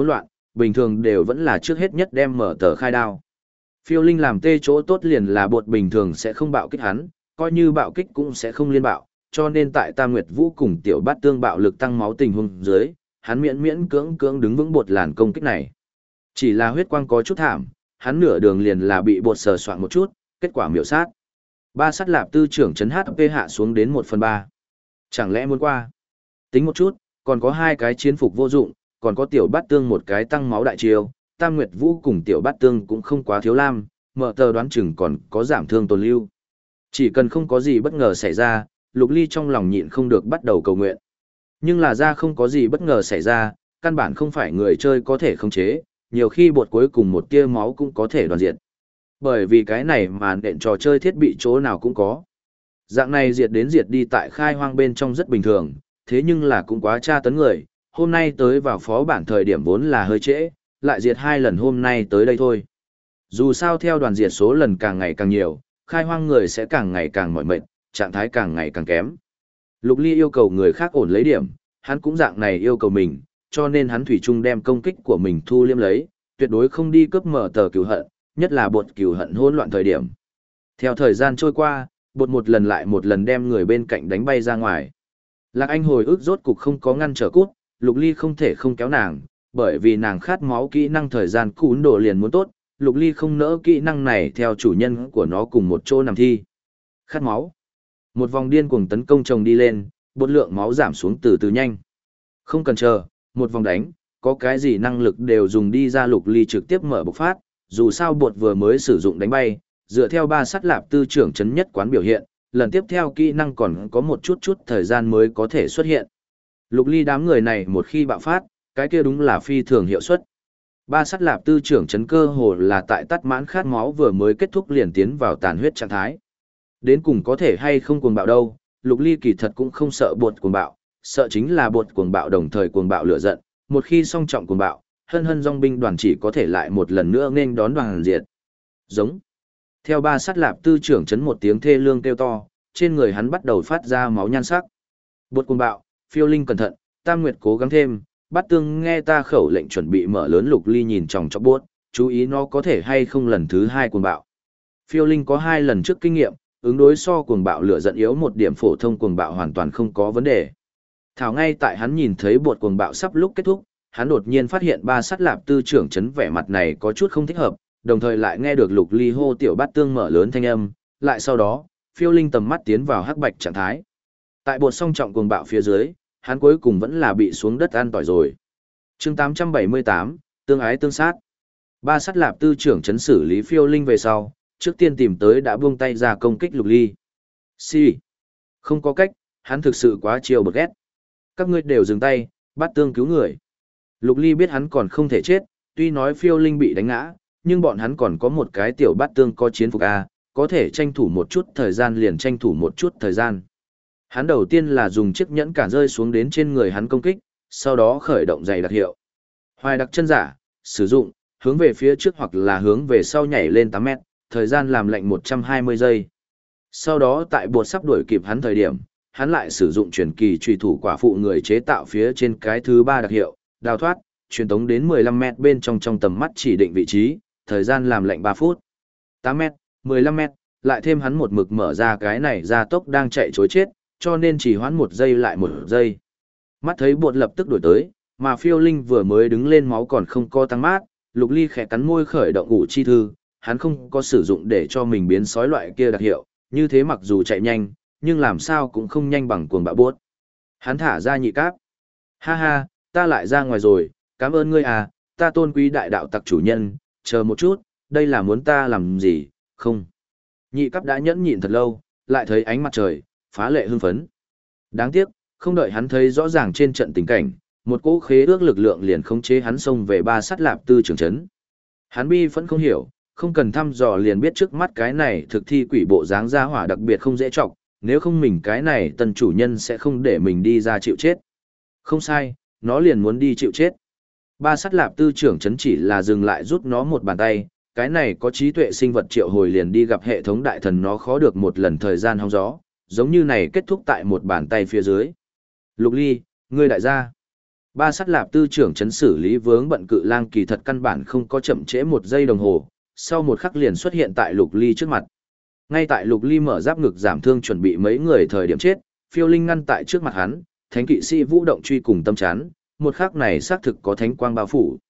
[SPEAKER 1] bình thường đều vẫn là trước hết nhất đem mở tờ khai đao. Phiêu linh làm tê chỗ tốt liền là bột bình thường sẽ không bạo kích hắn, coi như bạo kích cũng sẽ không liên bạo, cho nên tại Tam Nguyệt Vũ cùng Tiểu Bát Tương bạo lực tăng máu tình huống dưới, hắn miễn miễn cưỡng cưỡng đứng vững bột làn công kích này. Chỉ là huyết quang có chút thảm, hắn nửa đường liền là bị bột sờ soạn một chút, kết quả miểu sát. Ba sát lạp tư trưởng chấn HP hạ xuống đến 1/3. Chẳng lẽ muốn qua? Tính một chút, còn có 2 cái chiến phục vô dụng, còn có Tiểu Bát Tương một cái tăng máu đại chiêu, Tam Nguyệt Vũ cùng Tiểu Bát Tương cũng không quá thiếu lam, mở tờ đoán chừng còn có giảm thương tồn lưu. Chỉ cần không có gì bất ngờ xảy ra, Lục Ly trong lòng nhịn không được bắt đầu cầu nguyện. Nhưng là ra không có gì bất ngờ xảy ra, căn bản không phải người chơi có thể khống chế, nhiều khi bột cuối cùng một tia máu cũng có thể đoàn diệt. Bởi vì cái này mà nện trò chơi thiết bị chỗ nào cũng có. Dạng này diệt đến diệt đi tại khai hoang bên trong rất bình thường, thế nhưng là cũng quá tra tấn người, hôm nay tới vào phó bản thời điểm vốn là hơi trễ, lại diệt 2 lần hôm nay tới đây thôi. Dù sao theo đoàn diệt số lần càng ngày càng nhiều, khai hoang người sẽ càng ngày càng mỏi mệt, trạng thái càng ngày càng kém. Lục Ly yêu cầu người khác ổn lấy điểm, hắn cũng dạng này yêu cầu mình, cho nên hắn thủy chung đem công kích của mình thu liêm lấy, tuyệt đối không đi cướp mở tờ cừu hận, nhất là bột cừu hận hỗn loạn thời điểm. Theo thời gian trôi qua, bột một lần lại một lần đem người bên cạnh đánh bay ra ngoài. Lạc Anh hồi ức rốt cục không có ngăn trở cút, Lục Ly không thể không kéo nàng, bởi vì nàng khát máu kỹ năng thời gian cún đồ liền muốn tốt, Lục Ly không nỡ kỹ năng này theo chủ nhân của nó cùng một chỗ nằm thi. Khát máu. Một vòng điên cuồng tấn công chồng đi lên, bột lượng máu giảm xuống từ từ nhanh. Không cần chờ, một vòng đánh, có cái gì năng lực đều dùng đi ra. Lục Ly trực tiếp mở bộc phát, dù sao bột vừa mới sử dụng đánh bay, dựa theo ba sát lạp tư trưởng chấn nhất quán biểu hiện, lần tiếp theo kỹ năng còn có một chút thời gian mới có thể xuất hiện. Lục Ly đám người này một khi bạo phát, cái kia đúng là phi thường hiệu suất. Ba sát lạp tư trưởng chấn cơ hồ là tại tắt mãn khát máu vừa mới kết thúc liền tiến vào tàn huyết trạng thái. Đến cùng có thể hay không cuồng bạo đâu, Lục Ly kỳ thật cũng không sợ bột cuồng bạo, sợ chính là bột cuồng bạo đồng thời cuồng bạo lửa giận, một khi song trọng cuồng bạo, hân hân dòng binh đoàn chỉ có thể lại một lần nữa nên đón đoàn diệt. Giống. Theo ba sát lạp tư trưởng chấn một tiếng thê lương kêu to, trên người hắn bắt đầu phát ra máu nhan sắc. Bột cuồng bạo, Phiêu Linh cẩn thận, Tam Nguyệt cố gắng thêm, Bát Tương nghe ta khẩu lệnh chuẩn bị mở lớn. Lục Ly nhìn chòng chọc bốt, chú ý nó có thể hay không lần thứ 2 cuồng bạo. Phiêu Linh có 2 lần trước kinh nghiệm, ứng đối so cuồng bạo lửa giận yếu một điểm, phổ thông cuồng bạo hoàn toàn không có vấn đề. Thảo ngay tại hắn nhìn thấy bột cuồng bạo sắp lúc kết thúc, hắn đột nhiên phát hiện ba sát lạp tư trưởng chấn vẻ mặt này có chút không thích hợp, đồng thời lại nghe được Lục Ly hô tiểu Bát Tương mở lớn thanh âm, lại sau đó, Phiêu Linh tầm mắt tiến vào hắc bạch trạng thái. Tại bột song trọng cuồng bạo phía dưới, hắn cuối cùng vẫn là bị xuống đất ăn tỏi rồi. Chương 878, tương ái tương sát. Ba sát lạp tư trưởng chấn xử lý Phiêu Linh về sau, trước tiên tìm tới đã buông tay ra công kích Lục Ly. Không có cách, hắn thực sự quá chiều bực ghét. Các ngươi đều dừng tay, Bát Tương cứu người. Lục Ly biết hắn còn không thể chết, tuy nói Phiêu Linh bị đánh ngã, nhưng bọn hắn còn có một cái tiểu Bát Tương có chiến phục A, có thể tranh thủ một chút thời gian liền tranh thủ một chút thời gian. Hắn đầu tiên là dùng chiếc nhẫn cản rơi xuống đến trên người hắn công kích, sau đó khởi động giày đặc hiệu. Hoài đặc chân giả, sử dụng, hướng về phía trước hoặc là hướng về sau nhảy lên 8 mét, thời gian làm lệnh 120 giây. Sau đó tại bột sắp đuổi kịp hắn thời điểm, hắn lại sử dụng truyền kỳ truy thủ quả phụ người chế tạo phía trên cái thứ 3 đặc hiệu, đào thoát, truyền tống đến 15 mét bên trong tầm mắt chỉ định vị trí, thời gian làm lệnh 3 phút. 8 mét, 15 mét, lại thêm hắn một mực mở ra cái này ra tốc đang chạy chối chết, cho nên chỉ hoãn 1 giây lại 1 giây. Mắt thấy bột lập tức đuổi tới, mà Phiêu Linh vừa mới đứng lên máu còn không co tăng mát, Lục Ly khẽ cắn môi khởi động ngủ chi thư, hắn không có sử dụng để cho mình biến sói loại kia đặc hiệu, như thế mặc dù chạy nhanh, nhưng làm sao cũng không nhanh bằng cuồng bạo bốt. Hắn thả ra nhị cáp. Ha ha, ta lại ra ngoài rồi, cảm ơn ngươi à, ta tôn quý đại đạo tặc chủ nhân, chờ một chút, đây là muốn ta làm gì, không. Nhị cáp đã nhẫn nhịn thật lâu, lại thấy ánh mặt trời, phá lệ hưng phấn. Đáng tiếc, không đợi hắn thấy rõ ràng trên trận tình cảnh, một cỗ khế ước lực lượng liền khống chế hắn xông về ba sát lạp tư trưởng chấn. Hắn bi vẫn không hiểu, không cần thăm dò liền biết trước mắt cái này thực thi quỷ bộ dáng ra hỏa đặc biệt không dễ trọng, nếu không mình cái này tần chủ nhân sẽ không để mình đi ra chịu chết. Không sai, nó liền muốn đi chịu chết. Ba sát lạp tư trưởng chấn chỉ là dừng lại rút nó một bàn tay, cái này có trí tuệ sinh vật triệu hồi liền đi gặp hệ thống đại thần nó khó được một lần thời gian hóng gió, giống như này kết thúc tại một bàn tay phía dưới. Lục Ly, ngươi đại gia. Ba sắt lạp tư trưởng chấn xử lý vướng bận cự lang kỳ thật căn bản không có chậm trễ một giây đồng hồ, sau một khắc liền xuất hiện tại Lục Ly trước mặt. Ngay tại Lục Ly mở giáp ngực giảm thương chuẩn bị mấy người thời điểm chết, Phiêu Linh ngăn tại trước mặt hắn, thánh kỵ sĩ vũ động truy cùng tâm chán, một khắc này xác thực có thánh quang bao phủ.